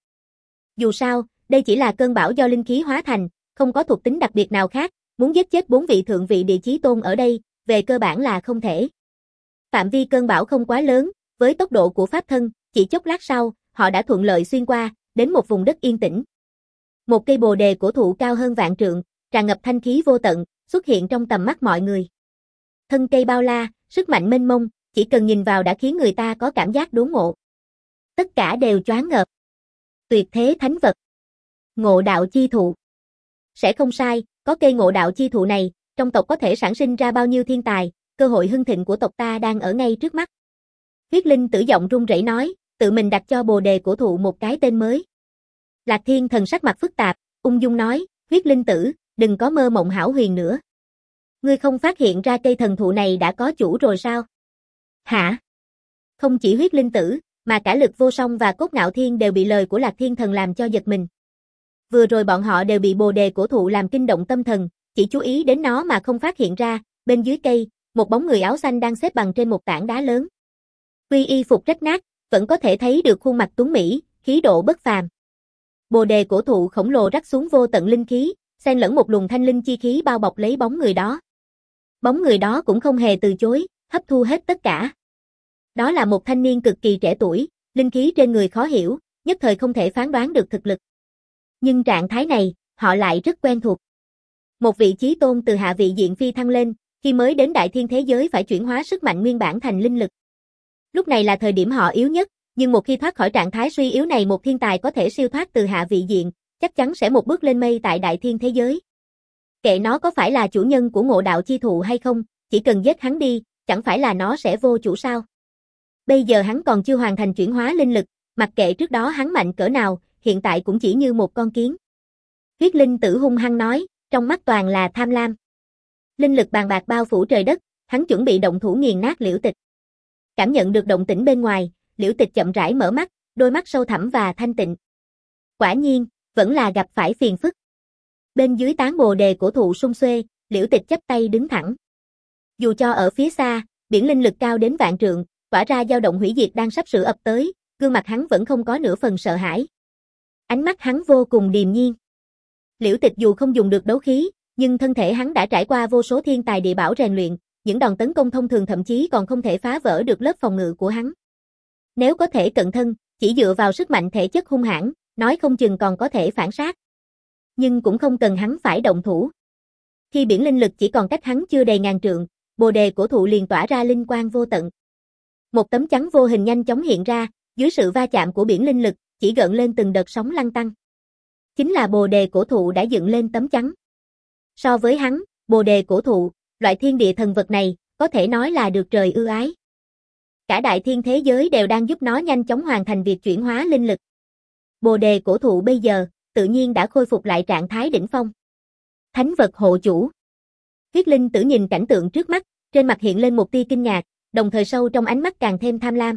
Dù sao, đây chỉ là cơn bão do linh khí hóa thành, không có thuộc tính đặc biệt nào khác, muốn giết chết bốn vị thượng vị địa chí tôn ở đây, về cơ bản là không thể. Phạm vi cơn bão không quá lớn, với tốc độ của pháp thân, chỉ chốc lát sau, họ đã thuận lợi xuyên qua, đến một vùng đất yên tĩnh. Một cây bồ đề cổ thụ cao hơn vạn trượng, tràn ngập thanh khí vô tận, xuất hiện trong tầm mắt mọi người. Thân cây bao la, sức mạnh mênh mông, chỉ cần nhìn vào đã khiến người ta có cảm giác đốn ngộ. Tất cả đều choáng ngợp. Tuyệt thế thánh vật. Ngộ đạo chi thụ. Sẽ không sai, có cây ngộ đạo chi thụ này, trong tộc có thể sản sinh ra bao nhiêu thiên tài, cơ hội hưng thịnh của tộc ta đang ở ngay trước mắt. Huyết Linh Tử giọng run rẩy nói, tự mình đặt cho bồ đề cổ thụ một cái tên mới. Lạc Thiên Thần sắc mặt phức tạp, ung dung nói, Huyết Linh Tử, đừng có mơ mộng hão huyền nữa. Ngươi không phát hiện ra cây thần thụ này đã có chủ rồi sao? Hả? Không chỉ Huyết Linh Tử, mà cả Lực vô song và Cốt Ngạo Thiên đều bị lời của Lạc Thiên Thần làm cho giật mình. Vừa rồi bọn họ đều bị bồ đề cổ thụ làm kinh động tâm thần, chỉ chú ý đến nó mà không phát hiện ra, bên dưới cây, một bóng người áo xanh đang xếp bằng trên một tảng đá lớn. Tuy y phục rách nát, vẫn có thể thấy được khuôn mặt tuấn mỹ, khí độ bất phàm. Bồ đề cổ thụ khổng lồ rắc xuống vô tận linh khí, xen lẫn một luồng thanh linh chi khí bao bọc lấy bóng người đó. Bóng người đó cũng không hề từ chối, hấp thu hết tất cả. Đó là một thanh niên cực kỳ trẻ tuổi, linh khí trên người khó hiểu, nhất thời không thể phán đoán được thực lực. Nhưng trạng thái này, họ lại rất quen thuộc. Một vị chí tôn từ hạ vị diện phi thăng lên, khi mới đến đại thiên thế giới phải chuyển hóa sức mạnh nguyên bản thành linh lực. Lúc này là thời điểm họ yếu nhất, nhưng một khi thoát khỏi trạng thái suy yếu này, một thiên tài có thể siêu thoát từ hạ vị diện, chắc chắn sẽ một bước lên mây tại đại thiên thế giới. Kệ nó có phải là chủ nhân của ngộ đạo chi thụ hay không, chỉ cần giết hắn đi, chẳng phải là nó sẽ vô chủ sao? Bây giờ hắn còn chưa hoàn thành chuyển hóa linh lực, mặc kệ trước đó hắn mạnh cỡ nào, hiện tại cũng chỉ như một con kiến. Huyết linh tử hung hăng nói, trong mắt toàn là tham lam. Linh lực bàn bạc bao phủ trời đất, hắn chuẩn bị động thủ nghiền nát Liễu Tịch. Cảm nhận được động tĩnh bên ngoài, Liễu Tịch chậm rãi mở mắt, đôi mắt sâu thẳm và thanh tịnh. Quả nhiên, vẫn là gặp phải phiền phức. Bên dưới tán bồ đề cổ thụ sum xuê, Liễu Tịch chắp tay đứng thẳng. Dù cho ở phía xa, biển linh lực cao đến vạn trượng, tỏa ra dao động hủy diệt đang sắp sửa ập tới, gương mặt hắn vẫn không có nửa phần sợ hãi. Ánh mắt hắn vô cùng điềm nhiên. Liễu Tịch dù không dùng được đấu khí, nhưng thân thể hắn đã trải qua vô số thiên tài địa bảo rèn luyện, những đòn tấn công thông thường thậm chí còn không thể phá vỡ được lớp phòng ngự của hắn. Nếu có thể cận thân, chỉ dựa vào sức mạnh thể chất hung hãn, nói không chừng còn có thể phản sát. Nhưng cũng không cần hắn phải động thủ. Khi biển linh lực chỉ còn cách hắn chưa đầy ngàn trượng, bồ đề cổ thụ liền tỏa ra linh quang vô tận. Một tấm chắn vô hình nhanh chóng hiện ra, dưới sự va chạm của biển linh lực, chỉ gợn lên từng đợt sóng lăn tăn. Chính là bồ đề cổ thụ đã dựng lên tấm chắn. So với hắn, bồ đề cổ thụ, loại thiên địa thần vật này, có thể nói là được trời ưu ái. Cả đại thiên thế giới đều đang giúp nó nhanh chóng hoàn thành việc chuyển hóa linh lực. Bồ đề cổ thụ bây giờ, tự nhiên đã khôi phục lại trạng thái đỉnh phong. Thánh vật hộ chủ. Huyết linh tử nhìn cảnh tượng trước mắt, trên mặt hiện lên một tia kinh ngạc, đồng thời sâu trong ánh mắt càng thêm tham lam.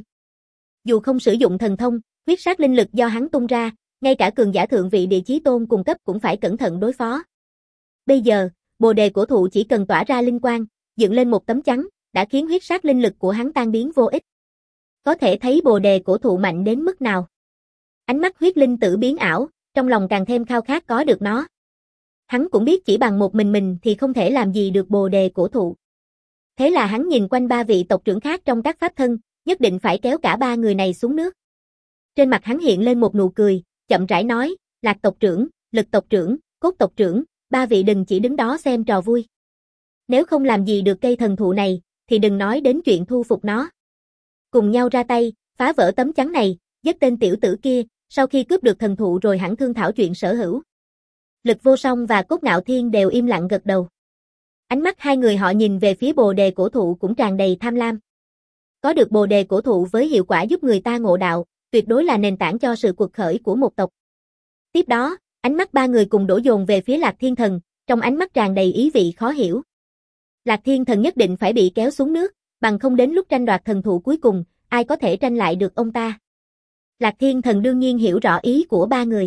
Dù không sử dụng thần thông, huyết sát linh lực do hắn tung ra, ngay cả cường giả thượng vị địa chí tôn cùng cấp cũng phải cẩn thận đối phó. Bây giờ, bồ đề cổ thụ chỉ cần tỏa ra linh quang, dựng lên một tấm chắn, đã khiến huyết sát linh lực của hắn tan biến vô ích. Có thể thấy bồ đề cổ thụ mạnh đến mức nào. Ánh mắt huyết linh tử biến ảo, trong lòng càng thêm khao khát có được nó. Hắn cũng biết chỉ bằng một mình mình thì không thể làm gì được bồ đề cổ thụ. Thế là hắn nhìn quanh ba vị tộc trưởng khác trong các pháp thân, nhất định phải kéo cả ba người này xuống nước. Trên mặt hắn hiện lên một nụ cười, chậm rãi nói, Lạc tộc trưởng, Lực tộc trưởng, Cốt tộc trưởng, ba vị đừng chỉ đứng đó xem trò vui. Nếu không làm gì được cây thần thụ này, thì đừng nói đến chuyện thu phục nó. Cùng nhau ra tay, phá vỡ tấm chắn này, giết tên tiểu tử kia, sau khi cướp được thần thụ rồi hẳn thương thảo chuyện sở hữu. Lực Vô Song và Cốt Ngạo Thiên đều im lặng gật đầu. Ánh mắt hai người họ nhìn về phía bồ đề cổ thụ cũng tràn đầy tham lam. Có được bồ đề cổ thụ với hiệu quả giúp người ta ngộ đạo, tuyệt đối là nền tảng cho sự quật khởi của một tộc. Tiếp đó, ánh mắt ba người cùng đổ dồn về phía Lạc Thiên Thần, trong ánh mắt tràn đầy ý vị khó hiểu. Lạc Thiên Thần nhất định phải bị kéo xuống nước, bằng không đến lúc tranh đoạt thần thụ cuối cùng, ai có thể tranh lại được ông ta. Lạc Thiên Thần đương nhiên hiểu rõ ý của ba người.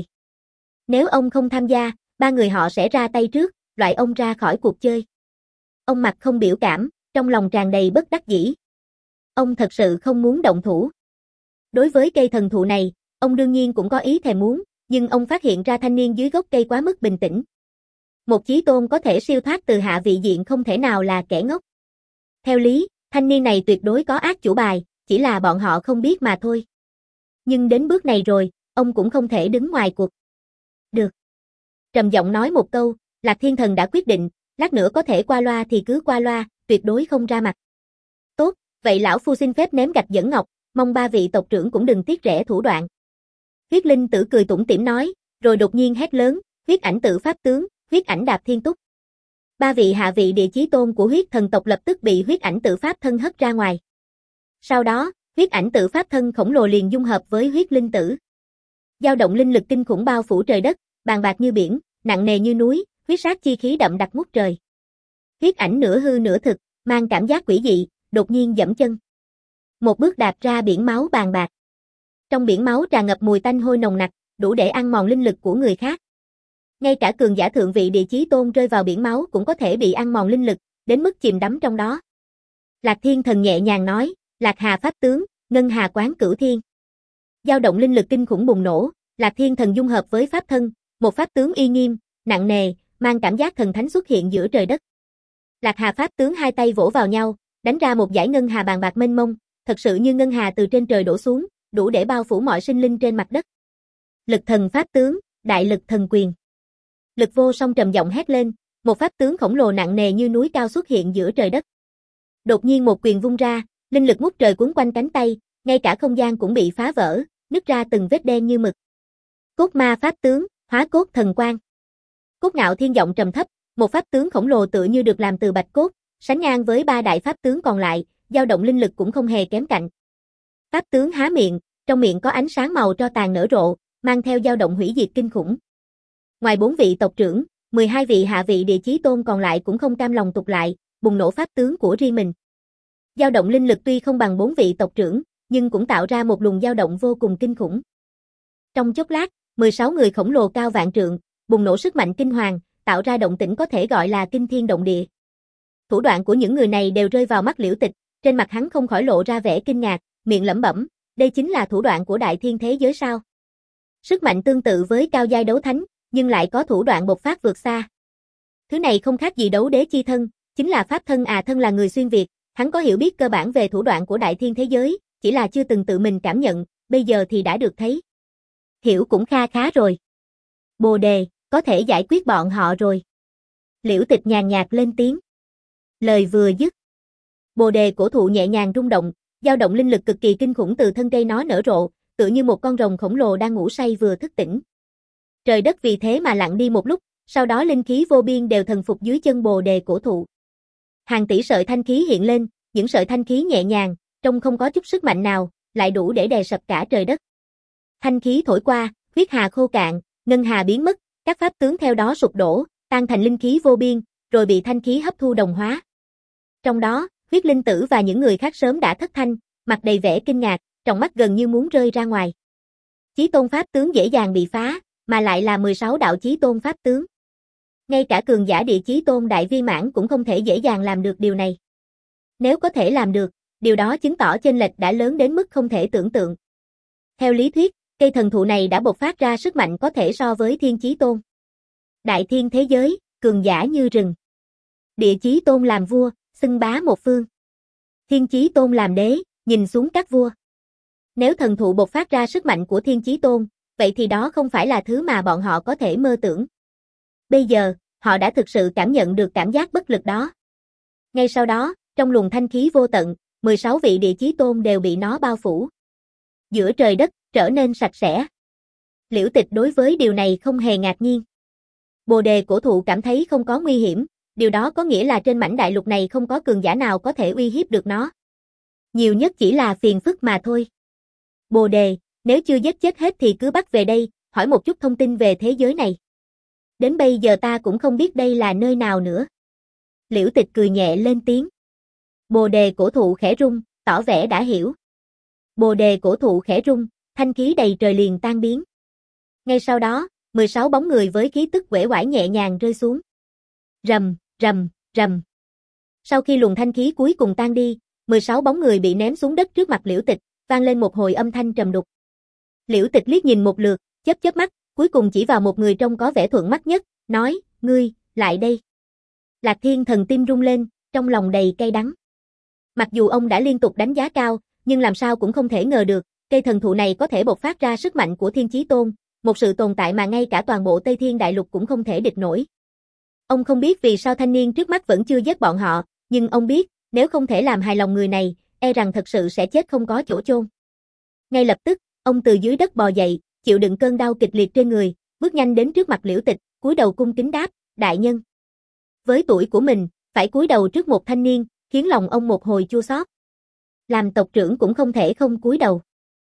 Nếu ông không tham gia, ba người họ sẽ ra tay trước, loại ông ra khỏi cuộc chơi. Ông mặt không biểu cảm, trong lòng tràn đầy bất đắc dĩ. Ông thật sự không muốn động thủ. Đối với cây thần thụ này, ông đương nhiên cũng có ý thèm muốn, nhưng ông phát hiện ra thanh niên dưới gốc cây quá mức bình tĩnh. Một chí tôn có thể siêu thoát từ hạ vị diện không thể nào là kẻ ngốc. Theo lý, thanh niên này tuyệt đối có ác chủ bài, chỉ là bọn họ không biết mà thôi. Nhưng đến bước này rồi, ông cũng không thể đứng ngoài cuộc. Được. Trầm giọng nói một câu, Lạc Thiên Thần đã quyết định, lát nữa có thể qua loa thì cứ qua loa, tuyệt đối không ra mặt. Tốt, vậy lão phu xin phép ném gạch dẫn ngọc, mong ba vị tộc trưởng cũng đừng tiếc rẻ thủ đoạn. Huyết linh tử cười tủm tỉm nói, rồi đột nhiên hét lớn, huyết ảnh tự pháp tướng, huyết ảnh đạp thiên túc. Ba vị hạ vị địa chí tôn của huyết thần tộc lập tức bị huyết ảnh tự pháp thân hất ra ngoài. Sau đó, huyết ảnh tự pháp thân khổng lồ liền dung hợp với huyết linh tử. Dao động linh lực kinh khủng bao phủ trời đất, bàn bạc như biển, nặng nề như núi, huyết sát chi khí đậm đặc ngút trời. Huyết ảnh nửa hư nửa thực, mang cảm giác quỷ dị, đột nhiên giẫm chân. Một bước đạp ra biển máu bàn bạc. Trong biển máu tràn ngập mùi tanh hôi nồng nặc, đủ để ăn mòn linh lực của người khác. Ngay cả cường giả thượng vị địa chí tôn rơi vào biển máu cũng có thể bị ăn mòn linh lực, đến mức chìm đắm trong đó. Lạc Thiên Thần nhẹ nhàng nói, Lạc Hà pháp tướng, Ngân Hà quán cửu thiên. Dao động linh lực kinh khủng bùng nổ, Lạc Thiên Thần dung hợp với pháp thân, một pháp tướng uy nghiêm, nặng nề, mang cảm giác thần thánh xuất hiện giữa trời đất. Lạc Hà pháp tướng hai tay vỗ vào nhau, đánh ra một dải ngân hà bàn bạc mênh mông, thật sự như ngân hà từ trên trời đổ xuống, đủ để bao phủ mọi sinh linh trên mặt đất. Lực thần pháp tướng, Đại lực thần quyền. Lực vô song trầm giọng hét lên, một pháp tướng khổng lồ nặng nề như núi cao xuất hiện giữa trời đất. Đột nhiên một quyền vung ra, linh lực ngút trời cuốn quanh cánh tay, ngay cả không gian cũng bị phá vỡ, nứt ra từng vết đen như mực. Cốt ma pháp tướng, hóa cốt thần quang. Cốt ngạo thiên giọng trầm thấp, một pháp tướng khổng lồ tựa như được làm từ bạch cốt, sánh ngang với ba đại pháp tướng còn lại, dao động linh lực cũng không hề kém cạnh. Pháp tướng há miệng, trong miệng có ánh sáng màu tro tàn nở rộ, mang theo dao động hủy diệt kinh khủng. Ngoài bốn vị tộc trưởng, mười hai vị hạ vị địa chí tôn còn lại cũng không cam lòng tụt lại, bùng nổ pháp tướng của riêng mình. Dao động linh lực tuy không bằng bốn vị tộc trưởng, nhưng cũng tạo ra một luồng dao động vô cùng kinh khủng. Trong chốc lát, mười sáu người khổng lồ cao vạn trượng, bùng nổ sức mạnh kinh hoàng, tạo ra động tĩnh có thể gọi là kinh thiên động địa. Thủ đoạn của những người này đều rơi vào mắt Liễu Tịch, trên mặt hắn không khỏi lộ ra vẻ kinh ngạc, miệng lẩm bẩm, đây chính là thủ đoạn của đại thiên thế giới sao? Sức mạnh tương tự với cao giai đấu thánh, nhưng lại có thủ đoạn bộc phát vượt xa. Thứ này không khác gì đấu đế chi thân, chính là pháp thân à thân là người xuyên Việt, hắn có hiểu biết cơ bản về thủ đoạn của đại thiên thế giới, chỉ là chưa từng tự mình cảm nhận, bây giờ thì đã được thấy. Hiểu cũng kha khá rồi. Bồ đề, có thể giải quyết bọn họ rồi. Liễu Tịch nhàn nhạt lên tiếng. Lời vừa dứt, bồ đề cổ thụ nhẹ nhàng rung động, dao động linh lực cực kỳ kinh khủng từ thân cây nó nở rộ, tựa như một con rồng khổng lồ đang ngủ say vừa thức tỉnh. Trời đất vì thế mà lặng đi một lúc, sau đó linh khí vô biên đều thần phục dưới chân bồ đề cổ thụ. Hàng tỷ sợi thanh khí hiện lên, những sợi thanh khí nhẹ nhàng, trông không có chút sức mạnh nào, lại đủ để đè sập cả trời đất. Thanh khí thổi qua, huyết hà khô cạn, ngân hà biến mất, các pháp tướng theo đó sụp đổ, tan thành linh khí vô biên, rồi bị thanh khí hấp thu đồng hóa. Trong đó, huyết linh tử và những người khác sớm đã thất thanh, mặt đầy vẻ kinh ngạc, trong mắt gần như muốn rơi ra ngoài. Chí tôn pháp tướng dễ dàng bị phá, mà lại là mười sáu đạo chí tôn pháp tướng. Ngay cả cường giả địa chí tôn đại viên mãn cũng không thể dễ dàng làm được điều này. Nếu có thể làm được, điều đó chứng tỏ chênh lệch đã lớn đến mức không thể tưởng tượng. Theo lý thuyết, cây thần thụ này đã bộc phát ra sức mạnh có thể so với thiên chí tôn. Đại thiên thế giới, cường giả như rừng. Địa chí tôn làm vua, xưng bá một phương. Thiên chí tôn làm đế, nhìn xuống các vua. Nếu thần thụ bộc phát ra sức mạnh của thiên chí tôn, vậy thì đó không phải là thứ mà bọn họ có thể mơ tưởng. Bây giờ, họ đã thực sự cảm nhận được cảm giác bất lực đó. Ngay sau đó, trong luồng thanh khí vô tận, mười sáu vị địa chí tôn đều bị nó bao phủ. Giữa trời đất, trở nên sạch sẽ. Liễu Tịch đối với điều này không hề ngạc nhiên. Bồ đề cổ thụ cảm thấy không có nguy hiểm, điều đó có nghĩa là trên mảnh đại lục này không có cường giả nào có thể uy hiếp được nó. Nhiều nhất chỉ là phiền phức mà thôi. Bồ đề, nếu chưa giết chết hết thì cứ bắt về đây, hỏi một chút thông tin về thế giới này. Đến bây giờ ta cũng không biết đây là nơi nào nữa. Liễu Tịch cười nhẹ lên tiếng. Bồ đề cổ thụ khẽ rung, tỏ vẻ đã hiểu. Bồ đề cổ thụ khẽ rung, thanh khí đầy trời liền tan biến. Ngay sau đó, mười sáu bóng người với khí tức uể oải nhẹ nhàng rơi xuống. Rầm, rầm, rầm. Sau khi luồng thanh khí cuối cùng tan đi, mười sáu bóng người bị ném xuống đất trước mặt Liễu Tịch, vang lên một hồi âm thanh trầm đục. Liễu Tịch liếc nhìn một lượt, chớp chớp mắt, cuối cùng chỉ vào một người trông có vẻ thuận mắt nhất, nói, ngươi, lại đây. Lạc Thiên Thần tim rung lên, trong lòng đầy cay đắng. Mặc dù ông đã liên tục đánh giá cao, nhưng làm sao cũng không thể ngờ được, cây thần thụ này có thể bộc phát ra sức mạnh của thiên chí tôn, một sự tồn tại mà ngay cả toàn bộ Tây Thiên Đại Lục cũng không thể địch nổi. Ông không biết vì sao thanh niên trước mắt vẫn chưa giết bọn họ, nhưng ông biết, nếu không thể làm hài lòng người này, e rằng thật sự sẽ chết không có chỗ chôn. Ngay lập tức, ông từ dưới đất bò dậy, chịu đựng cơn đau kịch liệt trên người, bước nhanh đến trước mặt Liễu Tịch, cúi đầu cung kính đáp, đại nhân. Với tuổi của mình, phải cúi đầu trước một thanh niên, khiến lòng ông một hồi chua xót. Làm tộc trưởng cũng không thể không cúi đầu.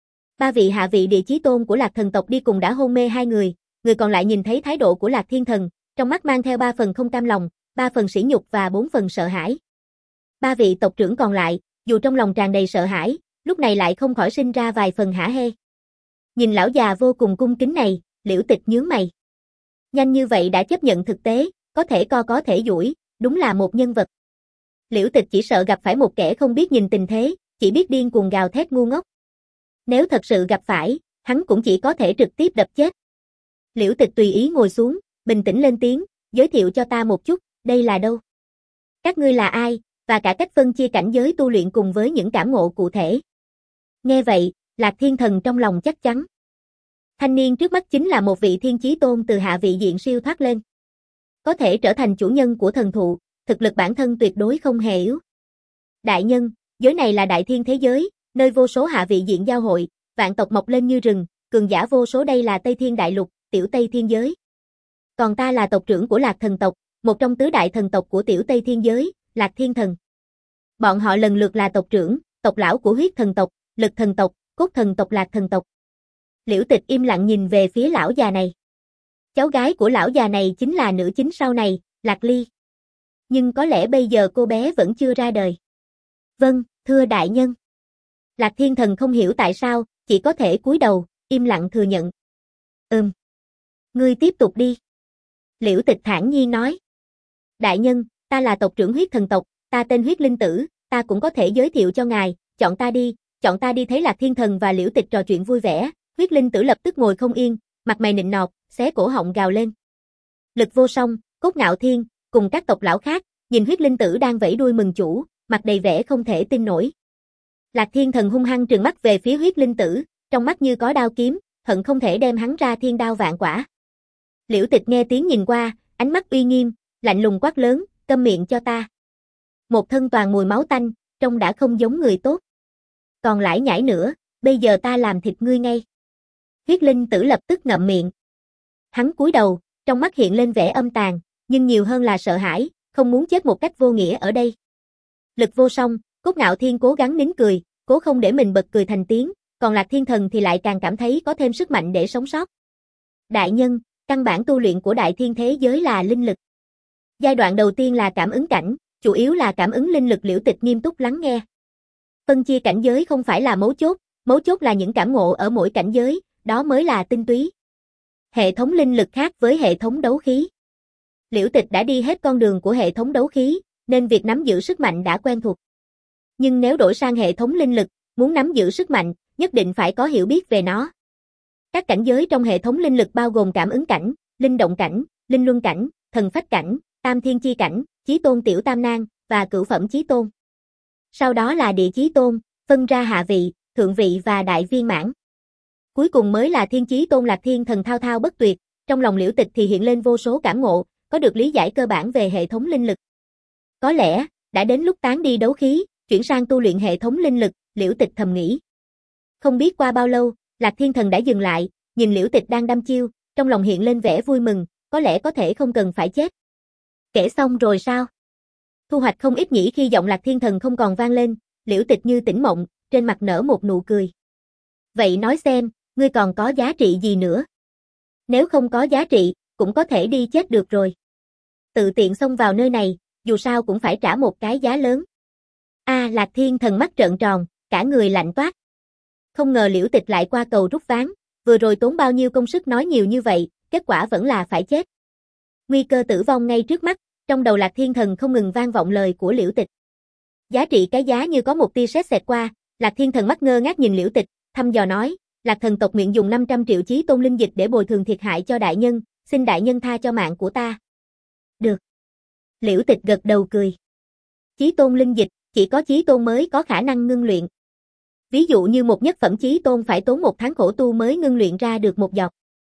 Ba vị hạ vị địa chí tôn của Lạc Thần tộc đi cùng đã hôn mê hai người, người còn lại nhìn thấy thái độ của Lạc Thiên Thần, trong mắt mang theo ba phần không cam lòng, ba phần sỉ nhục và bốn phần sợ hãi. Ba vị tộc trưởng còn lại, dù trong lòng tràn đầy sợ hãi, lúc này lại không khỏi sinh ra vài phần hả hê. Nhìn lão già vô cùng cung kính này, Liễu Tịch nhướng mày. Nhanh như vậy đã chấp nhận thực tế, có thể co có thể duỗi, đúng là một nhân vật. Liễu Tịch chỉ sợ gặp phải một kẻ không biết nhìn tình thế, chỉ biết điên cuồng gào thét ngu ngốc. Nếu thật sự gặp phải, hắn cũng chỉ có thể trực tiếp đập chết. Liễu Tịch tùy ý ngồi xuống, bình tĩnh lên tiếng, giới thiệu cho ta một chút, đây là đâu? Các ngươi là ai, và cả cách phân chia cảnh giới tu luyện cùng với những cảm ngộ cụ thể. Nghe vậy, Lạc Thiên Thần trong lòng chắc chắn. Thanh niên trước mắt chính là một vị thiên chí tôn từ hạ vị diện siêu thoát lên. Có thể trở thành chủ nhân của thần thụ, thực lực bản thân tuyệt đối không hề yếu. Đại nhân, giới này là đại thiên thế giới, nơi vô số hạ vị diện giao hội, vạn tộc mọc lên như rừng, cường giả vô số, đây là Tây Thiên Đại Lục, tiểu Tây Thiên giới. Còn ta là tộc trưởng của Lạc Thần tộc, một trong tứ đại thần tộc của tiểu Tây Thiên giới, Lạc Thiên Thần. Bọn họ lần lượt là tộc trưởng, tộc lão của huyết thần tộc, lực thần tộc, cốt thần tộc, Lạc Thần tộc. Liễu Tịch im lặng nhìn về phía lão già này. Cháu gái của lão già này chính là nữ chính sau này, Lạc Ly. Nhưng có lẽ bây giờ cô bé vẫn chưa ra đời. Vâng, thưa đại nhân. Lạc Thiên Thần không hiểu tại sao, chỉ có thể cúi đầu, im lặng thừa nhận. Ừm. Ngươi tiếp tục đi. Liễu Tịch thản nhiên nói. Đại nhân, ta là tộc trưởng huyết thần tộc, ta tên Huyết Linh Tử, ta cũng có thể giới thiệu cho ngài, chọn ta đi, chọn ta đi. Thấy Lạc Thiên Thần và Liễu Tịch trò chuyện vui vẻ, Huyết Linh Tử lập tức ngồi không yên, mặt mày nịnh nọt, xé cổ họng gào lên. Lực Vô Song, Cốt Ngạo Thiên, cùng các tộc lão khác, nhìn Huyết Linh Tử đang vẫy đuôi mừng chủ, mặt đầy vẻ không thể tin nổi. Lạc Thiên Thần hung hăng trừng mắt về phía Huyết Linh Tử, trong mắt như có đao kiếm, hận không thể đem hắn ra thiên đao vạn quả. Liễu Tịch nghe tiếng nhìn qua, ánh mắt uy nghiêm, lạnh lùng quát lớn, câm miệng cho ta. Một thân toàn mùi máu tanh, trông đã không giống người tốt. Còn lải nhải nữa, bây giờ ta làm thịt ngươi ngay. Huyết Linh Tử lập tức ngậm miệng. Hắn cúi đầu, trong mắt hiện lên vẻ âm tàn, nhưng nhiều hơn là sợ hãi, không muốn chết một cách vô nghĩa ở đây. Lực Vô Song, Cốt Ngạo Thiên cố gắng nín cười, cố không để mình bật cười thành tiếng, còn Lạc Thiên Thần thì lại càng cảm thấy có thêm sức mạnh để sống sót. Đại nhân, căn bản tu luyện của đại thiên thế giới là linh lực. Giai đoạn đầu tiên là cảm ứng cảnh, chủ yếu là cảm ứng linh lực. Liễu Tịch nghiêm túc lắng nghe. Phân chia cảnh giới không phải là mấu chốt, mấu chốt là những cảm ngộ ở mỗi cảnh giới, đó mới là tinh túy. Hệ thống linh lực khác với hệ thống đấu khí. Liễu Tịch đã đi hết con đường của hệ thống đấu khí, nên việc nắm giữ sức mạnh đã quen thuộc. Nhưng nếu đổi sang hệ thống linh lực, muốn nắm giữ sức mạnh, nhất định phải có hiểu biết về nó. Các cảnh giới trong hệ thống linh lực bao gồm cảm ứng cảnh, linh động cảnh, linh luân cảnh, thần phách cảnh, tam thiên chi cảnh, chí tôn tiểu tam nan, và cửu phẩm chí tôn. Sau đó là địa chí tôn, phân ra hạ vị, thượng vị và đại viên mãn. Cuối cùng mới là thiên chí tôn. Lạc Thiên Thần thao thao bất tuyệt, trong lòng Liễu Tịch thì hiện lên vô số cảm ngộ, có được lý giải cơ bản về hệ thống linh lực. Có lẽ, đã đến lúc tán đi đấu khí, chuyển sang tu luyện hệ thống linh lực, Liễu Tịch thầm nghĩ. Không biết qua bao lâu, Lạc Thiên Thần đã dừng lại, nhìn Liễu Tịch đang đăm chiêu, trong lòng hiện lên vẻ vui mừng, có lẽ có thể không cần phải chết. Kể xong rồi sao? Thu hoạch không ít nhỉ. Khi giọng Lạc Thiên Thần không còn vang lên, Liễu Tịch như tỉnh mộng, trên mặt nở một nụ cười. Vậy nói xem, ngươi còn có giá trị gì nữa? Nếu không có giá trị, cũng có thể đi chết được rồi. Tự tiện xông vào nơi này, dù sao cũng phải trả một cái giá lớn. A à, Lạc Thiên Thần mắt trợn tròn, cả người lạnh toát. Không ngờ Liễu Tịch lại qua cầu rút ván, vừa rồi tốn bao nhiêu công sức nói nhiều như vậy, kết quả vẫn là phải chết. Nguy cơ tử vong ngay trước mắt, trong đầu Lạc Thiên Thần không ngừng vang vọng lời của Liễu Tịch. Giá trị cái giá như có một tia sét xẹt qua, Lạc Thiên Thần mắt ngơ ngác nhìn Liễu Tịch, thăm dò nói, Lạc Thần tộc nguyện dùng năm trăm triệu chí tôn linh dịch để bồi thường thiệt hại cho đại nhân, xin đại nhân tha cho mạng của ta. Được. Liễu Tịch gật đầu cười. Chí tôn linh dịch, chỉ có chí tôn mới có khả năng ngưng luyện. Ví dụ như một nhất phẩm chí tôn phải tốn một tháng khổ tu mới ngưng luyện ra được một giọt.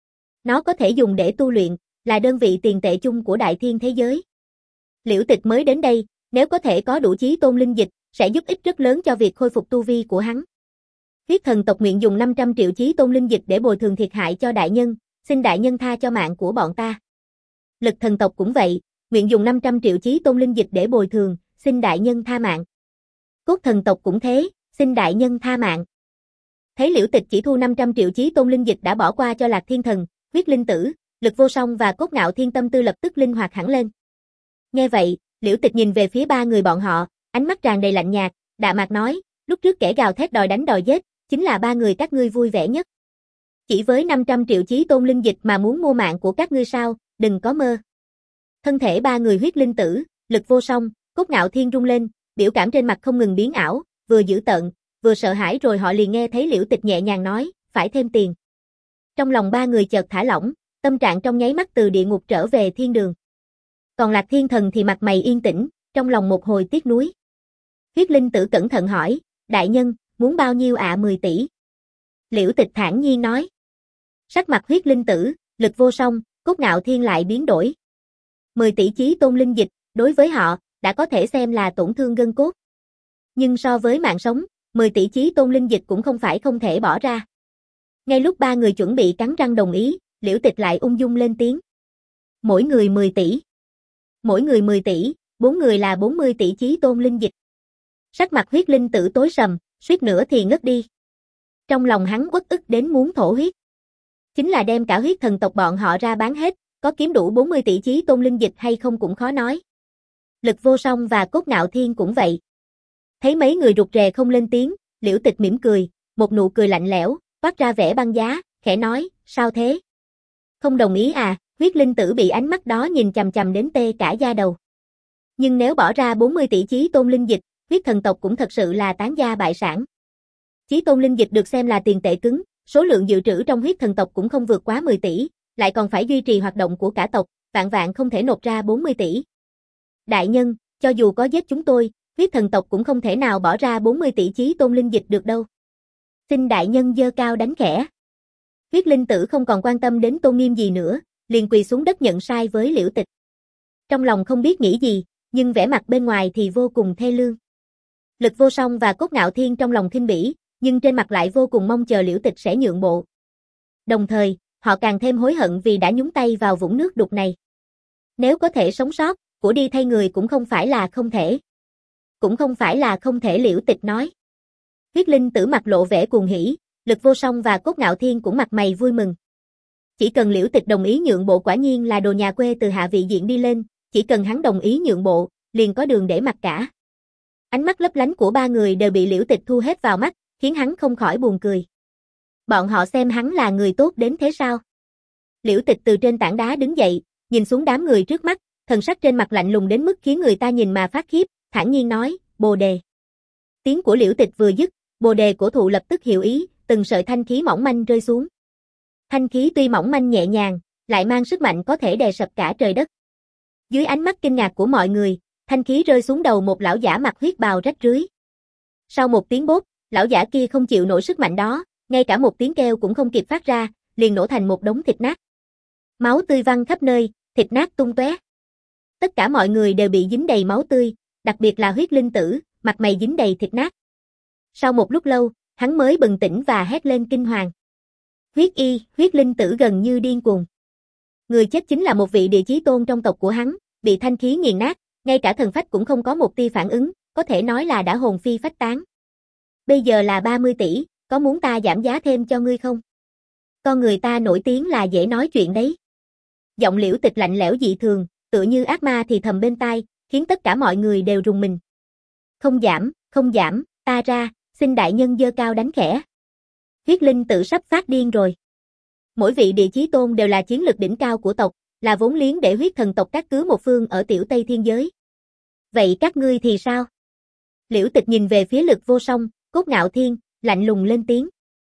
Nó có thể dùng để tu luyện, là đơn vị tiền tệ chung của đại thiên thế giới. Liễu Tịch mới đến đây, nếu có thể có đủ chí tôn linh dịch, sẽ giúp ích rất lớn cho việc khôi phục tu vi của hắn. Huyết thần tộc nguyện dùng năm trăm triệu chí tôn linh dịch để bồi thường thiệt hại cho đại nhân, xin đại nhân tha cho mạng của bọn ta. Lực thần tộc cũng vậy, nguyện dùng năm trăm triệu chí tôn linh dịch để bồi thường, xin đại nhân tha mạng. Cốt thần tộc cũng thế, xin đại nhân tha mạng. Thấy Liễu Tịch chỉ thu năm trăm triệu chí tôn linh dịch đã bỏ qua cho Lạc Thiên Thần, Huyết Linh Tử, Lực Vô Song và Cốt Ngạo Thiên, tâm tư lập tức linh hoạt hẳn lên. Nghe vậy, Liễu Tịch nhìn về phía ba người bọn họ, ánh mắt tràn đầy lạnh nhạt, đạm mạc nói, lúc trước kẻ gào thét đòi đánh đòi giết, chính là ba người các ngươi vui vẻ nhất. Chỉ với năm trăm triệu chí tôn linh dịch mà muốn mua mạng của các ngươi sao, đừng có mơ. Thân thể ba người Huyết Linh Tử, Lực Vô Song, Cốt Ngạo Thiên rung lên, biểu cảm trên mặt không ngừng biến ảo, vừa dữ tợn, vừa sợ hãi, rồi họ liền nghe thấy Liễu Tịch nhẹ nhàng nói, phải thêm tiền. Trong lòng ba người chợt thả lỏng, tâm trạng trong nháy mắt từ địa ngục trở về thiên đường. Còn Lạc Thiên Thần thì mặt mày yên tĩnh, trong lòng một hồi tiếc nuối. Huyết Linh Tử cẩn thận hỏi, đại nhân, muốn bao nhiêu ạ? À? mười tỷ. Liễu Tịch thản nhiên nói. Sắc mặt Huyết Linh Tử, Lực Vô Song, Cốt Ngạo Thiên lại biến đổi. mười tỷ chí tôn linh dịch, đối với họ, đã có thể xem là tổn thương gân cốt. Nhưng so với mạng sống, mười tỷ chí tôn linh dịch cũng không phải không thể bỏ ra. Ngay lúc ba người chuẩn bị cắn răng đồng ý, Liễu Tịch lại ung dung lên tiếng. Mỗi người mười tỷ. Mỗi người mười tỷ, bốn người là bốn mươi tỷ chí tôn linh dịch. Sắc mặt Huyết Linh Tử tối sầm, suýt nữa thì ngất đi. Trong lòng hắn uất ức đến muốn thổ huyết. Chính là đem cả huyết thần tộc bọn họ ra bán hết, có kiếm đủ bốn mươi tỷ chí tôn linh dịch hay không cũng khó nói. Lực Vô Song và Cốt Ngạo Thiên cũng vậy. Thấy mấy người rụt rè không lên tiếng, Liễu Tịch mỉm cười, một nụ cười lạnh lẽo, toát ra vẻ băng giá, khẽ nói, sao thế? Không đồng ý à? Huyết Linh Tử bị ánh mắt đó nhìn chằm chằm đến tê cả da đầu. Nhưng nếu bỏ ra bốn mươi tỷ chí tôn linh dịch, huyết thần tộc cũng thật sự là tán gia bại sản. Chí tôn linh dịch được xem là tiền tệ cứng, số lượng dự trữ trong huyết thần tộc cũng không vượt quá mười tỷ, lại còn phải duy trì hoạt động của cả tộc, vạn vạn không thể nộp ra bốn mươi tỷ. Đại nhân, cho dù có giết chúng tôi, huyết thần tộc cũng không thể nào bỏ ra bốn mươi tỷ chí tôn linh dịch được đâu. Xin đại nhân giơ cao đánh khẽ. Huyết Linh Tử không còn quan tâm đến tôn nghiêm gì nữa, liền quỳ xuống đất nhận sai với Liễu Tịch. Trong lòng không biết nghĩ gì, nhưng vẻ mặt bên ngoài thì vô cùng thê lương. Lực Vô Song và Cốt Ngạo Thiên trong lòng khinh bỉ, nhưng trên mặt lại vô cùng mong chờ Liễu Tịch sẽ nhượng bộ. Đồng thời, họ càng thêm hối hận vì đã nhúng tay vào vũng nước đục này. Nếu có thể sống sót, của đi thay người cũng không phải là không thể. Cũng không phải là không thể, Liễu Tịch nói. Huyết Linh Tử mặt lộ vẻ cuồng hỉ, Lực Vô Song và Cốt Ngạo Thiên cũng mặt mày vui mừng. Chỉ cần Liễu Tịch đồng ý nhượng bộ, quả nhiên là đồ nhà quê từ hạ vị diện đi lên, chỉ cần hắn đồng ý nhượng bộ, liền có đường để mặc cả. Ánh mắt lấp lánh của ba người đều bị Liễu Tịch thu hết vào mắt, khiến hắn không khỏi buồn cười. Bọn họ xem hắn là người tốt đến thế sao? Liễu Tịch từ trên tảng đá đứng dậy, nhìn xuống đám người trước mắt, thần sắc trên mặt lạnh lùng đến mức khiến người ta nhìn mà phát khiếp, thản nhiên nói, Bồ đề. Tiếng của Liễu Tịch vừa dứt, bồ đề cổ thụ lập tức hiểu ý, từng sợi thanh khí mỏng manh rơi xuống. Thanh khí tuy mỏng manh nhẹ nhàng, lại mang sức mạnh có thể đè sập cả trời đất. Dưới ánh mắt kinh ngạc của mọi người, thanh khí rơi xuống đầu một lão giả mặc huyết bào rách rưới. Sau một tiếng bốp, lão giả kia không chịu nổi sức mạnh đó, ngay cả một tiếng kêu cũng không kịp phát ra, liền nổ thành một đống thịt nát. Máu tươi văng khắp nơi, thịt nát tung tóe. Tất cả mọi người đều bị dính đầy máu tươi, đặc biệt là Huyết Linh Tử, mặt mày dính đầy thịt nát. Sau một lúc lâu, hắn mới bừng tỉnh và hét lên kinh hoàng. Huyết Y, Huyết Linh Tử gần như điên cuồng. Người chết chính là một vị địa chí tôn trong tộc của hắn, bị thanh khí nghiền nát, ngay cả thần phách cũng không có một tia phản ứng, có thể nói là đã hồn phi phách tán. Bây giờ là ba mươi tỷ, có muốn ta giảm giá thêm cho ngươi không? Con người ta nổi tiếng là dễ nói chuyện đấy. Giọng Liễu Tịch lạnh lẽo dị thường, tựa như ác ma thì thầm bên tai, khiến tất cả mọi người đều rùng mình. Không giảm, không giảm, ta ra, xin đại nhân giơ cao đánh khẽ. Huyết Linh Tử sắp phát điên rồi. Mỗi vị địa chí tôn đều là chiến lực đỉnh cao của tộc, là vốn liếng để huyết thần tộc cát cứ một phương ở tiểu Tây Thiên giới. Vậy các ngươi thì sao? Liễu Tịch nhìn về phía Lực Vô Song, Cốt Ngạo Thiên, lạnh lùng lên tiếng.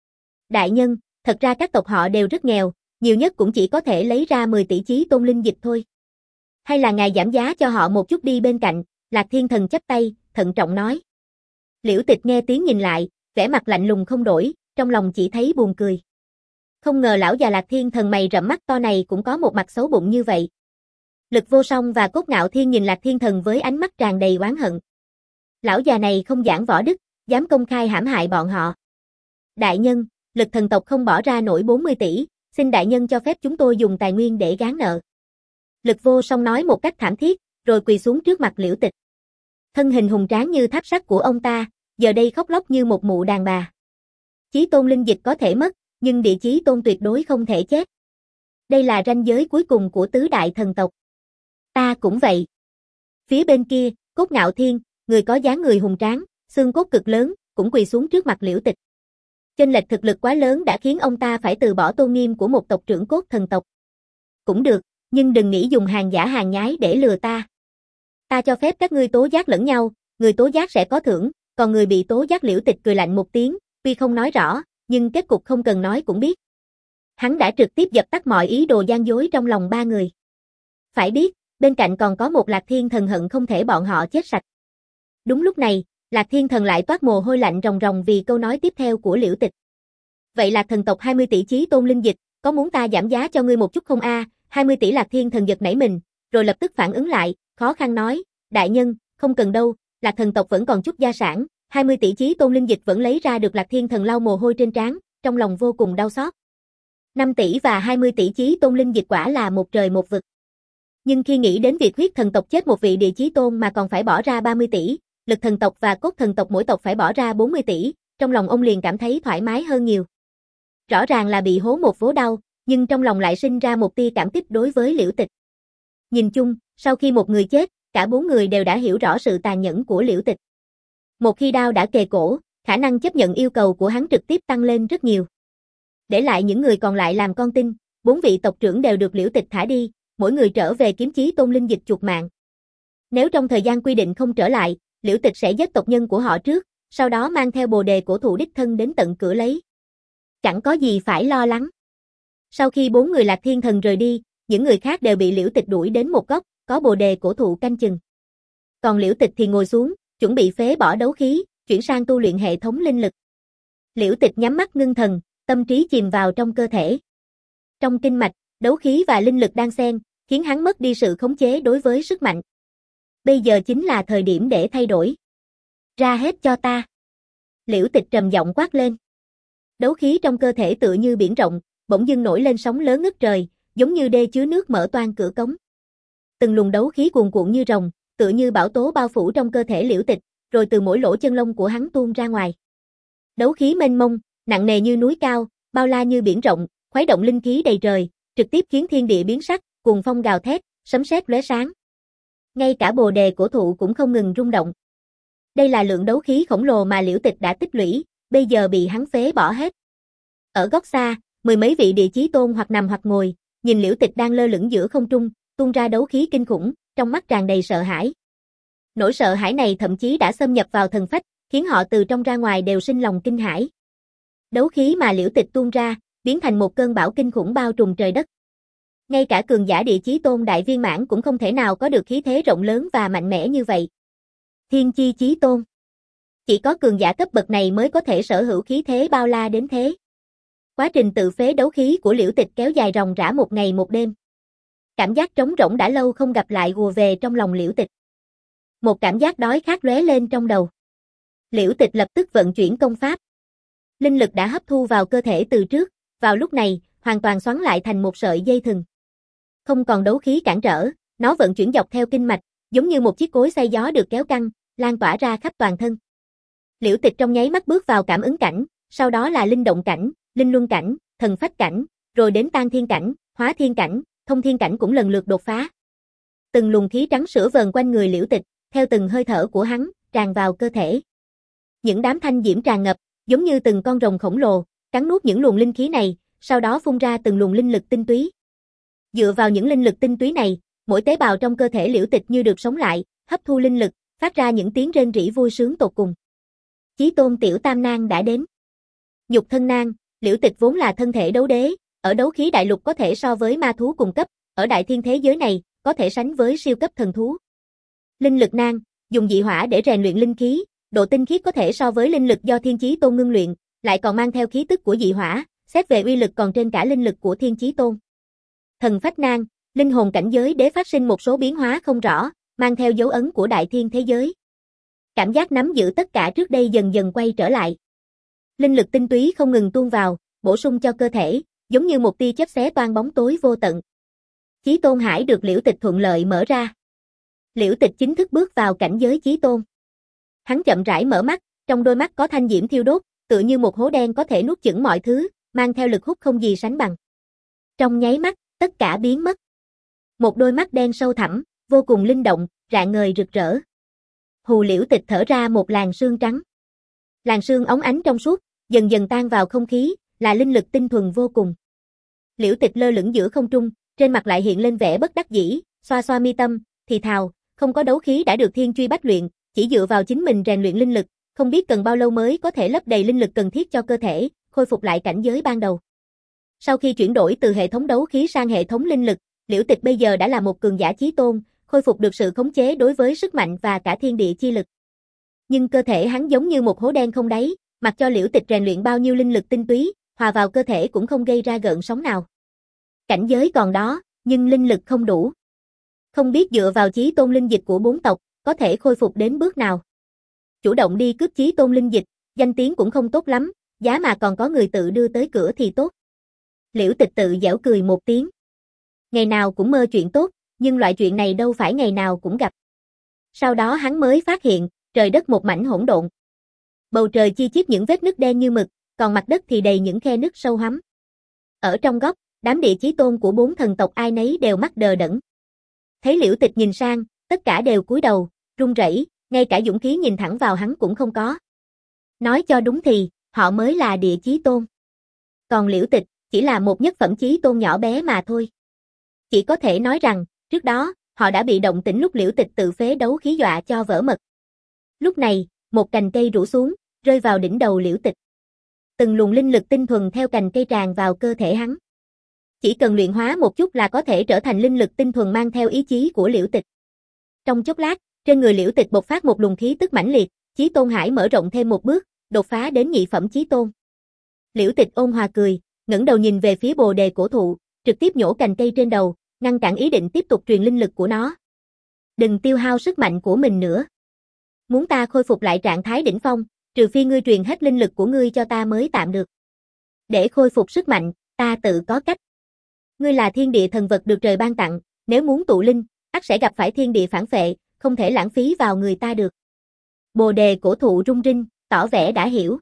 Đại nhân, thật ra các tộc họ đều rất nghèo, nhiều nhất cũng chỉ có thể lấy ra mười tỷ chí tôn linh dịch thôi. Hay là ngài giảm giá cho họ một chút đi? Bên cạnh, Lạc Thiên Thần chắp tay, thận trọng nói. Liễu Tịch nghe tiếng nhìn lại, vẻ mặt lạnh lùng không đổi, trong lòng chỉ thấy buồn cười. Không ngờ lão già Lạc Thiên Thần mày rậm mắt to này cũng có một mặt xấu bụng như vậy. Lực Vô Song và Cốt Ngạo Thiên nhìn Lạc Thiên Thần với ánh mắt tràn đầy oán hận. Lão già này không giảng võ đức, dám công khai hãm hại bọn họ. Đại nhân, Lực thần tộc không bỏ ra nổi bốn mươi tỷ, xin đại nhân cho phép chúng tôi dùng tài nguyên để gán nợ. Lực Vô Song nói một cách thảm thiết, rồi quỳ xuống trước mặt Liễu Tịch. Thân hình hùng tráng như tháp sắt của ông ta, giờ đây khóc lóc như một mụ đàn bà. Chí tôn linh dịch có thể mất, nhưng địa chí tôn tuyệt đối không thể chết. Đây là ranh giới cuối cùng của tứ đại thần tộc. Ta cũng vậy. Phía bên kia, Cốt Ngạo Thiên, người có dáng người hùng tráng, xương cốt cực lớn, cũng quỳ xuống trước mặt Liễu Tịch. Chênh lệch thực lực quá lớn đã khiến ông ta phải từ bỏ tôn nghiêm của một tộc trưởng cốt thần tộc. Cũng được, nhưng đừng nghĩ dùng hàng giả hàng nhái để lừa ta. Ta cho phép các ngươi tố giác lẫn nhau, người tố giác sẽ có thưởng, còn người bị tố giác. Liễu Tịch cười lạnh một tiếng, tuy không nói rõ, nhưng kết cục không cần nói cũng biết. Hắn đã trực tiếp dập tắt mọi ý đồ gian dối trong lòng ba người. Phải biết, bên cạnh còn có một Lạc Thiên Thần hận không thể bọn họ chết sạch. Đúng lúc này, Lạc Thiên Thần lại toát mồ hôi lạnh ròng ròng vì câu nói tiếp theo của Liễu Tịch. Vậy Lạc thần tộc hai mươi tỷ chí tôn linh dịch, có muốn ta giảm giá cho ngươi một chút không a? hai mươi tỷ Lạc Thiên Thần giật nảy mình, rồi lập tức phản ứng lại, khó khăn nói, đại nhân, không cần đâu, Lạc thần tộc vẫn còn chút gia sản, hai mươi tỷ Chí Tôn linh dịch vẫn lấy ra được. Lạc Thiên Thần lau mồ hôi trên trán, trong lòng vô cùng đau xót. năm tỷ và hai mươi tỷ Chí Tôn linh dịch quả là một trời một vực. Nhưng khi nghĩ đến việc huyết thần tộc chết một vị địa chí tôn mà còn phải bỏ ra ba mươi tỷ, lực thần tộc và cốt thần tộc mỗi tộc phải bỏ ra bốn mươi tỷ, trong lòng ông liền cảm thấy thoải mái hơn nhiều. Rõ ràng là bị hố một vố đau, nhưng trong lòng lại sinh ra một tia cảm kích đối với Liễu Tịch. Nhìn chung, sau khi một người chết, cả bốn người đều đã hiểu rõ sự tàn nhẫn của Liễu Tịch. Một khi đao đã kề cổ, khả năng chấp nhận yêu cầu của hắn trực tiếp tăng lên rất nhiều. Để lại những người còn lại làm con tin, bốn vị tộc trưởng đều được Liễu Tịch thả đi, mỗi người trở về kiếm Chí Tôn linh dịch chuộc mạng. Nếu trong thời gian quy định không trở lại, Liễu Tịch sẽ giết tộc nhân của họ trước, sau đó mang theo bồ đề cổ thụ đích thân đến tận cửa lấy. Chẳng có gì phải lo lắng. Sau khi bốn người Lạc Thiên Thần rời đi, những người khác đều bị Liễu Tịch đuổi đến một góc, có bồ đề cổ thụ canh chừng. Còn Liễu Tịch thì ngồi xuống, chuẩn bị phế bỏ đấu khí, chuyển sang tu luyện hệ thống linh lực. Liễu Tịch nhắm mắt ngưng thần, tâm trí chìm vào trong cơ thể. Trong kinh mạch, đấu khí và linh lực đan xen, khiến hắn mất đi sự khống chế đối với sức mạnh. Bây giờ chính là thời điểm để thay đổi. Ra hết cho ta. Liễu Tịch trầm giọng quát lên. Đấu khí trong cơ thể tựa như biển rộng, bỗng dưng nổi lên sóng lớn ngất trời, giống như đê chứa nước mở toang cửa cống. Từng luồng đấu khí cuồn cuộn như rồng, tựa như bão tố bao phủ trong cơ thể Liễu Tịch, rồi từ mỗi lỗ chân lông của hắn tuôn ra ngoài. Đấu khí mênh mông, nặng nề như núi cao, bao la như biển rộng, khuấy động linh khí đầy trời, trực tiếp khiến thiên địa biến sắc, cuồng phong gào thét, sấm sét lóe sáng. Ngay cả bồ đề cổ thụ cũng không ngừng rung động. Đây là lượng đấu khí khổng lồ mà Liễu Tịch đã tích lũy, bây giờ bị hắn phế bỏ hết. Ở góc xa, mười mấy vị địa chí tôn hoặc nằm hoặc ngồi, nhìn Liễu Tịch đang lơ lửng giữa không trung, tuôn ra đấu khí kinh khủng, trong mắt tràn đầy sợ hãi. Nỗi sợ hãi này thậm chí đã xâm nhập vào thần phách, khiến họ từ trong ra ngoài đều sinh lòng kinh hãi. Đấu khí mà Liễu Tịch tuôn ra, biến thành một cơn bão kinh khủng bao trùm trời đất. Ngay cả cường giả địa chí tôn đại viên mãn cũng không thể nào có được khí thế rộng lớn và mạnh mẽ như vậy. Thiên chi chí tôn. Chỉ có cường giả cấp bậc này mới có thể sở hữu khí thế bao la đến thế. Quá trình tự phế đấu khí của Liễu Tịch kéo dài ròng rã một ngày một đêm. Cảm giác trống rỗng đã lâu không gặp lại ùa về trong lòng Liễu Tịch. Một cảm giác đói khát lóe lên trong đầu. Liễu Tịch lập tức vận chuyển công pháp. Linh lực đã hấp thu vào cơ thể từ trước, vào lúc này, hoàn toàn xoắn lại thành một sợi dây thừng. Không còn đấu khí cản trở, nó vận chuyển dọc theo kinh mạch, giống như một chiếc cối xay gió được kéo căng, lan tỏa ra khắp toàn thân. Liễu Tịch trong nháy mắt bước vào cảm ứng cảnh, sau đó là linh động cảnh, linh luân cảnh, thần phách cảnh, rồi đến tan thiên cảnh, hóa thiên cảnh, thông thiên cảnh cũng lần lượt đột phá. Từng luồng khí trắng sữa vờn quanh người Liễu Tịch, theo từng hơi thở của hắn, tràn vào cơ thể. Những đám thanh diễm tràn ngập, giống như từng con rồng khổng lồ, cắn nuốt những luồng linh khí này, sau đó phun ra từng luồng linh lực tinh túy. Dựa vào những linh lực tinh túy này, mỗi tế bào trong cơ thể Liễu Tịch như được sống lại, hấp thu linh lực, phát ra những tiếng rên rỉ vui sướng tột cùng. Chí Tôn tiểu tam nang đã đến. Nhục thân nang, Liễu Tịch vốn là thân thể đấu đế, ở đấu khí đại lục có thể so với ma thú cùng cấp, ở đại thiên thế giới này, có thể sánh với siêu cấp thần thú. Linh lực nang, dùng dị hỏa để rèn luyện linh khí, độ tinh khiết có thể so với linh lực do Thiên Chí Tôn ngưng luyện, lại còn mang theo khí tức của dị hỏa, xét về uy lực còn trên cả linh lực của Thiên Chí Tôn. Thần phách nang, linh hồn cảnh giới đế phát sinh một số biến hóa không rõ, mang theo dấu ấn của đại thiên thế giới. Cảm giác nắm giữ tất cả trước đây dần dần quay trở lại. Linh lực tinh túy không ngừng tuôn vào, bổ sung cho cơ thể, giống như một tia chớp xé toang bóng tối vô tận. Chí Tôn hải được Liễu Tịch thuận lợi mở ra. Liễu Tịch chính thức bước vào cảnh giới Chí Tôn. Hắn chậm rãi mở mắt, trong đôi mắt có thanh diễm thiêu đốt, tựa như một hố đen có thể nuốt chửng mọi thứ, mang theo lực hút không gì sánh bằng. Trong nháy mắt, tất cả biến mất. Một đôi mắt đen sâu thẳm, vô cùng linh động, rạng ngời rực rỡ. Hù Liễu Tịch thở ra một làn sương trắng. Làn sương óng ánh trong suốt, dần dần tan vào không khí, là linh lực tinh thuần vô cùng. Liễu Tịch lơ lửng giữa không trung, trên mặt lại hiện lên vẻ bất đắc dĩ, xoa xoa mi tâm, thì thào, không có đấu khí đã được thiên truy bách luyện, chỉ dựa vào chính mình rèn luyện linh lực, không biết cần bao lâu mới có thể lấp đầy linh lực cần thiết cho cơ thể, khôi phục lại cảnh giới ban đầu. Sau khi chuyển đổi từ hệ thống đấu khí sang hệ thống linh lực, Liễu Tịch bây giờ đã là một cường giả chí tôn, khôi phục được sự khống chế đối với sức mạnh và cả thiên địa chi lực. Nhưng cơ thể hắn giống như một hố đen không đáy, mặc cho Liễu Tịch rèn luyện bao nhiêu linh lực tinh túy, hòa vào cơ thể cũng không gây ra gợn sóng nào. Cảnh giới còn đó, nhưng linh lực không đủ. Không biết dựa vào chí tôn linh dịch của bốn tộc, có thể khôi phục đến bước nào. Chủ động đi cướp chí tôn linh dịch, danh tiếng cũng không tốt lắm, giá mà còn có người tự đưa tới cửa thì tốt. Liễu Tịch tự giễu cười một tiếng. Ngày nào cũng mơ chuyện tốt, nhưng loại chuyện này đâu phải ngày nào cũng gặp. Sau đó hắn mới phát hiện, trời đất một mảnh hỗn độn. Bầu trời chi chít những vết nứt đen như mực, còn mặt đất thì đầy những khe nứt sâu hắm. Ở trong góc, đám địa chí tôn của bốn thần tộc ai nấy đều mắt đờ đẫn. Thấy Liễu Tịch nhìn sang, tất cả đều cúi đầu, run rẩy, ngay cả dũng khí nhìn thẳng vào hắn cũng không có. Nói cho đúng thì, họ mới là địa chí tôn. Còn Liễu Tịch, chỉ là một nhất phẩm chí tôn nhỏ bé mà thôi. Chỉ có thể nói rằng, trước đó, họ đã bị động tĩnh lúc Liễu Tịch tự phế đấu khí dọa cho vỡ mật. Lúc này, một cành cây rủ xuống, rơi vào đỉnh đầu Liễu Tịch. Từng luồng linh lực tinh thuần theo cành cây tràn vào cơ thể hắn. Chỉ cần luyện hóa một chút là có thể trở thành linh lực tinh thuần mang theo ý chí của Liễu Tịch. Trong chốc lát, trên người Liễu Tịch bộc phát một luồng khí tức mãnh liệt, chí tôn hải mở rộng thêm một bước, đột phá đến nhị phẩm chí tôn. Liễu Tịch ôn hòa cười, ngẩng đầu nhìn về phía bồ đề cổ thụ, trực tiếp nhổ cành cây trên đầu, ngăn cản ý định tiếp tục truyền linh lực của nó. Đừng tiêu hao sức mạnh của mình nữa. Muốn ta khôi phục lại trạng thái đỉnh phong, trừ phi ngươi truyền hết linh lực của ngươi cho ta mới tạm được. Để khôi phục sức mạnh, ta tự có cách. Ngươi là thiên địa thần vật được trời ban tặng, nếu muốn tụ linh, ắt sẽ gặp phải thiên địa phản phệ, không thể lãng phí vào người ta được. Bồ đề cổ thụ rung rinh, tỏ vẻ đã hiểu.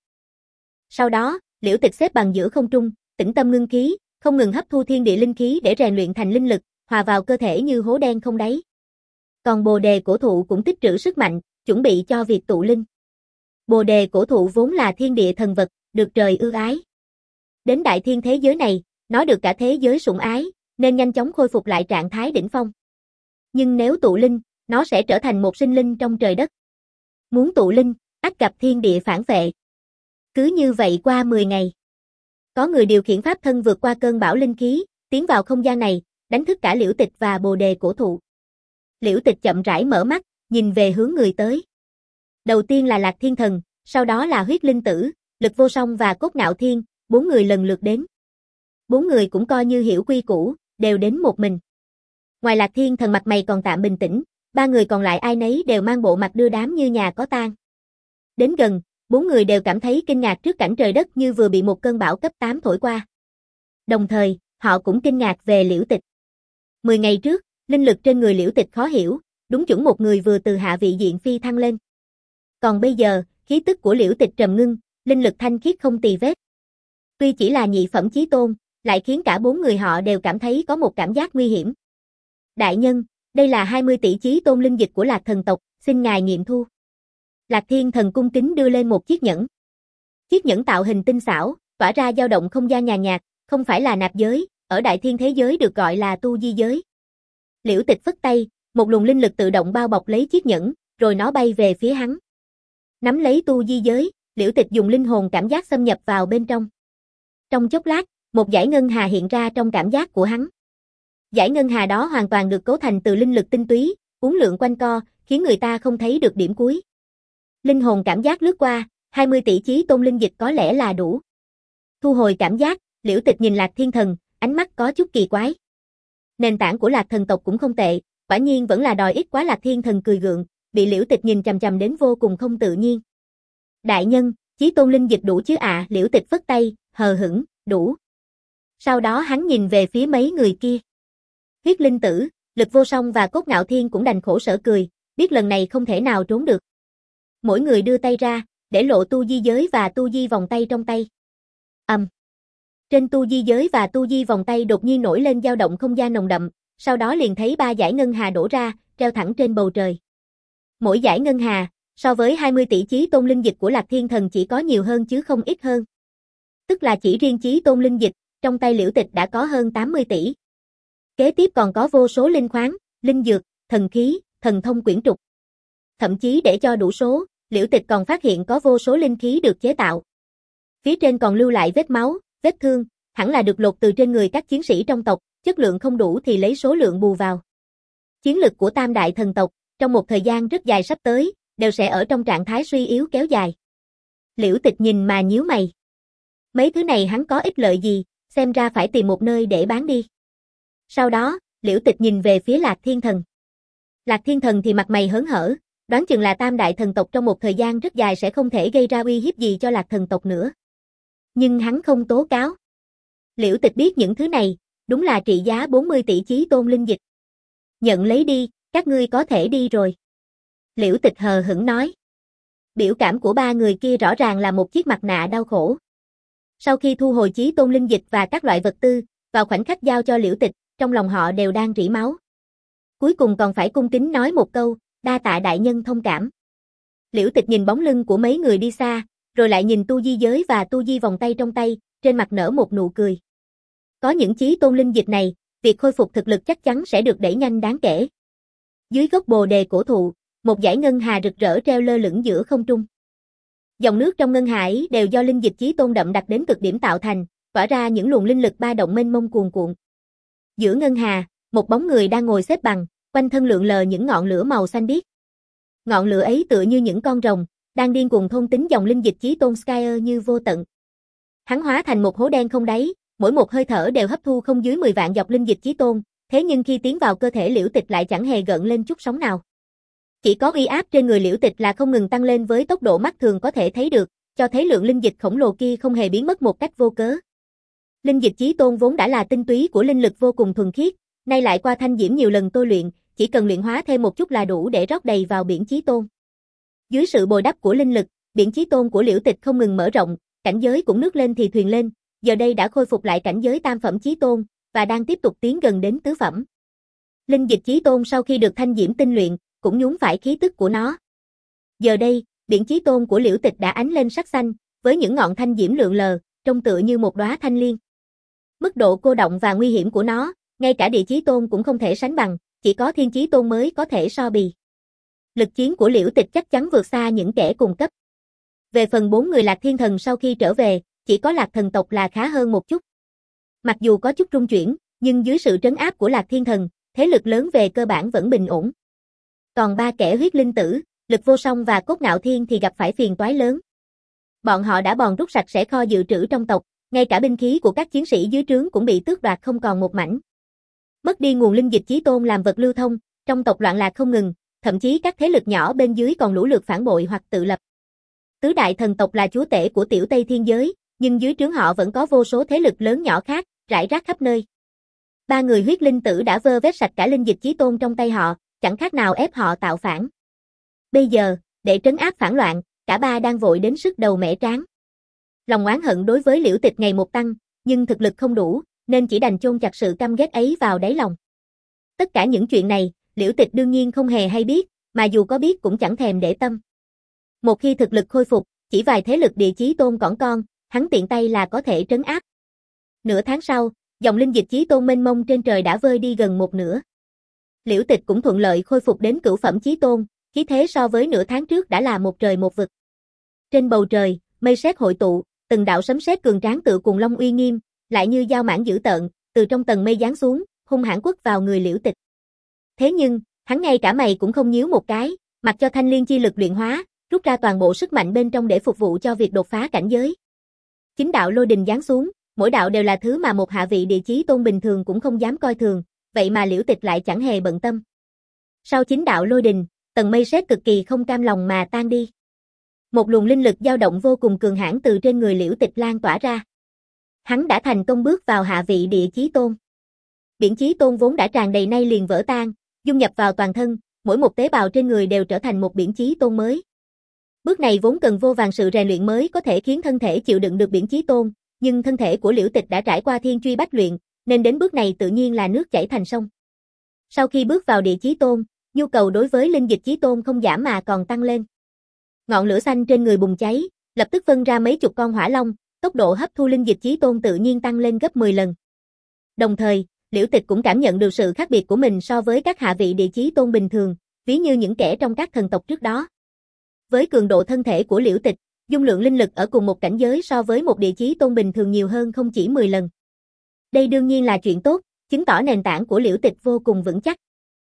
Sau đó, Liễu Tịch xếp bằng giữa không trung, tĩnh tâm ngưng khí, không ngừng hấp thu thiên địa linh khí để rèn luyện thành linh lực, hòa vào cơ thể như hố đen không đáy. Còn bồ đề cổ thụ cũng tích trữ sức mạnh, chuẩn bị cho việc tụ linh. Bồ đề cổ thụ vốn là thiên địa thần vật, được trời ưu ái. Đến đại thiên thế giới này, nó được cả thế giới sủng ái, nên nhanh chóng khôi phục lại trạng thái đỉnh phong. Nhưng nếu tụ linh, nó sẽ trở thành một sinh linh trong trời đất. Muốn tụ linh, ắt gặp thiên địa phản vệ. Cứ như vậy qua mười ngày. Có người điều khiển pháp thân vượt qua cơn bão linh khí, tiến vào không gian này, đánh thức cả Liễu Tịch và bồ đề cổ thụ. Liễu Tịch chậm rãi mở mắt, nhìn về hướng người tới. Đầu tiên là Lạc Thiên Thần, sau đó là Huyết Linh Tử, Lực Vô Song và Cốt Ngạo Thiên, bốn người lần lượt đến. Bốn người cũng coi như hiểu quy củ, đều đến một mình. Ngoài Lạc Thiên Thần mặt mày còn tạm bình tĩnh, ba người còn lại ai nấy đều mang bộ mặt đưa đám như nhà có tang. Đến gần, bốn người đều cảm thấy kinh ngạc trước cảnh trời đất như vừa bị một cơn bão cấp tám thổi qua. Đồng thời, họ cũng kinh ngạc về Liễu Tịch. Mười ngày trước, linh lực trên người Liễu Tịch khó hiểu, đúng chuẩn một người vừa từ hạ vị diện phi thăng lên. Còn bây giờ, khí tức của Liễu Tịch trầm ngưng, linh lực thanh khiết không tì vết. Tuy chỉ là nhị phẩm chí tôn, lại khiến cả bốn người họ đều cảm thấy có một cảm giác nguy hiểm. Đại nhân, đây là hai mươi tỷ chí tôn linh dịch của Lạc thần tộc, xin ngài nghiệm thu. Lạc Thiên Thần cung kính đưa lên một chiếc nhẫn. Chiếc nhẫn tạo hình tinh xảo, tỏa ra dao động không gian nhàn nhạt, không phải là nạp giới, ở đại thiên thế giới được gọi là tu di giới. Liễu Tịch phất tay, một luồng linh lực tự động bao bọc lấy chiếc nhẫn, rồi nó bay về phía hắn. Nắm lấy tu di giới, Liễu Tịch dùng linh hồn cảm giác xâm nhập vào bên trong. Trong chốc lát, một dải ngân hà hiện ra trong cảm giác của hắn. Dải ngân hà đó hoàn toàn được cấu thành từ linh lực tinh túy, uốn lượn quanh co, khiến người ta không thấy được điểm cuối. Linh hồn cảm giác lướt qua, hai mươi tỷ chí tôn linh dịch có lẽ là đủ. Thu hồi cảm giác, Liễu Tịch nhìn Lạc Thiên Thần, ánh mắt có chút kỳ quái. Nền tảng của Lạc thần tộc cũng không tệ, quả nhiên vẫn là đòi ít quá. Lạc Thiên Thần cười gượng, bị Liễu Tịch nhìn chằm chằm đến vô cùng không tự nhiên. Đại nhân, chí tôn linh dịch đủ chứ ạ? À? Liễu Tịch phất tay, hờ hững, đủ. Sau đó hắn nhìn về phía mấy người kia. Huyết Linh Tử, Lực Vô Song và Cốt Ngạo Thiên cũng đành khổ sở cười, biết lần này không thể nào trốn được. Mỗi người đưa tay ra, để lộ tu di giới và tu di vòng tay trong tay. Ầm. Um. Trên tu di giới và tu di vòng tay đột nhiên nổi lên dao động không gian nồng đậm, sau đó liền thấy ba dải ngân hà đổ ra, treo thẳng trên bầu trời. Mỗi dải ngân hà, so với hai mươi tỷ chí tôn linh dịch của Lạc Thiên Thần chỉ có nhiều hơn chứ không ít hơn. Tức là chỉ riêng chí tôn linh dịch, trong tay Liễu Tịch đã có hơn tám mươi tỷ. Kế tiếp còn có vô số linh khoáng, linh dược, thần khí, thần thông quyển trục. Thậm chí để cho đủ số, Liễu Tịch còn phát hiện có vô số linh khí được chế tạo. Phía trên còn lưu lại vết máu, vết thương, hẳn là được lột từ trên người các chiến sĩ trong tộc, chất lượng không đủ thì lấy số lượng bù vào. Chiến lực của tam đại thần tộc, trong một thời gian rất dài sắp tới, đều sẽ ở trong trạng thái suy yếu kéo dài. Liễu Tịch nhìn mà nhíu mày. Mấy thứ này hắn có ích lợi gì, xem ra phải tìm một nơi để bán đi. Sau đó, Liễu Tịch nhìn về phía Lạc Thiên Thần. Lạc Thiên Thần thì mặt mày hớn hở, đoán chừng là tam đại thần tộc trong một thời gian rất dài sẽ không thể gây ra uy hiếp gì cho Lạc thần tộc nữa. Nhưng hắn không tố cáo. Liễu Tịch biết những thứ này, đúng là trị giá bốn mươi tỷ chí tôn linh dịch. Nhận lấy đi, các ngươi có thể đi rồi. Liễu Tịch hờ hững nói. Biểu cảm của ba người kia rõ ràng là một chiếc mặt nạ đau khổ. Sau khi thu hồi chí tôn linh dịch và các loại vật tư, vào khoảnh khắc giao cho Liễu Tịch, trong lòng họ đều đang rỉ máu. Cuối cùng còn phải cung kính nói một câu, đa tạ đại nhân thông cảm. Liễu Tịch nhìn bóng lưng của mấy người đi xa, rồi lại nhìn tu di giới và tu di vòng tay trong tay, trên mặt nở một nụ cười. Có những chí tôn linh dịch này, việc khôi phục thực lực chắc chắn sẽ được đẩy nhanh đáng kể. Dưới gốc bồ đề cổ thụ, một dải ngân hà rực rỡ treo lơ lửng giữa không trung. Dòng nước trong ngân hà ấy đều do linh dịch chí tôn đậm đặc đến cực điểm tạo thành, tỏa ra những luồng linh lực ba động mênh mông cuồn cuộn. Giữa ngân hà, một bóng người đang ngồi xếp bằng, quanh thân lượn lờ những ngọn lửa màu xanh biếc. Ngọn lửa ấy tựa như những con rồng, đang điên cuồng thôn tính dòng linh dịch chí tôn Skyer như vô tận. Hắn hóa thành một hố đen không đáy, mỗi một hơi thở đều hấp thu không dưới mười vạn giọt linh dịch chí tôn, thế nhưng khi tiến vào cơ thể Liễu Tịch lại chẳng hề gợn lên chút sóng nào. Chỉ có uy áp trên người Liễu Tịch là không ngừng tăng lên với tốc độ mắt thường có thể thấy được, cho thấy lượng linh dịch khổng lồ kia không hề biến mất một cách vô cớ. Linh dịch chí tôn vốn đã là tinh túy của linh lực vô cùng thuần khiết, nay lại qua thanh diễm nhiều lần tôi luyện, chỉ cần luyện hóa thêm một chút là đủ để rót đầy vào biển chí tôn. Dưới sự bồi đắp của linh lực, biển chí tôn của Liễu Tịch không ngừng mở rộng, cảnh giới cũng nước lên thì thuyền lên, giờ đây đã khôi phục lại cảnh giới tam phẩm chí tôn và đang tiếp tục tiến gần đến tứ phẩm. Linh dịch chí tôn sau khi được thanh diễm tinh luyện, cũng nhúng phải khí tức của nó. Giờ đây, biển chí tôn của Liễu Tịch đã ánh lên sắc xanh, với những ngọn thanh diễm lượn lờ, trông tựa như một đóa thanh liên. Mức độ cô động và nguy hiểm của nó, ngay cả địa chí tôn cũng không thể sánh bằng, chỉ có thiên chí tôn mới có thể so bì. Lực chiến của Liễu Tịch chắc chắn vượt xa những kẻ cùng cấp. Về phần bốn người Lạc Thiên Thần sau khi trở về, chỉ có Lạc thần tộc là khá hơn một chút. Mặc dù có chút rung chuyển, nhưng dưới sự trấn áp của Lạc Thiên Thần, thế lực lớn về cơ bản vẫn bình ổn. Còn ba kẻ huyết linh tử, Lực Vô Song và Cốt Ngạo Thiên thì gặp phải phiền toái lớn. Bọn họ đã bòn rút sạch sẽ kho dự trữ trong tộc, ngay cả binh khí của các chiến sĩ dưới trướng cũng bị tước đoạt không còn một mảnh. Mất đi nguồn linh dịch chí tôn làm vật lưu thông, trong tộc loạn lạc không ngừng, thậm chí các thế lực nhỏ bên dưới còn lũ lượt phản bội hoặc tự lập. Tứ đại thần tộc là chúa tể của tiểu Tây Thiên giới, nhưng dưới trướng họ vẫn có vô số thế lực lớn nhỏ khác, rải rác khắp nơi. Ba người huyết linh tử đã vơ vét sạch cả linh dịch chí tôn trong tay họ, chẳng khác nào ép họ tạo phản. Bây giờ, để trấn áp phản loạn, cả ba đang vội đến sức đầu mẻ trán. Lòng oán hận đối với Liễu Tịch ngày một tăng, nhưng thực lực không đủ, nên chỉ đành chôn chặt sự căm ghét ấy vào đáy lòng. Tất cả những chuyện này, Liễu Tịch đương nhiên không hề hay biết, mà dù có biết cũng chẳng thèm để tâm. Một khi thực lực khôi phục, chỉ vài thế lực địa chí tôn cỏn con, hắn tiện tay là có thể trấn áp. Nửa tháng sau, dòng linh dịch chí tôn mênh mông trên trời đã vơi đi gần một nửa. Liễu Tịch cũng thuận lợi khôi phục đến cửu phẩm chí tôn, khí thế so với nửa tháng trước đã là một trời một vực. Trên bầu trời, mây sét hội tụ, từng đạo sấm sét cường tráng tự cùng long uy nghiêm, lại như dao mãng dữ tợn, từ trong tầng mây giáng xuống, hung hãn quất vào người Liễu Tịch. Thế nhưng, hắn ngay cả mày cũng không nhíu một cái, mặc cho thanh liên chi lực luyện hóa, rút ra toàn bộ sức mạnh bên trong để phục vụ cho việc đột phá cảnh giới. Chính đạo lôi đình giáng xuống, mỗi đạo đều là thứ mà một hạ vị địa chí tôn bình thường cũng không dám coi thường, vậy mà Liễu Tịch lại chẳng hề bận tâm. Sau chính đạo lôi đình, tầng mây sét cực kỳ không cam lòng mà tan đi. Một luồng linh lực dao động vô cùng cường hãn từ trên người Liễu Tịch lan tỏa ra. Hắn đã thành công bước vào hạ vị địa chí tôn. Biển chí tôn vốn đã tràn đầy nay liền vỡ tan, dung nhập vào toàn thân, mỗi một tế bào trên người đều trở thành một biển chí tôn mới. Bước này vốn cần vô vàn sự rèn luyện mới có thể khiến thân thể chịu đựng được biển chí tôn, nhưng thân thể của Liễu Tịch đã trải qua thiên truy bách luyện, nên đến bước này tự nhiên là nước chảy thành sông. Sau khi bước vào địa chí tôn, nhu cầu đối với linh dịch chí tôn không giảm mà còn tăng lên. Ngọn lửa xanh trên người bùng cháy, lập tức phân ra mấy chục con hỏa long, tốc độ hấp thu linh dịch chí tôn tự nhiên tăng lên gấp mười lần. Đồng thời, Liễu Tịch cũng cảm nhận được sự khác biệt của mình so với các hạ vị địa chí tôn bình thường, ví như những kẻ trong các thần tộc trước đó. Với cường độ thân thể của Liễu Tịch, dung lượng linh lực ở cùng một cảnh giới so với một địa chí tôn bình thường nhiều hơn không chỉ mười lần. Đây đương nhiên là chuyện tốt, chứng tỏ nền tảng của Liễu Tịch vô cùng vững chắc.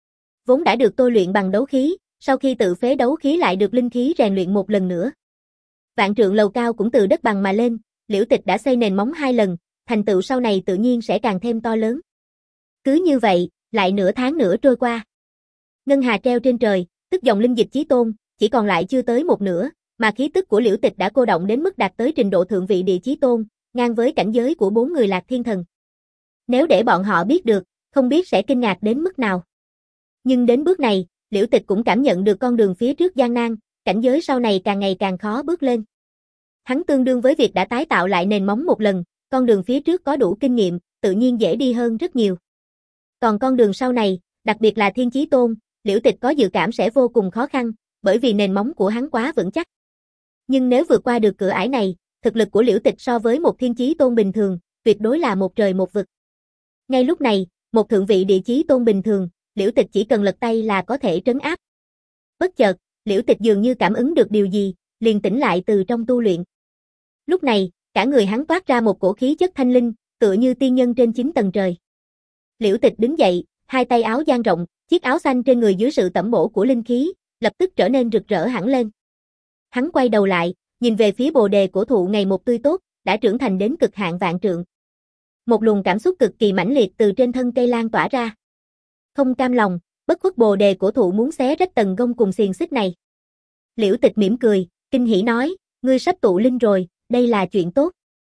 Vốn đã được tôi luyện bằng đấu khí, sau khi tự phế đấu khí lại được linh khí rèn luyện một lần nữa. Vạn trượng lầu cao cũng từ đất bằng mà lên, Liễu Tịch đã xây nền móng hai lần, thành tựu sau này tự nhiên sẽ càng thêm to lớn. Cứ như vậy, lại nửa tháng nữa trôi qua. Ngân hà treo trên trời, tức dòng linh dịch chí tôn, chỉ còn lại chưa tới một nửa, mà khí tức của Liễu Tịch đã cô động đến mức đạt tới trình độ thượng vị địa chí tôn, ngang với cảnh giới của bốn người Lạc Thiên Thần. Nếu để bọn họ biết được, không biết sẽ kinh ngạc đến mức nào. Nhưng đến bước này, Liễu Tịch cũng cảm nhận được con đường phía trước gian nan, cảnh giới sau này càng ngày càng khó bước lên. Hắn tương đương với việc đã tái tạo lại nền móng một lần, con đường phía trước có đủ kinh nghiệm, tự nhiên dễ đi hơn rất nhiều. Còn con đường sau này, đặc biệt là Thiên Chí Tôn, Liễu Tịch có dự cảm sẽ vô cùng khó khăn, bởi vì nền móng của hắn quá vững chắc. Nhưng nếu vượt qua được cửa ải này, thực lực của Liễu Tịch so với một Thiên Chí Tôn bình thường, tuyệt đối là một trời một vực. Ngay lúc này, một thượng vị địa chí tôn bình thường, Liễu Tịch chỉ cần lật tay là có thể trấn áp. Bất chợt, Liễu Tịch dường như cảm ứng được điều gì, liền tỉnh lại từ trong tu luyện. Lúc này, cả người hắn toát ra một cổ khí chất thanh linh, tựa như tiên nhân trên chín tầng trời. Liễu Tịch đứng dậy, hai tay áo dang rộng, chiếc áo xanh trên người dưới sự tẩm bổ của linh khí, lập tức trở nên rực rỡ hẳn lên. Hắn quay đầu lại, nhìn về phía bồ đề cổ thụ ngày một tươi tốt, đã trưởng thành đến cực hạn vạn trượng. Một luồng cảm xúc cực kỳ mãnh liệt từ trên thân cây lan tỏa ra. Không cam lòng, bất khuất bồ đề cổ thụ muốn xé rách tầng gông cùng xiềng xích này. Liễu Tịch mỉm cười, kinh hỉ nói, ngươi sắp tụ linh rồi, đây là chuyện tốt.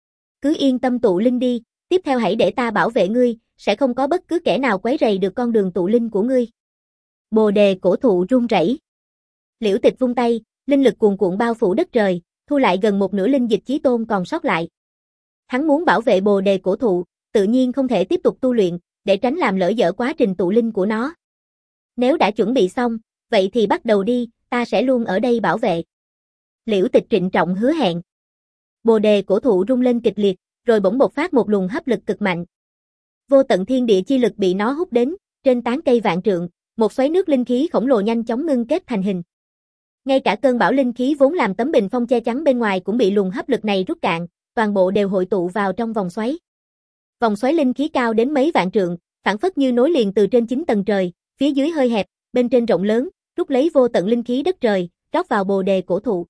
Cứ yên tâm tụ linh đi, tiếp theo hãy để ta bảo vệ ngươi, sẽ không có bất cứ kẻ nào quấy rầy được con đường tụ linh của ngươi. Bồ đề cổ thụ run rẩy. Liễu Tịch vung tay, linh lực cuồn cuộn bao phủ đất trời, thu lại gần một nửa linh dịch chí tôn còn sót lại. Hắn muốn bảo vệ bồ đề cổ thụ, tự nhiên không thể tiếp tục tu luyện, để tránh làm lỡ dở quá trình tụ linh của nó. Nếu đã chuẩn bị xong, vậy thì bắt đầu đi, ta sẽ luôn ở đây bảo vệ. Liễu Tịch trịnh trọng hứa hẹn. Bồ đề cổ thụ rung lên kịch liệt, rồi bỗng bộc phát một luồng hấp lực cực mạnh. Vô tận thiên địa chi lực bị nó hút đến, trên tán cây vạn trượng, một xoáy nước linh khí khổng lồ nhanh chóng ngưng kết thành hình. Ngay cả cơn bão linh khí vốn làm tấm bình phong che chắn bên ngoài cũng bị luồng hấp lực này rút cạn, toàn bộ đều hội tụ vào trong vòng xoáy. Vòng xoáy linh khí cao đến mấy vạn trượng, phảng phất như nối liền từ trên chín tầng trời, phía dưới hơi hẹp, bên trên rộng lớn, rút lấy vô tận linh khí đất trời, rót vào bồ đề cổ thụ.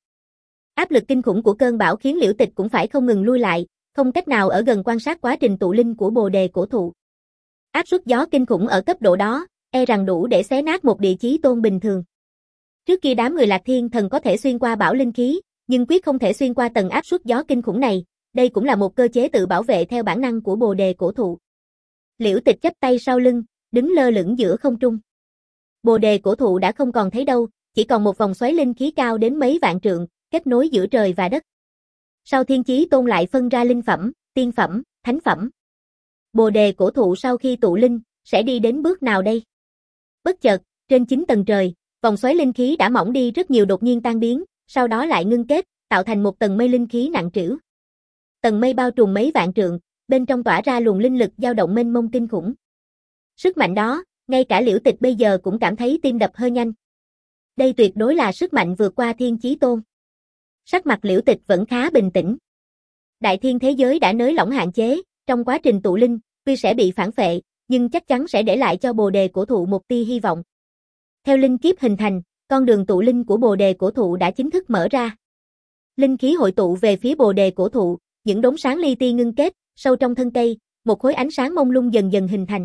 Áp lực kinh khủng của cơn bão khiến Liễu Tịch cũng phải không ngừng lui lại, không cách nào ở gần quan sát quá trình tụ linh của bồ đề cổ thụ. Áp suất gió kinh khủng ở cấp độ đó, e rằng đủ để xé nát một địa chí tôn bình thường. Trước kia đám người Lạc Thiên Thần có thể xuyên qua bão linh khí, nhưng quyết không thể xuyên qua tầng áp suất gió kinh khủng này, đây cũng là một cơ chế tự bảo vệ theo bản năng của bồ đề cổ thụ. Liễu Tịch chắp tay sau lưng, đứng lơ lửng giữa không trung. Bồ đề cổ thụ đã không còn thấy đâu, chỉ còn một vòng xoáy linh khí cao đến mấy vạn trượng, kết nối giữa trời và đất. Sau Thiên Chí Tôn lại phân ra linh phẩm, tiên phẩm, thánh phẩm. Bồ đề cổ thụ sau khi tụ linh, sẽ đi đến bước nào đây? Bất chợt, trên chín tầng trời, vòng xoáy linh khí đã mỏng đi rất nhiều đột nhiên tan biến, sau đó lại ngưng kết, tạo thành một tầng mây linh khí nặng trĩu. Tầng mây bao trùm mấy vạn trượng, bên trong tỏa ra luồng linh lực dao động mênh mông kinh khủng. Sức mạnh đó, ngay cả Liễu Tịch bây giờ cũng cảm thấy tim đập hơi nhanh. Đây tuyệt đối là sức mạnh vượt qua Thiên Chí Tôn. Sắc mặt Liễu Tịch vẫn khá bình tĩnh. Đại thiên thế giới đã nới lỏng hạn chế, trong quá trình tụ linh, tuy sẽ bị phản phệ, nhưng chắc chắn sẽ để lại cho bồ đề cổ thụ một tia hy vọng. Theo linh kiếp hình thành, con đường tụ linh của bồ đề cổ thụ đã chính thức mở ra. Linh khí hội tụ về phía bồ đề cổ thụ, những đốm sáng li ti ngưng kết, sâu trong thân cây, một khối ánh sáng mông lung dần dần hình thành.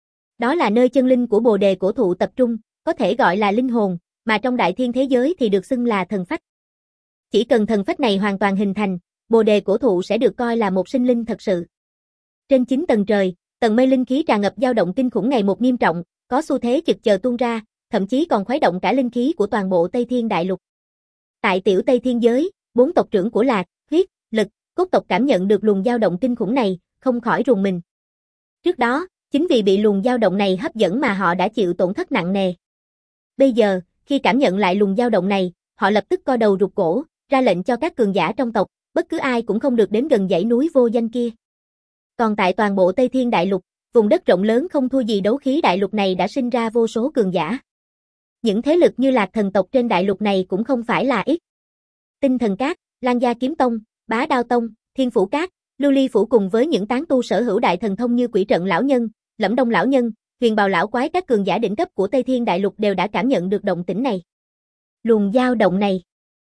Đó là nơi chân linh của bồ đề cổ thụ tập trung, có thể gọi là linh hồn, mà trong đại thiên thế giới thì được xưng là thần phách. Chỉ cần thần phách này hoàn toàn hình thành, bồ đề cổ thụ sẽ được coi là một sinh linh thật sự. Trên chín tầng trời, tầng mây linh khí tràn ngập dao động kinh khủng ngày một nghiêm trọng, có xu thế chực chờ tuôn ra, thậm chí còn khuấy động cả linh khí của toàn bộ Tây Thiên Đại Lục. Tại tiểu Tây Thiên giới, bốn tộc trưởng của Lạc, Huyết, Lực, Cốt tộc cảm nhận được luồng dao động kinh khủng này, không khỏi rùng mình. Trước đó, chính vì bị luồng dao động này hấp dẫn mà họ đã chịu tổn thất nặng nề. Bây giờ, khi cảm nhận lại luồng dao động này, họ lập tức co đầu rụt cổ, ra lệnh cho các cường giả trong tộc, bất cứ ai cũng không được đến gần dãy núi vô danh kia. Còn tại toàn bộ Tây Thiên Đại Lục, vùng đất rộng lớn không thua gì đấu khí đại lục này đã sinh ra vô số cường giả. Những thế lực như Lạc thần tộc trên đại lục này cũng không phải là ít. Tinh Thần Các, Lan Gia Kiếm Tông, Bá Đao Tông, Thiên Phủ Các, Lưu Ly Phủ cùng với những tán tu sở hữu đại thần thông như Quỷ Trận Lão Nhân, Lẫm Đông Lão Nhân, Huyền Bào Lão Quái, các cường giả đỉnh cấp của Tây Thiên Đại Lục đều đã cảm nhận được động tĩnh này. Luồng dao động này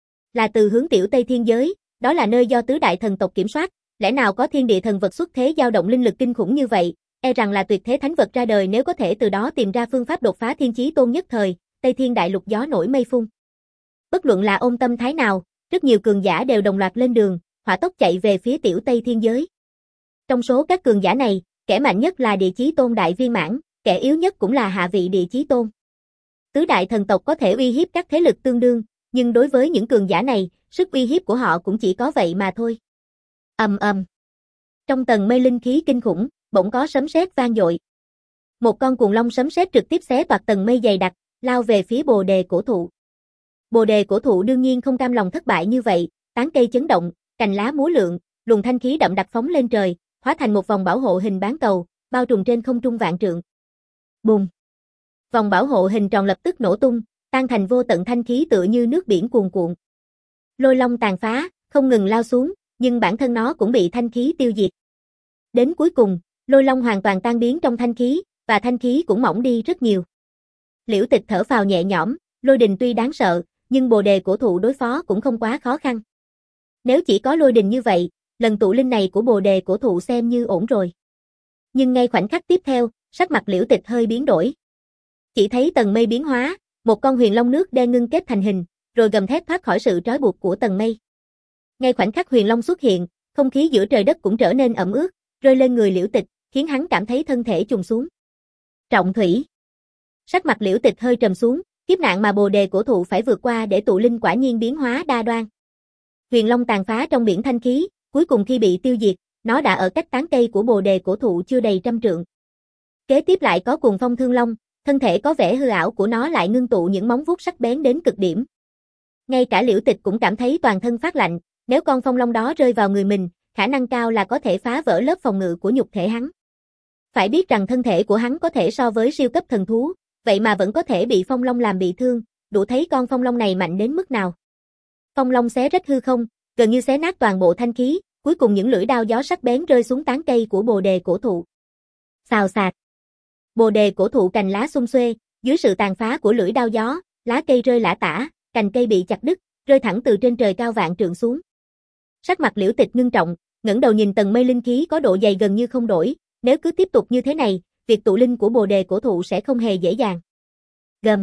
là từ hướng tiểu Tây Thiên giới, đó là nơi do tứ đại thần tộc kiểm soát, lẽ nào có thiên địa thần vật xuất thế dao động linh lực kinh khủng như vậy, e rằng là tuyệt thế thánh vật ra đời nếu có thể từ đó tìm ra phương pháp đột phá thiên chí tôn nhất thời, Tây Thiên đại lục gió nổi mây phun. Bất luận là ôn tâm thái nào, rất nhiều cường giả đều đồng loạt lên đường, hỏa tốc chạy về phía tiểu Tây Thiên giới. Trong số các cường giả này, kẻ mạnh nhất là địa chí tôn đại viên mãn, kẻ yếu nhất cũng là hạ vị địa chí tôn. Tứ đại thần tộc có thể uy hiếp các thế lực tương đương, nhưng đối với những cường giả này, sức uy hiếp của họ cũng chỉ có vậy mà thôi. Ầm ầm. Trong tầng mây linh khí kinh khủng, bỗng có sấm sét vang dội. Một con cuồng long sấm sét trực tiếp xé toạc tầng mây dày đặc, lao về phía Bồ đề cổ thụ. Bồ đề cổ thụ đương nhiên không cam lòng thất bại như vậy, tán cây chấn động, cành lá múa lượn, luồng thanh khí đậm đặc phóng lên trời, hóa thành một vòng bảo hộ hình bán cầu, bao trùm trên không trung vạn trượng. Bùng! Vòng bảo hộ hình tròn lập tức nổ tung, tan thành vô tận thanh khí tựa như nước biển cuồn cuộn. Lôi long tàn phá, không ngừng lao xuống, nhưng bản thân nó cũng bị thanh khí tiêu diệt. Đến cuối cùng, lôi long hoàn toàn tan biến trong thanh khí, và thanh khí cũng mỏng đi rất nhiều. Liễu Tịch thở phào nhẹ nhõm, lôi đình tuy đáng sợ, nhưng bồ đề cổ thụ đối phó cũng không quá khó khăn. Nếu chỉ có lôi đình như vậy, lần tụ linh này của bồ đề cổ thụ xem như ổn rồi. Nhưng ngay khoảnh khắc tiếp theo, sắc mặt Liễu Tịch hơi biến đổi. Chỉ thấy tầng mây biến hóa, một con huyền long nước đen ngưng kết thành hình, rồi gầm thét thoát khỏi sự trói buộc của tầng mây. Ngay khoảnh khắc huyền long xuất hiện, không khí giữa trời đất cũng trở nên ẩm ướt, rơi lên người Liễu Tịch, khiến hắn cảm thấy thân thể trùng xuống. Trọng thủy. Sắc mặt Liễu Tịch hơi trầm xuống, kiếp nạn mà bồ đề cổ thụ phải vượt qua để tụ linh quả nhiên biến hóa đa đoan. Huyền long tàn phá trong biển thanh khí, cuối cùng khi bị tiêu diệt, nó đã ở cách tán cây của bồ đề cổ thụ chưa đầy trăm trượng. Kế tiếp lại có cuồng phong thương long, thân thể có vẻ hư ảo của nó lại ngưng tụ những móng vuốt sắc bén đến cực điểm. Ngay cả Liễu Tịch cũng cảm thấy toàn thân phát lạnh, nếu con phong long đó rơi vào người mình, khả năng cao là có thể phá vỡ lớp phòng ngự của nhục thể hắn. Phải biết rằng thân thể của hắn có thể so với siêu cấp thần thú, vậy mà vẫn có thể bị phong long làm bị thương, đủ thấy con phong long này mạnh đến mức nào. Phong long xé rách hư không, gần như xé nát toàn bộ thanh khí, cuối cùng những lưỡi đao gió sắc bén rơi xuống tán cây của bồ đề cổ thụ. Xào xạc. Bồ đề cổ thụ cành lá xum xuê, dưới sự tàn phá của lưỡi đao gió, lá cây rơi lả tả, cành cây bị chặt đứt, rơi thẳng từ trên trời cao vạn trượng xuống. Sắc mặt Liễu Tịch ngưng trọng, ngẩng đầu nhìn tầng mây linh khí có độ dày gần như không đổi, nếu cứ tiếp tục như thế này, việc tụ linh của bồ đề cổ thụ sẽ không hề dễ dàng. Gầm.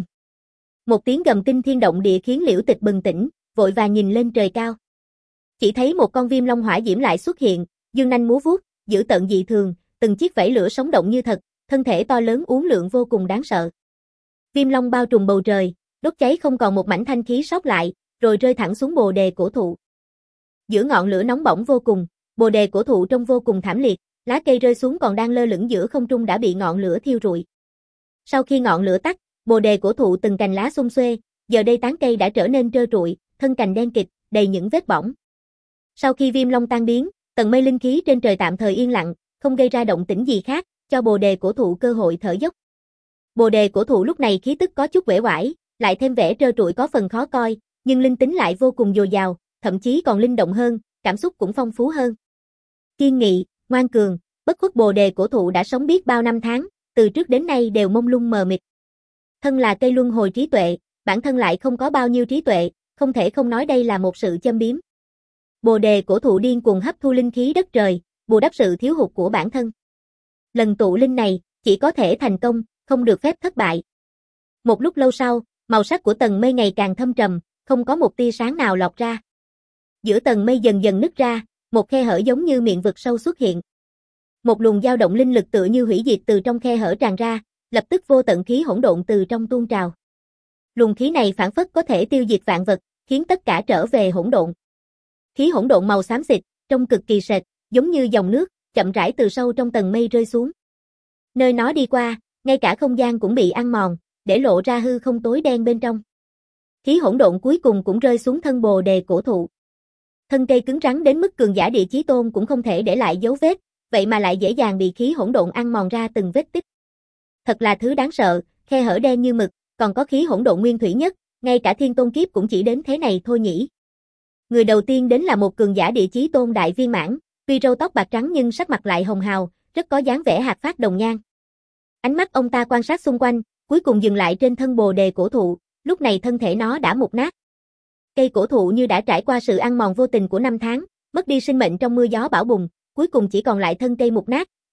Một tiếng gầm kinh thiên động địa khiến Liễu Tịch bừng tỉnh, vội vàng nhìn lên trời cao. Chỉ thấy một con viêm long hỏa diễm lại xuất hiện, dương nanh múa vuốt, dữ tợn dị thường, từng chiếc vảy lửa sống động như thật, thân thể to lớn uốn lượn vô cùng đáng sợ. Viêm long bao trùm bầu trời, đốt cháy không còn một mảnh thanh khí sót lại, rồi rơi thẳng xuống bồ đề cổ thụ. Giữa ngọn lửa nóng bỏng vô cùng, bồ đề cổ thụ trông vô cùng thảm liệt, lá cây rơi xuống còn đang lơ lửng giữa không trung đã bị ngọn lửa thiêu rụi. Sau khi ngọn lửa tắt, bồ đề cổ thụ từng cành lá xum xuê, giờ đây tán cây đã trở nên trơ trụi, thân cành đen kịt, đầy những vết bỏng. Sau khi viêm long tan biến, tầng mây linh khí trên trời tạm thời yên lặng, không gây ra động tĩnh gì khác, cho bồ đề cổ thụ cơ hội thở dốc. Bồ đề cổ thụ lúc này khí tức có chút uể oải, lại thêm vẻ trơ trụi có phần khó coi, nhưng linh tính lại vô cùng dồi dào, thậm chí còn linh động hơn, cảm xúc cũng phong phú hơn. Kiên nghị, ngoan cường, bất khuất bồ đề cổ thụ đã sống biết bao năm tháng, từ trước đến nay đều mông lung mờ mịt. Thân là cây luân hồi trí tuệ, bản thân lại không có bao nhiêu trí tuệ, không thể không nói đây là một sự châm biếm. Bồ đề cổ thụ điên cuồng hấp thu linh khí đất trời, bù đắp sự thiếu hụt của bản thân. Lần tụ linh này, chỉ có thể thành công, không được phép thất bại. Một lúc lâu sau, màu sắc của tầng mây ngày càng thâm trầm, không có một tia sáng nào lọt ra. Giữa tầng mây dần dần nứt ra, một khe hở giống như miệng vực sâu xuất hiện. Một luồng dao động linh lực tựa như hủy diệt từ trong khe hở tràn ra, lập tức vô tận khí hỗn độn từ trong tuôn trào. Luồng khí này phảng phất có thể tiêu diệt vạn vật, khiến tất cả trở về hỗn độn. Khí hỗn độn màu xám xịt, trông cực kỳ sệt, giống như dòng nước, chậm rãi từ sâu trong tầng mây rơi xuống. Nơi nó đi qua, ngay cả không gian cũng bị ăn mòn, để lộ ra hư không tối đen bên trong. Khí hỗn độn cuối cùng cũng rơi xuống thân bồ đề cổ thụ. Thân cây cứng rắn đến mức cường giả địa chí tôn cũng không thể để lại dấu vết, vậy mà lại dễ dàng bị khí hỗn độn ăn mòn ra từng vết tích. Thật là thứ đáng sợ, khe hở đen như mực, còn có khí hỗn độn nguyên thủy nhất, ngay cả thiên tôn kiếp cũng chỉ đến thế này thôi nhỉ. Người đầu tiên đến là một cường giả địa chí tôn đại viên mãn, tuy râu tóc bạc trắng nhưng sắc mặt lại hồng hào, rất có dáng vẻ hạt phát đồng nhan. Ánh mắt ông ta quan sát xung quanh, cuối cùng dừng lại trên thân bồ đề cổ thụ, lúc này thân thể nó đã mục nát. Cây cổ thụ như đã trải qua sự ăn mòn vô tình của năm tháng, mất đi sinh mệnh trong mưa gió bão bùng, cuối cùng chỉ còn lại thân cây mục nát,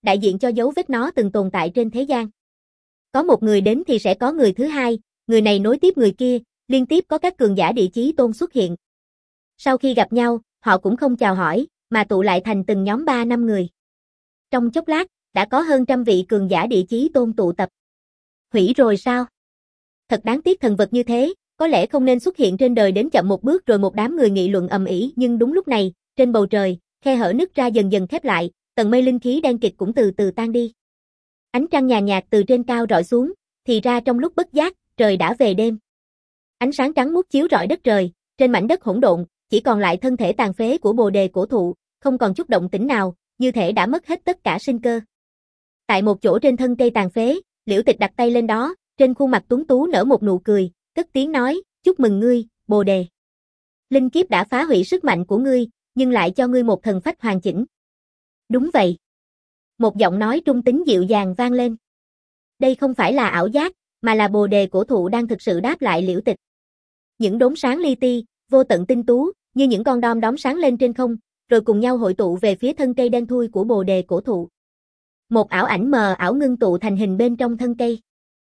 đại diện cho dấu vết nó từng tồn tại trên thế gian. Có một người đến thì sẽ có người thứ hai, người này nối tiếp người kia, liên tiếp có các cường giả địa chí tôn xuất hiện. Sau khi gặp nhau, họ cũng không chào hỏi, mà tụ lại thành từng nhóm ba năm người. Trong chốc lát, đã có hơn trăm vị cường giả địa chí tôn tụ tập. Hủy rồi sao? Thật đáng tiếc, thần vật như thế, có lẽ không nên xuất hiện trên đời, đến chậm một bước rồi một đám người nghị luận ầm ĩ, nhưng đúng lúc này, trên bầu trời, khe hở nứt ra dần dần khép lại, tầng mây linh khí đen kịt cũng từ từ tan đi. Ánh trăng nhàn nhạt từ trên cao rọi xuống, thì ra trong lúc bất giác, trời đã về đêm. Ánh sáng trắng muốt chiếu rọi đất trời, trên mảnh đất hỗn độn, chỉ còn lại thân thể tàn phế của Bồ đề cổ thụ, không còn chút động tĩnh nào, như thể đã mất hết tất cả sinh cơ. Tại một chỗ trên thân cây tàn phế, Liễu Tịch đặt tay lên đó, trên khuôn mặt tuấn tú nở một nụ cười, cất tiếng nói, chúc mừng ngươi, Bồ đề. Linh kiếp đã phá hủy sức mạnh của ngươi, nhưng lại cho ngươi một thần phách hoàn chỉnh. Đúng vậy. Một giọng nói trung tính dịu dàng vang lên. Đây không phải là ảo giác, mà là Bồ đề cổ thụ đang thực sự đáp lại Liễu Tịch. Những đốm sáng li ti, vô tận tinh tú, như những con đom đóm sáng lên trên không, rồi cùng nhau hội tụ về phía thân cây đen thui của Bồ đề cổ thụ. Một ảo ảnh mờ ảo ngưng tụ thành hình bên trong thân cây.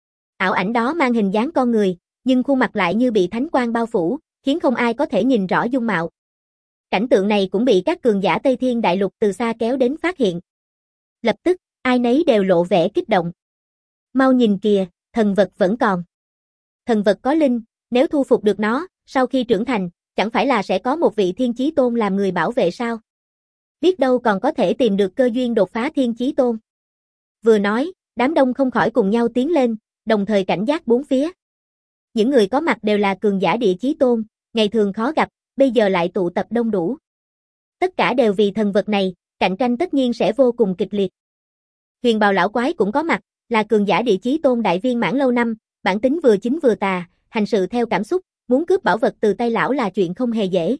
Ảo ảnh đó mang hình dáng con người, nhưng khuôn mặt lại như bị thánh quang bao phủ, khiến không ai có thể nhìn rõ dung mạo. Cảnh tượng này cũng bị các cường giả Tây Thiên Đại Lục từ xa kéo đến phát hiện. Lập tức, ai nấy đều lộ vẻ kích động. Mau nhìn kìa, thần vật vẫn còn. Thần vật có linh, nếu thu phục được nó, sau khi trưởng thành, chẳng phải là sẽ có một vị Thiên Chí Tôn làm người bảo vệ sao? Biết đâu còn có thể tìm được cơ duyên đột phá Thiên Chí Tôn. Vừa nói, đám đông không khỏi cùng nhau tiến lên, đồng thời cảnh giác bốn phía. Những người có mặt đều là cường giả địa chí tôn, ngày thường khó gặp, bây giờ lại tụ tập đông đủ. Tất cả đều vì thần vật này, cạnh tranh tất nhiên sẽ vô cùng kịch liệt. Huyền bào lão quái cũng có mặt, là cường giả địa chí tôn đại viên mãn lâu năm, bản tính vừa chính vừa tà, hành sự theo cảm xúc, muốn cướp bảo vật từ tay lão là chuyện không hề dễ.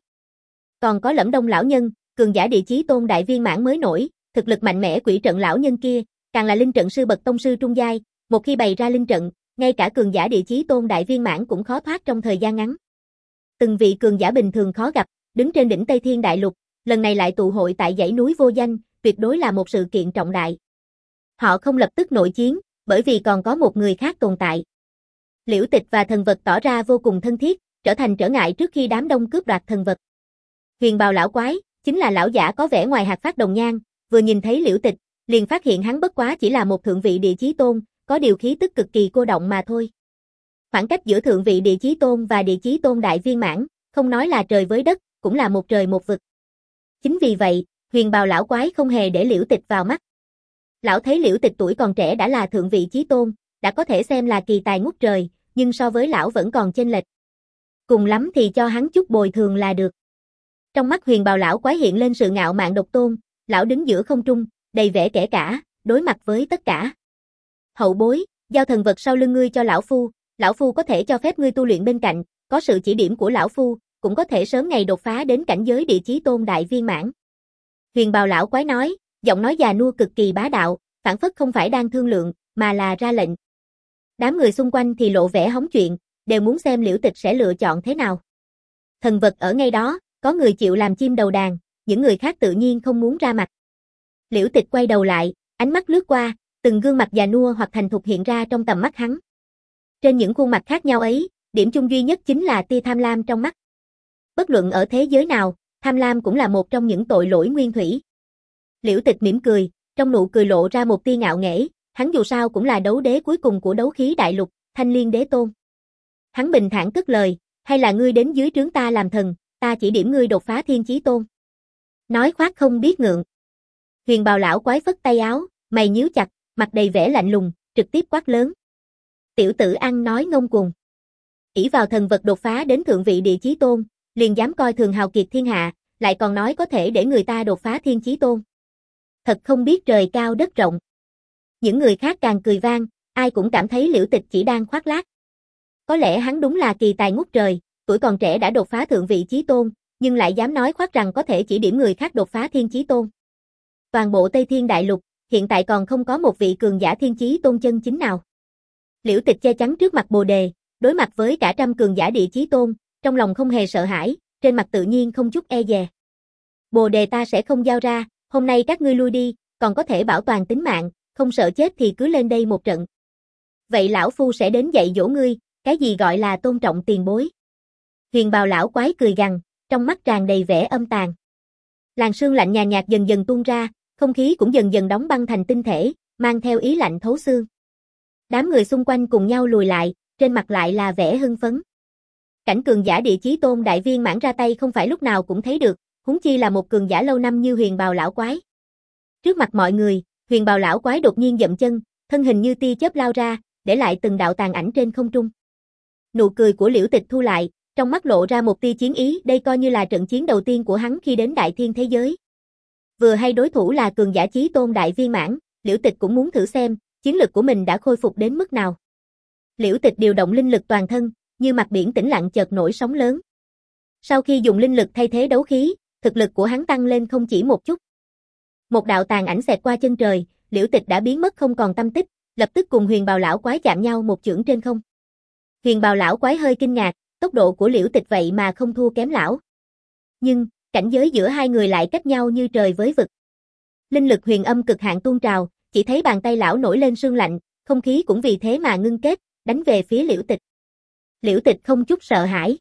Còn có Lẫm Đông lão nhân, cường giả địa chí tôn đại viên mãn mới nổi, thực lực mạnh mẽ quỷ trận lão nhân kia, càng là linh trận sư bậc tông sư trung giai, một khi bày ra linh trận, ngay cả cường giả địa chí tôn đại viên mãn cũng khó thoát trong thời gian ngắn. Từng vị cường giả bình thường khó gặp, đứng trên đỉnh Tây Thiên Đại Lục, lần này lại tụ hội tại dãy núi vô danh, tuyệt đối là một sự kiện trọng đại. Họ không lập tức nội chiến, bởi vì còn có một người khác tồn tại. Liễu Tịch và thần vật tỏ ra vô cùng thân thiết, trở thành trở ngại trước khi đám đông cướp đoạt thần vật. Huyền bào lão quái, chính là lão giả có vẻ ngoài hạt phát đồng nhang, vừa nhìn thấy Liễu Tịch, liền phát hiện hắn bất quá chỉ là một thượng vị địa chí tôn, có điều khí tức cực kỳ cô động mà thôi. Khoảng cách giữa thượng vị địa chí tôn và địa chí tôn đại viên mãn, không nói là trời với đất, cũng là một trời một vực. Chính vì vậy, huyền bào lão quái không hề để Liễu Tịch vào mắt. Lão thấy Liễu Tịch tuổi còn trẻ đã là thượng vị chí tôn, đã có thể xem là kỳ tài ngút trời, nhưng so với lão vẫn còn chênh lệch. Cùng lắm thì cho hắn chút bồi thường là được. Trong mắt huyền bào lão quái hiện lên sự ngạo mạn độc tôn, lão đứng giữa không trung, đầy vẻ kẻ cả, đối mặt với tất cả. Hậu bối, giao thần vật sau lưng ngươi cho lão phu, lão phu có thể cho phép ngươi tu luyện bên cạnh, có sự chỉ điểm của lão phu, cũng có thể sớm ngày đột phá đến cảnh giới địa chí tôn đại viên mãn. Huyền bào lão quái nói, giọng nói già nua cực kỳ bá đạo, phản phất không phải đang thương lượng, mà là ra lệnh. Đám người xung quanh thì lộ vẻ hóng chuyện, đều muốn xem Liễu Tịch sẽ lựa chọn thế nào. Thần vật ở ngay đó, có người chịu làm chim đầu đàn, những người khác tự nhiên không muốn ra mặt. Liễu Tịch quay đầu lại, ánh mắt lướt qua, từng gương mặt già nua hoặc thành thục hiện ra trong tầm mắt hắn. Trên những khuôn mặt khác nhau ấy, điểm chung duy nhất chính là tia tham lam trong mắt. Bất luận ở thế giới nào, tham lam cũng là một trong những tội lỗi nguyên thủy. Liễu Tịch mỉm cười, trong nụ cười lộ ra một tia ngạo nghễ, hắn dù sao cũng là đấu đế cuối cùng của đấu khí đại lục, Thanh Liên Đế Tôn. Hắn bình thản cất lời, hay là ngươi đến dưới trướng ta làm thần, ta chỉ điểm ngươi đột phá Thiên Chí Tôn. Nói khoác không biết ngượng. Huyền bào lão quái phất tay áo, mày nhíu chặt, mặt đầy vẻ lạnh lùng, trực tiếp quát lớn. Tiểu tử ăn nói ngông cuồng. Ỷ vào thần vật đột phá đến thượng vị địa chí tôn, liền dám coi thường hào kiệt thiên hạ, lại còn nói có thể để người ta đột phá Thiên Chí Tôn. Thật không biết trời cao đất rộng. Những người khác càng cười vang, ai cũng cảm thấy Liễu Tịch chỉ đang khoác lác. Có lẽ hắn đúng là kỳ tài ngút trời, tuổi còn trẻ đã đột phá thượng vị chí tôn, nhưng lại dám nói khoác rằng có thể chỉ điểm người khác đột phá Thiên Chí Tôn. Toàn bộ Tây Thiên Đại Lục, hiện tại còn không có một vị cường giả Thiên Chí Tôn chân chính nào. Liễu Tịch che chắn trước mặt Bồ đề, đối mặt với cả trăm cường giả địa chí tôn, trong lòng không hề sợ hãi, trên mặt tự nhiên không chút e dè. Bồ đề ta sẽ không giao ra, hôm nay các ngươi lui đi, còn có thể bảo toàn tính mạng, không sợ chết thì cứ lên đây một trận. Vậy lão phu sẽ đến dạy dỗ ngươi, cái gì gọi là tôn trọng tiền bối. Huyền bào lão quái cười gằn, trong mắt tràn đầy vẻ âm tàn. Làn sương lạnh nhàn nhạt dần dần tuôn ra, không khí cũng dần dần đóng băng thành tinh thể, mang theo ý lạnh thấu xương. Đám người xung quanh cùng nhau lùi lại, trên mặt lại là vẻ hưng phấn. Cảnh cường giả địa chí tôn đại viên mãn ra tay không phải lúc nào cũng thấy được, huống chi là một cường giả lâu năm như huyền bào lão quái. Trước mặt mọi người, huyền bào lão quái đột nhiên dậm chân, thân hình như tia chớp lao ra, để lại từng đạo tàn ảnh trên không trung. Nụ cười của Liễu Tịch thu lại, trong mắt lộ ra một tia chiến ý, đây coi như là trận chiến đầu tiên của hắn khi đến đại thiên thế giới. Vừa hay đối thủ là cường giả chí tôn đại viên mãn, Liễu Tịch cũng muốn thử xem, chiến lực của mình đã khôi phục đến mức nào. Liễu Tịch điều động linh lực toàn thân, như mặt biển tĩnh lặng chợt nổi sóng lớn. Sau khi dùng linh lực thay thế đấu khí, thực lực của hắn tăng lên không chỉ một chút. Một đạo tàn ảnh xẹt qua chân trời, Liễu Tịch đã biến mất không còn tăm tích, lập tức cùng huyền bào lão quái chạm nhau một chưởng trên không. Huyền bào lão quái hơi kinh ngạc, tốc độ của Liễu Tịch vậy mà không thua kém lão. Nhưng, cảnh giới giữa hai người lại cách nhau như trời với vực. Linh lực huyền âm cực hạn tuôn trào, chỉ thấy bàn tay lão nổi lên sương lạnh, không khí cũng vì thế mà ngưng kết, đánh về phía Liễu Tịch. Liễu Tịch không chút sợ hãi.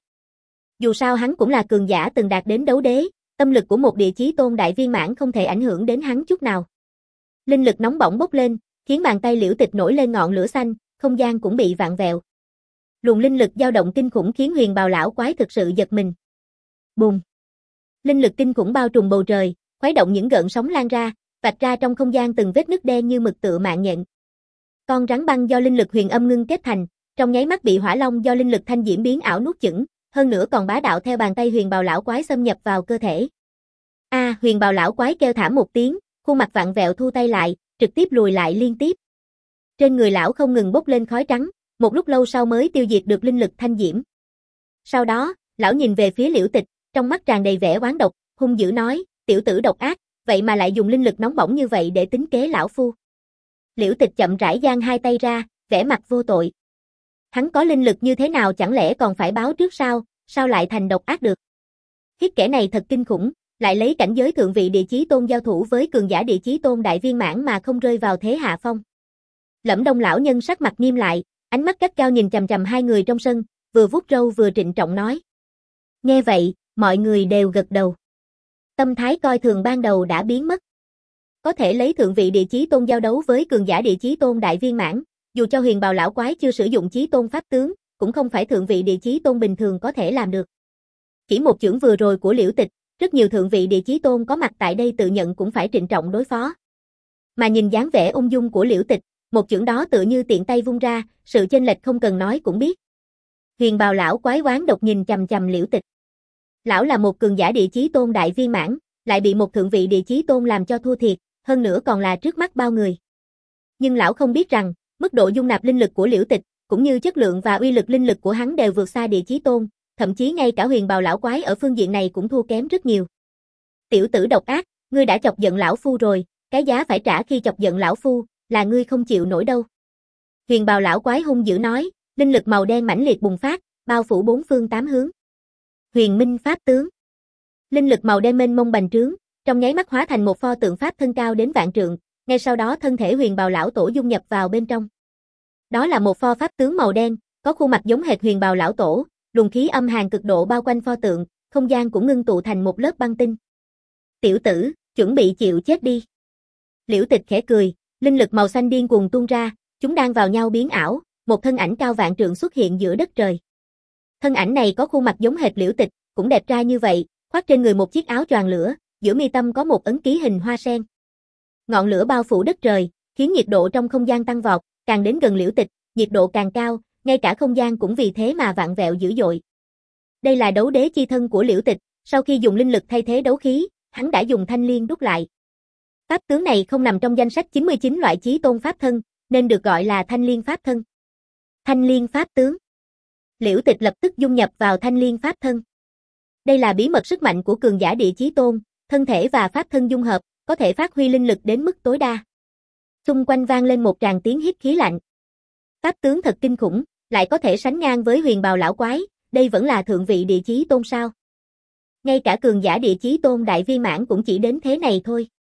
Dù sao hắn cũng là cường giả từng đạt đến đấu đế, tâm lực của một địa chí tôn đại viên mãn không thể ảnh hưởng đến hắn chút nào. Linh lực nóng bỏng bốc lên, khiến bàn tay Liễu Tịch nổi lên ngọn lửa xanh, không gian cũng bị vặn vẹo. Luồng linh lực dao động kinh khủng khiến huyền bào lão quái thực sự giật mình. Bùng! Linh lực kinh khủng bao trùm bầu trời, khuấy động những gợn sóng lan ra, vạch ra trong không gian từng vết nứt đen như mực tựa mạng nhện. Con rắn băng do linh lực huyền âm ngưng kết thành, trong nháy mắt bị hỏa long do linh lực thanh diễm biến ảo nuốt chửng, hơn nữa còn bá đạo theo bàn tay huyền bào lão quái xâm nhập vào cơ thể. A, à, huyền bào lão quái kêu thảm một tiếng, khuôn mặt vặn vẹo thu tay lại, trực tiếp lùi lại liên tiếp. Trên người lão không ngừng bốc lên khói trắng, một lúc lâu sau mới tiêu diệt được linh lực thanh diễm. Sau đó, lão nhìn về phía Liễu Tịch, trong mắt tràn đầy vẻ oán độc, hung dữ nói, tiểu tử độc ác, vậy mà lại dùng linh lực nóng bỏng như vậy để tính kế lão phu. Liễu Tịch chậm rãi giang hai tay ra, vẻ mặt vô tội. Hắn có linh lực như thế nào chẳng lẽ còn phải báo trước sao, sao lại thành độc ác được. Khiết kẻ này thật kinh khủng, lại lấy cảnh giới thượng vị địa chí tôn giao thủ với cường giả địa chí tôn đại viên mãn mà không rơi vào thế hạ phong. Lẫm Đông lão nhân sắc mặt nghiêm lại, ánh mắt gắt cao nhìn chằm chằm hai người trong sân, vừa vuốt râu vừa trịnh trọng nói. Nghe vậy, mọi người đều gật đầu. Tâm thái coi thường ban đầu đã biến mất. Có thể lấy thượng vị địa chí tôn giao đấu với cường giả địa chí tôn đại viên mãn, dù cho huyền bào lão quái chưa sử dụng chí tôn pháp tướng, cũng không phải thượng vị địa chí tôn bình thường có thể làm được. Chỉ một chưởng vừa rồi của Liễu Tịch, rất nhiều thượng vị địa chí tôn có mặt tại đây tự nhận cũng phải trịnh trọng đối phó. Mà nhìn dáng vẻ ung dung của Liễu Tịch, một chưởng đó tựa như tiện tay vung ra, sự chênh lệch không cần nói cũng biết. Huyền bào lão quái oán độc nhìn chằm chằm Liễu Tịch. Lão là một cường giả địa chí tôn đại viên mãn, lại bị một thượng vị địa chí tôn làm cho thua thiệt, hơn nữa còn là trước mắt bao người. Nhưng lão không biết rằng, mức độ dung nạp linh lực của Liễu Tịch, cũng như chất lượng và uy lực linh lực của hắn đều vượt xa địa chí tôn, thậm chí ngay cả huyền bào lão quái ở phương diện này cũng thua kém rất nhiều. Tiểu tử độc ác, ngươi đã chọc giận lão phu rồi, cái giá phải trả khi chọc giận lão phu, là ngươi không chịu nổi đâu. Huyền bào lão quái hung dữ nói, linh lực màu đen mãnh liệt bùng phát, bao phủ bốn phương tám hướng. Huyền Minh pháp tướng. Linh lực màu đen mênh mông bành trướng, trong nháy mắt hóa thành một pho tượng pháp thân cao đến vạn trượng, ngay sau đó thân thể huyền bào lão tổ dung nhập vào bên trong. Đó là một pho pháp tướng màu đen, có khuôn mặt giống hệt huyền bào lão tổ, luồng khí âm hàn cực độ bao quanh pho tượng, không gian cũng ngưng tụ thành một lớp băng tinh. Tiểu tử, chuẩn bị chịu chết đi. Liễu Tịch khẽ cười, linh lực màu xanh điên cuồng tuôn ra, chúng đang vào nhau biến ảo, một thân ảnh cao vạn trượng xuất hiện giữa đất trời. Thân ảnh này có khuôn mặt giống hệt Liễu Tịch, cũng đẹp trai như vậy, khoác trên người một chiếc áo choàng lửa, giữa mi tâm có một ấn ký hình hoa sen. Ngọn lửa bao phủ đất trời, khiến nhiệt độ trong không gian tăng vọt, càng đến gần Liễu Tịch, nhiệt độ càng cao, ngay cả không gian cũng vì thế mà vặn vẹo dữ dội. Đây là đấu đế chi thân của Liễu Tịch, sau khi dùng linh lực thay thế đấu khí, hắn đã dùng thanh liên đúc lại. Pháp tướng này không nằm trong danh sách chín mươi chín loại chí tôn pháp thân, nên được gọi là thanh liên pháp thân. Thanh liên pháp tướng. Liễu Tịch lập tức dung nhập vào thanh liên pháp thân. Đây là bí mật sức mạnh của cường giả địa chí tôn, thân thể và pháp thân dung hợp, có thể phát huy linh lực đến mức tối đa. Xung quanh vang lên một tràng tiếng hít khí lạnh. Pháp tướng thật kinh khủng, lại có thể sánh ngang với huyền bào lão quái, đây vẫn là thượng vị địa chí tôn sao? Ngay cả cường giả địa chí tôn đại viên mãn cũng chỉ đến thế này thôi.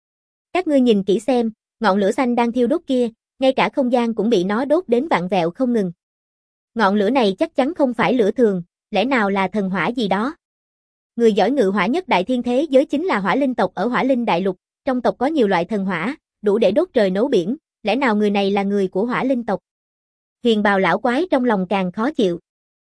Các ngươi nhìn kỹ xem, ngọn lửa xanh đang thiêu đốt kia, ngay cả không gian cũng bị nó đốt đến vặn vẹo không ngừng. Ngọn lửa này chắc chắn không phải lửa thường, lẽ nào là thần hỏa gì đó? Người giỏi ngự hỏa nhất đại thiên thế giới chính là hỏa linh tộc ở hỏa linh đại lục, trong tộc có nhiều loại thần hỏa, đủ để đốt trời nấu biển, lẽ nào người này là người của hỏa linh tộc? Huyền bào lão quái trong lòng càng khó chịu.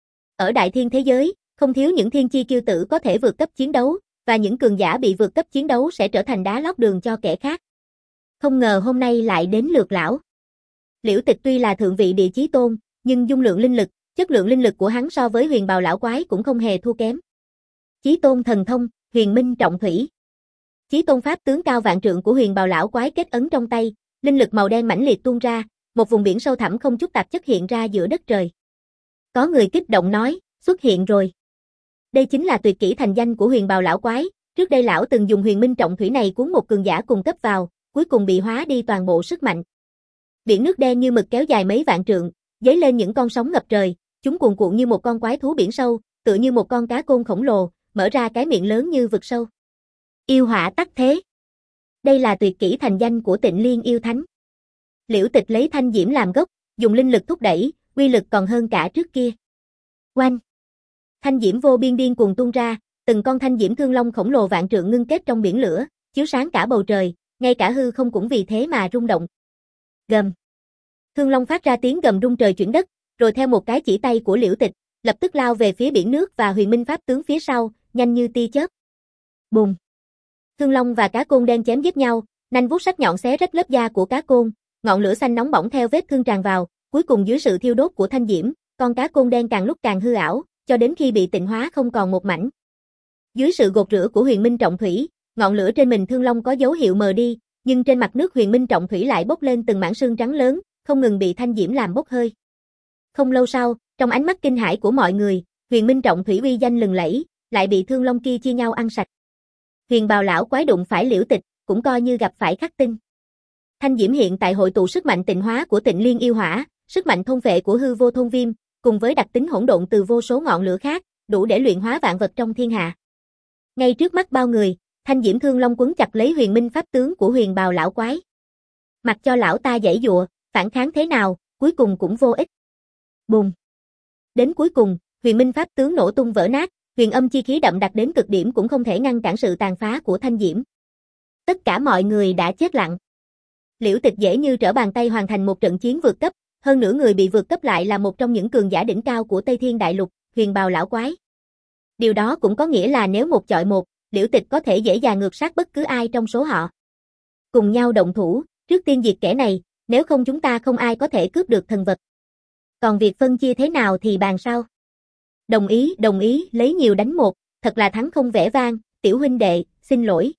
Ở đại thiên thế giới, không thiếu những thiên chi kiêu tử có thể vượt cấp chiến đấu, và những cường giả bị vượt cấp chiến đấu sẽ trở thành đá lót đường cho kẻ khác. Không ngờ hôm nay lại đến lượt lão. Liễu Tịch tuy là thượng vị địa chí tôn, nhưng dung lượng linh lực, chất lượng linh lực của hắn so với huyền bào lão quái cũng không hề thua kém. Chí tôn thần thông, huyền minh trọng thủy. Chí tôn pháp tướng cao vạn trượng của huyền bào lão quái kết ấn trong tay, linh lực màu đen mãnh liệt tuôn ra, một vùng biển sâu thẳm không chút tạp chất hiện ra giữa đất trời. Có người kích động nói, xuất hiện rồi. Đây chính là tuyệt kỹ thành danh của huyền bào lão quái, trước đây lão từng dùng huyền minh trọng thủy này cuốn một cường giả cùng cấp vào, cuối cùng bị hóa đi toàn bộ sức mạnh. Biển nước đen như mực kéo dài mấy vạn trượng, dấy lên những con sóng ngập trời, chúng cuồn cuộn như một con quái thú biển sâu, tựa như một con cá côn khổng lồ, mở ra cái miệng lớn như vực sâu. Yêu hỏa tắc thế. Đây là tuyệt kỹ thành danh của Tịnh Liên yêu thánh. Liễu Tịch lấy thanh diễm làm gốc, dùng linh lực thúc đẩy, uy lực còn hơn cả trước kia. Oanh! Thanh diễm vô biên điên cuồng tuôn ra, từng con thanh diễm thương long khổng lồ vạn trượng ngưng kết trong biển lửa, chiếu sáng cả bầu trời, ngay cả hư không cũng vì thế mà rung động. Gầm! Thương long phát ra tiếng gầm rung trời chuyển đất, rồi theo một cái chỉ tay của Liễu Tịch, lập tức lao về phía biển nước và huyền minh pháp tướng phía sau, nhanh như tia chớp. Bùng! Thương long và cá côn đen chém giết nhau, nanh vuốt sắc nhọn xé rách lớp da của cá côn, ngọn lửa xanh nóng bỏng theo vết thương tràn vào, cuối cùng dưới sự thiêu đốt của thanh diễm, con cá côn đen càng lúc càng hư ảo, cho đến khi bị tịnh hóa không còn một mảnh. Dưới sự gột rửa của huyền minh trọng thủy, ngọn lửa trên mình thương long có dấu hiệu mờ đi, nhưng trên mặt nước huyền minh trọng thủy lại bốc lên từng mảng sương trắng lớn, không ngừng bị thanh diễm làm bốc hơi. Không lâu sau, trong ánh mắt kinh hãi của mọi người, huyền minh trọng thủy uy danh lừng lẫy, lại bị thương long kia chia nhau ăn sạch. Huyền bào lão quái đụng phải Liễu Tịch, cũng coi như gặp phải khắc tinh. Thanh diễm hiện tại hội tụ sức mạnh tịnh hóa của Tịnh Liên yêu hỏa, sức mạnh thôn phệ của hư vô thôn viêm, cùng với đặc tính hỗn độn từ vô số ngọn lửa khác, đủ để luyện hóa vạn vật trong thiên hạ. Ngay trước mắt bao người, thanh diễm thương long quấn chặt lấy huyền minh pháp tướng của huyền bào lão quái. Mặc cho lão ta giãy giụa, phản kháng thế nào, cuối cùng cũng vô ích. Bùng! Đến cuối cùng, huyền minh pháp tướng nổ tung vỡ nát, huyền âm chi khí đậm đặc đến cực điểm cũng không thể ngăn cản sự tàn phá của thanh diễm. Tất cả mọi người đã chết lặng. Liễu Tịch dễ như trở bàn tay hoàn thành một trận chiến vượt cấp, hơn nữa người bị vượt cấp lại là một trong những cường giả đỉnh cao của Tây Thiên Đại Lục, huyền bào lão quái. Điều đó cũng có nghĩa là nếu một chọi một, Liễu Tịch có thể dễ dàng ngược sát bất cứ ai trong số họ. Cùng nhau động thủ, trước tiên diệt kẻ này, nếu không chúng ta không ai có thể cướp được thần vật. Còn việc phân chia thế nào thì bàn sau. Đồng ý, đồng ý, lấy nhiều đánh một, thật là thắng không vẻ vang, tiểu huynh đệ, xin lỗi.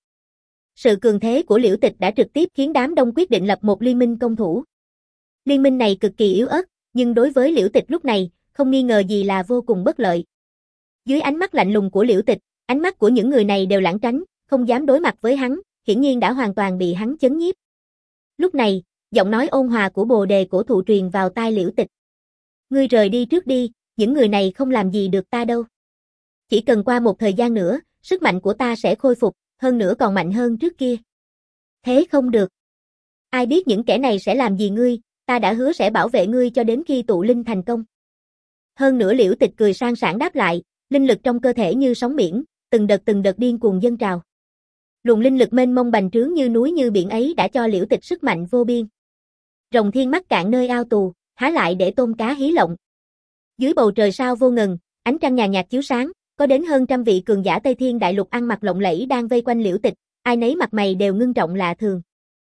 Sự cường thế của Liễu Tịch đã trực tiếp khiến đám đông quyết định lập một liên minh công thủ. Liên minh này cực kỳ yếu ớt, nhưng đối với Liễu Tịch lúc này, không nghi ngờ gì là vô cùng bất lợi. Dưới ánh mắt lạnh lùng của Liễu Tịch, ánh mắt của những người này đều lảng tránh, không dám đối mặt với hắn, hiển nhiên đã hoàn toàn bị hắn chấn nhiếp. Lúc này, giọng nói ôn hòa của Bồ Đề Cổ Thụ truyền vào tai Liễu Tịch. Ngươi rời đi trước đi, những người này không làm gì được ta đâu. Chỉ cần qua một thời gian nữa, sức mạnh của ta sẽ khôi phục, hơn nữa còn mạnh hơn trước kia. Thế không được. Ai biết những kẻ này sẽ làm gì ngươi, ta đã hứa sẽ bảo vệ ngươi cho đến khi tụ linh thành công. Hơn nữa Liễu Tịch cười sang sảng đáp lại, linh lực trong cơ thể như sóng biển, từng đợt từng đợt điên cuồng dâng trào. Luồng linh lực mênh mông bành trướng như núi như biển ấy đã cho Liễu Tịch sức mạnh vô biên. Rồng thiên mắc cạn nơi ao tù, há lại để tôm cá hí lộng. Dưới bầu trời sao vô ngần, ánh trăng nhàn nhạt chiếu sáng, có đến hơn trăm vị cường giả Tây Thiên Đại Lục ăn mặc lộng lẫy đang vây quanh Liễu Tịch, ai nấy mặt mày đều ngưng trọng lạ thường.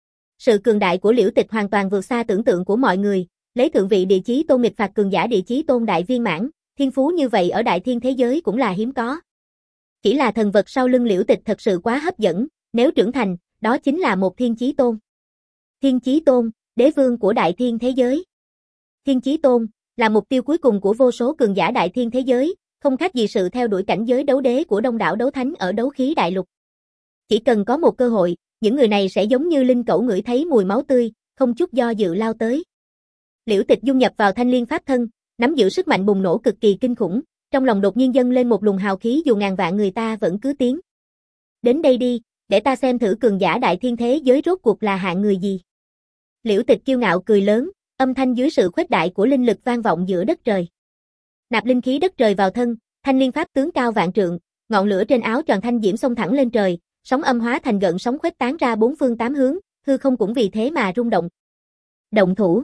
Sự cường đại của Liễu Tịch hoàn toàn vượt xa tưởng tượng của mọi người, lấy thượng vị địa chí tôn nghịch phạt cường giả địa chí tôn đại viên mãn, thiên phú như vậy ở đại thiên thế giới cũng là hiếm có. Chỉ là thần vật sau lưng Liễu Tịch thật sự quá hấp dẫn, nếu trưởng thành, đó chính là một thiên chí tôn. Thiên chí tôn, đế vương của đại thiên thế giới. Thiên chí tôn là mục tiêu cuối cùng của vô số cường giả đại thiên thế giới, không khác gì sự theo đuổi cảnh giới đấu đế của đông đảo đấu thánh ở đấu khí đại lục. Chỉ cần có một cơ hội, những người này sẽ giống như linh cẩu ngửi thấy mùi máu tươi, không chút do dự lao tới. Liễu Tịch dung nhập vào thanh liên pháp thân, nắm giữ sức mạnh bùng nổ cực kỳ kinh khủng, trong lòng đột nhiên dâng lên một luồng hào khí dù ngàn vạn người ta vẫn cứ tiến. Đến đây đi, để ta xem thử cường giả đại thiên thế giới rốt cuộc là hạng người gì. Liễu Tịch kiêu ngạo cười lớn, âm thanh dưới sự khuếch đại của linh lực vang vọng giữa đất trời. Nạp linh khí đất trời vào thân, thanh liên pháp tướng cao vạn trượng, ngọn lửa trên áo choàng thanh diễm xông thẳng lên trời, sóng âm hóa thành gợn sóng khuếch tán ra bốn phương tám hướng, hư không cũng vì thế mà rung động. Động thủ.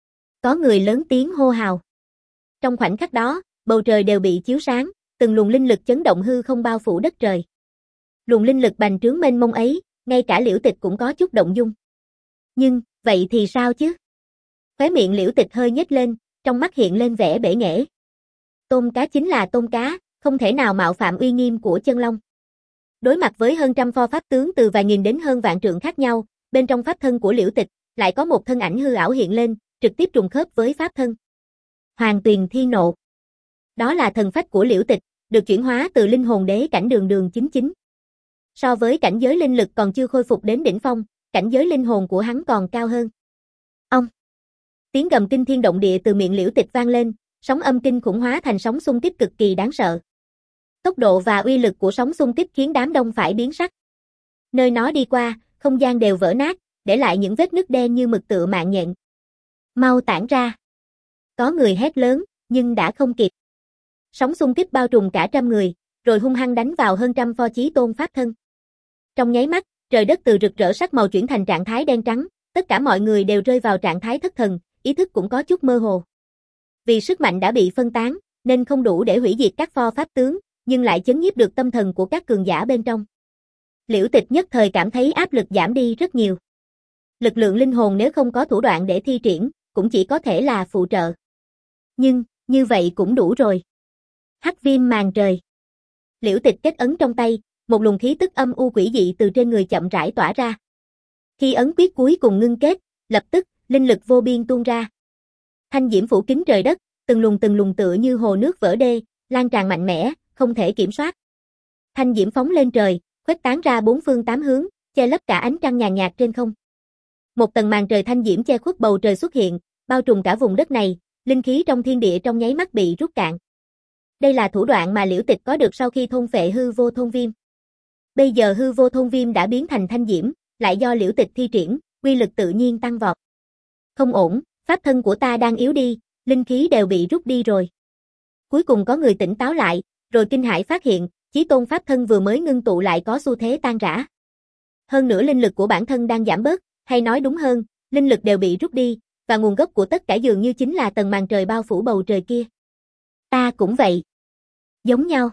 Có người lớn tiếng hô hào. Trong khoảnh khắc đó, bầu trời đều bị chiếu sáng, từng luồng linh lực chấn động hư không bao phủ đất trời. Luồng linh lực bành trướng mênh mông ấy, ngay cả Liễu Tịch cũng có chút động dung. Nhưng, vậy thì sao chứ? Khóe miệng Liễu Tịch hơi nhếch lên, trong mắt hiện lên vẻ bể nghễ. Tôm cá chính là tôm cá, không thể nào mạo phạm uy nghiêm của chân long. Đối mặt với hơn trăm pho pháp tướng từ vài nghìn đến hơn vạn trượng khác nhau, bên trong pháp thân của Liễu Tịch, lại có một thân ảnh hư ảo hiện lên, trực tiếp trùng khớp với pháp thân. Hoàng Tuyền Thiên Nộ. Đó là thần phách của Liễu Tịch, được chuyển hóa từ linh hồn đế cảnh đường đường chính chính. So với cảnh giới linh lực còn chưa khôi phục đến đỉnh phong, cảnh giới linh hồn của hắn còn cao hơn. Ông. Tiếng gầm kinh thiên động địa từ miệng Liễu Tịch vang lên, sóng âm kinh khủng hóa thành sóng xung kích cực kỳ đáng sợ. Tốc độ và uy lực của sóng xung kích khiến đám đông phải biến sắc. Nơi nó đi qua, không gian đều vỡ nát, để lại những vết nứt đen như mực tựa mạng nhện. Mau tản ra. Có người hét lớn, nhưng đã không kịp. Sóng xung kích bao trùm cả trăm người, rồi hung hăng đánh vào hơn trăm pho chí tôn pháp thân. Trong nháy mắt, trời đất từ rực rỡ sắc màu chuyển thành trạng thái đen trắng, tất cả mọi người đều rơi vào trạng thái thất thần, ý thức cũng có chút mơ hồ. Vì sức mạnh đã bị phân tán, nên không đủ để hủy diệt các pho pháp tướng, nhưng lại chấn nhiếp được tâm thần của các cường giả bên trong. Liễu Tịch nhất thời cảm thấy áp lực giảm đi rất nhiều. Lực lượng linh hồn nếu không có thủ đoạn để thi triển, cũng chỉ có thể là phụ trợ. Nhưng, như vậy cũng đủ rồi. Hắc viêm màn trời. Liễu Tịch kết ấn trong tay, một luồng khí tức âm u quỷ dị từ trên người chậm rãi tỏa ra. Khi ấn quyết cuối cùng ngưng kết, lập tức, linh lực vô biên tuôn ra. Thanh diễm phủ kín trời đất, từng luồng từng luồng tựa như hồ nước vỡ đê, lan tràn mạnh mẽ, không thể kiểm soát. Thanh diễm phóng lên trời, khuếch tán ra bốn phương tám hướng, che lấp cả ánh trăng nhàn nhạt trên không. Một tầng màn trời thanh diễm che khuất bầu trời xuất hiện, bao trùm cả vùng đất này, linh khí trong thiên địa trong nháy mắt bị rút cạn. Đây là thủ đoạn mà Liễu Tịch có được sau khi thôn phệ hư vô thôn viêm. Bây giờ hư vô thôn viêm đã biến thành thanh diễm, lại do Liễu Tịch thi triển, uy lực tự nhiên tăng vọt. Không ổn, pháp thân của ta đang yếu đi, linh khí đều bị rút đi rồi. Cuối cùng có người tỉnh táo lại, rồi kinh hãi phát hiện, chí tôn pháp thân vừa mới ngưng tụ lại có xu thế tan rã. Hơn nữa linh lực của bản thân đang giảm bớt, hay nói đúng hơn, linh lực đều bị rút đi, và nguồn gốc của tất cả dường như chính là tầng màn trời bao phủ bầu trời kia. Ta cũng vậy. Giống nhau.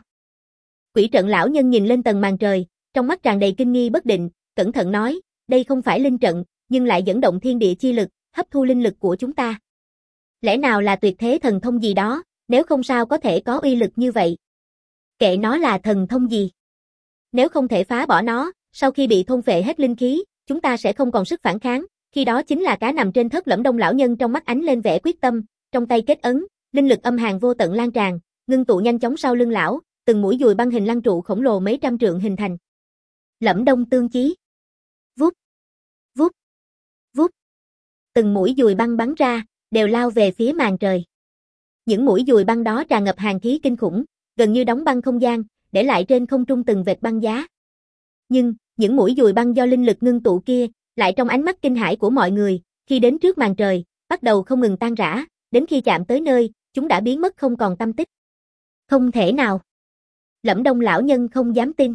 Quỷ trận lão nhân nhìn lên tầng màn trời, trong mắt tràn đầy kinh nghi bất định, cẩn thận nói, đây không phải linh trận, nhưng lại dẫn động thiên địa chi lực, hấp thu linh lực của chúng ta. Lẽ nào là tuyệt thế thần thông gì đó, nếu không sao có thể có uy lực như vậy. Kệ nó là thần thông gì. Nếu không thể phá bỏ nó, sau khi bị thôn phệ hết linh khí, chúng ta sẽ không còn sức phản kháng, khi đó chính là cá nằm trên thớt Lẫm Đông lão nhân trong mắt ánh lên vẻ quyết tâm, trong tay kết ấn, linh lực âm hàn vô tận lan tràn, ngưng tụ nhanh chóng sau lưng lão, từng mũi dùi băng hình lăng trụ khổng lồ mấy trăm trượng hình thành. Lẫm Đông tương chí. Vút, vút, vút. Từng mũi dùi băng bắn ra, đều lao về phía màn trời. Những mũi dùi băng đó tràn ngập hàn khí kinh khủng, gần như đóng băng không gian, để lại trên không trung từng vệt băng giá. Nhưng, những mũi dùi băng do linh lực ngưng tụ kia, lại trong ánh mắt kinh hãi của mọi người, khi đến trước màn trời, bắt đầu không ngừng tan rã, đến khi chạm tới nơi, chúng đã biến mất không còn tăm tích. Không thể nào. Lẫm Đông lão nhân không dám tin.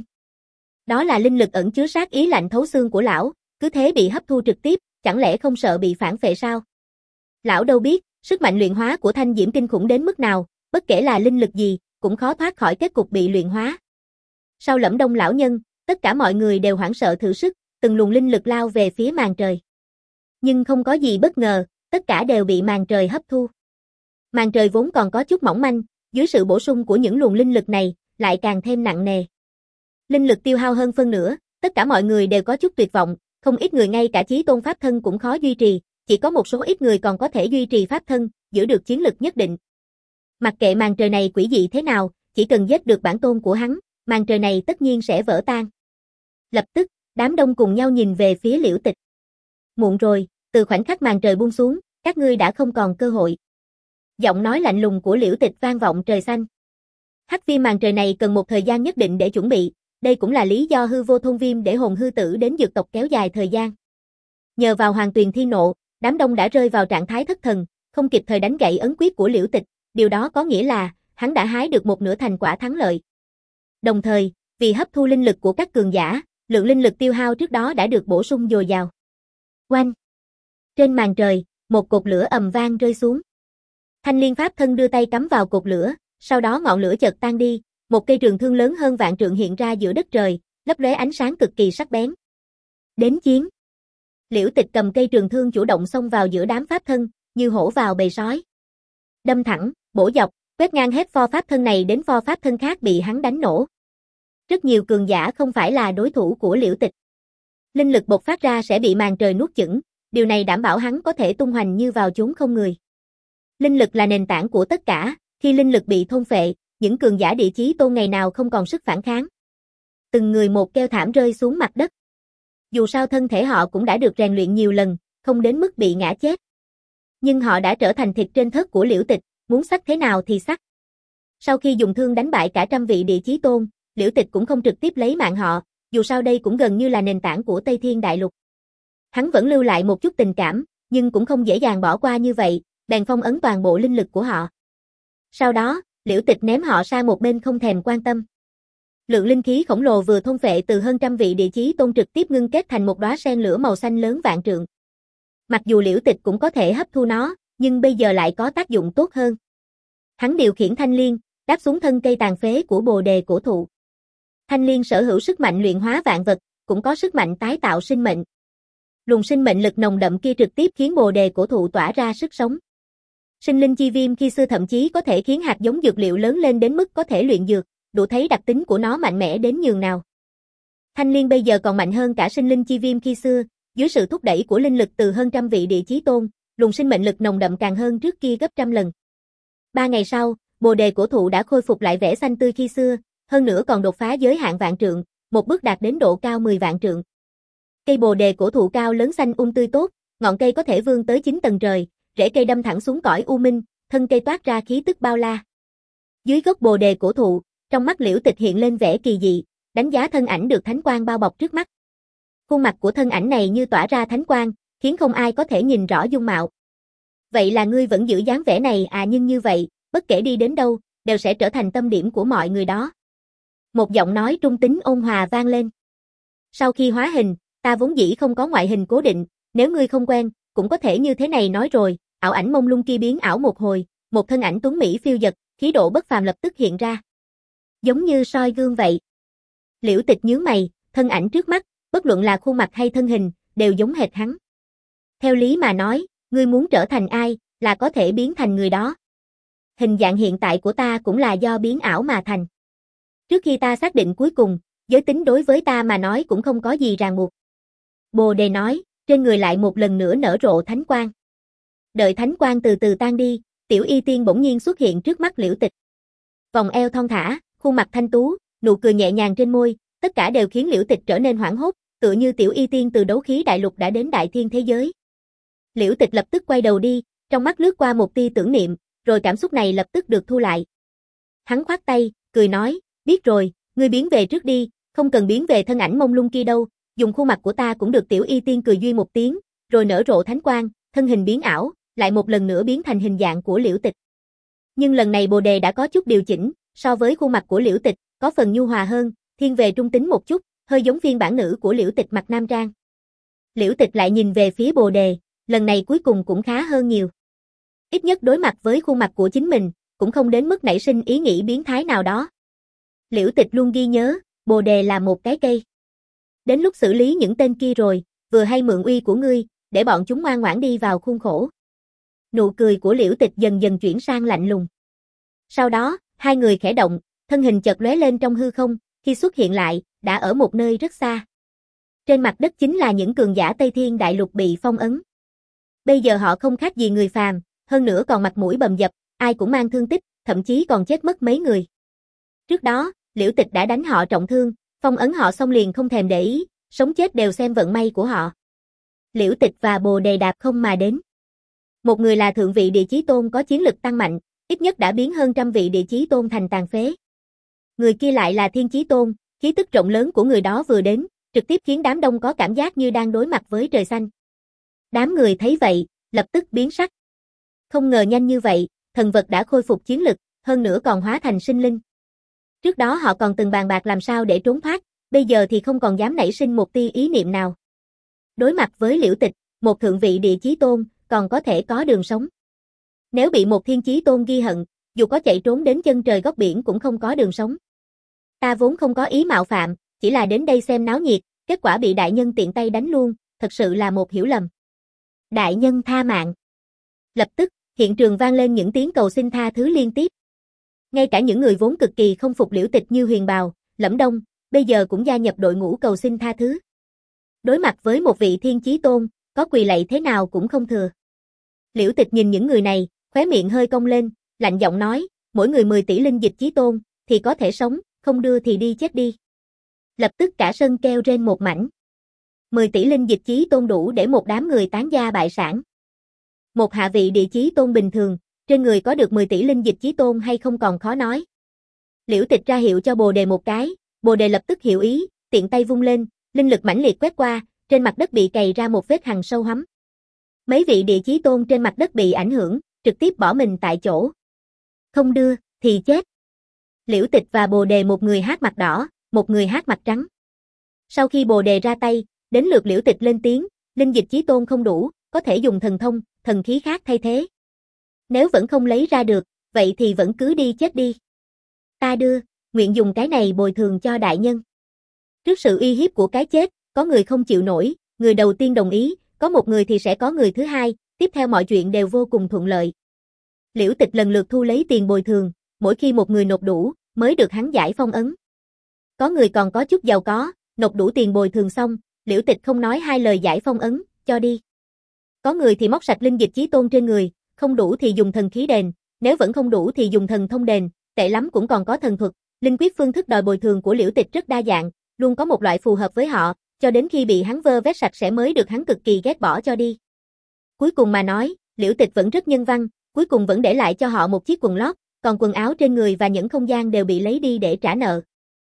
Đó là linh lực ẩn chứa sát ý lạnh thấu xương của lão, cứ thế bị hấp thu trực tiếp, chẳng lẽ không sợ bị phản phệ sao? Lão đâu biết, sức mạnh luyện hóa của thanh diễm kinh khủng đến mức nào, bất kể là linh lực gì, cũng khó thoát khỏi kết cục bị luyện hóa. Sau Lẫm Đông lão nhân, tất cả mọi người đều hoảng sợ thử sức, từng luồng linh lực lao về phía màn trời. Nhưng không có gì bất ngờ, tất cả đều bị màn trời hấp thu. Màn trời vốn còn có chút mỏng manh, dưới sự bổ sung của những luồng linh lực này, lại càng thêm nặng nề. Linh lực tiêu hao hơn phân nửa, tất cả mọi người đều có chút tuyệt vọng, không ít người ngay cả chí tôn pháp thân cũng khó duy trì, chỉ có một số ít người còn có thể duy trì pháp thân, giữ được chiến lực nhất định. Mặc kệ màn trời này quỷ dị thế nào, chỉ cần giết được bản tôn của hắn, màn trời này tất nhiên sẽ vỡ tan. Lập tức, đám đông cùng nhau nhìn về phía Liễu Tịch. Muộn rồi, từ khoảnh khắc màn trời buông xuống, các ngươi đã không còn cơ hội. Giọng nói lạnh lùng của Liễu Tịch vang vọng trời xanh. Hắc viêm màn trời này cần một thời gian nhất định để chuẩn bị, Đây cũng là lý do hư vô thôn viêm để hồn hư tử đến dược tộc kéo dài thời gian. Nhờ vào Hoàng Tuyền Thi Nộ, đám đông đã rơi vào trạng thái thất thần, không kịp thời đánh gãy ấn quyết của Liễu Tịch, điều đó có nghĩa là hắn đã hái được một nửa thành quả thắng lợi. Đồng thời, vì hấp thu linh lực của các cường giả, lượng linh lực tiêu hao trước đó đã được bổ sung dồi dào. Oanh! Trên màn trời, một cột lửa ầm vang rơi xuống. Thanh Liên Pháp Thân đưa tay cắm vào cột lửa, sau đó ngọn lửa chợt tan đi, một cây trường thương lớn hơn vạn trượng hiện ra giữa đất trời, lấp lóe ánh sáng cực kỳ sắc bén. Đến chiến! Liễu Tịch cầm cây trường thương chủ động xông vào giữa đám pháp thân, như hổ vào bầy sói. Đâm thẳng, bổ dọc, quét ngang hết pho pháp thân này đến pho pháp thân khác bị hắn đánh nổ. Rất nhiều cường giả không phải là đối thủ của Liễu Tịch. Linh lực bộc phát ra sẽ bị màn trời nuốt chửng, điều này đảm bảo hắn có thể tung hoành như vào chốn không người. Linh lực là nền tảng của tất cả, khi linh lực bị thôn phệ, những cường giả địa chí tôn ngày nào không còn sức phản kháng. Từng người một kêu thảm rơi xuống mặt đất. Dù sao thân thể họ cũng đã được rèn luyện nhiều lần, không đến mức bị ngã chết. Nhưng họ đã trở thành thịt trên thớt của Liễu Tịch, muốn sắc thế nào thì sắc. Sau khi dùng thương đánh bại cả trăm vị địa chí tôn, Liễu Tịch cũng không trực tiếp lấy mạng họ, dù sao đây cũng gần như là nền tảng của Tây Thiên Đại Lục. Hắn vẫn lưu lại một chút tình cảm, nhưng cũng không dễ dàng bỏ qua như vậy, bèn phong ấn toàn bộ linh lực của họ. Sau đó, Liễu Tịch ném họ sang một bên không thèm quan tâm. Lượng linh khí khổng lồ vừa thôn phệ từ hơn trăm vị địa chí tôn trực tiếp ngưng kết thành một đóa sen lửa màu xanh lớn vạn trượng. Mặc dù Liễu Tịch cũng có thể hấp thu nó, nhưng bây giờ lại có tác dụng tốt hơn. Hắn điều khiển Thanh Liên, đáp xuống thân cây tàn phế của Bồ Đề cổ thụ. Thanh Liên sở hữu sức mạnh luyện hóa vạn vật, cũng có sức mạnh tái tạo sinh mệnh. Luồng sinh mệnh lực nồng đậm kia trực tiếp khiến Bồ Đề cổ thụ tỏa ra sức sống. Sinh linh chi viêm khi xưa thậm chí có thể khiến hạt giống dược liệu lớn lên đến mức có thể luyện dược, đủ thấy đặc tính của nó mạnh mẽ đến nhường nào. Thanh Liên bây giờ còn mạnh hơn cả sinh linh chi viêm khi xưa, dưới sự thúc đẩy của linh lực từ hơn trăm vị địa chí tôn, luồng sinh mệnh lực nồng đậm càng hơn trước kia gấp trăm lần. Ba ngày sau, Bồ Đề cổ thụ đã khôi phục lại vẻ xanh tươi khi xưa, hơn nữa còn đột phá giới hạn vạn trượng, một bước đạt đến độ cao mười vạn trượng. Cây Bồ Đề cổ thụ cao lớn xanh um tươi tốt, ngọn cây có thể vươn tới chín tầng trời, rễ cây đâm thẳng xuống cõi u minh, thân cây toát ra khí tức bao la. Dưới gốc Bồ Đề cổ thụ, trong mắt Liễu Tịch hiện lên vẻ kỳ dị, đánh giá thân ảnh được thánh quang bao bọc trước mắt. Khuôn mặt của thân ảnh này như tỏa ra thánh quang, khiến không ai có thể nhìn rõ dung mạo. Vậy là ngươi vẫn giữ dáng vẻ này à, nhưng như vậy, bất kể đi đến đâu, đều sẽ trở thành tâm điểm của mọi người đó. Một giọng nói trung tính ôn hòa vang lên. Sau khi hóa hình, ta vốn dĩ không có ngoại hình cố định, nếu ngươi không quen, cũng có thể như thế này nói rồi. Ảo ảnh mông lung kia biến ảo một hồi, một thân ảnh tuấn mỹ phiêu dật, khí độ bất phàm lập tức hiện ra. Giống như soi gương vậy. Liễu Tịch nhướng mày, thân ảnh trước mắt, bất luận là khuôn mặt hay thân hình, đều giống hệt hắn. Theo lý mà nói, ngươi muốn trở thành ai, là có thể biến thành người đó. Hình dạng hiện tại của ta cũng là do biến ảo mà thành. Trước khi ta xác định cuối cùng, giới tính đối với ta mà nói cũng không có gì ràng buộc. Bồ Đề nói, trên người lại một lần nữa nở rộ thánh quang. Đợi thánh quang từ từ tan đi, Tiểu Y Tiên bỗng nhiên xuất hiện trước mắt Liễu Tịch. Vòng eo thon thả, khuôn mặt thanh tú, nụ cười nhẹ nhàng trên môi, tất cả đều khiến Liễu Tịch trở nên hoảng hốt, tựa như Tiểu Y Tiên từ đấu khí đại lục đã đến đại thiên thế giới. Liễu Tịch lập tức quay đầu đi, trong mắt lướt qua một tia tưởng niệm, rồi cảm xúc này lập tức được thu lại. Hắn khoát tay, cười nói, biết rồi, ngươi biến về trước đi, không cần biến về thân ảnh mông lung kia đâu, dùng khuôn mặt của ta cũng được. Tiểu Y Tiên cười duy một tiếng, rồi nở rộ thánh quang, thân hình biến ảo, lại một lần nữa biến thành hình dạng của Liễu Tịch. Nhưng lần này Bồ Đề đã có chút điều chỉnh, so với khuôn mặt của Liễu Tịch, có phần nhu hòa hơn, thiên về trung tính một chút, hơi giống phiên bản nữ của Liễu Tịch mặc nam trang. Liễu Tịch lại nhìn về phía Bồ Đề, lần này cuối cùng cũng khá hơn nhiều. Ít nhất đối mặt với khuôn mặt của chính mình, cũng không đến mức nảy sinh ý nghĩ biến thái nào đó. Liễu Tịch luôn ghi nhớ, Bồ Đề là một cái cây. Đến lúc xử lý những tên kia rồi, vừa hay mượn uy của ngươi, để bọn chúng ngoan ngoãn đi vào khuôn khổ. Nụ cười của Liễu Tịch dần dần chuyển sang lạnh lùng. Sau đó, hai người khẽ động, thân hình chợt lóe lên trong hư không, khi xuất hiện lại, đã ở một nơi rất xa. Trên mặt đất chính là những cường giả Tây Thiên Đại Lục bị phong ấn. Bây giờ họ không khác gì người phàm, hơn nữa còn mặt mũi bầm dập, ai cũng mang thương tích, thậm chí còn chết mất mấy người. Trước đó, Liễu Tịch đã đánh họ trọng thương, phong ấn họ xong liền không thèm để ý, sống chết đều xem vận may của họ. Liễu Tịch và Bồ Đề đạp không mà đến. Một người là thượng vị địa chí tôn có chiến lực tăng mạnh, ít nhất đã biến hơn trăm vị địa chí tôn thành tàn phế. Người kia lại là thiên chí tôn, Khí tức rộng lớn của người đó vừa đến, trực tiếp khiến đám đông có cảm giác như đang đối mặt với trời xanh. Đám người thấy vậy, lập tức biến sắc. Không ngờ nhanh như vậy, thần vật đã khôi phục chiến lực, hơn nữa còn hóa thành sinh linh. Trước đó họ còn từng bàn bạc làm sao để trốn thoát, bây giờ thì không còn dám nảy sinh một tia ý niệm nào. Đối mặt với Liễu Tịch, một thượng vị địa chí tôn, còn có thể có đường sống. Nếu bị một thiên chí tôn ghi hận, dù có chạy trốn đến chân trời góc biển cũng không có đường sống. Ta vốn không có ý mạo phạm, chỉ là đến đây xem náo nhiệt, kết quả bị đại nhân tiện tay đánh luôn, thật sự là một hiểu lầm. Đại nhân tha mạng. Lập tức, hiện trường vang lên những tiếng cầu xin tha thứ liên tiếp. Ngay cả những người vốn cực kỳ không phục Liễu Tịch như Huyền Bào, Lẫm Đông, bây giờ cũng gia nhập đội ngũ cầu xin tha thứ. Đối mặt với một vị thiên chí tôn, có quỳ lạy thế nào cũng không thừa. Liễu Tịch nhìn những người này, khóe miệng hơi cong lên, lạnh giọng nói, mỗi người mười tỷ linh dịch chí tôn, thì có thể sống, không đưa thì đi chết đi. Lập tức cả sân kêu rên một mảnh. mười tỷ linh dịch chí tôn đủ để một đám người tán gia bại sản. Một hạ vị địa chí tôn bình thường, trên người có được mười tỷ linh dịch chí tôn hay không còn khó nói. Liễu Tịch ra hiệu cho Bồ Đề một cái, Bồ Đề lập tức hiểu ý, tiện tay vung lên, linh lực mãnh liệt quét qua, trên mặt đất bị cày ra một vết hằn sâu hắm. Mấy vị địa chí tôn trên mặt đất bị ảnh hưởng, trực tiếp bỏ mình tại chỗ. Không đưa, thì chết. Liễu Tịch và Bồ Đề một người hát mặt đỏ, một người hát mặt trắng. Sau khi Bồ Đề ra tay, đến lượt Liễu Tịch lên tiếng, linh dịch chí tôn không đủ, có thể dùng thần thông, thần khí khác thay thế. Nếu vẫn không lấy ra được, vậy thì vẫn cứ đi chết đi. Ta đưa, nguyện dùng cái này bồi thường cho đại nhân. Trước sự uy hiếp của cái chết, có người không chịu nổi, người đầu tiên đồng ý, có một người thì sẽ có người thứ hai, tiếp theo mọi chuyện đều vô cùng thuận lợi. Liễu Tịch lần lượt thu lấy tiền bồi thường, mỗi khi một người nộp đủ, mới được hắn giải phong ấn. Có người còn có chút giàu có, nộp đủ tiền bồi thường xong, Liễu Tịch không nói hai lời giải phong ấn, cho đi. Có người thì móc sạch linh dịch chí tôn trên người, không đủ thì dùng thần khí đền, nếu vẫn không đủ thì dùng thần thông đền, tệ lắm cũng còn có thần thuật. Linh quyết phương thức đòi bồi thường của Liễu Tịch rất đa dạng, luôn có một loại phù hợp với họ, cho đến khi bị hắn vơ vét sạch sẽ mới được hắn cực kỳ ghét bỏ cho đi. Cuối cùng mà nói, Liễu Tịch vẫn rất nhân văn, cuối cùng vẫn để lại cho họ một chiếc quần lót, còn quần áo trên người và những không gian đều bị lấy đi để trả nợ.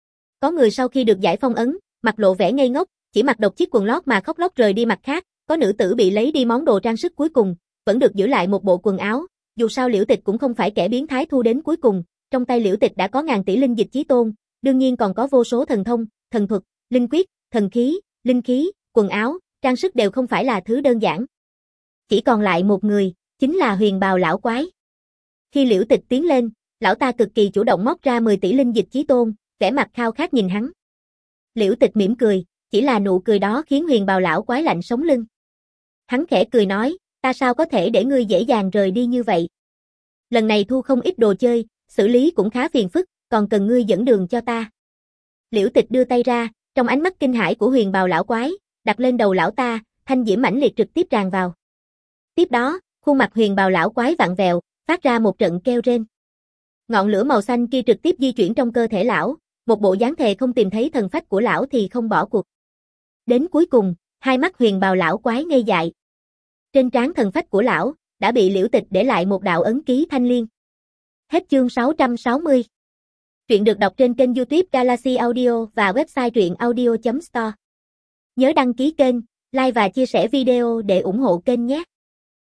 Có người sau khi được giải phong ấn, mặt lộ vẻ ngây ngốc, chỉ mặc độc chiếc quần lót mà khóc lóc rời đi mặt khác, có nữ tử bị lấy đi món đồ trang sức cuối cùng, vẫn được giữ lại một bộ quần áo, dù sao Liễu Tịch cũng không phải kẻ biến thái thu đến cuối cùng, trong tay Liễu Tịch đã có ngàn tỷ linh dịch chí tôn, đương nhiên còn có vô số thần thông, thần thuật, linh quyết, thần khí, linh khí, quần áo, trang sức đều không phải là thứ đơn giản. Chỉ còn lại một người, chính là Huyền Bào lão quái. Khi Liễu Tịch tiến lên, lão ta cực kỳ chủ động móc ra mười tỷ linh dịch chí tôn, vẻ mặt khao khát nhìn hắn. Liễu Tịch mỉm cười, chỉ là nụ cười đó khiến Huyền Bào lão quái lạnh sống lưng. Hắn khẽ cười nói, ta sao có thể để ngươi dễ dàng rời đi như vậy. Lần này thu không ít đồ chơi, xử lý cũng khá phiền phức, còn cần ngươi dẫn đường cho ta. Liễu Tịch đưa tay ra, trong ánh mắt kinh hãi của Huyền Bào lão quái, đặt lên đầu lão ta, thanh diễm mãnh liệt trực tiếp tràn vào. Tiếp đó, khuôn mặt Huyền Bào lão quái vặn vẹo, phát ra một trận kêu rên. Ngọn lửa màu xanh kia trực tiếp di chuyển trong cơ thể lão, một bộ dáng thề không tìm thấy thần phách của lão thì không bỏ cuộc. Đến cuối cùng, hai mắt Huyền Bào lão quái ngây dại. Trên trán thần phách của lão đã bị Liễu Tịch để lại một đạo ấn ký thanh liên. Hết chương sáu trăm sáu mươi. Truyện được đọc trên kênh YouTube Galaxy Audio và website truyện audio chấm store. Nhớ đăng ký kênh, like và chia sẻ video để ủng hộ kênh nhé.